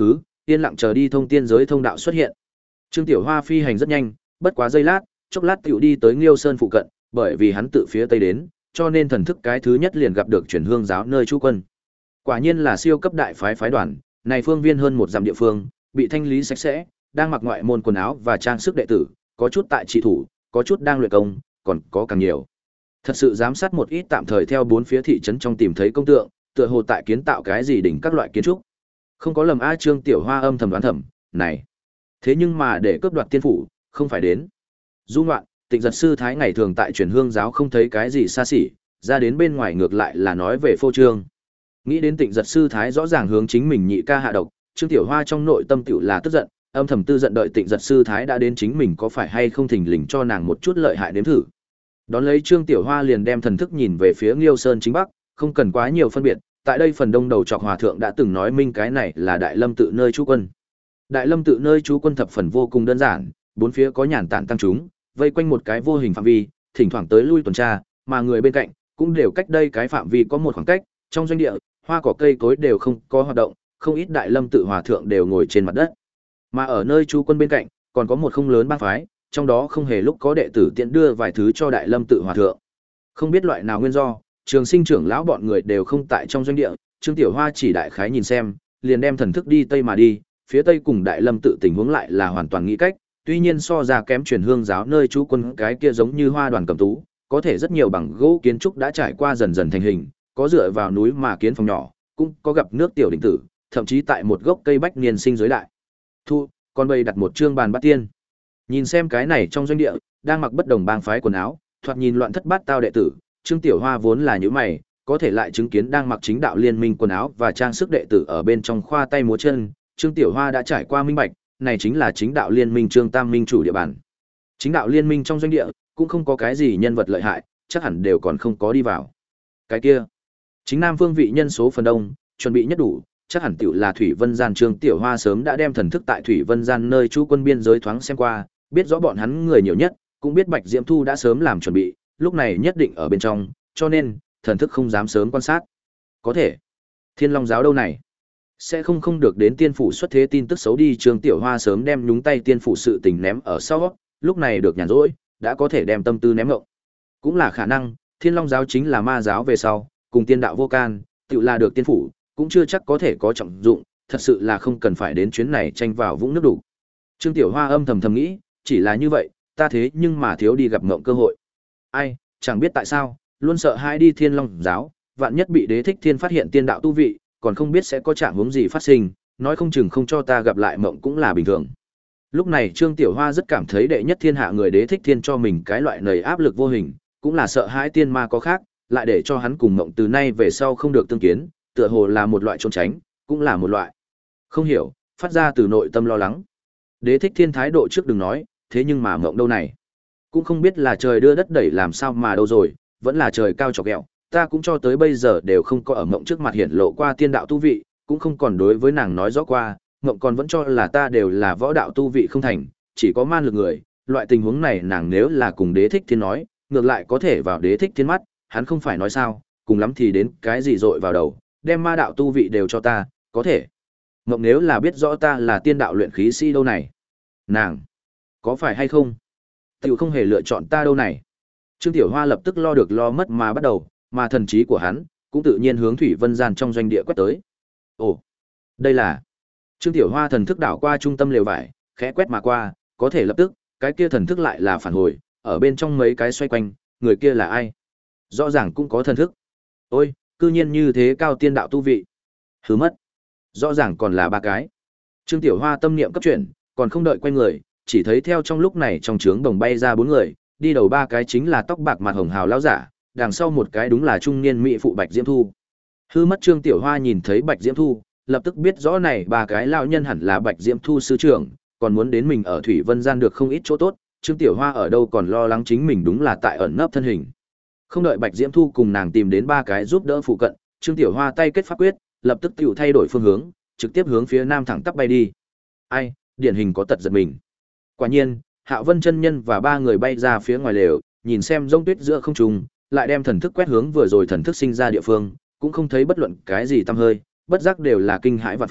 yên lặng chờ đi thông tiên giới thông đạo xuất hiện. Trương Tiểu Hoa phi hành rất nhanh, bất quá giây lát, chốc lát tiểu đi tới Nghiêu Sơn phụ cận, bởi vì hắn tự phía tây đến, cho nên thần thức cái thứ nhất liền gặp được Chuyển Hương giáo nơi trú quân. Quả nhiên là siêu cấp đại phái phái đoàn, này phương viên hơn một dặm địa phương, bị thanh lý sạch sẽ, đang mặc ngoại môn quần áo và trang sức đệ tử, có chút tại trị thủ, có chút đang luyện công, còn có càng nhiều. Thật sự giám sát một ít tạm thời theo bốn phía thị trấn trong tìm thấy công tượng, tựa hồ tại kiến tạo cái gì đỉnh các loại kiến trúc. Không có lầm a, Trương Tiểu Hoa âm thầm đoán thầm, này. Thế nhưng mà để cướp đoạt tiên phủ, không phải đến. Du ngoạn, Tịnh Giật sư thái ngày thường tại Chuyển Hương giáo không thấy cái gì xa xỉ, ra đến bên ngoài ngược lại là nói về phô trương. Nghĩ đến Tịnh Giật sư thái rõ ràng hướng chính mình nhị ca hạ độc, Trương Tiểu Hoa trong nội tâm tiểu là tức giận, âm thầm tư giận đợi Tịnh Giật sư thái đã đến chính mình có phải hay không thình lình cho nàng một chút lợi hại nếm thử. Đón lấy Trương Tiểu Hoa liền đem thần thức nhìn về phía Nghiêu Sơn chính bắc, không cần quá nhiều phân biệt, tại đây phần đông đầu trọc hòa thượng đã từng nói minh cái này là Đại Lâm tự nơi trú quân. Đại Lâm tự nơi trú quân thập phần vô cùng đơn giản, bốn phía có nhàn tản tăng chúng, vây quanh một cái vô hình phạm vi, thỉnh thoảng tới lui tuần tra, mà người bên cạnh cũng đều cách đây cái phạm vi có một khoảng cách, trong doanh địa, hoa cỏ cây cối đều không có hoạt động, không ít Đại Lâm tự hòa thượng đều ngồi trên mặt đất. Mà ở nơi trú quân bên cạnh, còn có một không lớn bang phái, trong đó không hề lúc có đệ tử tiện đưa vài thứ cho Đại Lâm tự hòa thượng. Không biết loại nào nguyên do, Trường Sinh trưởng lão bọn người đều không tại trong doanh địa, Trương Tiểu Hoa chỉ đại khái nhìn xem, liền đem thần thức đi tây mà đi, phía tây cùng Đại Lâm tự tình huống lại là hoàn toàn nghĩ cách, tuy nhiên so ra kém Chuyển Hương giáo nơi trú quân cái kia giống như hoa đoàn cầm tú, có thể rất nhiều bằng gỗ kiến trúc đã trải qua dần dần thành hình, có dựa vào núi mà kiến phòng nhỏ, cũng có gặp nước tiểu đỉnh tử, thậm chí tại một gốc cây bách niên sinh dưới đại thu, còn bày đặt một trương bàn bát tiên. Nhìn xem cái này trong doanh địa, đang mặc bất đồng bang phái quần áo, thoạt nhìn loạn thất bát tao đệ tử, Trương Tiểu Hoa vốn là những mày, có thể lại chứng kiến đang mặc chính đạo liên minh quần áo và trang sức đệ tử ở bên trong khoa tay múa chân, Trương Tiểu Hoa đã trải qua minh bạch, này chính là chính đạo liên minh Trương Tam Minh chủ địa bàn. Chính đạo liên minh trong doanh địa cũng không có cái gì nhân vật lợi hại, chắc hẳn đều còn không có đi vào. Cái kia, chính Nam phương vị nhân số phần đông, chuẩn bị nhất đủ, chắc hẳn tiểu là Thủy Vân Gian. Trương Tiểu Hoa sớm đã đem thần thức tại Thủy Vân Gian nơi trú quân biên giới thoáng xem qua, biết rõ bọn hắn người nhiều nhất, cũng biết Bạch Diễm Thu đã sớm làm chuẩn bị, lúc này nhất định ở bên trong, cho nên thần thức không dám sớm quan sát. Có thể, Thiên Long giáo đâu này? Sẽ không không được đến tiên phủ xuất thế tin tức xấu đi. Trương Tiểu Hoa sớm đem nhúng tay tiên phủ sự tình ném ở sau, lúc này được nhàn rỗi, đã có thể đem tâm tư ném ngộng. Cũng là khả năng, Thiên Long giáo chính là ma giáo về sau, cùng tiên đạo vô can, tự là được tiên phủ, cũng chưa chắc có thể có trọng dụng, thật sự là không cần phải đến chuyến này tranh vào vũng nước đủ. Trương Tiểu Hoa âm thầm thầm nghĩ, chỉ là như vậy, ta thế nhưng mà thiếu đi gặp ngộng cơ hội. Ai, chẳng biết tại sao, luôn sợ hãi đi Thiên Long giáo, vạn nhất bị Đế Thích Thiên phát hiện tiên đạo tu vị, còn không biết sẽ có trạng huống gì phát sinh, nói không chừng không cho ta gặp lại mộng cũng là bình thường. Lúc này Trương Tiểu Hoa rất cảm thấy đệ nhất thiên hạ người Đế Thích Thiên cho mình cái loại nầy áp lực vô hình, cũng là sợ hãi tiên ma có khác, lại để cho hắn cùng mộng từ nay về sau không được tương kiến, tựa hồ là một loại trốn tránh, cũng là một loại không hiểu, phát ra từ nội tâm lo lắng. Đế Thích Thiên thái độ trước đừng nói, thế nhưng mà mộng đâu này, cũng không biết là trời đưa đất đẩy làm sao mà đâu rồi, vẫn là trời cao chọc ghẹo, ta cũng cho tới bây giờ đều không có ở mộng trước mặt hiển lộ qua tiên đạo tu vị, cũng không còn đối với nàng nói rõ qua, mộng còn vẫn cho là ta đều là võ đạo tu vị không thành, chỉ có man lực người, loại tình huống này nàng nếu là cùng Đế Thích Thiên nói, ngược lại có thể vào Đế Thích Thiên mắt, hắn không phải nói sao, cùng lắm thì đến cái gì dội vào đầu, đem ma đạo tu vị đều cho ta, có thể. Mộng nếu là biết rõ ta là tiên đạo luyện khí sĩ đâu này, nàng có phải hay không, tiểu không hề lựa chọn ta đâu này. Trương Tiểu Hoa lập tức lo được lo mất mà bắt đầu, mà thần trí của hắn cũng tự nhiên hướng Thủy Vân Gian trong doanh địa quét tới. Ồ, đây là... Trương Tiểu Hoa thần thức đảo qua trung tâm lều vải, khẽ quét mà qua, có thể lập tức, cái kia thần thức lại là phản hồi, ở bên trong mấy cái xoay quanh, người kia là ai? Rõ ràng cũng có thần thức. Ôi, cư nhiên như thế cao tiên đạo tu vị. Hứ mất. Rõ ràng còn là ba cái. Trương Tiểu Hoa tâm niệm cấp chuyển, còn không đợi quay người, chỉ thấy theo trong lúc này trong trướng đồng bay ra bốn người, đi đầu ba cái chính là tóc bạc mặt hồng hào lão giả, đằng sau một cái đúng là trung niên mỹ phụ Bạch Diễm Thu. Hư mất. Trương Tiểu Hoa nhìn thấy Bạch Diễm Thu, lập tức biết rõ này ba cái lão nhân hẳn là Bạch Diễm Thu sư trưởng, còn muốn đến mình ở Thủy Vân Gian được không ít chỗ tốt, Trương Tiểu Hoa ở đâu còn lo lắng chính mình đúng là tại ẩn nấp thân hình. Không đợi Bạch Diễm Thu cùng nàng tìm đến ba cái giúp đỡ phụ cận, Trương Tiểu Hoa tay kết pháp quyết, lập tức tiểu thay đổi phương hướng, trực tiếp hướng phía nam thẳng tắp bay đi. Ai, điển hình có tật giật mình. Quả nhiên, Hạo Vân chân nhân và ba người bay ra phía ngoài lều, nhìn xem rông tuyết giữa không trung, lại đem thần thức quét hướng vừa rồi thần thức sinh ra địa phương, cũng không thấy bất luận cái gì tăm hơi, bất giác đều là kinh hãi vạn phần,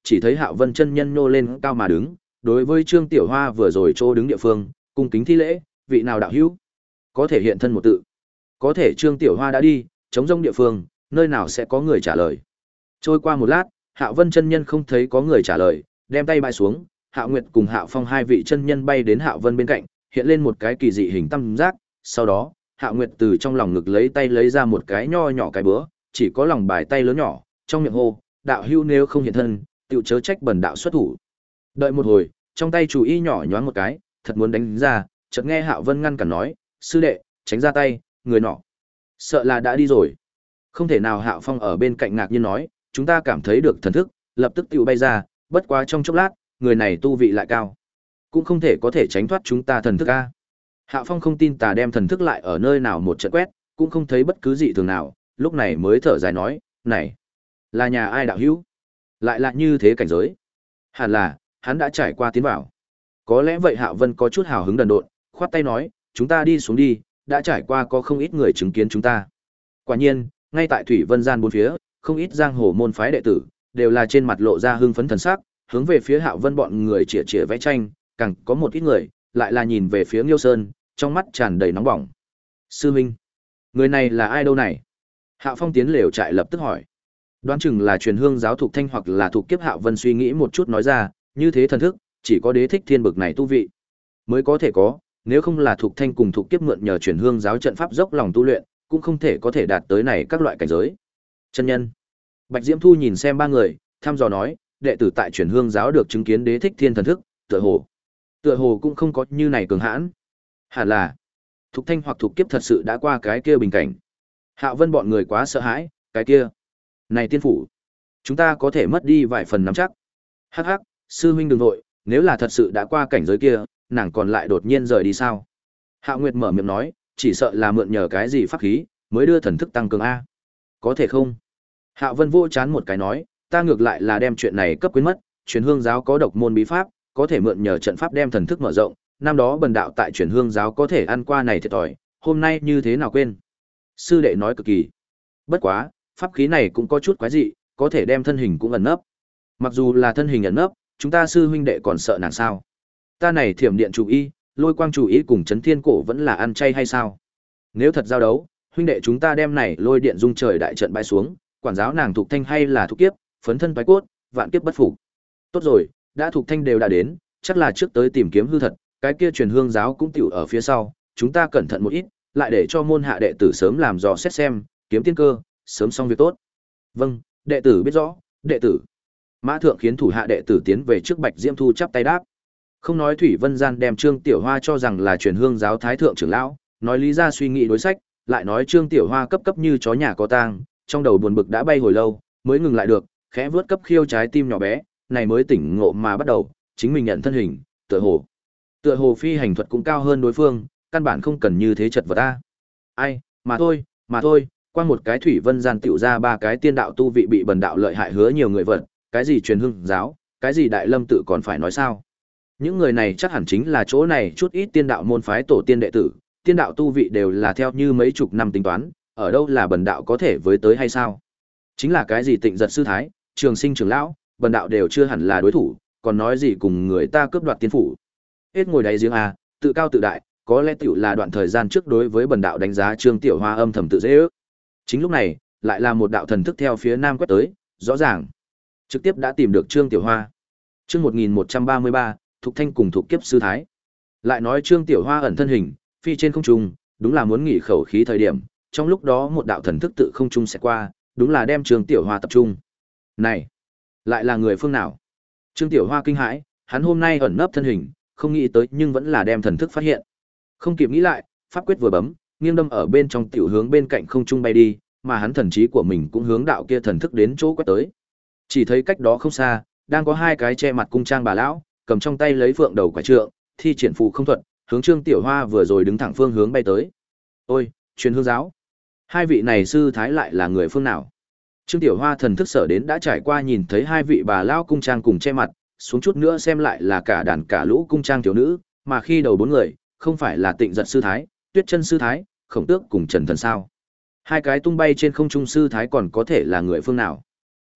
chỉ thấy Hạo Vân chân nhân nhô lên cao mà đứng, đối với Trương Tiểu Hoa vừa rồi chỗ đứng địa phương, cung kính thi lễ, vị nào đạo hữu? Có thể hiện thân một tự. Có thể Trương Tiểu Hoa đã đi, chống rông địa phương, nơi nào sẽ có người trả lời. Trôi qua một lát, Hạo Vân chân nhân không thấy có người trả lời, đem tay bãi xuống, Hạo Nguyệt cùng Hạo Phong hai vị chân nhân bay đến Hạo Vân bên cạnh, hiện lên một cái kỳ dị hình tam giác, sau đó, Hạo Nguyệt từ trong lòng ngực lấy tay lấy ra một cái nho nhỏ cái búa, chỉ có lòng bài tay lớn nhỏ, trong miệng hô, đạo hữu nếu không hiện thân, tựu chớ trách bần đạo xuất thủ. Đợi một hồi, trong tay chủ y nhỏ nhoáng một cái, thật muốn đánh ra, chợt nghe Hạo Vân ngăn cản nói, sư đệ, tránh ra tay, người nọ sợ là đã đi rồi. Không thể nào. Hạo Phong ở bên cạnh ngạc nhiên nói, chúng ta cảm thấy được thần thức, lập tức tựu bay ra, bất quá trong chốc lát, người này tu vị lại cao, cũng không thể có thể tránh thoát chúng ta thần thức a. Hạo Phong không tin tà đem thần thức lại ở nơi nào một trận quét, cũng không thấy bất cứ gì thường nào, lúc này mới thở dài nói, này, là nhà ai đạo hữu? Lại là như thế cảnh giới. Hẳn là, hắn đã trải qua tiến vào. Có lẽ vậy. Hạo Vân có chút hào hứng đần độn, khoát tay nói, chúng ta đi xuống đi, đã trải qua có không ít người chứng kiến chúng ta. Quả nhiên, ngay tại Thủy Vân gian bốn phía, không ít giang hồ môn phái đệ tử, đều là trên mặt lộ ra hưng phấn thần sắc, hướng về phía Hạo Vân bọn người chĩa chĩa vẽ tranh, càng có một ít người, lại là nhìn về phía Nghiêu Sơn, trong mắt tràn đầy nóng bỏng. Sư huynh, người này là ai đâu này? Hạo Phong tiến lều trại lập tức hỏi. Đoán chừng là truyền hương giáo thuộc thanh hoặc là thuộc kiếp. Hạo Vân suy nghĩ một chút nói ra, như thế thần thức, chỉ có đế thích thiên bực này tu vị mới có thể có, nếu không là thuộc thanh cùng thuộc kiếp mượn nhờ truyền hương giáo trận pháp dốc lòng tu luyện, cũng không thể có thể đạt tới này các loại cảnh giới. Chân nhân. Bạch Diễm Thu nhìn xem ba người, thăm dò nói, đệ tử tại truyền hương giáo được chứng kiến đế thích thiên thần thức, tựa hồ, tựa hồ cũng không có như này cường hãn. Hẳn là thuộc thanh hoặc thuộc kiếp thật sự đã qua cái kia bình cảnh. Hạo Vân bọn người quá sợ hãi, cái kia, này tiên phủ, chúng ta có thể mất đi vài phần nắm chắc. Hắc hắc, sư huynh đừng nội, nếu là thật sự đã qua cảnh giới kia, nàng còn lại đột nhiên rời đi sao? Hạo Nguyệt mở miệng nói, chỉ sợ là mượn nhờ cái gì pháp khí, mới đưa thần thức tăng cường a. Có thể không? Hạo Vân vô chán một cái nói, ta ngược lại là đem chuyện này cấp quên mất, truyền hương giáo có độc môn bí pháp, có thể mượn nhờ trận pháp đem thần thức mở rộng, năm đó bần đạo tại truyền hương giáo có thể ăn qua này thiệt thòi, hôm nay như thế nào quên? Sư đệ nói cực kỳ. Bất quá, pháp khí này cũng có chút quái dị, có thể đem thân hình cũng ẩn nấp. Mặc dù là thân hình ẩn nấp, chúng ta sư huynh đệ còn sợ nàng sao? Ta này thiểm điện chủ y, lôi quang chủ y cùng chấn thiên cổ vẫn là ăn chay hay sao? Nếu thật giao đấu, huynh đệ chúng ta đem này lôi điện dung trời đại trận bãi xuống, quản giáo nàng thuộc thanh hay là thuộc kiếp, phấn thân bái cốt, vạn kiếp bất phục. Tốt rồi, đã thuộc thanh đều đã đến, chắc là trước tới tìm kiếm hư thật, cái kia truyền hương giáo cũng tiểu ở phía sau, chúng ta cẩn thận một ít, lại để cho môn hạ đệ tử sớm làm dò xét xem, kiếm tiên cơ, sớm xong việc tốt. Vâng, đệ tử biết rõ, đệ tử. Mã Thượng khiến thủ hạ đệ tử tiến về trước Bạch Diễm Thu chắp tay đáp. Không nói Thủy Vân gian đem Trương Tiểu Hoa cho rằng là truyền hương giáo thái thượng trưởng lão, nói lý ra suy nghĩ đối sách, lại nói Trương Tiểu Hoa cấp cấp như chó nhà có tang, trong đầu buồn bực đã bay hồi lâu, mới ngừng lại được, khẽ vướt cấp khiêu trái tim nhỏ bé, này mới tỉnh ngộ mà bắt đầu, chính mình nhận thân hình, tựa hồ, tựa hồ phi hành thuật cũng cao hơn đối phương, căn bản không cần như thế chật vật ta. Ai, mà thôi, mà thôi, qua một cái Thủy Vân gian tiểu ra ba cái tiên đạo tu vị bị bần đạo lợi hại hứa nhiều người vật, cái gì truyền hương giáo, cái gì đại lâm tự còn phải nói sao? Những người này chắc hẳn chính là chỗ này chút ít tiên đạo môn phái tổ tiên đệ tử, tiên đạo tu vị đều là theo như mấy chục năm tính toán, ở đâu là bần đạo có thể với tới hay sao? Chính là cái gì Tịnh Giật sư thái, Trường Sinh trưởng lão, bần đạo đều chưa hẳn là đối thủ, còn nói gì cùng người ta cướp đoạt tiên phủ. Hết ngồi đáy giếng à, tự cao tự đại, có lẽ tiểu là đoạn thời gian trước đối với bần đạo đánh giá Trương Tiểu Hoa âm thầm tự dễ ước. Chính lúc này, lại là một đạo thần thức theo phía nam quét tới, rõ ràng trực tiếp đã tìm được Trương Tiểu Hoa. Chương một nghìn một trăm ba mươi ba, Thục Thanh cùng Thục Kiếp sư thái. Lại nói Trương Tiểu Hoa ẩn thân hình, phi trên không trung, đúng là muốn nghỉ khẩu khí thời điểm, trong lúc đó một đạo thần thức tự không trung sẽ qua, đúng là đem Trương Tiểu Hoa tập trung. Này, lại là người phương nào? Trương Tiểu Hoa kinh hãi, hắn hôm nay ẩn nấp thân hình, không nghĩ tới nhưng vẫn là đem thần thức phát hiện. Không kịp nghĩ lại, pháp quyết vừa bấm, nghiêng đâm ở bên trong tiểu hướng bên cạnh không trung bay đi, mà hắn thần trí của mình cũng hướng đạo kia thần thức đến chỗ quét tới. Chỉ thấy cách đó không xa, đang có hai cái che mặt cung trang bà lão, cầm trong tay lấy phượng đầu quả trượng, thi triển phù không thuật, hướng Trương Tiểu Hoa vừa rồi đứng thẳng phương hướng bay tới. Ôi, truyền hương giáo, hai vị này sư thái lại là người phương nào? Trương Tiểu Hoa thần thức sở đến đã trải qua nhìn thấy hai vị bà lão cung trang cùng che mặt, xuống chút nữa xem lại là cả đàn cả lũ cung trang thiếu nữ, mà khi đầu bốn người, không phải là Tịnh Giật sư thái, Tuyết Chân sư thái, Khổng Tước cùng Trần Thần sao? Hai cái tung bay trên không trung sư thái còn có thể là người phương nào?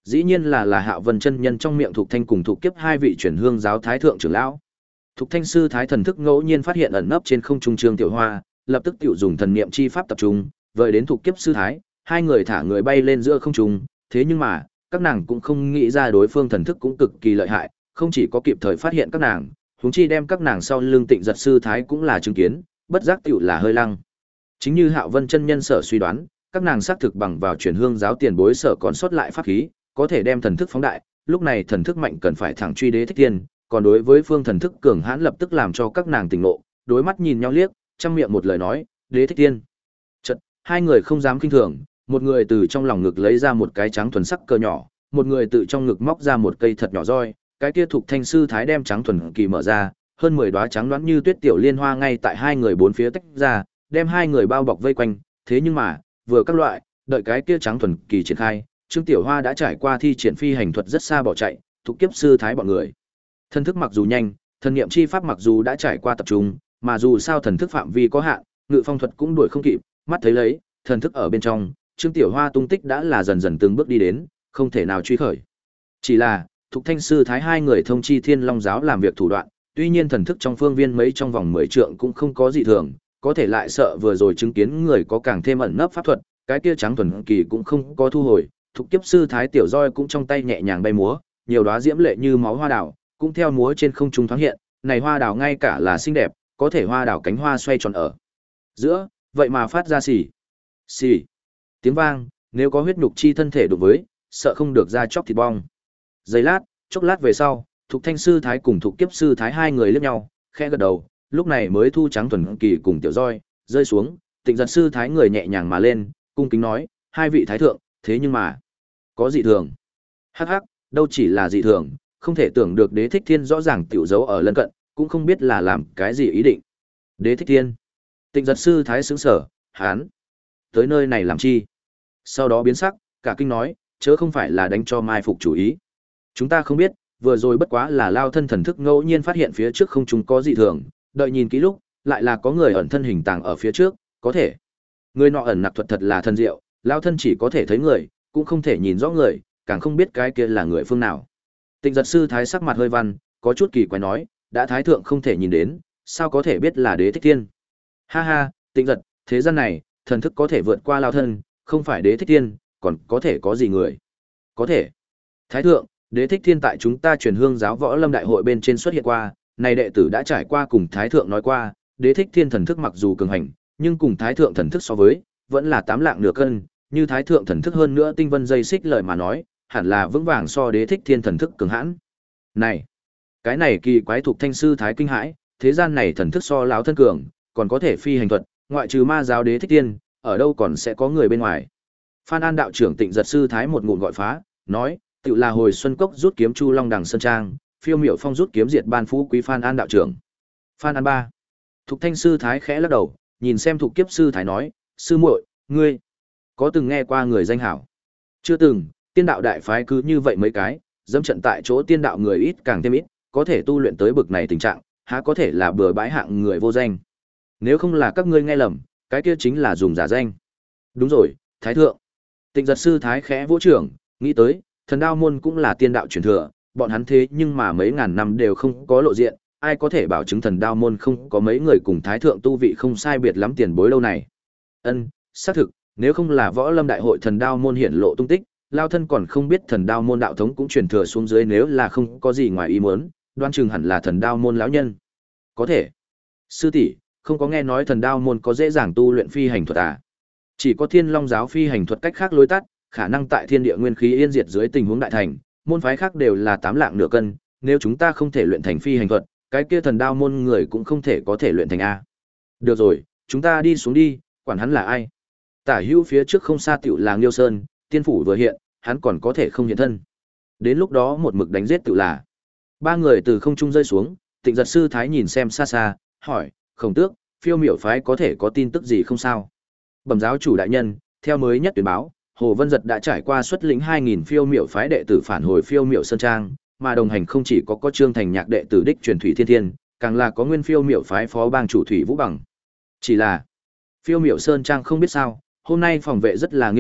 Dĩ nhiên là là Hạo Vân chân nhân trong miệng Thục Thanh cùng Thục Kiếp hai vị chuyển hương giáo thái thượng trưởng lão. Thục Thanh sư thái thần thức ngẫu nhiên phát hiện ẩn nấp trên không trung Trương Tiểu Hoa, lập tức tiểu dùng thần niệm chi pháp tập trung, vời đến Thục Kiếp sư thái, hai người thả người bay lên giữa không trung, thế nhưng mà, các nàng cũng không nghĩ ra đối phương thần thức cũng cực kỳ lợi hại, không chỉ có kịp thời phát hiện các nàng, huống chi đem các nàng sau lưng Tịnh Giật sư thái cũng là chứng kiến, bất giác tiểu là hơi lăng. Chính như Hạo Vân chân nhân sở suy đoán, các nàng xác thực bằng vào chuyển hương giáo tiền bối sở còn sót lại pháp khí, có thể đem thần thức phóng đại, lúc này thần thức mạnh cần phải thẳng truy Đế Thích Thiên, còn đối với phương thần thức cường hãn lập tức làm cho các nàng tỉnh ngộ, đối mắt nhìn nhau liếc, trăm miệng một lời nói, Đế Thích Thiên. Chợt, hai người không dám kinh thường, một người từ trong lòng ngực lấy ra một cái trắng thuần sắc cờ nhỏ, một người từ trong ngực móc ra một cây thật nhỏ roi, cái kia Thục Thanh sư thái đem trắng thuần kỳ mở ra, hơn mười đóa trắng đoán như tuyết tiểu liên hoa ngay tại hai người bốn phía tách ra, đem hai người bao bọc vây quanh, thế nhưng mà, vừa các loại, đợi cái kia trắng thuần kỳ triển khai, Trương Tiểu Hoa đã trải qua thi triển phi hành thuật rất xa bỏ chạy, Thục Kiếp sư thái bọn người. Thần thức mặc dù nhanh, thần niệm chi pháp mặc dù đã trải qua tập trung, mà dù sao thần thức phạm vi có hạn, ngự phong thuật cũng đuổi không kịp, mắt thấy lấy, thần thức ở bên trong, Trương Tiểu Hoa tung tích đã là dần dần từng bước đi đến, không thể nào truy khởi. Chỉ là, Thục Thanh sư thái hai người thông chi Thiên Long giáo làm việc thủ đoạn, tuy nhiên thần thức trong phương viên mấy trong vòng mười trượng cũng không có gì thường, có thể lại sợ vừa rồi chứng kiến người có càng thêm ẩn nấp pháp thuật, cái kia trắng thuần kỳ cũng không có thu hồi, Thục Kiếp sư thái tiểu roi cũng trong tay nhẹ nhàng bay múa, nhiều đóa diễm lệ như máu hoa đào, cũng theo múa trên không trung thoáng hiện, này hoa đào ngay cả là xinh đẹp, có thể hoa đào cánh hoa xoay tròn ở giữa, vậy mà phát ra xì xì tiếng vang, nếu có huyết nhục chi thân thể đụng với, sợ không được ra chóc thịt bong. Giây lát, chốc lát về sau, Thục Thanh sư thái cùng Thục Kiếp sư thái hai người liếc nhau, khẽ gật đầu, lúc này mới thu trắng thuần kỳ cùng tiểu roi rơi xuống, Tịnh Giật sư thái người nhẹ nhàng mà lên, cung kính nói, hai vị thái thượng, thế nhưng mà có dị thường. Hắc hắc, đâu chỉ là dị thường, không thể tưởng được Đế Thích Thiên rõ ràng tiểu dấu ở lân cận, cũng không biết là làm cái gì ý định. Đế Thích Thiên. Tịnh Giật sư thái sững sở, hán tới nơi này làm chi? Sau đó biến sắc, cả kinh nói, chớ không phải là đánh cho mai phục chủ ý. Chúng ta không biết, vừa rồi bất quá là lao thân thần thức ngẫu nhiên phát hiện phía trước không chúng có dị thường, đợi nhìn kỹ lúc, lại là có người ẩn thân hình tàng ở phía trước, có thể. Người nọ ẩn nặc thuật thật là thần diệu, lao thân chỉ có thể thấy người, cũng không thể nhìn rõ người, càng không biết cái kia là người phương nào. Tịnh Giật sư thái sắc mặt hơi văn, có chút kỳ quái nói, đã thái thượng không thể nhìn đến, sao có thể biết là Đế Thích Thiên? Ha ha, Tịnh Giật, thế gian này, thần thức có thể vượt qua lao thân, không phải Đế Thích Thiên, còn có thể có gì người? Có thể. Thái thượng, Đế Thích Thiên tại chúng ta truyền hương giáo võ lâm đại hội bên trên xuất hiện qua, này đệ tử đã trải qua cùng Thái thượng nói qua, Đế Thích Thiên thần thức mặc dù cường hành, nhưng cùng Thái thượng thần thức so với, vẫn là tám lạng nửa cân, như Thái thượng thần thức hơn nữa tinh vân dây xích lời mà nói, hẳn là vững vàng so Đế Thích Thiên thần thức cường hãn. Này, cái này kỳ quái thuộc Thanh sư thái kinh hãi, thế gian này thần thức so láo thân cường, còn có thể phi hành thuật, ngoại trừ ma giáo Đế Thích Thiên, ở đâu còn sẽ có người bên ngoài. Phan An đạo trưởng Tịnh Giật sư thái một ngụm gọi phá, nói, tự là hồi xuân cốc rút kiếm Chu Long đằng sơn trang, phiêu miểu phong rút kiếm diệt ban phú quý Phan An đạo trưởng. Phan An ba. Thục Thanh sư thái khẽ lắc đầu, nhìn xem Thục Kiếp sư thái nói, sư muội, ngươi có từng nghe qua người danh hảo? Chưa từng, tiên đạo đại phái cứ như vậy mấy cái, dẫm trận tại chỗ tiên đạo người ít càng thêm ít, có thể tu luyện tới bực này tình trạng, há có thể là bừa bãi hạng người vô danh. Nếu không là các ngươi nghe lầm, cái kia chính là dùng giả danh. Đúng rồi, thái thượng. Tịnh Giật sư thái khẽ vỗ trưởng, nghĩ tới, thần đao môn cũng là tiên đạo truyền thừa, bọn hắn thế nhưng mà mấy ngàn năm đều không có lộ diện, ai có thể bảo chứng thần đao môn không có mấy người cùng thái thượng tu vị không sai biệt lắm tiền bối lâu này. Ân, xác thực, nếu không là võ lâm đại hội thần đao môn hiển lộ tung tích, lao thân còn không biết thần đao môn đạo thống cũng truyền thừa xuống dưới, nếu là không có gì ngoài ý muốn, đoan chừng hẳn là thần đao môn lão nhân. Có thể. Sư tỷ, không có nghe nói thần đao môn có dễ dàng tu luyện phi hành thuật à? Chỉ có Thiên Long giáo phi hành thuật cách khác lối tắt, khả năng tại thiên địa nguyên khí yên diệt dưới tình huống đại thành, môn phái khác đều là tám lạng nửa cân, nếu chúng ta không thể luyện thành phi hành thuật, cái kia thần đao môn người cũng không thể có thể luyện thành a. Được rồi, chúng ta đi xuống đi, quản hắn là ai. Tả hữu phía trước không xa tiểu làng Liêu Sơn, tiên phủ vừa hiện, hắn còn có thể không hiện thân. Đến lúc đó một mực đánh giết tự là. Ba người từ không trung rơi xuống, Tịnh Giật sư thái nhìn xem xa xa, hỏi, Khổng Tước, phiêu miểu phái có thể có tin tức gì không sao? Bẩm giáo chủ đại nhân, theo mới nhất tuyên báo, Hồ Vân Giật đã trải qua xuất lĩnh hai nghìn phiêu miểu phái đệ tử phản hồi phiêu miểu sơn trang, mà đồng hành không chỉ có có Trương Thành Nhạc đệ tử đích truyền Thủy Thiên Thiên, càng là có nguyên phiêu miểu phái phó bang chủ Thủy Vũ Bằng. Chỉ là phiêu miểu sơn trang không biết sao, hôm nay phòng vệ rất là nghiêm mật,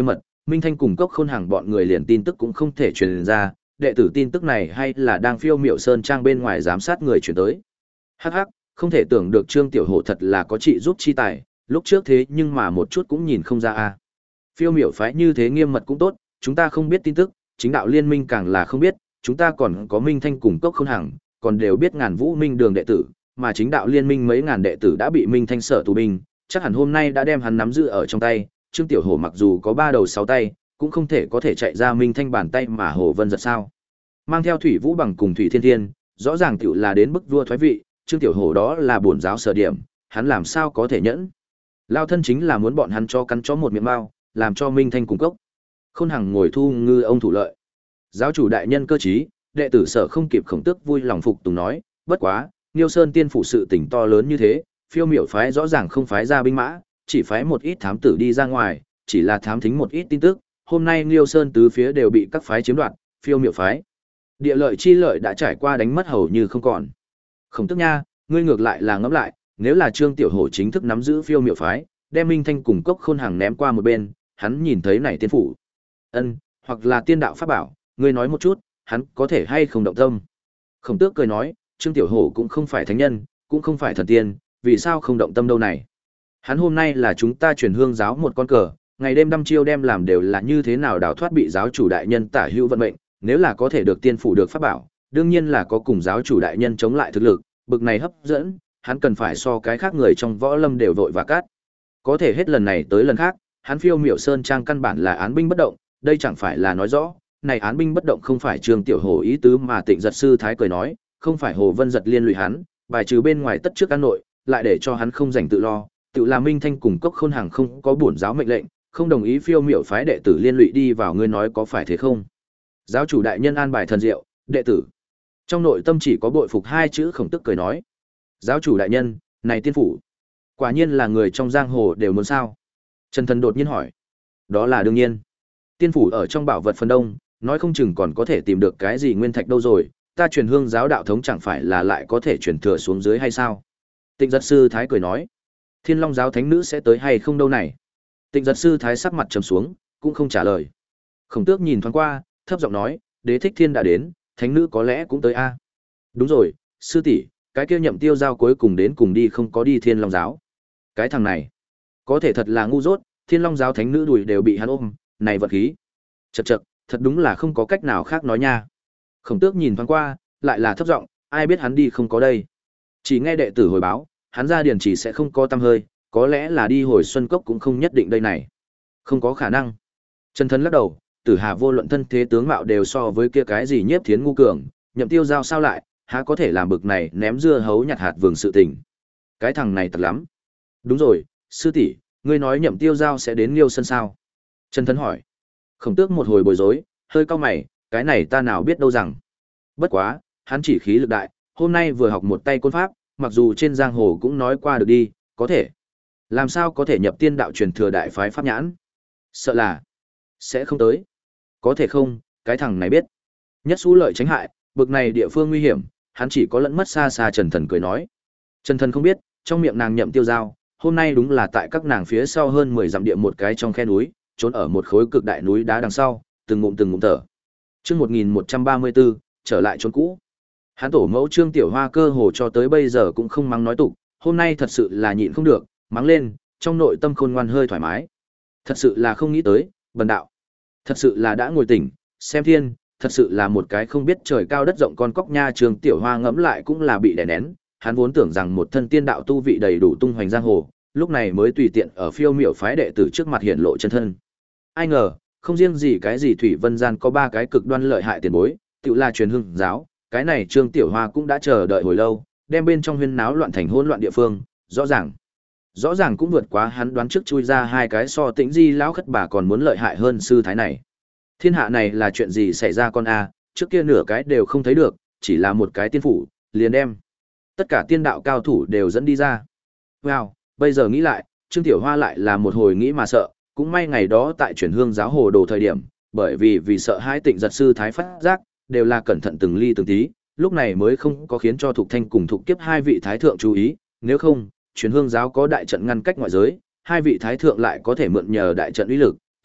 Minh Thanh cùng Cốc Khôn Hằng bọn người liền tin tức cũng không thể truyền ra, đệ tử tin tức này hay là đang Phiêu Miểu Sơn trang bên ngoài giám sát người chuyển tới. Hắc hắc, không thể tưởng được Trương Tiểu Hổ thật là có trị giúp chi tài, lúc trước thế nhưng mà một chút cũng nhìn không ra a. Phiêu Miểu phái như thế nghiêm mật cũng tốt, chúng ta không biết tin tức, chính đạo liên minh càng là không biết, chúng ta còn có Minh Thanh cùng Cốc Khôn Hằng, còn đều biết Ngàn Vũ Minh Đường đệ tử, mà chính đạo liên minh mấy ngàn đệ tử đã bị Minh Thanh sở tù binh, chắc hẳn hôm nay đã đem hắn nắm giữ ở trong tay. Trương Tiểu Hổ mặc dù có ba đầu sáu tay, cũng không thể có thể chạy ra Minh Thanh bàn tay mà Hồ Vân giật sao? Mang theo Thủy Vũ Bằng cùng Thủy Thiên Thiên, rõ ràng tiểu là đến bức vua thoái vị, Trương Tiểu Hổ đó là bổn giáo sở điểm, hắn làm sao có thể nhẫn? Lao thân chính là muốn bọn hắn cho cắn chó một miệng mao, làm cho Minh Thanh cùng cốc. Khôn Hằng ngồi thu ngư ông thủ lợi. Giáo chủ đại nhân cơ trí, đệ tử sở không kịp Khổng Tước vui lòng phục tùng nói, bất quá, Niêu Sơn tiên phủ sự tình to lớn như thế, Phiêu Miểu phái rõ ràng không phái ra binh mã, chỉ phái một ít thám tử đi ra ngoài, chỉ là thám thính một ít tin tức, hôm nay Niêu Sơn tứ phía đều bị các phái chiếm đoạt, Phiêu Miểu phái địa lợi chi lợi đã trải qua đánh mất hầu như không còn. Khổng Tước nha, ngươi ngược lại là ngẫm lại, nếu là Trương Tiểu Hổ chính thức nắm giữ Phiêu Miểu phái, đem Minh Thanh cùng Cốc Khôn Hằng ném qua một bên, hắn nhìn thấy này tiên phủ, ân, hoặc là tiên đạo pháp bảo, ngươi nói một chút, hắn có thể hay không động tâm? Khổng Tước cười nói, Trương Tiểu Hổ cũng không phải thánh nhân, cũng không phải thần tiên, vì sao không động tâm đâu này? Hắn hôm nay là chúng ta truyền hương giáo một con cờ, ngày đêm đăm chiêu đem làm đều là như thế nào đào thoát bị giáo chủ đại nhân tả hữu vận mệnh, nếu là có thể được tiên phủ được pháp bảo, đương nhiên là có cùng giáo chủ đại nhân chống lại thực lực, bực này hấp dẫn, hắn cần phải so cái khác người trong võ lâm đều vội và cát. Có thể hết lần này tới lần khác, hắn Phiêu Miểu Sơn trang căn bản là án binh bất động, đây chẳng phải là nói rõ, này án binh bất động không phải Trương Tiểu Hổ ý tứ mà Tịnh Giật sư thái cười nói, không phải Hồ Vân giật liên lụy hắn, bài trừ bên ngoài tất trước an nội, lại để cho hắn không rảnh tự lo, tự là Minh Thanh cùng Cốc Khôn Hằng không có bổn giáo mệnh lệnh, không đồng ý Phiêu Miểu phái đệ tử liên lụy đi vào, ngươi nói có phải thế không? Giáo chủ đại nhân an bài thần diệu, đệ tử. Trong nội tâm chỉ có bội phục hai chữ. Khổng Tức cười nói, giáo chủ đại nhân, này tiên phủ, quả nhiên là người trong giang hồ đều muốn sao? Trần Thần đột nhiên hỏi. Đó là đương nhiên. Tiên phủ ở trong bảo vật phần đông, nói không chừng còn có thể tìm được cái gì nguyên thạch đâu rồi, ta truyền hương giáo đạo thống chẳng phải là lại có thể truyền thừa xuống dưới hay sao? Tịnh Giật sư thái cười nói, Thiên Long giáo thánh nữ sẽ tới hay không đâu này? Tịnh Giật sư thái sắc mặt trầm xuống, cũng không trả lời. Khổng Tước nhìn thoáng qua, thấp giọng nói, Đế Thích Thiên đã đến, thánh nữ có lẽ cũng tới a. Đúng rồi, sư tỷ, cái kia Nhậm Tiêu Giao cuối cùng đến cùng đi không có đi Thiên Long giáo. Cái thằng này, có thể thật là ngu dốt, Thiên Long giáo thánh nữ đùi đều bị hắn ôm, này vật khí. Chậc chậc, thật đúng là không có cách nào khác nói nha. Khổng Tước nhìn thoáng qua, lại là thấp giọng, ai biết hắn đi không có đây. Chỉ nghe đệ tử hồi báo, hắn ra điền chỉ sẽ không có tăm hơi, có lẽ là đi hồi Xuân Cốc cũng không nhất định đây này. Không có khả năng. Trần Thần lắc đầu, Tử Hà vô luận thân thế tướng mạo đều so với kia cái gì Nhiếp Thiến ngu cường, Nhậm Tiêu Giao sao lại, há có thể làm bực này ném dưa hấu nhặt hạt vườn sự tình. Cái thằng này thật lắm. Đúng rồi, sư tỷ, ngươi nói Nhậm Tiêu Giao sẽ đến Liêu Sơn sao? Trần Thần hỏi. Khổng Tước một hồi bối rối, hơi cau mày, cái này ta nào biết đâu rằng. Bất quá, hắn chỉ khí lực đại, hôm nay vừa học một tay côn pháp, mặc dù trên giang hồ cũng nói qua được đi, có thể. Làm sao có thể nhập tiên đạo truyền thừa đại phái pháp nhãn? Sợ là sẽ không tới. Có thể không, cái thằng này biết. Nhất xú lợi tránh hại, bực này địa phương nguy hiểm, hắn chỉ có lẫn mất xa xa. Trần Thần cười nói. Trần Thần không biết, trong miệng nàng Nhậm Tiêu Giao, hôm nay đúng là tại các nàng phía sau hơn mười dặm địa một cái trong khe núi, trốn ở một khối cực đại núi đá đằng sau, từng ngụm từng ngụm thở. Chương một nghìn một trăm ba mươi tư, trở lại chốn cũ. Hắn tổ mẫu Trương Tiểu Hoa cơ hồ cho tới bây giờ cũng không mắng nói tục, hôm nay thật sự là nhịn không được, mắng lên, trong nội tâm khôn ngoan hơi thoải mái. Thật sự là không nghĩ tới, bần đạo. Thật sự là đã ngồi tỉnh, xem thiên, thật sự là một cái không biết trời cao đất rộng con cóc nha. Trương Tiểu Hoa ngẫm lại cũng là bị đè nén, hắn vốn tưởng rằng một thân tiên đạo tu vị đầy đủ tung hoành giang hồ, lúc này mới tùy tiện ở Phiêu Miểu phái đệ tử trước mặt hiện lộ chân thân. Ai ngờ, không riêng gì cái gì Thủy Vân gian có ba cái cực đoan lợi hại tiền bối, tự là truyền hương giáo, cái này Trương Tiểu Hoa cũng đã chờ đợi hồi lâu, đem bên trong huyên náo loạn thành hỗn loạn địa phương, rõ ràng, rõ ràng cũng vượt quá hắn đoán trước, chui ra hai cái so Tĩnh Di lão khất bà còn muốn lợi hại hơn sư thái này. Thiên hạ này là chuyện gì xảy ra con a? Trước kia nửa cái đều không thấy được, chỉ là một cái tiên phủ, liền đem tất cả tiên đạo cao thủ đều dẫn đi ra. Wow, bây giờ nghĩ lại, Trương Tiểu Hoa lại là một hồi nghĩ mà sợ, cũng may ngày đó tại truyền hương giáo hồ đồ thời điểm, bởi vì vì sợ hai Tịnh Giật sư thái phát giác, đều là cẩn thận từng ly từng tí, lúc này mới không có khiến cho Thục Thanh cùng Thục Kiếp hai vị thái thượng chú ý, nếu không, truyền hương giáo có đại trận ngăn cách ngoại giới, hai vị thái thượng lại có thể mượn nhờ đại trận uy lực,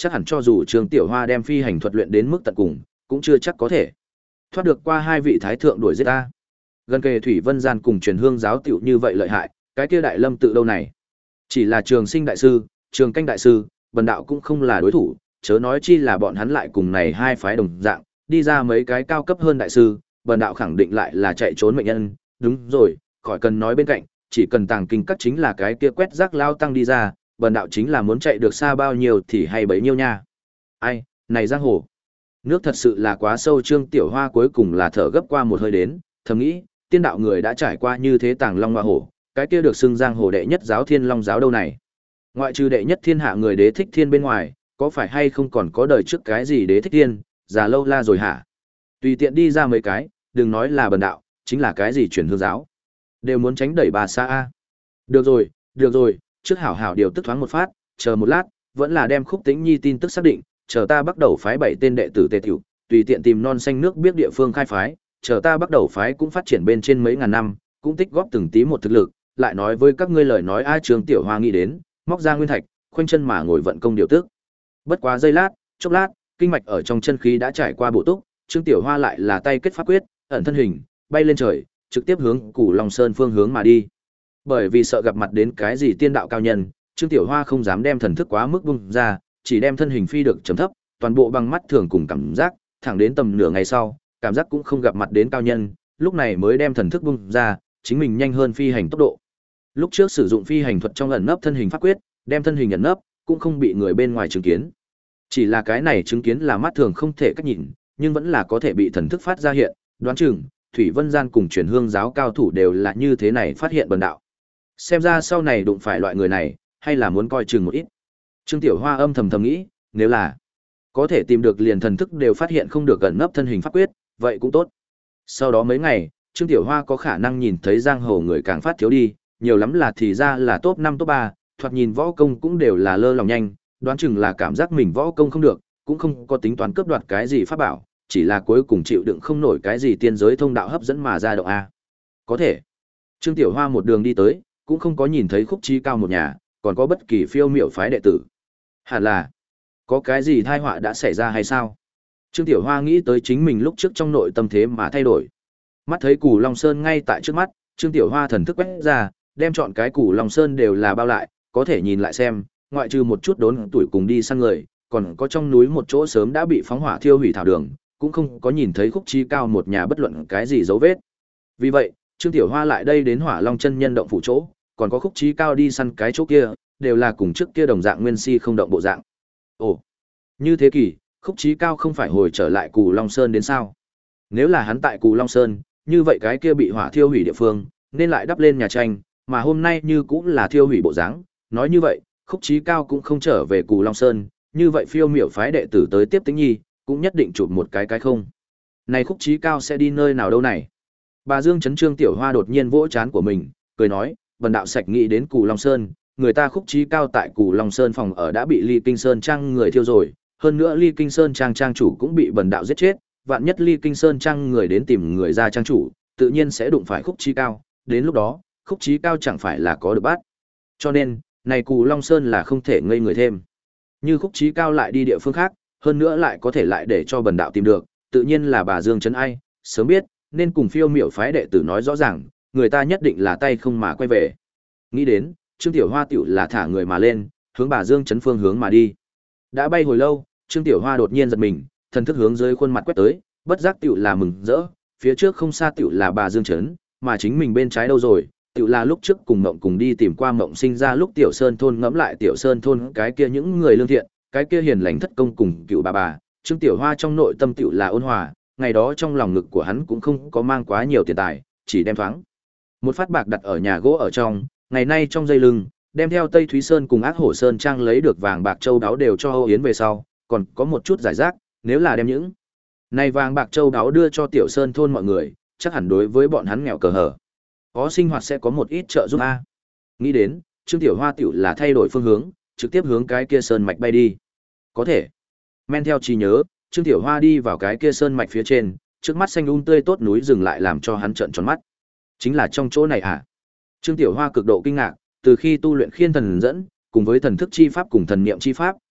chắc hẳn cho dù Trương Tiểu Hoa đem phi hành thuật luyện đến mức tận cùng, cũng chưa chắc có thể thoát được qua hai vị thái thượng đuổi giết ta. Gần kề Thủy Vân Gian cùng truyền hương giáo tiểu như vậy lợi hại, cái kia Đại Lâm tự đâu này? Chỉ là Trường Sinh đại sư, Trường Canh đại sư, Bần đạo cũng không là đối thủ, chớ nói chi là bọn hắn lại cùng này hai phái đồng dạng, đi ra mấy cái cao cấp hơn đại sư, Bần đạo khẳng định lại là chạy trốn mệnh nhân, đúng rồi, khỏi cần nói bên cạnh, chỉ cần tàng kinh các chính là cái kia quét rác lao tăng đi ra, Bần đạo chính là muốn chạy được xa bao nhiêu thì hay bấy nhiêu nha. Ai, này giang hồ, nước thật sự là quá sâu. Trương Tiểu Hoa cuối cùng là thở gấp qua một hơi đến, thầm nghĩ, tiên đạo người đã trải qua như thế tàng long hoa hổ, cái kia được xưng giang hồ đệ nhất giáo Thiên Long giáo đâu này. Ngoại trừ đệ nhất thiên hạ người Đế Thích Thiên bên ngoài, có phải hay không còn có đời trước cái gì Đế Thích Thiên, già lâu la rồi hả? Tùy tiện đi ra mấy cái, đừng nói là Bần đạo, chính là cái gì truyền hương giáo, đều muốn tránh đẩy bà xa a. Được rồi, được rồi, trước hảo hảo điều tức thoáng một phát, chờ một lát, vẫn là đem Khúc Tĩnh Nhi tin tức xác định, chờ ta bắt đầu phái bảy tên đệ tử Tề Tiểu, tùy tiện tìm non xanh nước biết địa phương khai phái, chờ ta bắt đầu phái cũng phát triển bên trên mấy ngàn năm, cũng tích góp từng tí một thực lực, lại nói với các ngươi lời nói. A Trương Tiểu Hoa nghĩ đến, móc ra nguyên thạch, khoanh chân mà ngồi vận công điều tức. Bất quá giây lát, chốc lát, kinh mạch ở trong chân khí đã trải qua bổ túc, Trương Tiểu Hoa lại là tay kết pháp quyết, ẩn thân hình, bay lên trời, trực tiếp hướng Cửu Long Sơn phương hướng mà đi. Bởi vì sợ gặp mặt đến cái gì tiên đạo cao nhân, Trương Tiểu Hoa không dám đem thần thức quá mức bung ra, chỉ đem thân hình phi được chấm thấp, toàn bộ bằng mắt thường cùng cảm giác, thẳng đến tầm nửa ngày sau, cảm giác cũng không gặp mặt đến cao nhân, lúc này mới đem thần thức bung ra, chính mình nhanh hơn phi hành tốc độ. Lúc trước sử dụng phi hành thuật trong ẩn nấp thân hình pháp quyết, đem thân hình ẩn nấp, cũng không bị người bên ngoài chứng kiến. Chỉ là cái này chứng kiến là mắt thường không thể cách nhìn, nhưng vẫn là có thể bị thần thức phát ra hiện, đoán chừng Thủy Vân Gian cùng truyền hương giáo cao thủ đều là như thế này phát hiện Bần đạo. Xem ra sau này đụng phải loại người này, hay là muốn coi chừng một ít. Trương Tiểu Hoa âm thầm thầm nghĩ, nếu là có thể tìm được liền thần thức đều phát hiện không được gần nấp thân hình pháp quyết, vậy cũng tốt. Sau đó mấy ngày, Trương Tiểu Hoa có khả năng nhìn thấy giang hồ người càng phát thiếu đi, nhiều lắm là thì ra là top năm top ba, thoạt nhìn võ công cũng đều là lơ lòng nhanh, đoán chừng là cảm giác mình võ công không được, cũng không có tính toán cướp đoạt cái gì pháp bảo, chỉ là cuối cùng chịu đựng không nổi cái gì tiên giới thông đạo hấp dẫn mà ra động a. Có thể. Trương Tiểu Hoa một đường đi tới, cũng không có nhìn thấy Khúc Chí Cao một nhà, còn có bất kỳ phiêu miểu phái đệ tử. Hẳn là có cái gì tai họa đã xảy ra hay sao? Trương Tiểu Hoa nghĩ tới chính mình lúc trước trong nội tâm thế mà thay đổi. Mắt thấy Cửu Long Sơn ngay tại trước mắt, Trương Tiểu Hoa thần thức quét ra, đem chọn cái Cửu Long Sơn đều là bao lại, có thể nhìn lại xem, ngoại trừ một chút đốn tuổi cùng đi săn người, còn có trong núi một chỗ sớm đã bị phóng hỏa thiêu hủy thảo đường, cũng không có nhìn thấy Khúc Chí Cao một nhà bất luận cái gì dấu vết. Vì vậy, Trương Tiểu Hoa lại đây đến Hỏa Long chân nhân động phủ chỗ, còn có Khúc Chí Cao đi săn cái chỗ kia, đều là cùng trước kia đồng dạng nguyên si không động bộ dạng. Ồ, như thế kỷ, Khúc Chí Cao không phải hồi trở lại Cù Long Sơn đến sao? Nếu là hắn tại Cù Long Sơn, như vậy cái kia bị hỏa thiêu hủy địa phương, nên lại đắp lên nhà tranh, mà hôm nay như cũng là thiêu hủy bộ dáng. Nói như vậy, Khúc Chí Cao cũng không trở về Cù Long Sơn, như vậy phiêu miểu phái đệ tử tới tiếp Tĩnh Nhi, cũng nhất định chụp một cái cái không. Này Khúc Chí Cao sẽ đi nơi nào đâu này? Bà Dương Trấn Trương Tiểu Hoa đột nhiên vỗ trán của mình, cười nói, Vân đạo sạch nghĩ đến Cù Long Sơn, người ta Khúc Chí Cao tại Cù Long Sơn phòng ở đã bị Ly Kinh Sơn Trang người thiêu rồi, hơn nữa Ly Kinh Sơn Trang trang chủ cũng bị Bần đạo giết chết, vạn nhất Ly Kinh Sơn Trang người đến tìm người ra trang chủ, tự nhiên sẽ đụng phải Khúc Chí Cao, đến lúc đó, Khúc Chí Cao chẳng phải là có được bắt. Cho nên, này Cù Long Sơn là không thể ngây người thêm. Như Khúc Chí Cao lại đi địa phương khác, hơn nữa lại có thể lại để cho Bần đạo tìm được, tự nhiên là bà Dương Trấn ai, sớm biết, nên cùng phiêu miểu phái đệ tử nói rõ ràng, người ta nhất định là tay không mà quay về. Nghĩ đến, Trương Tiểu Hoa tiểu là thả người mà lên, hướng bà Dương Trấn phương hướng mà đi. Đã bay hồi lâu, Trương Tiểu Hoa đột nhiên giật mình, thần thức hướng dưới khuôn mặt quét tới, bất giác tiểu là mừng rỡ, phía trước không xa tiểu là bà Dương Trấn, mà chính mình bên trái đâu rồi, tiểu là lúc trước cùng Mộng cùng đi tìm qua Mộng sinh ra lúc Tiểu Sơn thôn ngẫm lại Tiểu Sơn thôn cái kia những người lương thiện, cái kia hiền lành thất công cùng cựu bà bà, Trương Tiểu Hoa trong nội tâm tiểu là ôn hòa, ngày đó trong lòng ngực của hắn cũng không có mang quá nhiều tiền tài, chỉ đem thoáng một phát bạc đặt ở nhà gỗ ở trong, ngày nay trong dây lưng, đem theo Tây Thúy Sơn cùng Ác Hổ Sơn trang lấy được vàng bạc châu đáo đều cho Âu Yến về sau, còn có một chút giải rác, nếu là đem những này vàng bạc châu đáo đưa cho Tiểu Sơn thôn mọi người, chắc hẳn đối với bọn hắn nghèo cờ hở, có sinh hoạt sẽ có một ít trợ giúp a. Nghĩ đến, Trương Tiểu Hoa tiểu là thay đổi phương hướng, trực tiếp hướng cái kia sơn mạch bay đi. Có thể, men theo trí nhớ, Trương Tiểu Hoa đi vào cái kia sơn mạch phía trên, trước mắt xanh um tươi tốt núi dừng lại làm cho hắn trợn tròn mắt. Chính là trong chỗ này à? Trương Tiểu Hoa cực độ kinh ngạc, từ khi tu luyện Khiên Thần dẫn, cùng với thần thức chi pháp cùng thần niệm chi pháp,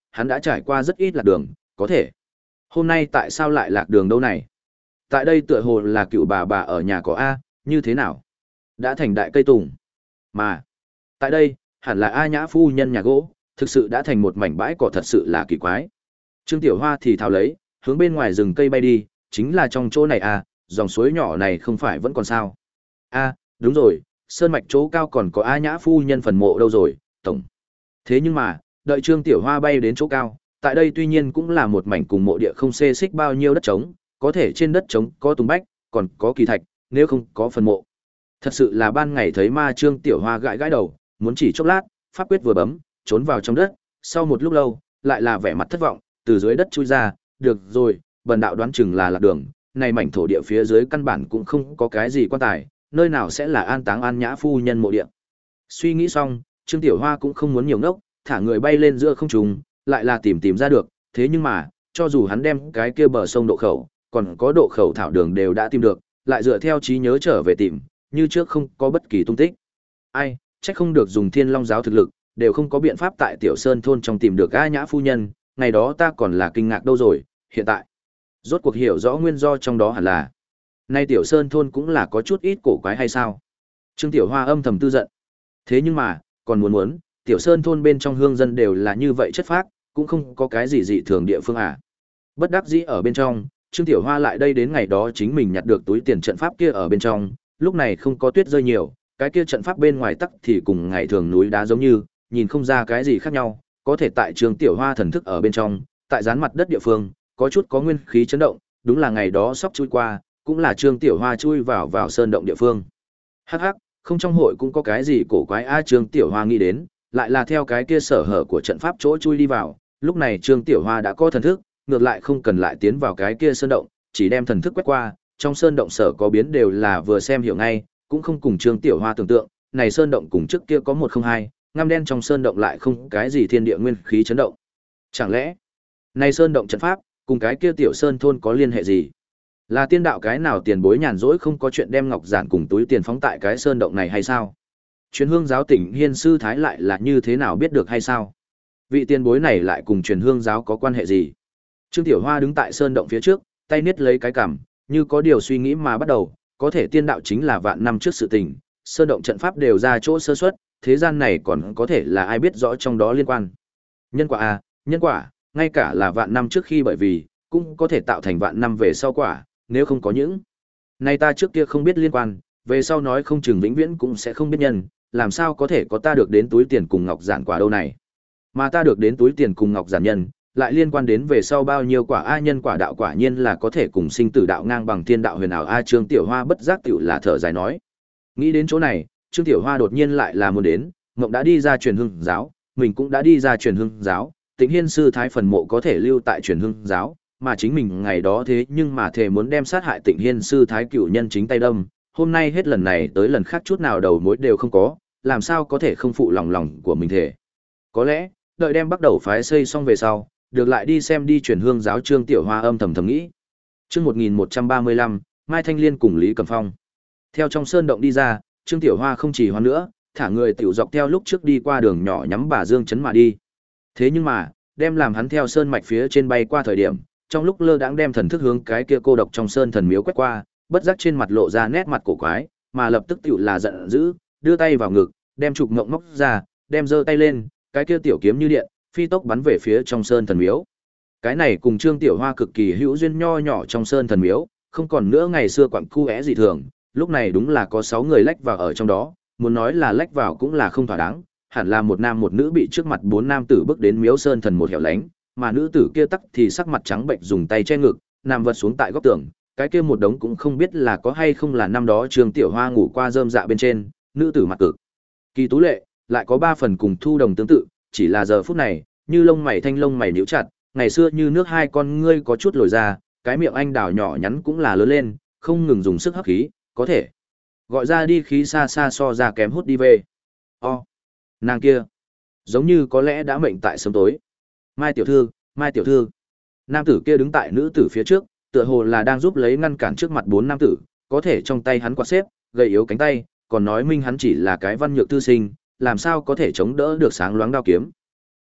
hắn đã trải qua rất ít lạc đường, có thể. Hôm nay tại sao lại lạc đường đâu này? Tại đây tựa hồ là cựu bà bà ở nhà có A, như thế nào? Đã thành đại cây tùng. Mà, tại đây, hẳn là A Nhã phu nhân nhà gỗ, thực sự đã thành một mảnh bãi cỏ thật sự là kỳ quái. Trương Tiểu Hoa thì thào lấy, hướng bên ngoài rừng cây bay đi, chính là trong chỗ này à, dòng suối nhỏ này không phải vẫn còn sao? A, đúng rồi, sơn mạch chỗ cao còn có A Nhã phu nhân phần mộ đâu rồi, tổng. Thế nhưng mà, đợi Trương Tiểu Hoa bay đến chỗ cao, tại đây tuy nhiên cũng là một mảnh cùng mộ địa không xê xích bao nhiêu đất trống, có thể trên đất trống có tùng bách, còn có kỳ thạch, nếu không có phần mộ. Thật sự là ban ngày thấy ma. Trương Tiểu Hoa gãi gãi đầu, muốn chỉ chốc lát, pháp quyết vừa bấm, trốn vào trong đất, sau một lúc lâu, lại là vẻ mặt thất vọng, từ dưới đất chui ra, được rồi, bần đạo đoán chừng là lạc đường, này mảnh thổ địa phía dưới căn bản cũng không có cái gì quan tài, nơi nào sẽ là an táng An Nhã phu nhân mộ địa. Suy nghĩ xong, Trương Tiểu Hoa cũng không muốn nhiều ngốc, thả người bay lên giữa không trung, lại là tìm tìm ra được, thế nhưng mà, cho dù hắn đem cái kia bờ sông độ khẩu, còn có độ khẩu thảo đường đều đã tìm được, lại dựa theo trí nhớ trở về tìm, như trước không có bất kỳ tung tích. Ai, chắc không được dùng Thiên Long giáo thực lực, đều không có biện pháp tại Tiểu Sơn thôn trong tìm được A Nhã phu nhân, ngày đó ta còn là kinh ngạc đâu rồi, hiện tại rốt cuộc hiểu rõ nguyên do trong đó hẳn là. Nay Tiểu Sơn thôn cũng là có chút ít cổ quái hay sao? Trương Tiểu Hoa âm thầm tư giận. Thế nhưng mà, còn muốn muốn, Tiểu Sơn thôn bên trong hương dân đều là như vậy chất phác, cũng không có cái gì dị thường địa phương à. Bất đắc dĩ ở bên trong, Trương Tiểu Hoa lại đây đến ngày đó chính mình nhặt được túi tiền trận pháp kia ở bên trong, lúc này không có tuyết rơi nhiều, cái kia trận pháp bên ngoài tắc thì cùng ngày thường núi đá giống như, nhìn không ra cái gì khác nhau, có thể tại Trương Tiểu Hoa thần thức ở bên trong, tại dán mặt đất địa phương, có chút có nguyên khí chấn động, đúng là ngày đó sắp chui qua, cũng là Trương Tiểu Hoa chui vào vào sơn động địa phương. Hắc hắc, không trong hội cũng có cái gì cổ quái a. Trương Tiểu Hoa nghĩ đến, lại là theo cái kia sở hở của trận pháp chỗ chui đi vào, lúc này Trương Tiểu Hoa đã có thần thức, ngược lại không cần lại tiến vào cái kia sơn động, chỉ đem thần thức quét qua, trong sơn động sở có biến đều là vừa xem hiểu ngay, cũng không cùng Trương Tiểu Hoa tưởng tượng, này sơn động cùng trước kia có một không hai, ngăm đen trong sơn động lại không cái gì thiên địa nguyên khí chấn động. Chẳng lẽ, này sơn động trận pháp cùng cái kia Tiểu Sơn thôn có liên hệ gì? Là tiên đạo cái nào tiền bối nhàn rỗi không có chuyện đem ngọc giản cùng túi tiền phóng tại cái sơn động này hay sao? Truyền hương giáo tỉnh Hiên sư thái lại là như thế nào biết được hay sao? Vị tiền bối này lại cùng truyền hương giáo có quan hệ gì? Trương Tiểu Hoa đứng tại sơn động phía trước, tay niết lấy cái cằm, như có điều suy nghĩ mà bắt đầu, có thể tiên đạo chính là vạn năm trước sự tình, sơn động trận pháp đều ra chỗ sơ suất, thế gian này còn có thể là ai biết rõ trong đó liên quan. Nhân quả à, nhân quả, ngay cả là vạn năm trước khi bởi vì, cũng có thể tạo thành vạn năm về sau quả, nếu không có những. Này ta trước kia không biết liên quan, về sau nói không chừng vĩnh viễn cũng sẽ không biết nhân, làm sao có thể có ta được đến túi tiền cùng ngọc giản quả đâu này. Mà ta được đến túi tiền cùng ngọc giản nhân, lại liên quan đến về sau bao nhiêu quả a. Nhân quả đạo quả nhiên là có thể cùng sinh tử đạo ngang bằng thiên đạo huyền ảo a. Trương Tiểu Hoa bất giác tiểu là thở dài nói. Nghĩ đến chỗ này, Trương Tiểu Hoa đột nhiên lại là muốn đến, Ngộng đã đi ra truyền hương giáo, mình cũng đã đi ra truyền hương giáo, Tịnh Hiên sư thái phần mộ có thể lưu tại truyền hương giáo, mà chính mình ngày đó thế nhưng mà thề muốn đem sát hại Tịnh Hiên sư thái cựu nhân chính tay đâm, hôm nay hết lần này tới lần khác chút nào đầu mối đều không có, làm sao có thể không phụ lòng lòng của mình thể. Có lẽ, đợi đem bắt đầu phái xây xong về sau, được lại đi xem đi truyền hương giáo. Trương Tiểu Hoa âm thầm thầm nghĩ. Chương một nghìn một trăm ba mươi lăm, Mai Thanh Liên cùng Lý Cầm Phong. Theo trong sơn động đi ra, Trương Tiểu Hoa không chỉ hoan nữa, thả người tiểu dọc theo lúc trước đi qua đường nhỏ nhắm bà Dương trấn mà đi. Thế nhưng mà, đem làm hắn theo sơn mạch phía trên bay qua thời điểm, trong lúc lơ đãng đem thần thức hướng cái kia cô độc trong sơn thần miếu quét qua, bất giác trên mặt lộ ra nét mặt cổ quái, mà lập tức tiểu là giận dữ, đưa tay vào ngực, đem trục ngộng móc ra, đem giơ tay lên, cái kia tiểu kiếm như điện, phi tốc bắn về phía trong sơn thần miếu. Cái này cùng Trương Tiểu Hoa cực kỳ hữu duyên nho nhỏ trong sơn thần miếu, không còn nữa ngày xưa quặng cu é gì thường, lúc này đúng là có sáu người lách vào ở trong đó, muốn nói là lách vào cũng là không thỏa đáng, hẳn là một nam một nữ bị trước mặt bốn nam tử bước đến miếu sơn thần một hẻo lánh, mà nữ tử kia tắc thì sắc mặt trắng bệnh dùng tay che ngực, nằm vật xuống tại góc tường, cái kia một đống cũng không biết là có hay không là năm đó Trương Tiểu Hoa ngủ qua rơm dạ bên trên, nữ tử mặt cực kỳ tú lệ, lại có ba phần cùng Thu Đồng tương tự, chỉ là giờ phút này, như lông mày thanh lông mày nhíu chặt, ngày xưa như nước hai con ngươi có chút lồi ra, cái miệng anh đào nhỏ nhắn cũng là lớn lên, không ngừng dùng sức hấp khí, có thể gọi ra đi khí xa xa so ra kém hút đi về. O, nàng kia, giống như có lẽ đã mệnh tại sớm tối. Mai tiểu thư, Mai tiểu thư. Nam tử kia đứng tại nữ tử phía trước, tựa hồ là đang giúp lấy ngăn cản trước mặt bốn nam tử, có thể trong tay hắn quạt xếp, gầy yếu cánh tay, còn nói minh hắn chỉ là cái văn nhược thư sinh, làm sao có thể chống đỡ được sáng loáng đao kiếm.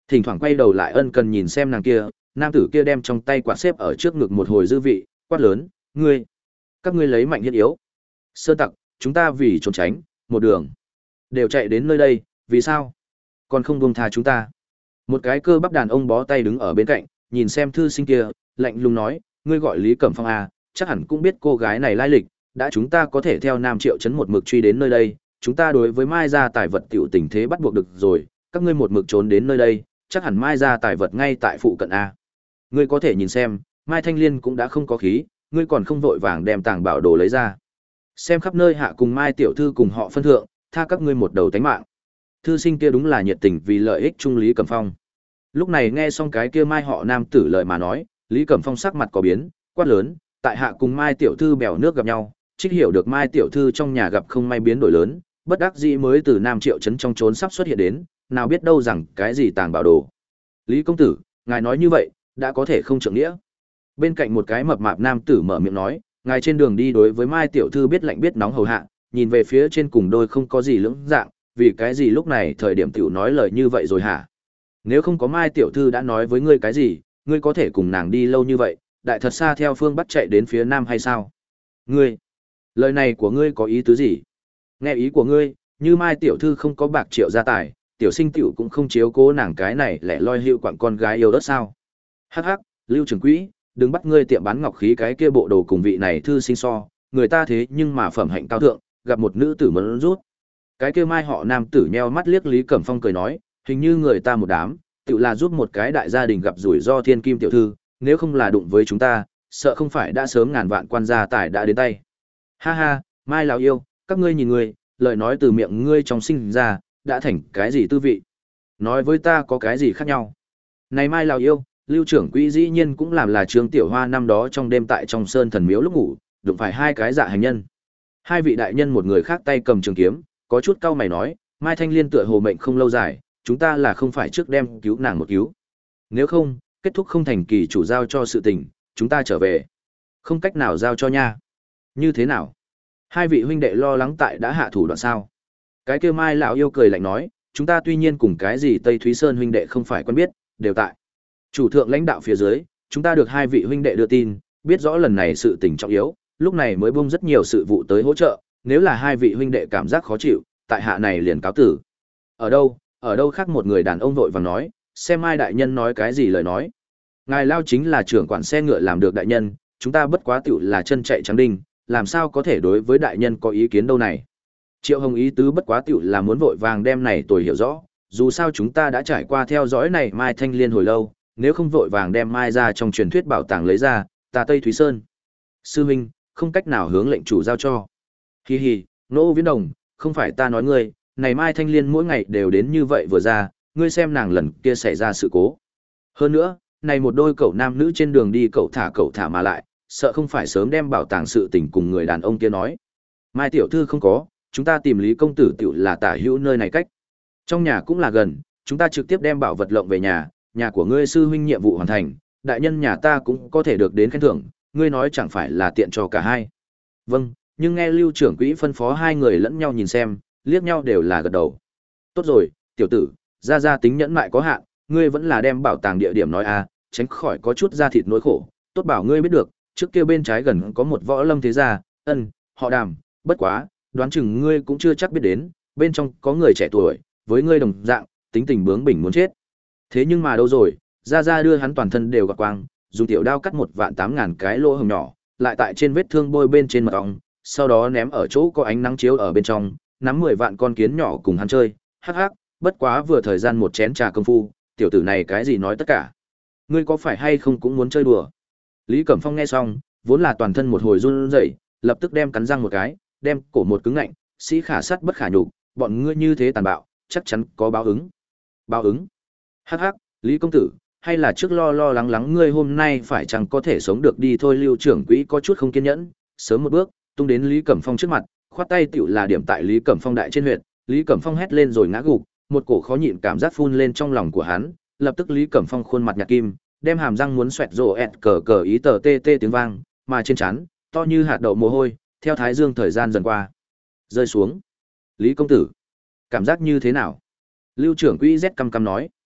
Thỉnh thoảng quay đầu lại ân cần nhìn xem nàng kia, nam tử kia đem trong tay quạt xếp ở trước ngực một hồi dư vị, quát lớn, ngươi, các ngươi lấy mạnh hiết yếu. Sơn tặc, chúng ta vì trốn tránh, một đường, đều chạy đến nơi đây, vì sao? Còn không buông tha chúng ta. Một cái cơ bắp đàn ông bó tay đứng ở bên cạnh, nhìn xem thư sinh kia, lạnh lùng nói, ngươi gọi Lý Cẩm Phong à, chắc hẳn cũng biết cô gái này lai lịch, đã chúng ta có thể theo Nam Triệu Trấn một mực truy đến nơi đây, chúng ta đối với Mai gia tài vật tiểu tình thế bắt buộc được rồi, các ngươi một mực trốn đến nơi đây, chắc hẳn Mai gia tài vật ngay tại phụ cận a. Ngươi có thể nhìn xem, Mai Thanh Liên cũng đã không có khí, ngươi còn không vội vàng đem tàng bảo đồ lấy ra. Xem khắp nơi hạ cùng Mai tiểu thư cùng họ phân thượng, tha các ngươi một đầu tánh mạng. Thư sinh kia đúng là nhiệt tình vì lợi ích trung Lý Cẩm Phong. Lúc này nghe xong cái kia Mai họ nam tử lời mà nói, Lý Cẩm Phong sắc mặt có biến, quát lớn, tại hạ cùng Mai tiểu thư bèo nước gặp nhau, trích hiểu được Mai tiểu thư trong nhà gặp không may biến đổi lớn, bất đắc dĩ mới từ Nam Triệu Trấn trong trốn sắp xuất hiện đến, nào biết đâu rằng cái gì tàng bảo đồ. Lý công tử, ngài nói như vậy, đã có thể không trượng nghĩa. Bên cạnh một cái mập mạp nam tử mở miệng nói, ngài trên đường đi đối với Mai tiểu thư biết lạnh biết nóng hầu hạ, nhìn về phía trên cùng đôi không có gì lưỡng dạng, vì cái gì lúc này thời điểm tiểu nói lời như vậy rồi hả? Nếu không có Mai tiểu thư đã nói với ngươi cái gì, ngươi có thể cùng nàng đi lâu như vậy, đại thật xa theo phương bắc chạy đến phía nam hay sao? Ngươi, lời này của ngươi có ý tứ gì? Nghe ý của ngươi, như Mai tiểu thư không có bạc triệu gia tài, tiểu sinh tiểu cũng không chiếu cố nàng cái này lẻ loi hiệu quặng con gái yêu đất sao? Hắc hắc, Lưu trưởng quỹ, đừng bắt ngươi tiệm bán ngọc khí cái kia bộ đồ cùng vị này thư sinh so, người ta thế nhưng mà phẩm hạnh cao thượng, gặp một nữ tử muốn rút. Cái kia Mai họ nam tử nheo mắt liếc Lý Cẩm Phong cười nói, hình như người ta một đám, tự là giúp một cái đại gia đình gặp rủi ro thiên kim tiểu thư, nếu không là đụng với chúng ta, sợ không phải đã sớm ngàn vạn quan gia tài đã đến tay. Ha ha, Mai lão yêu, các ngươi nhìn ngươi, lời nói từ miệng ngươi trong sinh ra, đã thành cái gì tư vị? Nói với ta có cái gì khác nhau? Này Mai lão yêu, Lưu trưởng quỹ dĩ nhiên cũng làm là Trương Tiểu Hoa năm đó trong đêm tại trong sơn thần miếu lúc ngủ, đụng phải hai cái dạ hành nhân. Hai vị đại nhân một người khác tay cầm trường kiếm, có chút cau mày nói, Mai Thanh Liên tựa hồ mệnh không lâu dài, chúng ta là không phải trước đem cứu nàng một cứu. Nếu không, kết thúc không thành kỳ chủ giao cho sự tình, chúng ta trở về. Không cách nào giao cho nha. Như thế nào? Hai vị huynh đệ lo lắng tại đã hạ thủ đoạn sao? Cái kia Mai lão yêu cười lạnh nói, chúng ta tuy nhiên cùng cái gì Tây Thúy Sơn huynh đệ không phải quen biết, đều tại chủ thượng lãnh đạo phía dưới, chúng ta được hai vị huynh đệ đưa tin, biết rõ lần này sự tình trọng yếu, lúc này mới bung rất nhiều sự vụ tới hỗ trợ, nếu là hai vị huynh đệ cảm giác khó chịu, tại hạ này liền cáo tử. Ở đâu? Ở đâu khác một người đàn ông vội vàng nói, xem Mai đại nhân nói cái gì lời nói. Ngài Lao chính là trưởng quản xe ngựa làm được đại nhân, chúng ta bất quá tiểu là chân chạy trắng đinh, làm sao có thể đối với đại nhân có ý kiến đâu này. Triệu Hồng ý tứ bất quá tiểu là muốn vội vàng đem này tôi hiểu rõ, dù sao chúng ta đã trải qua theo dõi này Mai Thanh Liên hồi lâu, nếu không vội vàng đem Mai ra trong truyền thuyết bảo tàng lấy ra, ta Tây Thúy Sơn. Sư huynh, không cách nào hướng lệnh chủ giao cho. Hi hi, Nỗ Viễn Đồng, không phải ta nói ngươi, này Mai Thanh Liên mỗi ngày đều đến như vậy vừa ra, ngươi xem nàng lần kia xảy ra sự cố. Hơn nữa, này một đôi cậu nam nữ trên đường đi cậu thả cậu thả mà lại, sợ không phải sớm đem bảo tàng sự tình cùng người đàn ông kia nói. Mai tiểu thư không có, chúng ta tìm Lý công tử tiểu là tả hữu nơi này cách. Trong nhà cũng là gần, chúng ta trực tiếp đem bảo vật lộng về nhà, nhà của ngươi sư huynh nhiệm vụ hoàn thành, đại nhân nhà ta cũng có thể được đến khen thưởng, ngươi nói chẳng phải là tiện cho cả hai. Vâng, nhưng nghe Lưu trưởng quỹ phân phó hai người lẫn nhau nhìn xem, liếc nhau đều là gật đầu. Tốt rồi, tiểu tử, ra ra tính nhẫn mại có hạn, ngươi vẫn là đem bảo tàng địa điểm nói a, tránh khỏi có chút da thịt nỗi khổ, tốt bảo ngươi biết được, trước kia bên trái gần có một võ lâm thế gia, ân, họ Đàm, bất quá, đoán chừng ngươi cũng chưa chắc biết đến, bên trong có người trẻ tuổi, với ngươi đồng dạng, tính tình bướng bỉnh muốn chết. Thế nhưng mà đâu rồi, ra ra đưa hắn toàn thân đều gọt quang, dùng tiểu đao cắt một vạn tám ngàn cái lỗ hổng nhỏ, lại tại trên vết thương bôi bên trên mật ong, sau đó ném ở chỗ có ánh nắng chiếu ở bên trong, nắm mười vạn con kiến nhỏ cùng hắn chơi, hắc hắc, bất quá vừa thời gian một chén trà công phu, tiểu tử này cái gì nói tất cả. Ngươi có phải hay không cũng muốn chơi đùa? Lý Cẩm Phong nghe xong, vốn là toàn thân một hồi run rẩy, lập tức đem cắn răng một cái, đem cổ một cứng ngạnh, sĩ khả sắt bất khả nhục, bọn ngươi như thế tàn bạo, chắc chắn có báo ứng. Báo ứng? Hắc hắc, Lý công tử, hay là trước lo lo lắng lắng ngươi hôm nay phải chẳng có thể sống được đi thôi. Lưu trưởng quỹ có chút không kiên nhẫn, sớm một bước, tung đến Lý Cẩm Phong trước mặt, khoát tay tiểu là điểm tại Lý Cẩm Phong đại trên huyệt, Lý Cẩm Phong hét lên rồi ngã gục, một cổ khó nhịn cảm giác phun lên trong lòng của hắn, lập tức Lý Cẩm Phong khuôn mặt nhạt kim, đem hàm răng muốn xoẹt rồ ẹt cờ cờ ý tờ tê tê tiếng vang, mà trên trán, to như hạt đậu mồ hôi, theo thái dương thời gian dần qua, rơi xuống. Lý công tử, cảm giác như thế nào? Lưu trưởng quỹ rét căm căm nói.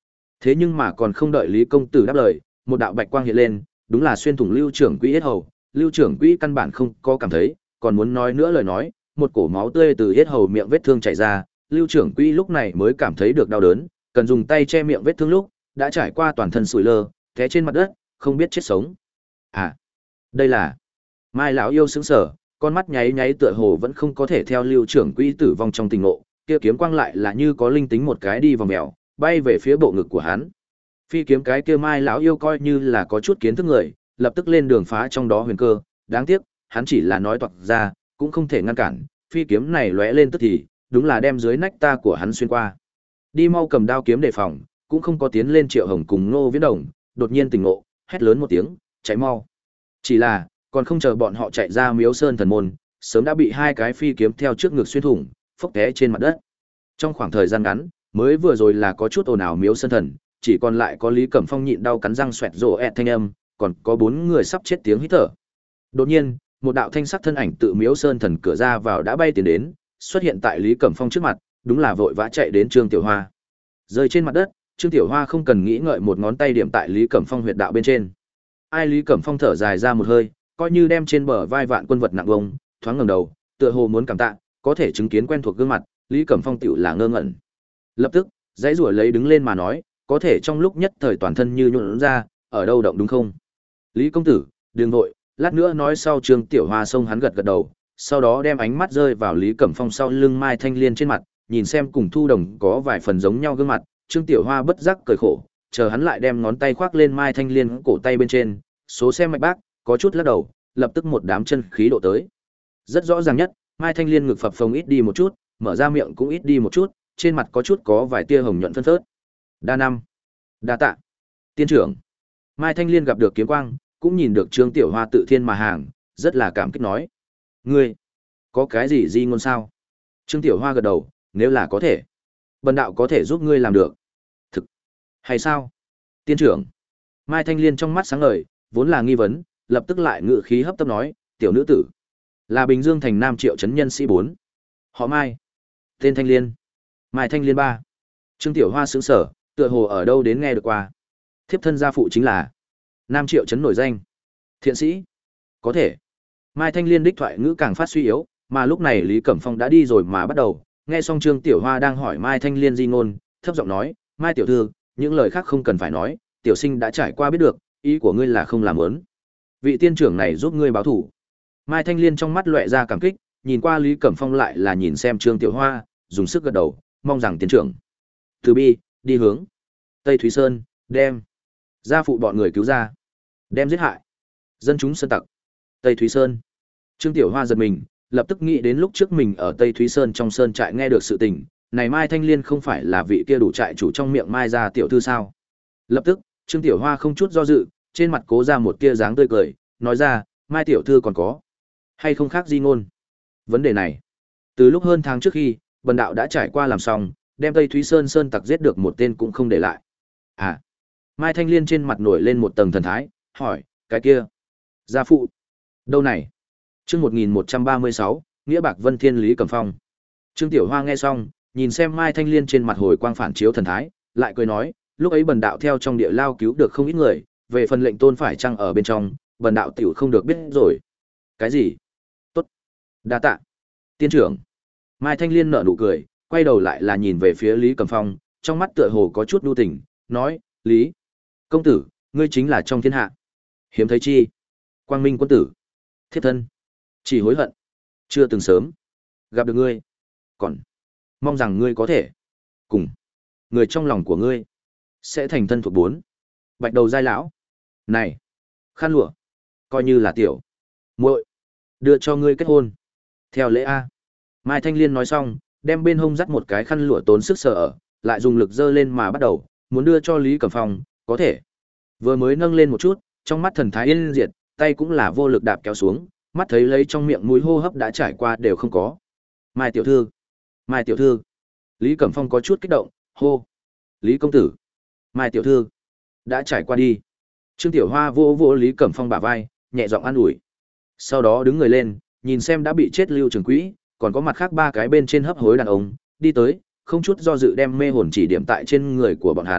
Thế nhưng mà còn không đợi Lý công tử đáp lời, một đạo bạch quang hiện lên, đúng là xuyên thủng Lưu trưởng quỹ yết hầu, Lưu trưởng quỹ căn bản không có cảm thấy, còn muốn nói nữa lời nói, một cổ máu tươi từ yết hầu miệng vết thương chảy ra, Lưu trưởng quỹ lúc này mới cảm thấy được đau đớn, cần dùng tay che miệng vết thương lúc, đã trải qua toàn thân sủi lơ, té trên mặt đất, không biết chết sống. À, đây là Mai lão yêu sững sờ, con mắt nháy nháy tựa hồ vẫn không có thể theo Lưu trưởng quỹ tử vong trong tình ngộ, kia kiếm quang lại là như có linh tính một cái đi vòng mèo, bay về phía bộ ngực của hắn. Phi kiếm cái kia Mai lão yêu coi như là có chút kiến thức người, lập tức lên đường phá trong đó huyền cơ, đáng tiếc, hắn chỉ là nói toạc ra, cũng không thể ngăn cản, phi kiếm này lóe lên tức thì, đúng là đem dưới nách ta của hắn xuyên qua. Đi mau cầm đao kiếm đề phòng, cũng không có tiến lên Triệu Hồng cùng Ngô Viễn Đồng, đột nhiên tỉnh ngộ, hét lớn một tiếng, chạy mau. Chỉ là, còn không chờ bọn họ chạy ra Miếu Sơn thần môn, sớm đã bị hai cái phi kiếm theo trước ngực xuyên thủng, phốc té trên mặt đất. Trong khoảng thời gian ngắn, mới vừa rồi là có chút ồn ào Miếu Sơn thần, chỉ còn lại có Lý Cẩm Phong nhịn đau cắn răng xoẹt rồ ẹt thanh âm, còn có bốn người sắp chết tiếng hít thở. Đột nhiên, một đạo thanh sắc thân ảnh tự Miếu Sơn thần cửa ra vào đã bay tiến đến, xuất hiện tại Lý Cẩm Phong trước mặt, đúng là vội vã chạy đến Trương Tiểu Hoa. Rơi trên mặt đất, Trương Tiểu Hoa không cần nghĩ ngợi một ngón tay điểm tại Lý Cẩm Phong huyệt đạo bên trên. Ai Lý Cẩm Phong thở dài ra một hơi, coi như đem trên bờ vai vạn quân vật nặng bông, thoáng ngẩng đầu, tựa hồ muốn cảm tạ, có thể chứng kiến quen thuộc gương mặt, Lý Cẩm Phong tiểu là ngơ ngẩn. Lập tức, dãy rủa lấy đứng lên mà nói, có thể trong lúc nhất thời toàn thân như nhũn ra, ở đâu động đúng không? Lý công tử, đừng vội, lát nữa nói sau. Trương Tiểu Hoa xông hắn gật gật đầu, sau đó đem ánh mắt rơi vào Lý Cẩm Phong sau lưng Mai Thanh Liên trên mặt, nhìn xem cùng Thu Đồng có vài phần giống nhau gương mặt, Trương Tiểu Hoa bất giác cười khổ, chờ hắn lại đem ngón tay khoác lên Mai Thanh Liên cổ tay bên trên, số xem mạch bác, có chút lắc đầu, lập tức một đám chân khí độ tới. Rất rõ ràng nhất, Mai Thanh Liên ngực phập phồng ít đi một chút, mở ra miệng cũng ít đi một chút, trên mặt có chút có vài tia hồng nhuận phân phớt. Đa năm, đa tạ, tiên trưởng. Mai Thanh Liên gặp được kiếm quang, cũng nhìn được Trương Tiểu Hoa tự thiên mà hàng, rất là cảm kích nói: "Ngươi có cái gì di ngôn sao?" Trương Tiểu Hoa gật đầu, nếu là có thể, bần đạo có thể giúp ngươi làm được. Thực hay sao? Tiên trưởng. Mai Thanh Liên trong mắt sáng ngời, vốn là nghi vấn, lập tức lại ngự khí hấp tấp nói: "Tiểu nữ tử, là Bình Dương thành Nam Triệu trấn nhân sĩ bốn. Họ Mai, tên Thanh Liên. Mai Thanh Liên ba." Trương Tiểu Hoa sững sờ, tựa hồ ở đâu đến nghe được qua. Thiếp thân gia phụ chính là Nam Triệu trấn nổi danh thiện sĩ. Có thể. Mai Thanh Liên đích thoại ngữ càng phát suy yếu, mà lúc này Lý Cẩm Phong đã đi rồi mà bắt đầu, nghe xong Trương Tiểu Hoa đang hỏi Mai Thanh Liên di ngôn, thấp giọng nói: "Mai tiểu thư, những lời khác không cần phải nói, tiểu sinh đã trải qua biết được, ý của ngươi là không làm muốn. Vị tiên trưởng này giúp ngươi báo thủ." Mai Thanh Liên trong mắt lóe ra cảm kích, nhìn qua Lý Cẩm Phong lại là nhìn xem Trương Tiểu Hoa, dùng sức gật đầu, mong rằng tiên trưởng từ bi đi hướng Tây Thúy Sơn, đem gia phụ bọn người cứu ra, đem giết hại dân chúng sơn tặc. Tây Thúy Sơn. Trương Tiểu Hoa giật mình, lập tức nghĩ đến lúc trước mình ở Tây Thúy Sơn trong sơn trại nghe được sự tình, này Mai Thanh Liên không phải là vị kia đủ trại chủ trong miệng Mai gia tiểu thư sao? Lập tức, Trương Tiểu Hoa không chút do dự, trên mặt cố ra một tia dáng tươi cười, nói ra: "Mai tiểu thư còn có hay không khác di ngôn?" Vấn đề này, từ lúc hơn tháng trước khi, bần đạo đã trải qua làm xong, đem Tây Thúy Sơn sơn tặc giết được một tên cũng không để lại. À. Mai Thanh Liên trên mặt nổi lên một tầng thần thái, hỏi: "Cái kia, gia phụ đâu này?" Chương một nghìn một trăm ba mươi sáu, Nghĩa Bạc Vân Thiên Lý Cẩm Phong. Trương Tiểu Hoa nghe xong, nhìn xem Mai Thanh Liên trên mặt hồi quang phản chiếu thần thái, lại cười nói: "Lúc ấy bần đạo theo trong địa lao cứu được không ít người, về phần lệnh tôn phải chăng ở bên trong, bần đạo tiểu không được biết rồi." "Cái gì?" "Tốt, đa tạ, tiên trưởng." Mai Thanh Liên nở nụ cười, quay đầu lại là nhìn về phía Lý Cẩm Phong, trong mắt tựa hồ có chút nhu tình, nói: "Lý công tử, ngươi chính là trong thiên hạ hiếm thấy chi quang minh quân tử, thiếp thân chỉ hối hận chưa từng sớm gặp được ngươi, còn mong rằng ngươi có thể cùng người trong lòng của ngươi sẽ thành thân thuộc bốn bạch đầu giai lão. Này khăn lụa coi như là tiểu muội đưa cho ngươi kết hôn theo lễ a." Mai Thanh Liên nói xong, đem bên hông dắt một cái khăn lụa tốn sức sờ ở, lại dùng lực dơ lên mà bắt đầu muốn đưa cho Lý Cẩm Phong, có thể vừa mới nâng lên một chút, trong mắt thần thái yên diệt, tay cũng là vô lực đạp kéo xuống, mắt thấy lấy trong miệng mũi hô hấp đã trải qua đều không có. "Mai tiểu thư, Mai tiểu thư." Lý Cẩm Phong có chút kích động, hô: "Lý công tử, Mai tiểu thư đã trải qua đi." Trương Tiểu Hoa vỗ vỗ Lý Cẩm Phong bả vai, nhẹ giọng an ủi. Sau đó đứng người lên, nhìn xem đã bị chết Lưu Trường Quỹ, còn có mặt khác ba cái bên trên hấp hối đàn ông, đi tới, không chút do dự đem mê hồn chỉ điểm tại trên người của bọn hắn,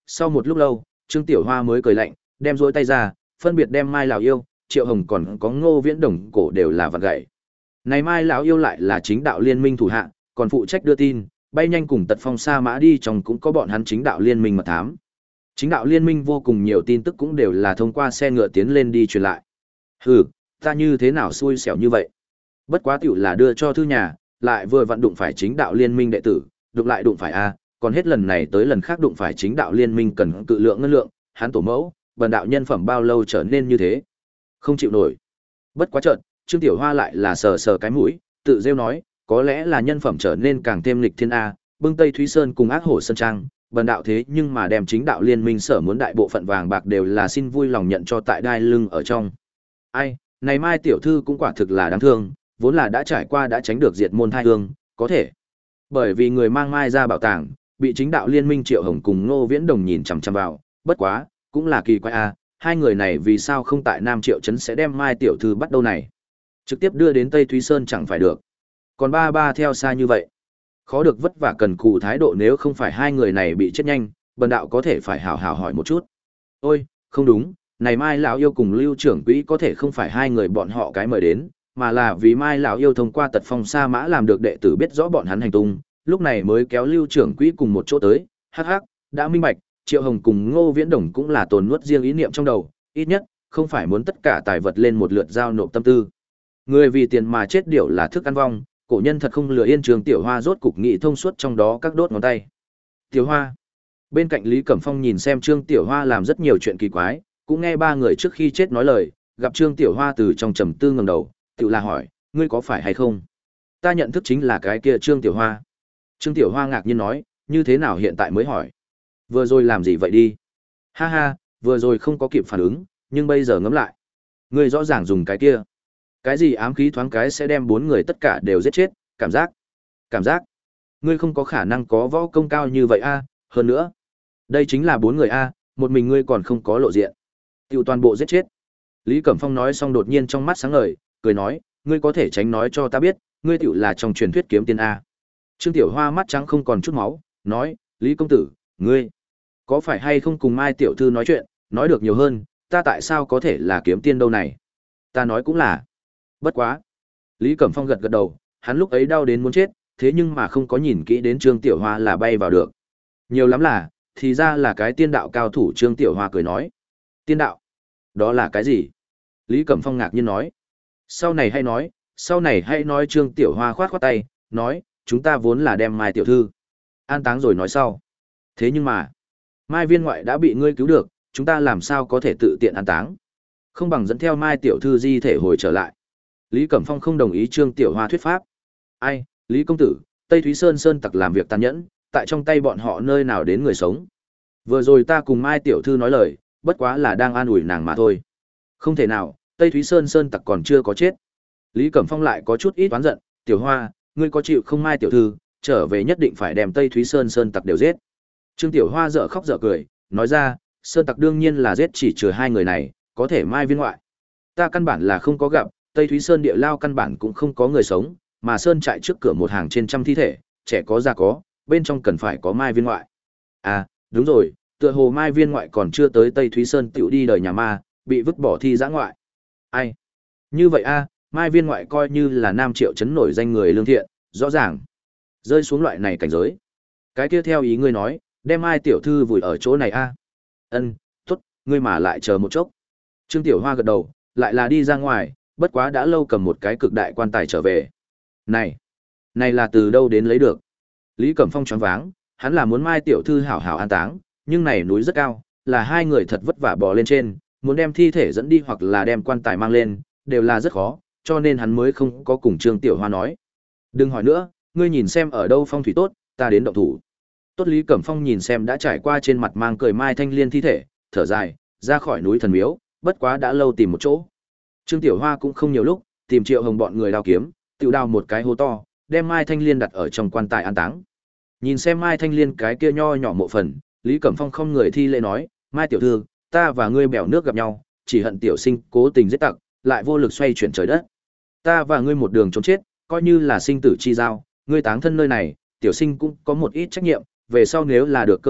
Sau một lúc lâu, Trương Tiểu Hoa mới cười lạnh, đem rỗi tay ra, phân biệt đem Mai lão yêu, Triệu Hồng còn có Ngô Viễn Đồng cổ đều là vặn gãy. Này Mai lão yêu lại là chính đạo liên minh thủ hạ, còn phụ trách đưa tin, bay nhanh cùng Tật Phong Sa Mã đi trong cũng có bọn hắn chính đạo liên minh mật thám. Chính đạo liên minh vô cùng nhiều tin tức cũng đều là thông qua xe ngựa tiến lên đi truyền lại. Hừ, ta như thế nào xui xẻo như vậy? Bất quá tiểu là đưa cho thư nhà, lại vừa vặn đụng phải chính đạo liên minh đệ tử, đụng lại đụng phải a, còn hết lần này tới lần khác đụng phải chính đạo liên minh cần cự lượng ngân lượng, hắn tổ mẫu, bần đạo nhân phẩm bao lâu trở nên như thế? Không chịu nổi. Bất quá chợt, Trương Tiểu Hoa lại là sờ sờ cái mũi, tự rêu nói, có lẽ là nhân phẩm trở nên càng thêm lịch thiên a, bưng Tây Thúy Sơn cùng Ác Hổ Sơn Trang, bần đạo thế nhưng mà đem chính đạo liên minh sở muốn đại bộ phận vàng bạc đều là xin vui lòng nhận cho tại đai lưng ở trong. Ai, này Mai tiểu thư cũng quả thực là đáng thương, vốn là đã trải qua đã tránh được diệt môn thai hương, có thể. Bởi vì người mang Mai ra bảo tàng, bị chính đạo liên minh Triệu Hồng cùng Ngô Viễn Đồng nhìn chằm chằm vào, bất quá, cũng là kỳ quái a, hai người này vì sao không tại Nam Triệu trấn sẽ đem Mai tiểu thư bắt đâu này? Trực tiếp đưa đến Tây Thúy Sơn chẳng phải được. Còn ba ba theo xa như vậy, khó được vất vả cần cù thái độ, nếu không phải hai người này bị chết nhanh, bần đạo có thể phải hảo hảo hỏi một chút. Ôi, không đúng, này Mai lão yêu cùng Lưu trưởng quỹ có thể không phải hai người bọn họ cái mời đến, mà là vì Mai lão yêu thông qua Tật Phong Sa Mã làm được đệ tử biết rõ bọn hắn hành tung, lúc này mới kéo Lưu trưởng quỹ cùng một chỗ tới. Hắc hắc, đã minh bạch, Triệu Hồng cùng Ngô Viễn Đồng cũng là tồn nuốt riêng ý niệm trong đầu, ít nhất không phải muốn tất cả tài vật lên một lượt giao nộp tâm tư. Người vì tiền mà chết điểu là thức ăn vong, cổ nhân thật không lừa yên. Trường Tiểu Hoa rốt cục nghị thông suốt trong đó các đốt ngón tay. Tiểu Hoa. Bên cạnh Lý Cẩm Phong nhìn xem Trương Tiểu Hoa làm rất nhiều chuyện kỳ quái, cũng nghe ba người trước khi chết nói lời, gặp Trương Tiểu Hoa từ trong trầm tư ngẩng đầu, tự là hỏi, ngươi có phải hay không? Ta nhận thức chính là cái kia Trương Tiểu Hoa. Trương Tiểu Hoa ngạc nhiên nói, như thế nào hiện tại mới hỏi? Vừa rồi làm gì vậy đi? Ha ha, vừa rồi không có kịp phản ứng, nhưng bây giờ ngẫm lại. Ngươi rõ ràng dùng cái kia. Cái gì ám khí thoáng cái sẽ đem bốn người tất cả đều giết chết, cảm giác. Cảm giác. Ngươi không có khả năng có võ công cao như vậy a, hơn nữa. Đây chính là bốn người a, một mình ngươi còn không có lộ diện. Tiểu toàn bộ giết chết. Lý Cẩm Phong nói xong đột nhiên trong mắt sáng ngời, cười nói, ngươi có thể tránh nói cho ta biết, ngươi tiểu là trong truyền thuyết kiếm tiên a. Trương Tiểu Hoa mắt trắng không còn chút máu, nói, Lý công tử, ngươi có phải hay không cùng Mai tiểu thư nói chuyện, nói được nhiều hơn, ta tại sao có thể là kiếm tiên đâu này? Ta nói cũng là. Bất quá. Lý Cẩm Phong gật gật đầu, hắn lúc ấy đau đến muốn chết, thế nhưng mà không có nhìn kỹ đến Trương Tiểu Hoa là bay vào được. Nhiều lắm là, thì ra là cái tiên đạo cao thủ. Trương Tiểu Hoa cười nói. Tiên đạo? Đó là cái gì? Lý Cẩm Phong ngạc nhiên nói. Sau này hay nói, sau này hay nói. Trương Tiểu Hoa khoát khoát tay, nói, chúng ta vốn là đem Mai tiểu thư an táng rồi nói sau. Thế nhưng mà, Mai viên ngoại đã bị ngươi cứu được, chúng ta làm sao có thể tự tiện an táng? Không bằng dẫn theo Mai tiểu thư di thể hồi trở lại. Lý Cẩm Phong không đồng ý Trương Tiểu Hoa thuyết pháp. Ai, Lý công tử, Tây Thúy Sơn sơn tặc làm việc tàn nhẫn, tại trong tay bọn họ nơi nào đến người sống. Vừa rồi ta cùng Mai tiểu thư nói lời, bất quá là đang an ủi nàng mà thôi. Không thể nào, Tây Thúy Sơn sơn tặc còn chưa có chết. Lý Cẩm Phong lại có chút ít oán giận, Tiểu Hoa, ngươi có chịu không Mai tiểu thư, trở về nhất định phải đem Tây Thúy Sơn sơn tặc đều giết. Trương Tiểu Hoa dở khóc dở cười, nói ra, sơn tặc đương nhiên là giết chỉ trừ hai người này, có thể Mai viên ngoại. Ta căn bản là không có gặp, Tây Thúy Sơn địa lao căn bản cũng không có người sống, mà sơn trại trước cửa một hàng trên trăm thi thể, trẻ có già có, bên trong cần phải có Mai viên ngoại. À, đúng rồi, tựa hồ Mai viên ngoại còn chưa tới Tây Thúy Sơn tiểu đi đời nhà ma, bị vứt bỏ thi giã ngoại. Ai? Như vậy a, Mai viên ngoại coi như là Nam Triệu trấn nổi danh người lương thiện, rõ ràng rơi xuống loại này cảnh giới. Cái kia theo ý ngươi nói, đem Mai tiểu thư vùi ở chỗ này a. Ân, tốt, ngươi mà lại chờ một chốc. Trương Tiểu Hoa gật đầu, lại là đi ra ngoài, bất quá đã lâu cầm một cái cực đại quan tài trở về. Này, này là từ đâu đến lấy được? Lý Cẩm Phong choáng váng, hắn là muốn Mai tiểu thư hảo hảo an táng, nhưng này núi rất cao, là hai người thật vất vả bò lên trên, muốn đem thi thể dẫn đi hoặc là đem quan tài mang lên, đều là rất khó, cho nên hắn mới không có cùng Trương Tiểu Hoa nói. Đừng hỏi nữa, ngươi nhìn xem ở đâu phong thủy tốt, ta đến động thủ. Tốt. Lý Cẩm Phong nhìn xem đã trải qua trên mặt mang cười Mai Thanh Liên thi thể, thở dài, ra khỏi núi thần miếu, bất quá đã lâu tìm một chỗ. Trương Tiểu Hoa cũng không nhiều lúc, tìm Triệu Hồng bọn người đào kiếm, tự đào một cái hố to, đem Mai Thanh Liên đặt ở trong quan tài an táng. Nhìn xem Mai Thanh Liên cái kia nho nhỏ mộ phần, Lý Cẩm Phong không người thi lễ nói, Mai tiểu thư, ta và ngươi bèo nước gặp nhau, chỉ hận tiểu sinh cố tình giết tặc, lại vô lực xoay chuyển trời đất. Ta và ngươi một đường trốn chết, coi như là sinh tử chi giao, ngươi táng thân nơi này, tiểu sinh cũng có một ít trách nhiệm, về sau nếu là được cơ hội,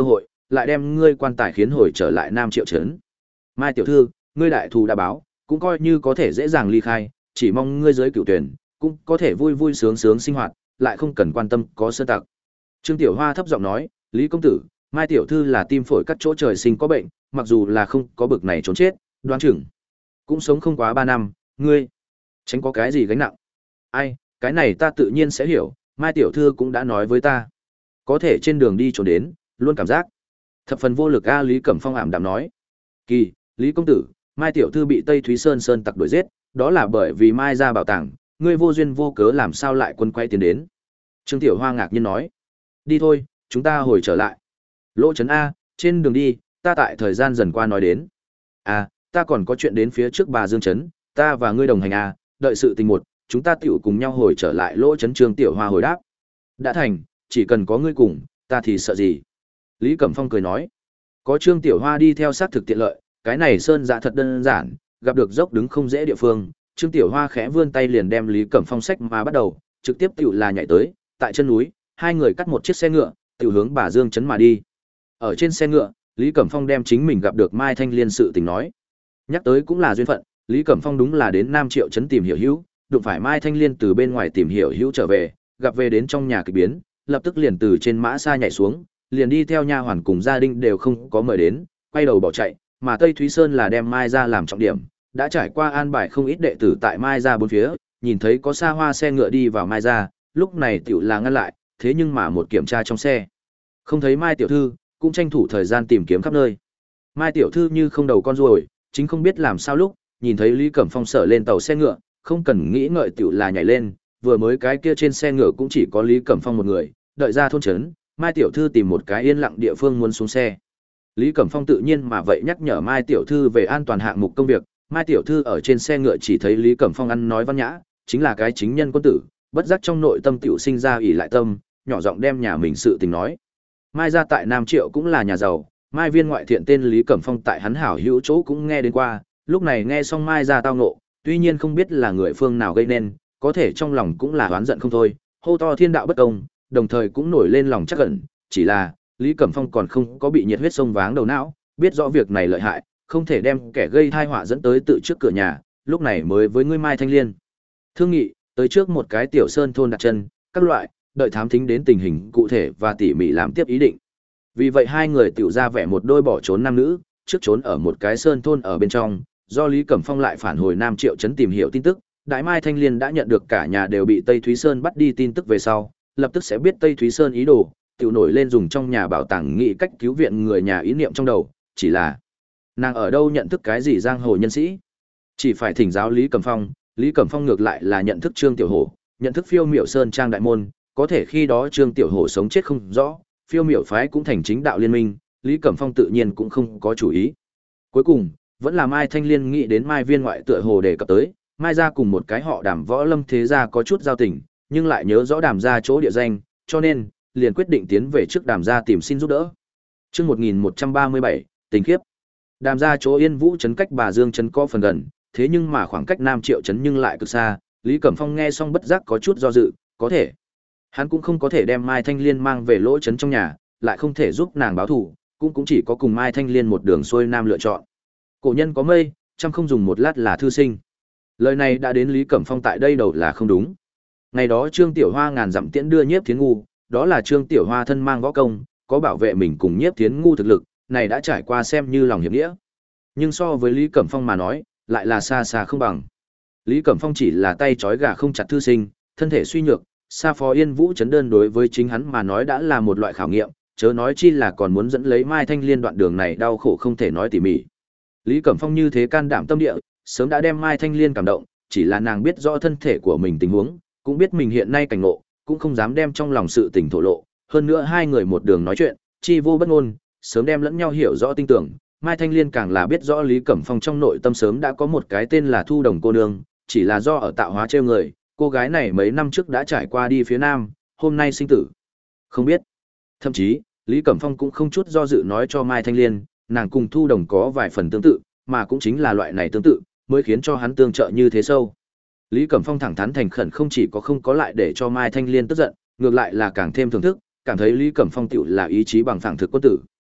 lại đem ngươi quan tài khiến hồi trở lại Nam Triệu trấn. Mai tiểu thư, ngươi đại thù đã báo, cũng coi như có thể dễ dàng ly khai, chỉ mong ngươi dưới cựu tuyển, cũng có thể vui vui sướng sướng sinh hoạt, lại không cần quan tâm có sơn tặc. Trương Tiểu Hoa thấp giọng nói, Lý công tử, Mai tiểu thư là tim phổi cắt chỗ trời sinh có bệnh, mặc dù là không có bực này trốn chết, đoán chừng cũng sống không quá ba năm, ngươi tránh có cái gì gánh nặng. Ai, cái này ta tự nhiên sẽ hiểu, Mai tiểu thư cũng đã nói với ta. Có thể trên đường đi trốn đến, luôn cảm giác thập phần vô lực a. Lý Cẩm Phong ảm đạm nói. Kỳ, Lý công tử, Mai tiểu thư bị Tây Thúy Sơn sơn tặc đuổi giết, đó là bởi vì Mai ra bảo tàng, ngươi vô duyên vô cớ làm sao lại quân quay tiến đến. Trương Tiểu Hoa ngạc nhiên nói. Đi thôi, chúng ta hồi trở lại. Lỗ trấn A, trên đường đi, ta tại thời gian dần qua nói đến. À, ta còn có chuyện đến phía trước bà Dương trấn, ta và ngươi đồng hành A, đợi sự tình một, chúng ta tiểu cùng nhau hồi trở lại lỗ trấn. Trương Tiểu Hoa hồi đáp. Đã thành, chỉ cần có ngươi cùng, ta thì sợ gì. Lý Cẩm Phong cười nói. Có Trương Tiểu Hoa đi theo xác thực tiện lợi, cái này sơn dạ thật đơn giản, gặp được dốc đứng không dễ địa phương. Trương Tiểu Hoa khẽ vươn tay liền đem Lý Cẩm Phong sách mà bắt đầu, trực tiếp tiểu là nhảy tới, tại chân núi, hai người cắt một chiếc xe ngựa, tiểu hướng Bà Dương trấn mà đi. Ở trên xe ngựa, Lý Cẩm Phong đem chính mình gặp được Mai Thanh Liên sự tình nói. Nhắc tới cũng là duyên phận, Lý Cẩm Phong đúng là đến Nam Triệu trấn tìm hiểu hữu, đụng phải Mai Thanh Liên từ bên ngoài tìm hiểu hữu trở về, gặp về đến trong nhà kỳ biến, lập tức liền từ trên mã xa nhảy xuống, liền đi theo nha hoàn cùng gia đình đều không có mời đến, quay đầu bỏ chạy, mà Tây Thúy Sơn là đem Mai ra làm trọng điểm, đã trải qua an bài không ít đệ tử tại Mai ra bốn phía, nhìn thấy có xa hoa xe ngựa đi vào Mai ra, lúc này tiểu là ngăn lại, thế nhưng mà một kiểm tra trong xe, không thấy Mai tiểu thư, cũng tranh thủ thời gian tìm kiếm khắp nơi. Mai tiểu thư như không đầu con ruồi, chính không biết làm sao lúc, nhìn thấy Lý Cẩm Phong sở lên tàu xe ngựa, không cần nghĩ ngợi tiểu là nhảy lên, vừa mới cái kia trên xe ngựa cũng chỉ có Lý Cẩm Phong một người, đợi ra thôn trấn, Mai tiểu thư tìm một cái yên lặng địa phương muốn xuống xe. Lý Cẩm Phong tự nhiên mà vậy nhắc nhở Mai tiểu thư về an toàn hạng mục công việc, Mai tiểu thư ở trên xe ngựa chỉ thấy Lý Cẩm Phong ăn nói văn nhã, chính là cái chính nhân quân tử, bất giác trong nội tâm tiểu sinh ra ỷ lại tâm, nhỏ giọng đem nhà mình sự tình nói. Mai gia tại Nam Triệu cũng là nhà giàu, Mai viên ngoại thiện tên Lý Cẩm Phong tại hắn hảo hữu chỗ cũng nghe đến qua, lúc này nghe xong Mai gia tao ngộ, tuy nhiên không biết là người phương nào gây nên, có thể trong lòng cũng là oán giận không thôi, hô to thiên đạo bất công, đồng thời cũng nổi lên lòng chắc ẩn, chỉ là Lý Cẩm Phong còn không có bị nhiệt huyết sông váng đầu não, biết rõ việc này lợi hại, không thể đem kẻ gây tai họa dẫn tới tự trước cửa nhà, lúc này mới với ngươi Mai Thanh Liên thương nghị, tới trước một cái tiểu sơn thôn đặt chân, các loại, đợi thám thính đến tình hình cụ thể và tỉ mỉ làm tiếp ý định. Vì vậy hai người tiểu ra vẻ một đôi bỏ trốn nam nữ, trước trốn ở một cái sơn thôn ở bên trong, do Lý Cẩm Phong lại phản hồi Nam Triệu trấn tìm hiểu tin tức, Đại Mai Thanh Liên đã nhận được cả nhà đều bị Tây Thúy Sơn bắt đi tin tức về sau, lập tức sẽ biết Tây Thúy Sơn ý đồ, tiểu nổi lên dùng trong nhà bảo tàng nghị cách cứu viện người nhà ý niệm trong đầu, chỉ là nàng ở đâu nhận thức cái gì giang hồ nhân sĩ, chỉ phải thỉnh giáo Lý Cẩm Phong. Lý Cẩm Phong ngược lại là nhận thức Trương Tiểu Hổ, nhận thức Phiêu Miểu Sơn trang đại môn, có thể khi đó Trương Tiểu Hổ sống chết không rõ, Phiêu Miểu phái cũng thành chính đạo liên minh, Lý Cẩm Phong tự nhiên cũng không có chủ ý. Cuối cùng, vẫn là Mai Thanh Liên nghĩ đến Mai viên ngoại tựa hồ đề cập tới, Mai gia cùng một cái họ Đàm võ lâm thế gia có chút giao tình, nhưng lại nhớ rõ Đàm gia chỗ địa danh, cho nên liền quyết định tiến về trước Đàm gia tìm xin giúp đỡ. Chương một nghìn một trăm ba mươi bảy, tình kiếp. Đàm gia chỗ Yên Vũ trấn cách Bà Dương trấn có phần gần, thế nhưng mà khoảng cách Nam Triệu trấn nhưng lại cực xa, Lý Cẩm Phong nghe xong bất giác có chút do dự, có thể hắn cũng không có thể đem Mai Thanh Liên mang về lỗ trấn trong nhà, lại không thể giúp nàng báo thù, cũng cũng chỉ có cùng Mai Thanh Liên một đường xuôi nam lựa chọn. Cổ nhân có mây, trăm không dùng một lát là thư sinh. Lời này đã đến Lý Cẩm Phong tại đây đầu là không đúng. Ngày đó Trương Tiểu Hoa ngàn dặm tiễn đưa Nhiếp Thiến Ngu, đó là Trương Tiểu Hoa thân mang võ công, có bảo vệ mình cùng Nhiếp Thiến Ngu thực lực, này đã trải qua xem như lòng hiệp nghĩa. Nhưng so với Lý Cẩm Phong mà nói, lại là xa xa không bằng. Lý Cẩm Phong chỉ là tay trói gà không chặt thư sinh, thân thể suy nhược, xa phó Yên Vũ trấn đơn đối với chính hắn mà nói đã là một loại khảo nghiệm, chớ nói chi là còn muốn dẫn lấy Mai Thanh Liên đoạn đường này đau khổ không thể nói tỉ mỉ. Lý Cẩm Phong như thế can đảm tâm địa, sớm đã đem Mai Thanh Liên cảm động, chỉ là nàng biết rõ thân thể của mình tình huống, cũng biết mình hiện nay cảnh ngộ, cũng không dám đem trong lòng sự tình thổ lộ, hơn nữa hai người một đường nói chuyện, chi vô bất ngôn, sớm đem lẫn nhau hiểu rõ tin tưởng. Mai Thanh Liên càng là biết rõ Lý Cẩm Phong trong nội tâm sớm đã có một cái tên là Thu Đồng cô nương, chỉ là do ở tạo hóa trêu người, cô gái này mấy năm trước đã trải qua đi phía Nam, hôm nay sinh tử không biết. Thậm chí, Lý Cẩm Phong cũng không chút do dự nói cho Mai Thanh Liên, nàng cùng Thu Đồng có vài phần tương tự, mà cũng chính là loại này tương tự, mới khiến cho hắn tương trợ như thế sâu. Lý Cẩm Phong thẳng thắn thành khẩn không chỉ có không có lại để cho Mai Thanh Liên tức giận, ngược lại là càng thêm thưởng thức, cảm thấy Lý Cẩm Phong tiểu là ý chí bằng phẳng thực quân tử.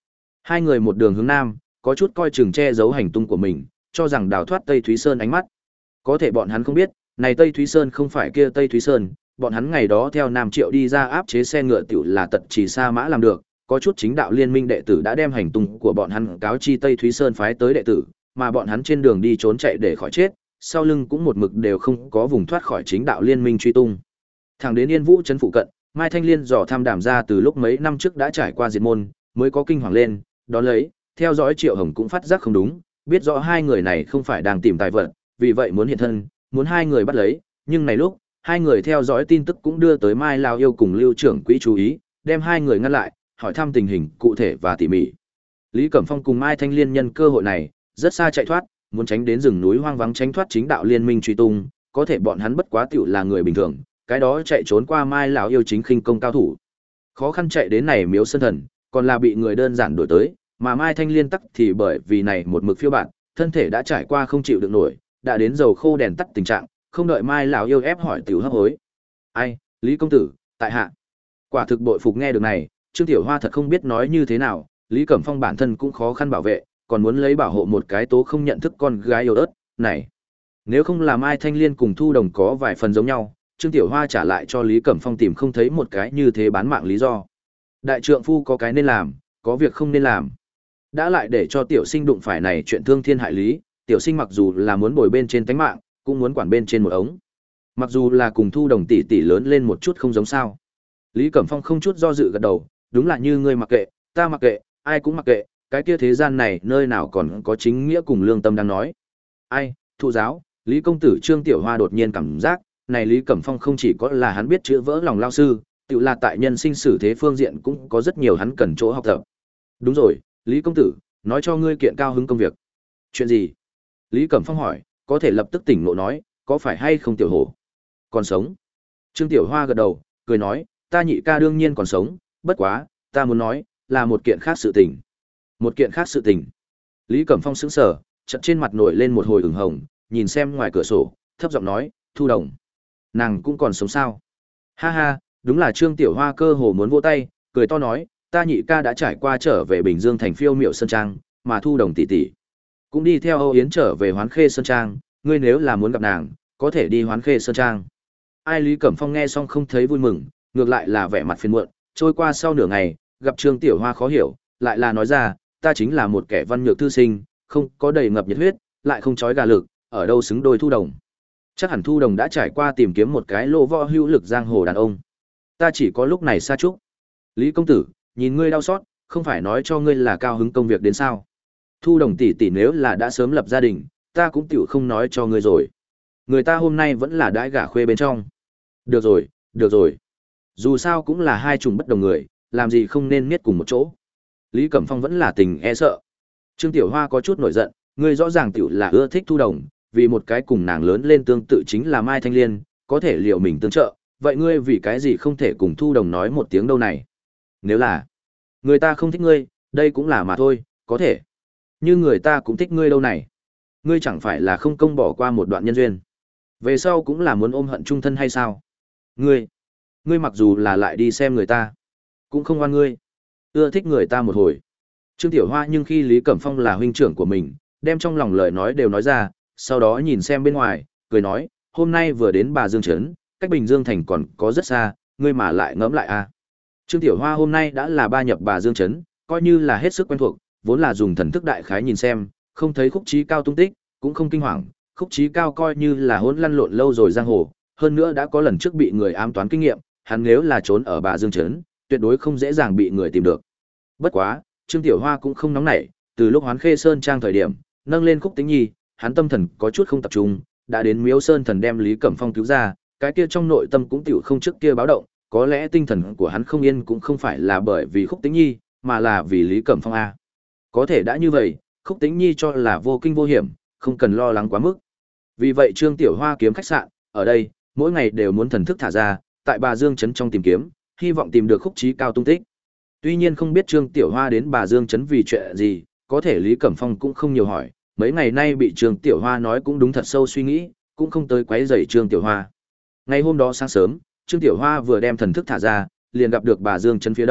Hai người một đường hướng nam, có chút coi chừng che giấu hành tung của mình, cho rằng đào thoát Tây Thúy Sơn ánh mắt. Có thể bọn hắn không biết, này Tây Thúy Sơn không phải kia Tây Thúy Sơn, bọn hắn ngày đó theo Nam Triệu đi ra áp chế xe ngựa tiểu là tật chỉ sa mã làm được, có chút chính đạo liên minh đệ tử đã đem hành tung của bọn hắn cáo chi Tây Thúy Sơn phái tới đệ tử, mà bọn hắn trên đường đi trốn chạy để khỏi chết, sau lưng cũng một mực đều không có vùng thoát khỏi chính đạo liên minh truy tung. Thẳng đến Yên Vũ trấn phụ cận, Mai Thanh Liên dò tham đảm ra từ lúc mấy năm trước đã trải qua diệt môn, mới có kinh hoàng lên, đó lấy, theo dõi Triệu Hồng cũng phát giác không đúng, biết rõ hai người này không phải đang tìm tài vật, vì vậy muốn hiện thân, muốn hai người bắt lấy, nhưng này lúc, hai người theo dõi tin tức cũng đưa tới Mai Lao Yêu cùng Lưu trưởng quỹ chú ý, đem hai người ngăn lại, hỏi thăm tình hình cụ thể và tỉ mỉ. Lý Cẩm Phong cùng Mai Thanh Liên nhân cơ hội này, rất xa chạy thoát, muốn tránh đến rừng núi hoang vắng tránh thoát chính đạo liên minh truy tung, có thể bọn hắn bất quá tiểu là người bình thường, cái đó chạy trốn qua Mai lão yêu chính khinh công cao thủ. Khó khăn chạy đến này Miếu Sơn Thần, còn là bị người đơn giản đuổi tới, mà Mai Thanh Liên tắc thì bởi vì này một mực phiêu bạn, thân thể đã trải qua không chịu được nổi, đã đến dầu khô đèn tắt tình trạng, không đợi Mai lão yêu ép hỏi tiểu hấp hối. "Ai, Lý công tử, tại hạ." Quả thực bội phục nghe được này, Trương Tiểu Hoa thật không biết nói như thế nào, Lý Cẩm Phong bản thân cũng khó khăn bảo vệ, còn muốn lấy bảo hộ một cái tố không nhận thức con gái yêu ớt, này. Nếu không làm Mai Thanh Liên cùng Thu Đồng có vài phần giống nhau, Trương Tiểu Hoa trả lại cho Lý Cẩm Phong tìm không thấy một cái như thế bán mạng lý do. Đại trượng phu có cái nên làm, có việc không nên làm. Đã lại để cho tiểu sinh đụng phải này chuyện thương thiên hại lý, tiểu sinh mặc dù là muốn bồi bên trên tánh mạng, cũng muốn quản bên trên một ống. Mặc dù là cùng Thu Đồng tỷ tỷ lớn lên một chút không giống sao. Lý Cẩm Phong không chút do dự gật đầu, đúng là như ngươi mặc kệ, ta mặc kệ, ai cũng mặc kệ, cái kia thế gian này nơi nào còn có chính nghĩa cùng lương tâm đang nói. Ai, thụ giáo, Lý công tử Trương Tiểu Hoa đột nhiên cảm giác, này Lý Cẩm Phong không chỉ có là hắn biết chữa vỡ lòng lao sư, tự là tại nhân sinh xử thế phương diện cũng có rất nhiều hắn cần chỗ học tập. Đúng rồi, Lý công tử, nói cho ngươi kiện cao hứng công việc. Chuyện gì? Lý Cẩm Phong hỏi, có thể lập tức tỉnh ngộ nói, có phải hay không Tiểu Hổ? Còn sống. Trương Tiểu Hoa gật đầu, cười nói, ta nhị ca đương nhiên còn sống, bất quá, ta muốn nói, là một kiện khác sự tình. Một kiện khác sự tình. Lý Cẩm Phong sững sờ, chợt trên mặt nổi lên một hồi ửng hồng, nhìn xem ngoài cửa sổ, thấp giọng nói, Thu Đồng. Nàng cũng còn sống sao? Ha ha, đúng là Trương Tiểu Hoa cơ hồ muốn vỗ tay, cười to nói, ta nhị ca đã trải qua trở về Bình Dương thành phiêu miệu Sơn Trang, mà Thu Đồng tỷ tỷ cũng đi theo Âu Yến trở về Hoán Khê Sơn Trang, ngươi nếu là muốn gặp nàng, có thể đi Hoán Khê Sơn Trang. Ai Lý Cẩm Phong nghe xong không thấy vui mừng, ngược lại là vẻ mặt phiền muộn, trôi qua sau nửa ngày, gặp Trương Tiểu Hoa khó hiểu, lại là nói ra, ta chính là một kẻ văn nhược thư sinh, không có đầy ngập nhiệt huyết, lại không chói gà lực, ở đâu xứng đôi Thu Đồng. Chắc hẳn Thu Đồng đã trải qua tìm kiếm một cái lô võ hữu lực giang hồ đàn ông. Ta chỉ có lúc này xa chúc. Lý công tử, nhìn ngươi đau xót, không phải nói cho ngươi là cao hứng công việc đến sao? Thu Đồng tỷ tỷ nếu là đã sớm lập gia đình, ta cũng tiểu không nói cho ngươi rồi. Người ta hôm nay vẫn là đãi gả khuê bên trong. Được rồi, được rồi. Dù sao cũng là hai chủng bất đồng người, làm gì không nên miết cùng một chỗ. Lý Cẩm Phong vẫn là tình e sợ. Trương Tiểu Hoa có chút nổi giận, ngươi rõ ràng tiểu là ưa thích Thu Đồng, vì một cái cùng nàng lớn lên tương tự chính là Mai Thanh Liên, có thể liệu mình tương trợ, vậy ngươi vì cái gì không thể cùng Thu Đồng nói một tiếng đâu này? Nếu là người ta không thích ngươi, đây cũng là mà thôi, có thể. Như người ta cũng thích ngươi đâu này. Ngươi chẳng phải là không công bỏ qua một đoạn nhân duyên. Về sau cũng là muốn ôm hận chung thân hay sao? Ngươi, ngươi mặc dù là lại đi xem người ta, cũng không oan ngươi. Ưa thích người ta một hồi. Trương Tiểu Hoa nhưng khi Lý Cẩm Phong là huynh trưởng của mình, đem trong lòng lời nói đều nói ra, sau đó nhìn xem bên ngoài, cười nói, hôm nay vừa đến Bà Dương Trấn, cách Bình Dương Thành còn có rất xa, ngươi mà lại ngẫm lại à. Trương Tiểu Hoa hôm nay đã là ba nhập Bà Dương Trấn, coi như là hết sức quen thuộc, vốn là dùng thần thức đại khái nhìn xem, không thấy Khúc Chí Cao tung tích, cũng không kinh hoàng, Khúc Chí Cao coi như là hỗn lăn lộn lâu rồi giang hồ, hơn nữa đã có lần trước bị người ám toán kinh nghiệm, hắn nếu là trốn ở Bà Dương Trấn, tuyệt đối không dễ dàng bị người tìm được. Bất quá, Trương Tiểu Hoa cũng không nóng nảy, từ lúc Hoán Khê Sơn Trang thời điểm, nâng lên Khúc Tĩnh Nhi, hắn tâm thần có chút không tập trung, đã đến Miếu Sơn Thần đem Lý Cẩm Phong cứu ra, cái kia trong nội tâm cũng tiểu không trước kia báo động, có lẽ tinh thần của hắn không yên cũng không phải là bởi vì Khúc Tĩnh Nhi, mà là vì Lý Cẩm Phong a. Có thể đã như vậy, Khúc Tĩnh Nhi cho là vô kinh vô hiểm, không cần lo lắng quá mức. Vì vậy Trương Tiểu Hoa kiếm khách sạn, ở đây, mỗi ngày đều muốn thần thức thả ra, tại Bà Dương Trấn trong tìm kiếm, hy vọng tìm được Khúc Chí Cao tung tích. Tuy nhiên không biết Trương Tiểu Hoa đến Bà Dương Trấn vì chuyện gì, có thể Lý Cẩm Phong cũng không nhiều hỏi, mấy ngày nay bị Trương Tiểu Hoa nói cũng đúng thật sâu suy nghĩ, cũng không tới quấy rầy Trương Tiểu Hoa. Ngày hôm đó sáng sớm, Trương Tiểu Hoa vừa đem thần thức thả ra, liền gặp được Bà Dương Trấn phía đông,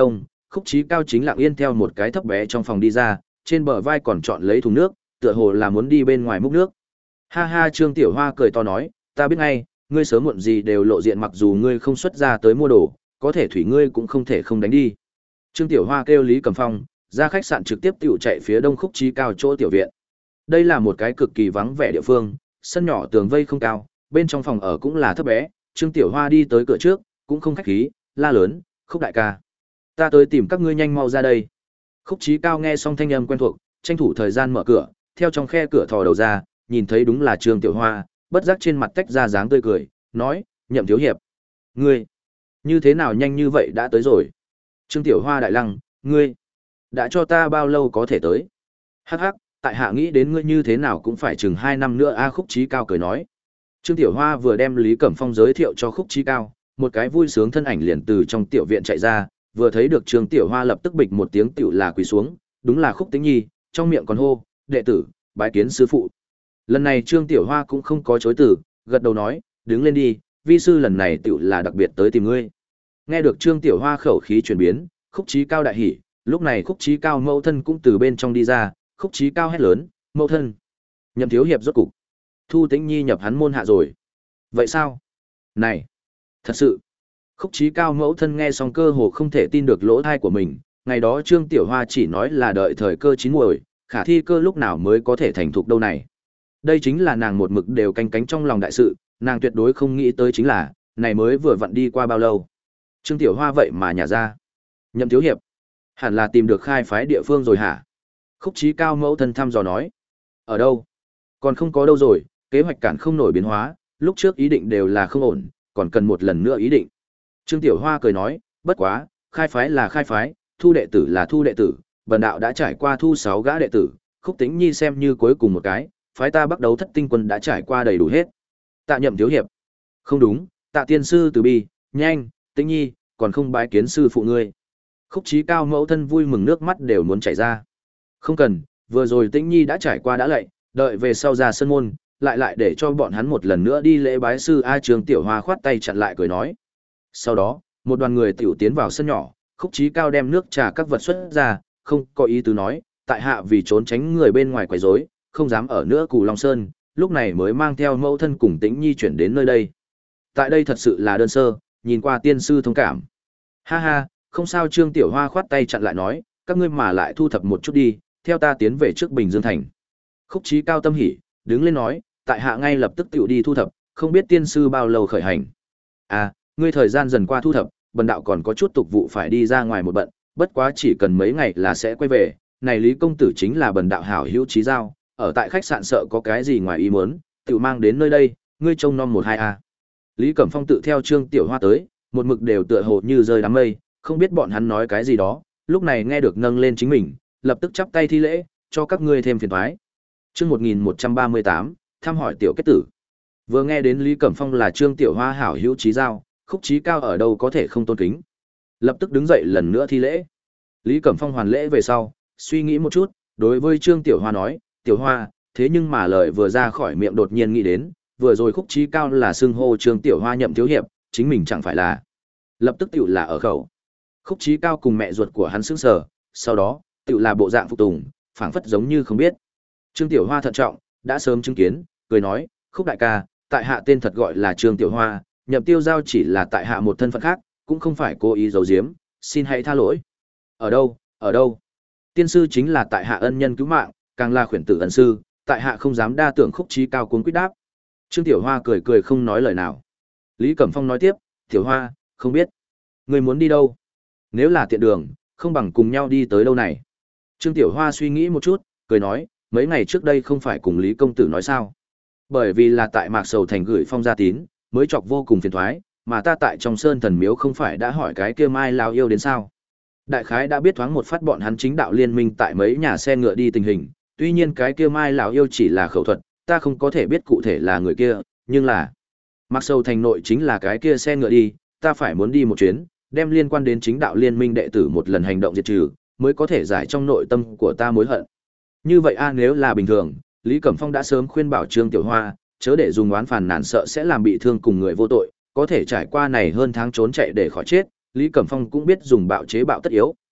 Khúc Chí Cao chính lặng yên theo một cái thấp bé trong phòng đi ra, trên bờ vai còn chọn lấy thùng nước, tựa hồ là muốn đi bên ngoài múc nước. Ha ha, Trương Tiểu Hoa cười to nói, ta biết ngay, ngươi sớm muộn gì đều lộ diện, mặc dù ngươi không xuất ra tới mua đồ, có thể thủy ngươi cũng không thể không đánh đi. Trương Tiểu Hoa kêu Lý Cẩm Phong, ra khách sạn trực tiếp tiểu chạy phía đông Khúc Chí Cao chỗ tiểu viện. Đây là một cái cực kỳ vắng vẻ địa phương, sân nhỏ tường vây không cao, bên trong phòng ở cũng là thấp bé. Trương Tiểu Hoa đi tới cửa trước, cũng không khách khí, la lớn, Khúc đại ca, ta tới tìm các ngươi, nhanh mau ra đây. Khúc Chí Cao nghe xong thanh âm quen thuộc, tranh thủ thời gian mở cửa, theo trong khe cửa thò đầu ra, nhìn thấy đúng là Trương Tiểu Hoa, bất giác trên mặt tách ra dáng tươi cười, nói, Nhậm thiếu hiệp, ngươi, như thế nào nhanh như vậy đã tới rồi? Trương Tiểu Hoa đại lăng, ngươi, đã cho ta bao lâu có thể tới? Hắc hắc, tại hạ nghĩ đến ngươi như thế nào cũng phải chừng hai năm nữa a. Khúc Chí Cao cười nói. Trương Tiểu Hoa vừa đem Lý Cẩm Phong giới thiệu cho Khúc Chí Cao, một cái vui sướng thân ảnh liền từ trong tiểu viện chạy ra, vừa thấy được Trương Tiểu Hoa lập tức bịch một tiếng tiểu là quỳ xuống, đúng là Khúc Tĩnh Nhi, trong miệng còn hô, đệ tử, bái kiến sư phụ. Lần này Trương Tiểu Hoa cũng không có chối từ, gật đầu nói, đứng lên đi, vi sư lần này tiểu là đặc biệt tới tìm ngươi. Nghe được Trương Tiểu Hoa khẩu khí chuyển biến, Khúc Chí Cao đại hỉ, lúc này Khúc Chí Cao mẫu thân cũng từ bên trong đi ra, Khúc Chí Cao hét lớn, mẫu thân, Nhậm thiếu hiệp rốt cục Thu Tĩnh Nhi nhập hắn môn hạ rồi. Vậy sao? Này, thật sự. Khúc Chí Cao mẫu thân nghe xong cơ hồ không thể tin được lỗ tai của mình, ngày đó Trương Tiểu Hoa chỉ nói là đợi thời cơ chín muồi, khả thi cơ lúc nào mới có thể thành thục đâu này. Đây chính là nàng một mực đều canh cánh trong lòng đại sự, nàng tuyệt đối không nghĩ tới chính là, này mới vừa vặn đi qua bao lâu. Trương Tiểu Hoa vậy mà nhả ra. Nhậm thiếu hiệp, hẳn là tìm được khai phái địa phương rồi hả? Khúc Chí Cao mẫu thân thăm dò nói. Ở đâu? Còn không có đâu rồi, kế hoạch cản không nổi biến hóa, lúc trước ý định đều là không ổn, còn cần một lần nữa ý định. Trương Tiểu Hoa cười nói, bất quá, khai phái là khai phái, thu đệ tử là thu đệ tử, bần đạo đã trải qua thu sáu gã đệ tử, Khúc Tĩnh Nhi xem như cuối cùng một cái, phái ta bắt đầu Thất Tinh quân đã trải qua đầy đủ hết. Tạ Nhậm thiếu hiệp. Không đúng, Tạ tiên sư từ bi, nhanh, Tĩnh Nhi, còn không bái kiến sư phụ ngươi. Khúc Chí Cao mẫu thân vui mừng nước mắt đều muốn chảy ra. Không cần, vừa rồi Tĩnh Nhi đã trải qua đã lạy, đợi về sau ra sân môn, lại lại để cho bọn hắn một lần nữa đi lễ bái sư. A. Trương Tiểu Hoa khoát tay chặn lại cười nói. Sau đó, một đoàn người tiểu tiến vào sân nhỏ, Khúc Chí Cao đem nước trà các vật xuất ra, không có ý tứ nói, tại hạ vì trốn tránh người bên ngoài quấy rối, không dám ở nữa Cù Long Sơn, lúc này mới mang theo mẫu thân cùng Tĩnh Nhi chuyển đến nơi đây. Tại đây thật sự là đơn sơ, nhìn qua tiên sư thông cảm. Ha ha, không sao. Trương Tiểu Hoa khoát tay chặn lại nói, các ngươi mà lại thu thập một chút đi, theo ta tiến về trước Bình Dương thành. Khúc Chí Cao tâm hỉ, đứng lên nói, tại hạ ngay lập tức tiểu đi thu thập, không biết tiên sư bao lâu khởi hành. À, ngươi thời gian dần qua thu thập, bần đạo còn có chút tục vụ phải đi ra ngoài một bận, bất quá chỉ cần mấy ngày là sẽ quay về. Này Lý công tử chính là bần đạo hảo hữu chí giao, ở tại khách sạn sợ có cái gì ngoài ý muốn, tiểu mang đến nơi đây, ngươi trông nom một hai a. Lý Cẩm Phong tự theo Trương Tiểu Hoa tới, một mực đều tựa hồ như rơi đám mây, không biết bọn hắn nói cái gì đó, lúc này nghe được nâng lên chính mình, lập tức chắp tay thi lễ, cho các ngươi thêm phiền toái. Chương một nghìn một trăm ba mươi tám, thăm hỏi tiểu kết tử. Vừa nghe đến Lý Cẩm Phong là Trương Tiểu Hoa hảo hữu chí giao, Khúc Chí Cao ở đâu có thể không tôn kính. Lập tức đứng dậy lần nữa thi lễ. Lý Cẩm Phong hoàn lễ về sau, suy nghĩ một chút, đối với Trương Tiểu Hoa nói, Tiểu Hoa, thế nhưng mà lời vừa ra khỏi miệng đột nhiên nghĩ đến, vừa rồi Khúc Chí Cao là xưng hô Trương Tiểu Hoa Nhậm thiếu hiệp, chính mình chẳng phải là. Lập tức tiểu là ở khẩu. Khúc Chí Cao cùng mẹ ruột của hắn sững sờ, sau đó, tiểu là bộ dạng phục tùng, phảng phất giống như không biết. Trương Tiểu Hoa thận trọng, đã sớm chứng kiến, cười nói, Khúc đại ca, tại hạ tên thật gọi là Trương Tiểu Hoa, Nhậm tiêu giao chỉ là tại hạ một thân phận khác, cũng không phải cố ý giấu giếm, xin hãy tha lỗi. Ở đâu, ở đâu? Tiên sư chính là tại hạ ân nhân cứu mạng, càng là khuyển tử ân sư, tại hạ không dám đa tưởng. Khúc Chí Cao cuống quýt đáp. Trương Tiểu Hoa cười cười không nói lời nào. Lý Cẩm Phong nói tiếp, Tiểu Hoa, không biết, người muốn đi đâu? Nếu là tiện đường, không bằng cùng nhau đi tới đâu này. Trương Tiểu Hoa suy nghĩ một chút, cười nói, mấy ngày trước đây không phải cùng Lý công tử nói sao? Bởi vì là tại Mạc Sầu Thành gửi phong gia tín, mới chọc vô cùng phiền toái, mà ta tại trong Sơn Thần Miếu không phải đã hỏi cái kia Mai Lao yêu đến sao? Đại khái đã biết thoáng một phát bọn hắn chính đạo liên minh tại mấy nhà xe ngựa đi tình hình, tuy nhiên cái kia Mai lão yêu chỉ là khẩu thuật, ta không có thể biết cụ thể là người kia, nhưng là Mặc Sầu Thành nội chính là cái kia xe ngựa đi, ta phải muốn đi một chuyến, đem liên quan đến chính đạo liên minh đệ tử một lần hành động diệt trừ, mới có thể giải trong nội tâm của ta mối hận. Như vậy a, nếu là bình thường, Lý Cẩm Phong đã sớm khuyên bảo Trương Tiểu Hoa, chớ để dùng oán phàn nàn sợ sẽ làm bị thương cùng người vô tội, có thể trải qua này hơn tháng trốn chạy để khỏi chết, Lý Cẩm Phong cũng biết dùng bạo chế bạo tất yếu,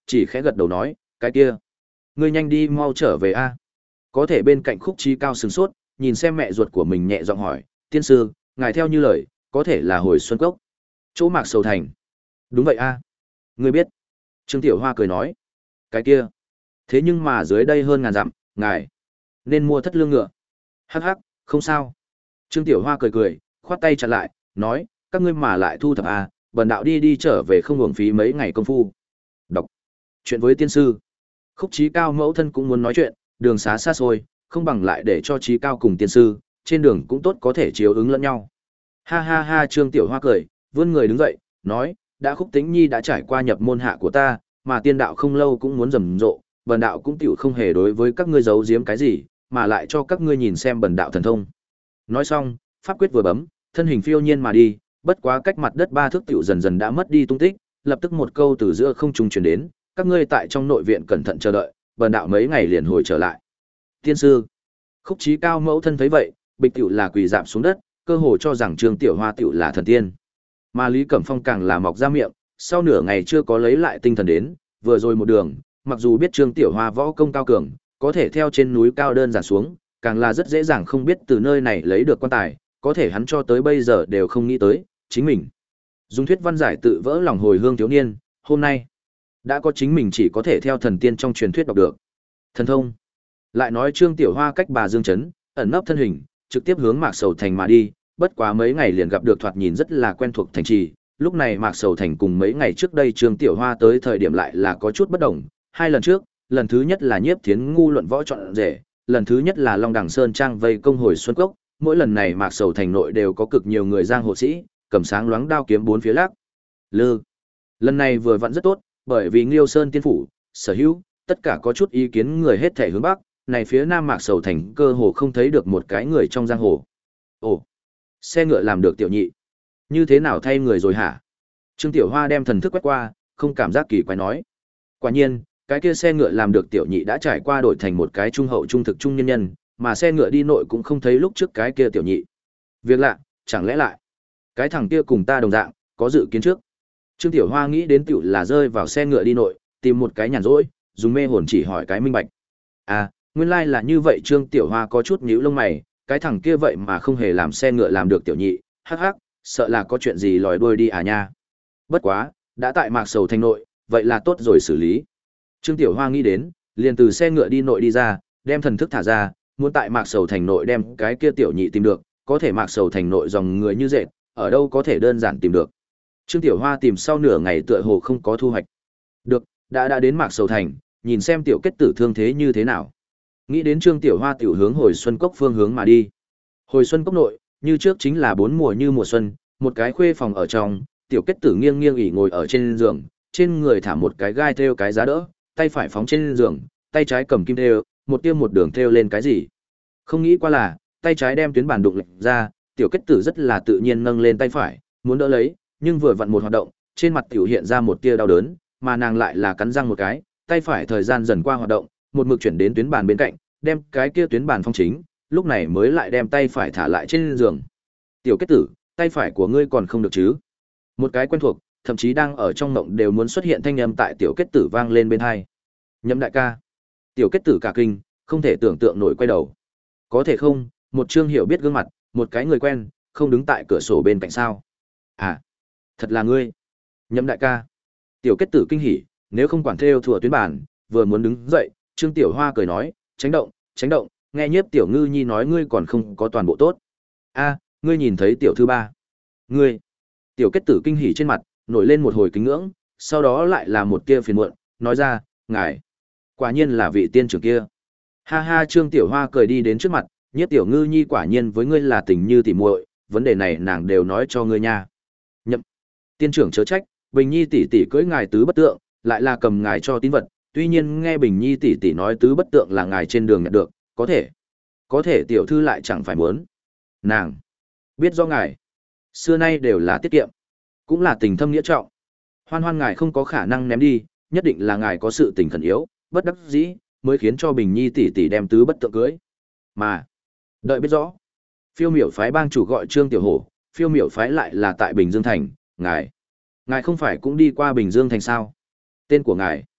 chỉ khẽ gật đầu nói, cái kia, ngươi nhanh đi mau trở về a. Có thể bên cạnh Khúc Chí Cao sửng sốt, nhìn xem mẹ ruột của mình nhẹ giọng hỏi, tiên sư, ngài theo như lời, có thể là hồi Xuân Cốc, chỗ Mạc Sầu Thành. Đúng vậy a. Ngươi biết. Trương Tiểu Hoa cười nói, cái kia, thế nhưng mà dưới đây hơn ngàn dặm, ngài nên mua thất lương ngựa. Hắc hắc, không sao. Trương Tiểu Hoa cười cười, khoát tay chặn lại, nói, các ngươi mà lại thu thập a, bần đạo đi đi trở về không hưởng phí mấy ngày công phu. Đọc chuyện với tiên sư. Khúc Chí Cao mẫu thân cũng muốn nói chuyện, đường xá xa xôi, không bằng lại để cho Chí Cao cùng tiên sư, trên đường cũng tốt có thể chiếu ứng lẫn nhau. Ha ha ha, Trương Tiểu Hoa cười, vươn người đứng dậy, nói, đã Khúc Tĩnh Nhi đã trải qua nhập môn hạ của ta, mà tiên đạo không lâu cũng muốn rầm rộ, bần đạo cũng tiểu không hề đối với các ngươi giấu giếm cái gì, mà lại cho các ngươi nhìn xem bần đạo thần thông. Nói xong, pháp quyết vừa bấm, thân hình phiêu nhiên mà đi, bất quá cách mặt đất ba thước tiểu dần dần đã mất đi tung tích, lập tức một câu từ giữa không trung truyền đến, các ngươi tại trong nội viện cẩn thận chờ đợi, bần đạo mấy ngày liền hồi trở lại. Tiên sư. Khúc Chí Cao mẫu thân thấy vậy, bịch tiểu là quỳ rạp xuống đất, cơ hồ cho rằng Trương Tiểu Hoa tiểu là thần tiên. Mà Lý Cẩm Phong càng là mọc ra miệng, sau nửa ngày chưa có lấy lại tinh thần đến, vừa rồi một đường, mặc dù biết Trương Tiểu Hoa võ công cao cường, có thể theo trên núi cao đơn giản xuống, càng là rất dễ dàng không biết từ nơi này lấy được quan tài, có thể hắn cho tới bây giờ đều không nghĩ tới, chính mình. Dùng thuyết văn giải tự vỡ lòng hồi hương thiếu niên, hôm nay đã có chính mình chỉ có thể theo thần tiên trong truyền thuyết đọc được. Thần thông. Lại nói Trương Tiểu Hoa cách bà Dương Trấn, ẩn nấp thân hình, trực tiếp hướng Mạc Sầu Thành mà đi, bất quá mấy ngày liền gặp được thoạt nhìn rất là quen thuộc thành trì, lúc này Mạc Sầu Thành cùng mấy ngày trước đây Trương Tiểu Hoa tới thời điểm lại là có chút bất đồng, hai lần trước, lần thứ nhất là Nhiếp Thiến ngu luận võ chọn rể, lần thứ nhất là Long Đằng Sơn trang vây công hồi Xuân Cốc, mỗi lần này Mạc Sầu Thành nội đều có cực nhiều người giang hồ sĩ, cầm sáng loáng đao kiếm bốn phía lắc lư. Lần này vừa vặn rất tốt, bởi vì Nghiêu Sơn tiên phủ, sở hữu, tất cả có chút ý kiến người hết thể hướng bắc, này phía Nam Mạc Sầu Thành cơ hồ không thấy được một cái người trong giang hồ. Ồ, xe ngựa làm được tiểu nhị, như thế nào thay người rồi hả? Trương Tiểu Hoa đem thần thức quét qua, không cảm giác kỳ quái nói. Quả nhiên, cái kia xe ngựa làm được tiểu nhị đã trải qua đổi thành một cái trung hậu trung thực trung nhân nhân, mà xe ngựa đi nội cũng không thấy lúc trước cái kia tiểu nhị. Việc lạ, chẳng lẽ lại cái thằng kia cùng ta đồng dạng, có dự kiến trước. Trương Tiểu Hoa nghĩ đến tiểu là rơi vào xe ngựa đi nội, tìm một cái nhàn rỗi, dùng mê hồn chỉ hỏi cái minh bạch. À, nguyên lai like là như vậy. Trương Tiểu Hoa có chút nhíu lông mày, cái thằng kia vậy mà không hề làm xe ngựa làm được tiểu nhị, hắc hắc, sợ là có chuyện gì lòi đuôi đi à nha. Bất quá, đã tại Mạc Sầu Thành nội, vậy là tốt rồi xử lý. Trương Tiểu Hoa nghĩ đến, liền từ xe ngựa đi nội đi ra, đem thần thức thả ra, muốn tại Mạc Sầu Thành nội đem cái kia tiểu nhị tìm được, có thể Mạc Sầu Thành nội dòng người như dệt, ở đâu có thể đơn giản tìm được. Trương Tiểu Hoa tìm sau nửa ngày tựa hồ không có thu hoạch. Được, đã đã đến Mạc Sầu Thành, nhìn xem tiểu kết tử thương thế như thế nào. Nghĩ đến Trương Tiểu Hoa tiểu hướng hồi Xuân Cốc phương hướng mà đi. Hồi Xuân Cốc nội, như trước chính là bốn mùa như mùa xuân, một cái khuê phòng ở trong, tiểu kết tử nghiêng nghiêng ỉ ngồi ở trên giường, trên người thả một cái gai thêu cái giá đỡ, tay phải phóng trên giường, tay trái cầm kim thêu, một tiêm một đường thêu lên cái gì. Không nghĩ qua là, tay trái đem tuyến bản đụng lệch ra, tiểu kết tử rất là tự nhiên nâng lên tay phải, muốn đỡ lấy, nhưng vừa vặn một hoạt động, trên mặt tiểu hiện ra một tia đau đớn, mà nàng lại là cắn răng một cái, tay phải thời gian dần qua hoạt động, một mực chuyển đến tuyến bàn bên cạnh, đem cái kia tuyến bàn phong chính, lúc này mới lại đem tay phải thả lại trên giường. Tiểu kết tử, tay phải của ngươi còn không được chứ? Một cái quen thuộc, thậm chí đang ở trong mộng đều muốn xuất hiện thanh âm tại tiểu kết tử vang lên bên tai. Nhậm đại ca. Tiểu kết tử cả kinh, không thể tưởng tượng nổi quay đầu. Có thể không, một Trương Hiểu biết gương mặt, một cái người quen, không đứng tại cửa sổ bên cạnh sao? À, thật là ngươi. Nhậm đại ca. Tiểu kết tử kinh hỉ, nếu không quản theo thừa tuyến bàn, vừa muốn đứng dậy, Trương Tiểu Hoa cười nói, tránh động, tránh động, nghe Nhiếp Tiểu Ngư Nhi nói ngươi còn không có toàn bộ tốt. A, ngươi nhìn thấy tiểu thư ba. Ngươi. Tiểu kết tử kinh hỉ trên mặt, nổi lên một hồi kính ngưỡng, sau đó lại là một tia phiền muộn, nói ra, ngài, quả nhiên là vị tiên trưởng kia. Ha ha, Trương Tiểu Hoa cười đi đến trước mặt, Nhiếp Tiểu Ngư Nhi quả nhiên với ngươi là tình như tỉ muội, vấn đề này nàng đều nói cho ngươi nha. Nhậm. Tiên trưởng chớ trách, Bình Nhi tỷ tỷ cưỡi ngài tứ bất tượng, lại là cầm ngài cho tín vật, tuy nhiên nghe Bình Nhi tỷ tỷ nói tứ bất tượng là ngài trên đường nhận được, có thể, có thể tiểu thư lại chẳng phải muốn. Nàng biết do ngài xưa nay đều là tiết kiệm, cũng là tình thâm nghĩa trọng. Hoan Hoan ngài không có khả năng ném đi, nhất định là ngài có sự tình khẩn yếu, bất đắc dĩ mới khiến cho Bình Nhi tỷ tỷ đem tứ bất tượng cưới. Mà đợi biết rõ, Phiêu Miểu phái bang chủ gọi Trương Tiểu Hổ, Phiêu Miểu phái lại là tại Bình Dương thành, ngài, ngài không phải cũng đi qua Bình Dương thành sao? Tên của ngài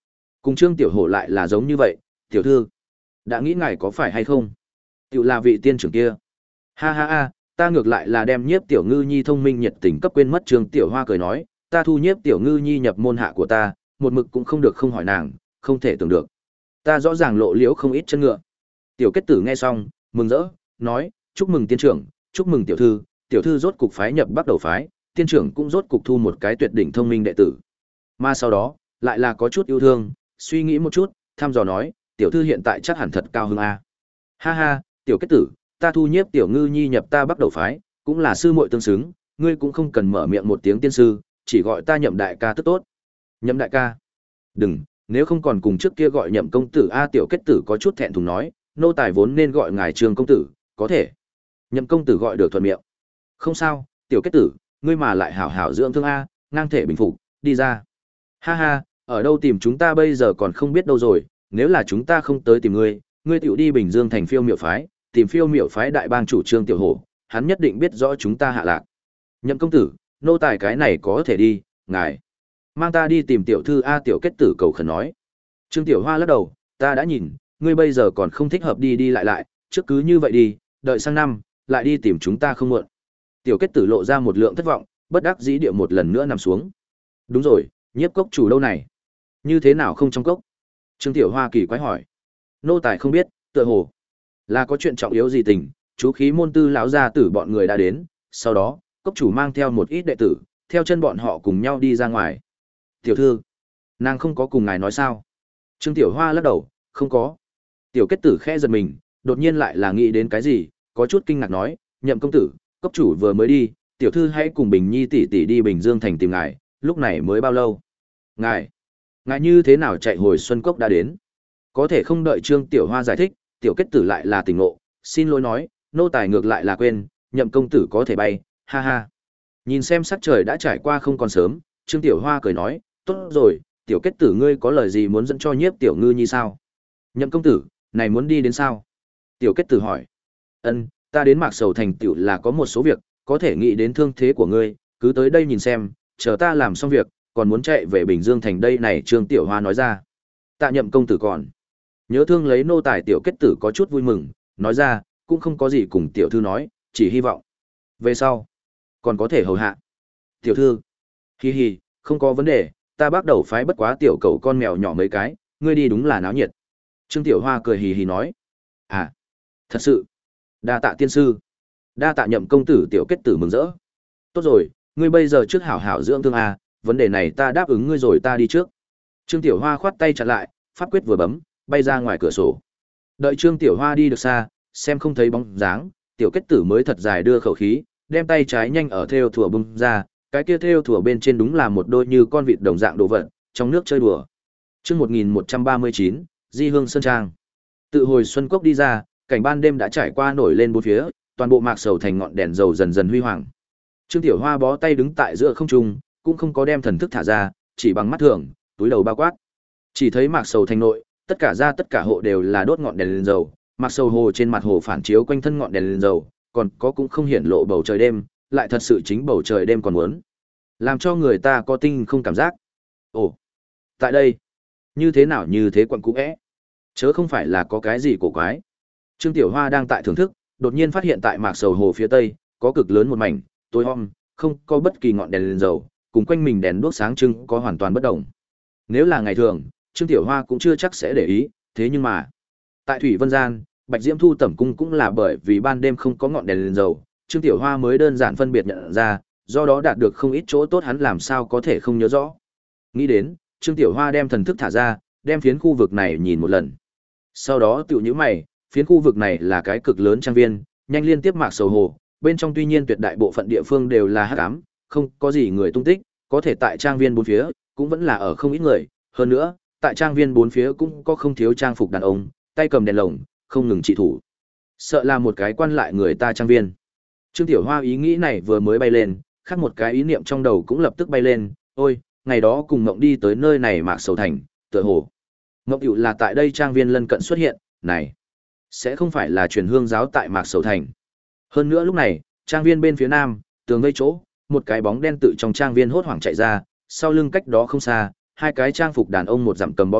Cùng Trương Tiểu Hổ lại là giống như vậy, tiểu thư, đã nghĩ ngài có phải hay không? Tiểu là vị tiên trưởng kia. Ha ha ha, ta ngược lại là đem Nhiếp Tiểu Ngư Nhi thông minh nhiệt tình cấp quên mất. Trương Tiểu Hoa cười nói, ta thu Nhiếp Tiểu Ngư Nhi nhập môn hạ của ta, một mực cũng không được không hỏi nàng, không thể tưởng được. Ta rõ ràng lộ liễu không ít chân ngựa. Tiểu Kết Tử nghe xong, mừng rỡ, nói, chúc mừng tiên trưởng, chúc mừng tiểu thư, tiểu thư rốt cục phái nhập Bắc Đầu phái, tiên trưởng cũng rốt cục thu một cái tuyệt đỉnh thông minh đệ tử. Mà sau đó, lại là có chút yêu thương, suy nghĩ một chút, thăm dò nói, tiểu thư hiện tại chắc hẳn thật cao hứng a. Ha ha, Tiểu Kết Tử, ta thu Nhiếp Tiểu Ngư Nhi nhập ta Bắc Đầu phái, cũng là sư muội tương xứng, ngươi cũng không cần mở miệng một tiếng tiên sư, chỉ gọi ta Nhậm đại ca tức tốt. Nhậm đại ca? Đừng, nếu không còn cùng trước kia gọi Nhậm công tử a. Tiểu Kết Tử có chút thẹn thùng nói, nô tài vốn nên gọi ngài Trương công tử, có thể. Nhậm công tử gọi được thuận miệng. Không sao, Tiểu Kết Tử, ngươi mà lại hảo hảo dưỡng thương a, ngang thể bình phục, đi ra. Ha ha, ở đâu tìm chúng ta bây giờ còn không biết đâu rồi, nếu là chúng ta không tới tìm ngươi, ngươi tiểu đi Bình Dương thành Phiêu Miểu phái, tìm Phiêu Miểu phái đại bang chủ Trương Tiểu Hổ, hắn nhất định biết rõ chúng ta hạ lạc. Nhậm công tử, nô tài cái này có thể đi, ngài mang ta đi tìm tiểu thư a. Tiểu Kết Tử cầu khẩn nói. Trương Tiểu Hoa lắc đầu, ta đã nhìn, ngươi bây giờ còn không thích hợp đi đi lại lại, trước cứ như vậy đi, đợi sang năm lại đi tìm chúng ta không muộn. Tiểu Kết Tử lộ ra một lượng thất vọng, bất đắc dĩ địa một lần nữa nằm xuống. Đúng rồi, Nhiếp cốc chủ đâu này? Như thế nào không trong cốc? Trương Tiểu Hoa kỳ quái hỏi. Nô tài không biết, tựa hồ là có chuyện trọng yếu gì tình, chú khí môn tư lão gia tử bọn người đã đến, sau đó, cốc chủ mang theo một ít đệ tử, theo chân bọn họ cùng nhau đi ra ngoài. Tiểu thư, nàng không có cùng ngài nói sao? Trương Tiểu Hoa lắc đầu, không có. Tiểu Kết Tử khẽ giật mình, đột nhiên lại là nghĩ đến cái gì, có chút kinh ngạc nói, Nhậm công tử, cốc chủ vừa mới đi, tiểu thư hãy cùng Bình Nhi tỷ tỷ đi Bình Dương thành tìm ngài, lúc này mới bao lâu? Ngài, ngài như thế nào chạy hồi Xuân Cốc đã đến? Có thể không đợi Trương Tiểu Hoa giải thích, Tiểu Kết Tử lại là tỉnh ngộ, xin lỗi nói, nô tài ngược lại là quên, Nhậm công tử có thể bay, ha ha. Nhìn xem sắc trời đã trải qua không còn sớm, Trương Tiểu Hoa cười nói, tốt rồi, Tiểu Kết Tử ngươi có lời gì muốn dẫn cho Nhiếp Tiểu Ngư Nhi sao? Nhậm công tử, này muốn đi đến sao? Tiểu Kết Tử hỏi. Ân, ta đến Mạc Sầu thành tiểu là có một số việc, có thể nghĩ đến thương thế của ngươi, cứ tới đây nhìn xem, chờ ta làm xong việc, còn muốn chạy về Bình Dương thành đây này. Trương Tiểu Hoa nói ra. Tạ Nhậm công tử còn nhớ thương lấy nô tài. Tiểu Kết Tử có chút vui mừng, nói ra, cũng không có gì cùng tiểu thư nói, chỉ hy vọng về sau còn có thể hầu hạ tiểu thư. Hi hi, không có vấn đề, ta bắt đầu phái bất quá tiểu cầu con mèo nhỏ mấy cái, ngươi đi đúng là náo nhiệt. Trương Tiểu Hoa cười hì hì nói. À, thật sự, đa tạ tiên sư, đa tạ Nhậm công tử. Tiểu Kết Tử mừng rỡ. Tốt rồi, ngươi bây giờ trước hảo hảo dưỡng thương à, vấn đề này ta đáp ứng ngươi rồi, ta đi trước. Trương Tiểu Hoa khoát tay chặn lại, pháp quyết vừa bấm, bay ra ngoài cửa sổ. Đợi Trương Tiểu Hoa đi được xa, xem không thấy bóng dáng, Tiểu Kết Tử mới thật dài đưa khẩu khí, đem tay trái nhanh ở thêu thủa bung ra, cái kia thêu thủa bên trên đúng là một đôi như con vịt đồng dạng đồ vật, trong nước chơi đùa. Chương một nghìn một trăm ba mươi chín, Di Hương Sơn Trang. Tự hồi Xuân Cốc đi ra, cảnh ban đêm đã trải qua nổi lên bốn phía, toàn bộ Mạc Sầu thành ngọn đèn dầu dần dần huy hoàng. Trương Tiểu Hoa bó tay đứng tại giữa không trung, cũng không có đem thần thức thả ra, chỉ bằng mắt thường, túi đầu bao quát. Chỉ thấy Mạc Sầu thành nội, tất cả ra tất cả hộ đều là đốt ngọn đèn lên dầu, Mạc Sầu hồ trên mặt hồ phản chiếu quanh thân ngọn đèn lên dầu, còn có cũng không hiển lộ bầu trời đêm, lại thật sự chính bầu trời đêm còn muốn làm cho người ta có tinh không cảm giác. Ồ, tại đây, như thế nào như thế quận cũ é, chớ không phải là có cái gì cổ quái. Trương Tiểu Hoa đang tại thưởng thức, đột nhiên phát hiện tại Mạc Sầu hồ phía tây, có cực lớn một mảnh, tối om, không có bất kỳ ngọn đèn lên dầu, cùng quanh mình đèn đuốc sáng trưng có hoàn toàn bất động. Nếu là ngày thường, Trương Tiểu Hoa cũng chưa chắc sẽ để ý, thế nhưng mà, tại Thủy Vân Gian, Bạch Diễm Thu tẩm cung cũng là bởi vì ban đêm không có ngọn đèn lên dầu, Trương Tiểu Hoa mới đơn giản phân biệt nhận ra, do đó đạt được không ít chỗ tốt, hắn làm sao có thể không nhớ rõ. Nghĩ đến, Trương Tiểu Hoa đem thần thức thả ra, đem phiến khu vực này nhìn một lần. Sau đó tiểu nhíu mày, phiến khu vực này là cái cực lớn trang viên, nhanh liên tiếp Mạc Sầu hồ, bên trong tuy nhiên tuyệt đại bộ phận địa phương đều là hắc ám, không có gì người tung tích, có thể tại trang viên bốn phía cũng vẫn là ở không ít người, hơn nữa, tại trang viên bốn phía cũng có không thiếu trang phục đàn ông, tay cầm đèn lồng, không ngừng trị thủ. Sợ là một cái quan lại người ta trang viên. Trương Tiểu Hoa ý nghĩ này vừa mới bay lên, khác một cái ý niệm trong đầu cũng lập tức bay lên, ôi, ngày đó cùng Ngộng đi tới nơi này Mạc Sầu thành, tựa hồ Ngộng hữu là tại đây trang viên lân cận xuất hiện, này sẽ không phải là truyền hương giáo tại Mạc Sầu thành. Hơn nữa lúc này, trang viên bên phía nam, tường vây chỗ, một cái bóng đen tự trong trang viên hốt hoảng chạy ra, sau lưng cách đó không xa, hai cái trang phục đàn ông một dặm cầm bó đuốc,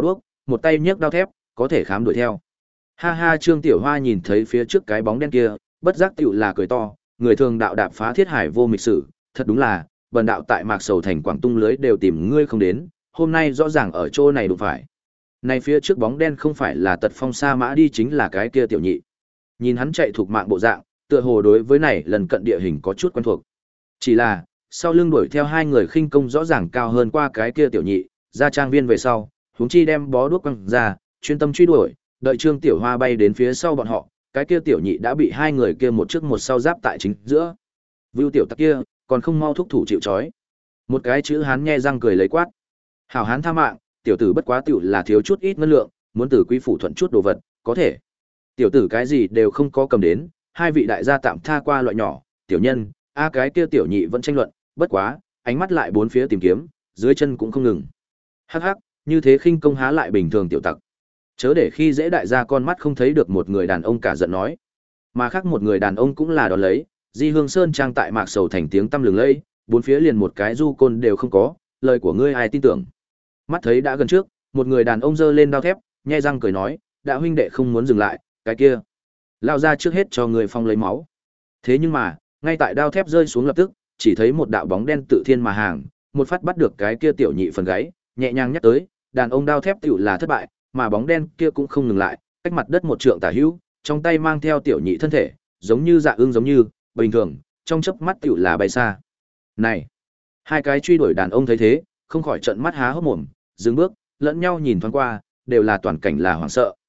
một tay nhấc đao thép, có thể khám đuổi theo. Ha ha, Trương Tiểu Hoa nhìn thấy phía trước cái bóng đen kia, bất giác tựu là cười to, người thường đạo đạp phá thiết hải vô mịch sử, thật đúng là, bần đạo tại Mạc Sầu thành Quảng Tung lưới đều tìm ngươi không đến, hôm nay rõ ràng ở chỗ này đụng phải. Này phía trước bóng đen không phải là Tật Phong Sa Mã đi chính là cái kia tiểu nhị. Nhìn hắn chạy thuộc mạng bộ dạng, tựa hồ đối với này lần cận địa hình có chút quen thuộc. Chỉ là, sau lưng đuổi theo hai người khinh công rõ ràng cao hơn qua cái kia tiểu nhị, ra trang viên về sau, huống chi đem bó đuốc quăng ra, chuyên tâm truy đuổi, đợi Trương Tiểu Hoa bay đến phía sau bọn họ, cái kia tiểu nhị đã bị hai người kia một trước một sau giáp tại chính giữa. Vưu tiểu tặc kia, còn không mau thúc thủ chịu trói. Một cái chữ hán nhe răng cười lấy quát. Hảo hán tha mạng, tiểu tử bất quá tiểu là thiếu chút ít ngân lượng, muốn từ quý phủ thuận chút đồ vật, có thể. Tiểu tử cái gì đều không có cầm đến, hai vị đại gia tạm tha qua loại nhỏ, tiểu nhân, a cái kia tiểu nhị vẫn tranh luận, bất quá, ánh mắt lại bốn phía tìm kiếm, dưới chân cũng không ngừng. Hắc hắc, như thế khinh công há lại bình thường tiểu tặc. Chớ để khi dễ đại gia con mắt không thấy được một người đàn ông cả giận nói. Mà khác một người đàn ông cũng là đón lấy, Di Hương Sơn trang tại Mạc Sầu thành tiếng tăm lừng lẫy, bốn phía liền một cái du côn đều không có, lời của ngươi ai tin tưởng. Mắt thấy đã gần trước, một người đàn ông giơ lên đao thép, nhe răng cười nói, đã huynh đệ không muốn dừng lại, cái kia. Lao ra trước hết cho người phong lấy máu. Thế nhưng mà, ngay tại đao thép rơi xuống lập tức, chỉ thấy một đạo bóng đen tự thiên mà hàng, một phát bắt được cái kia tiểu nhị phần gáy, nhẹ nhàng nhắc tới, đàn ông đao thép tiểu là thất bại, mà bóng đen kia cũng không ngừng lại, cách mặt đất một trượng tả hữu, trong tay mang theo tiểu nhị thân thể, giống như dạ ương giống như, bình thường, trong chớp mắt tiểu là bay xa. Này, hai cái truy đuổi đàn ông thấy thế, không khỏi trợn mắt há hốc mồm, dừng bước, lẫn nhau nhìn thoáng qua, đều là toàn cảnh là hoảng sợ,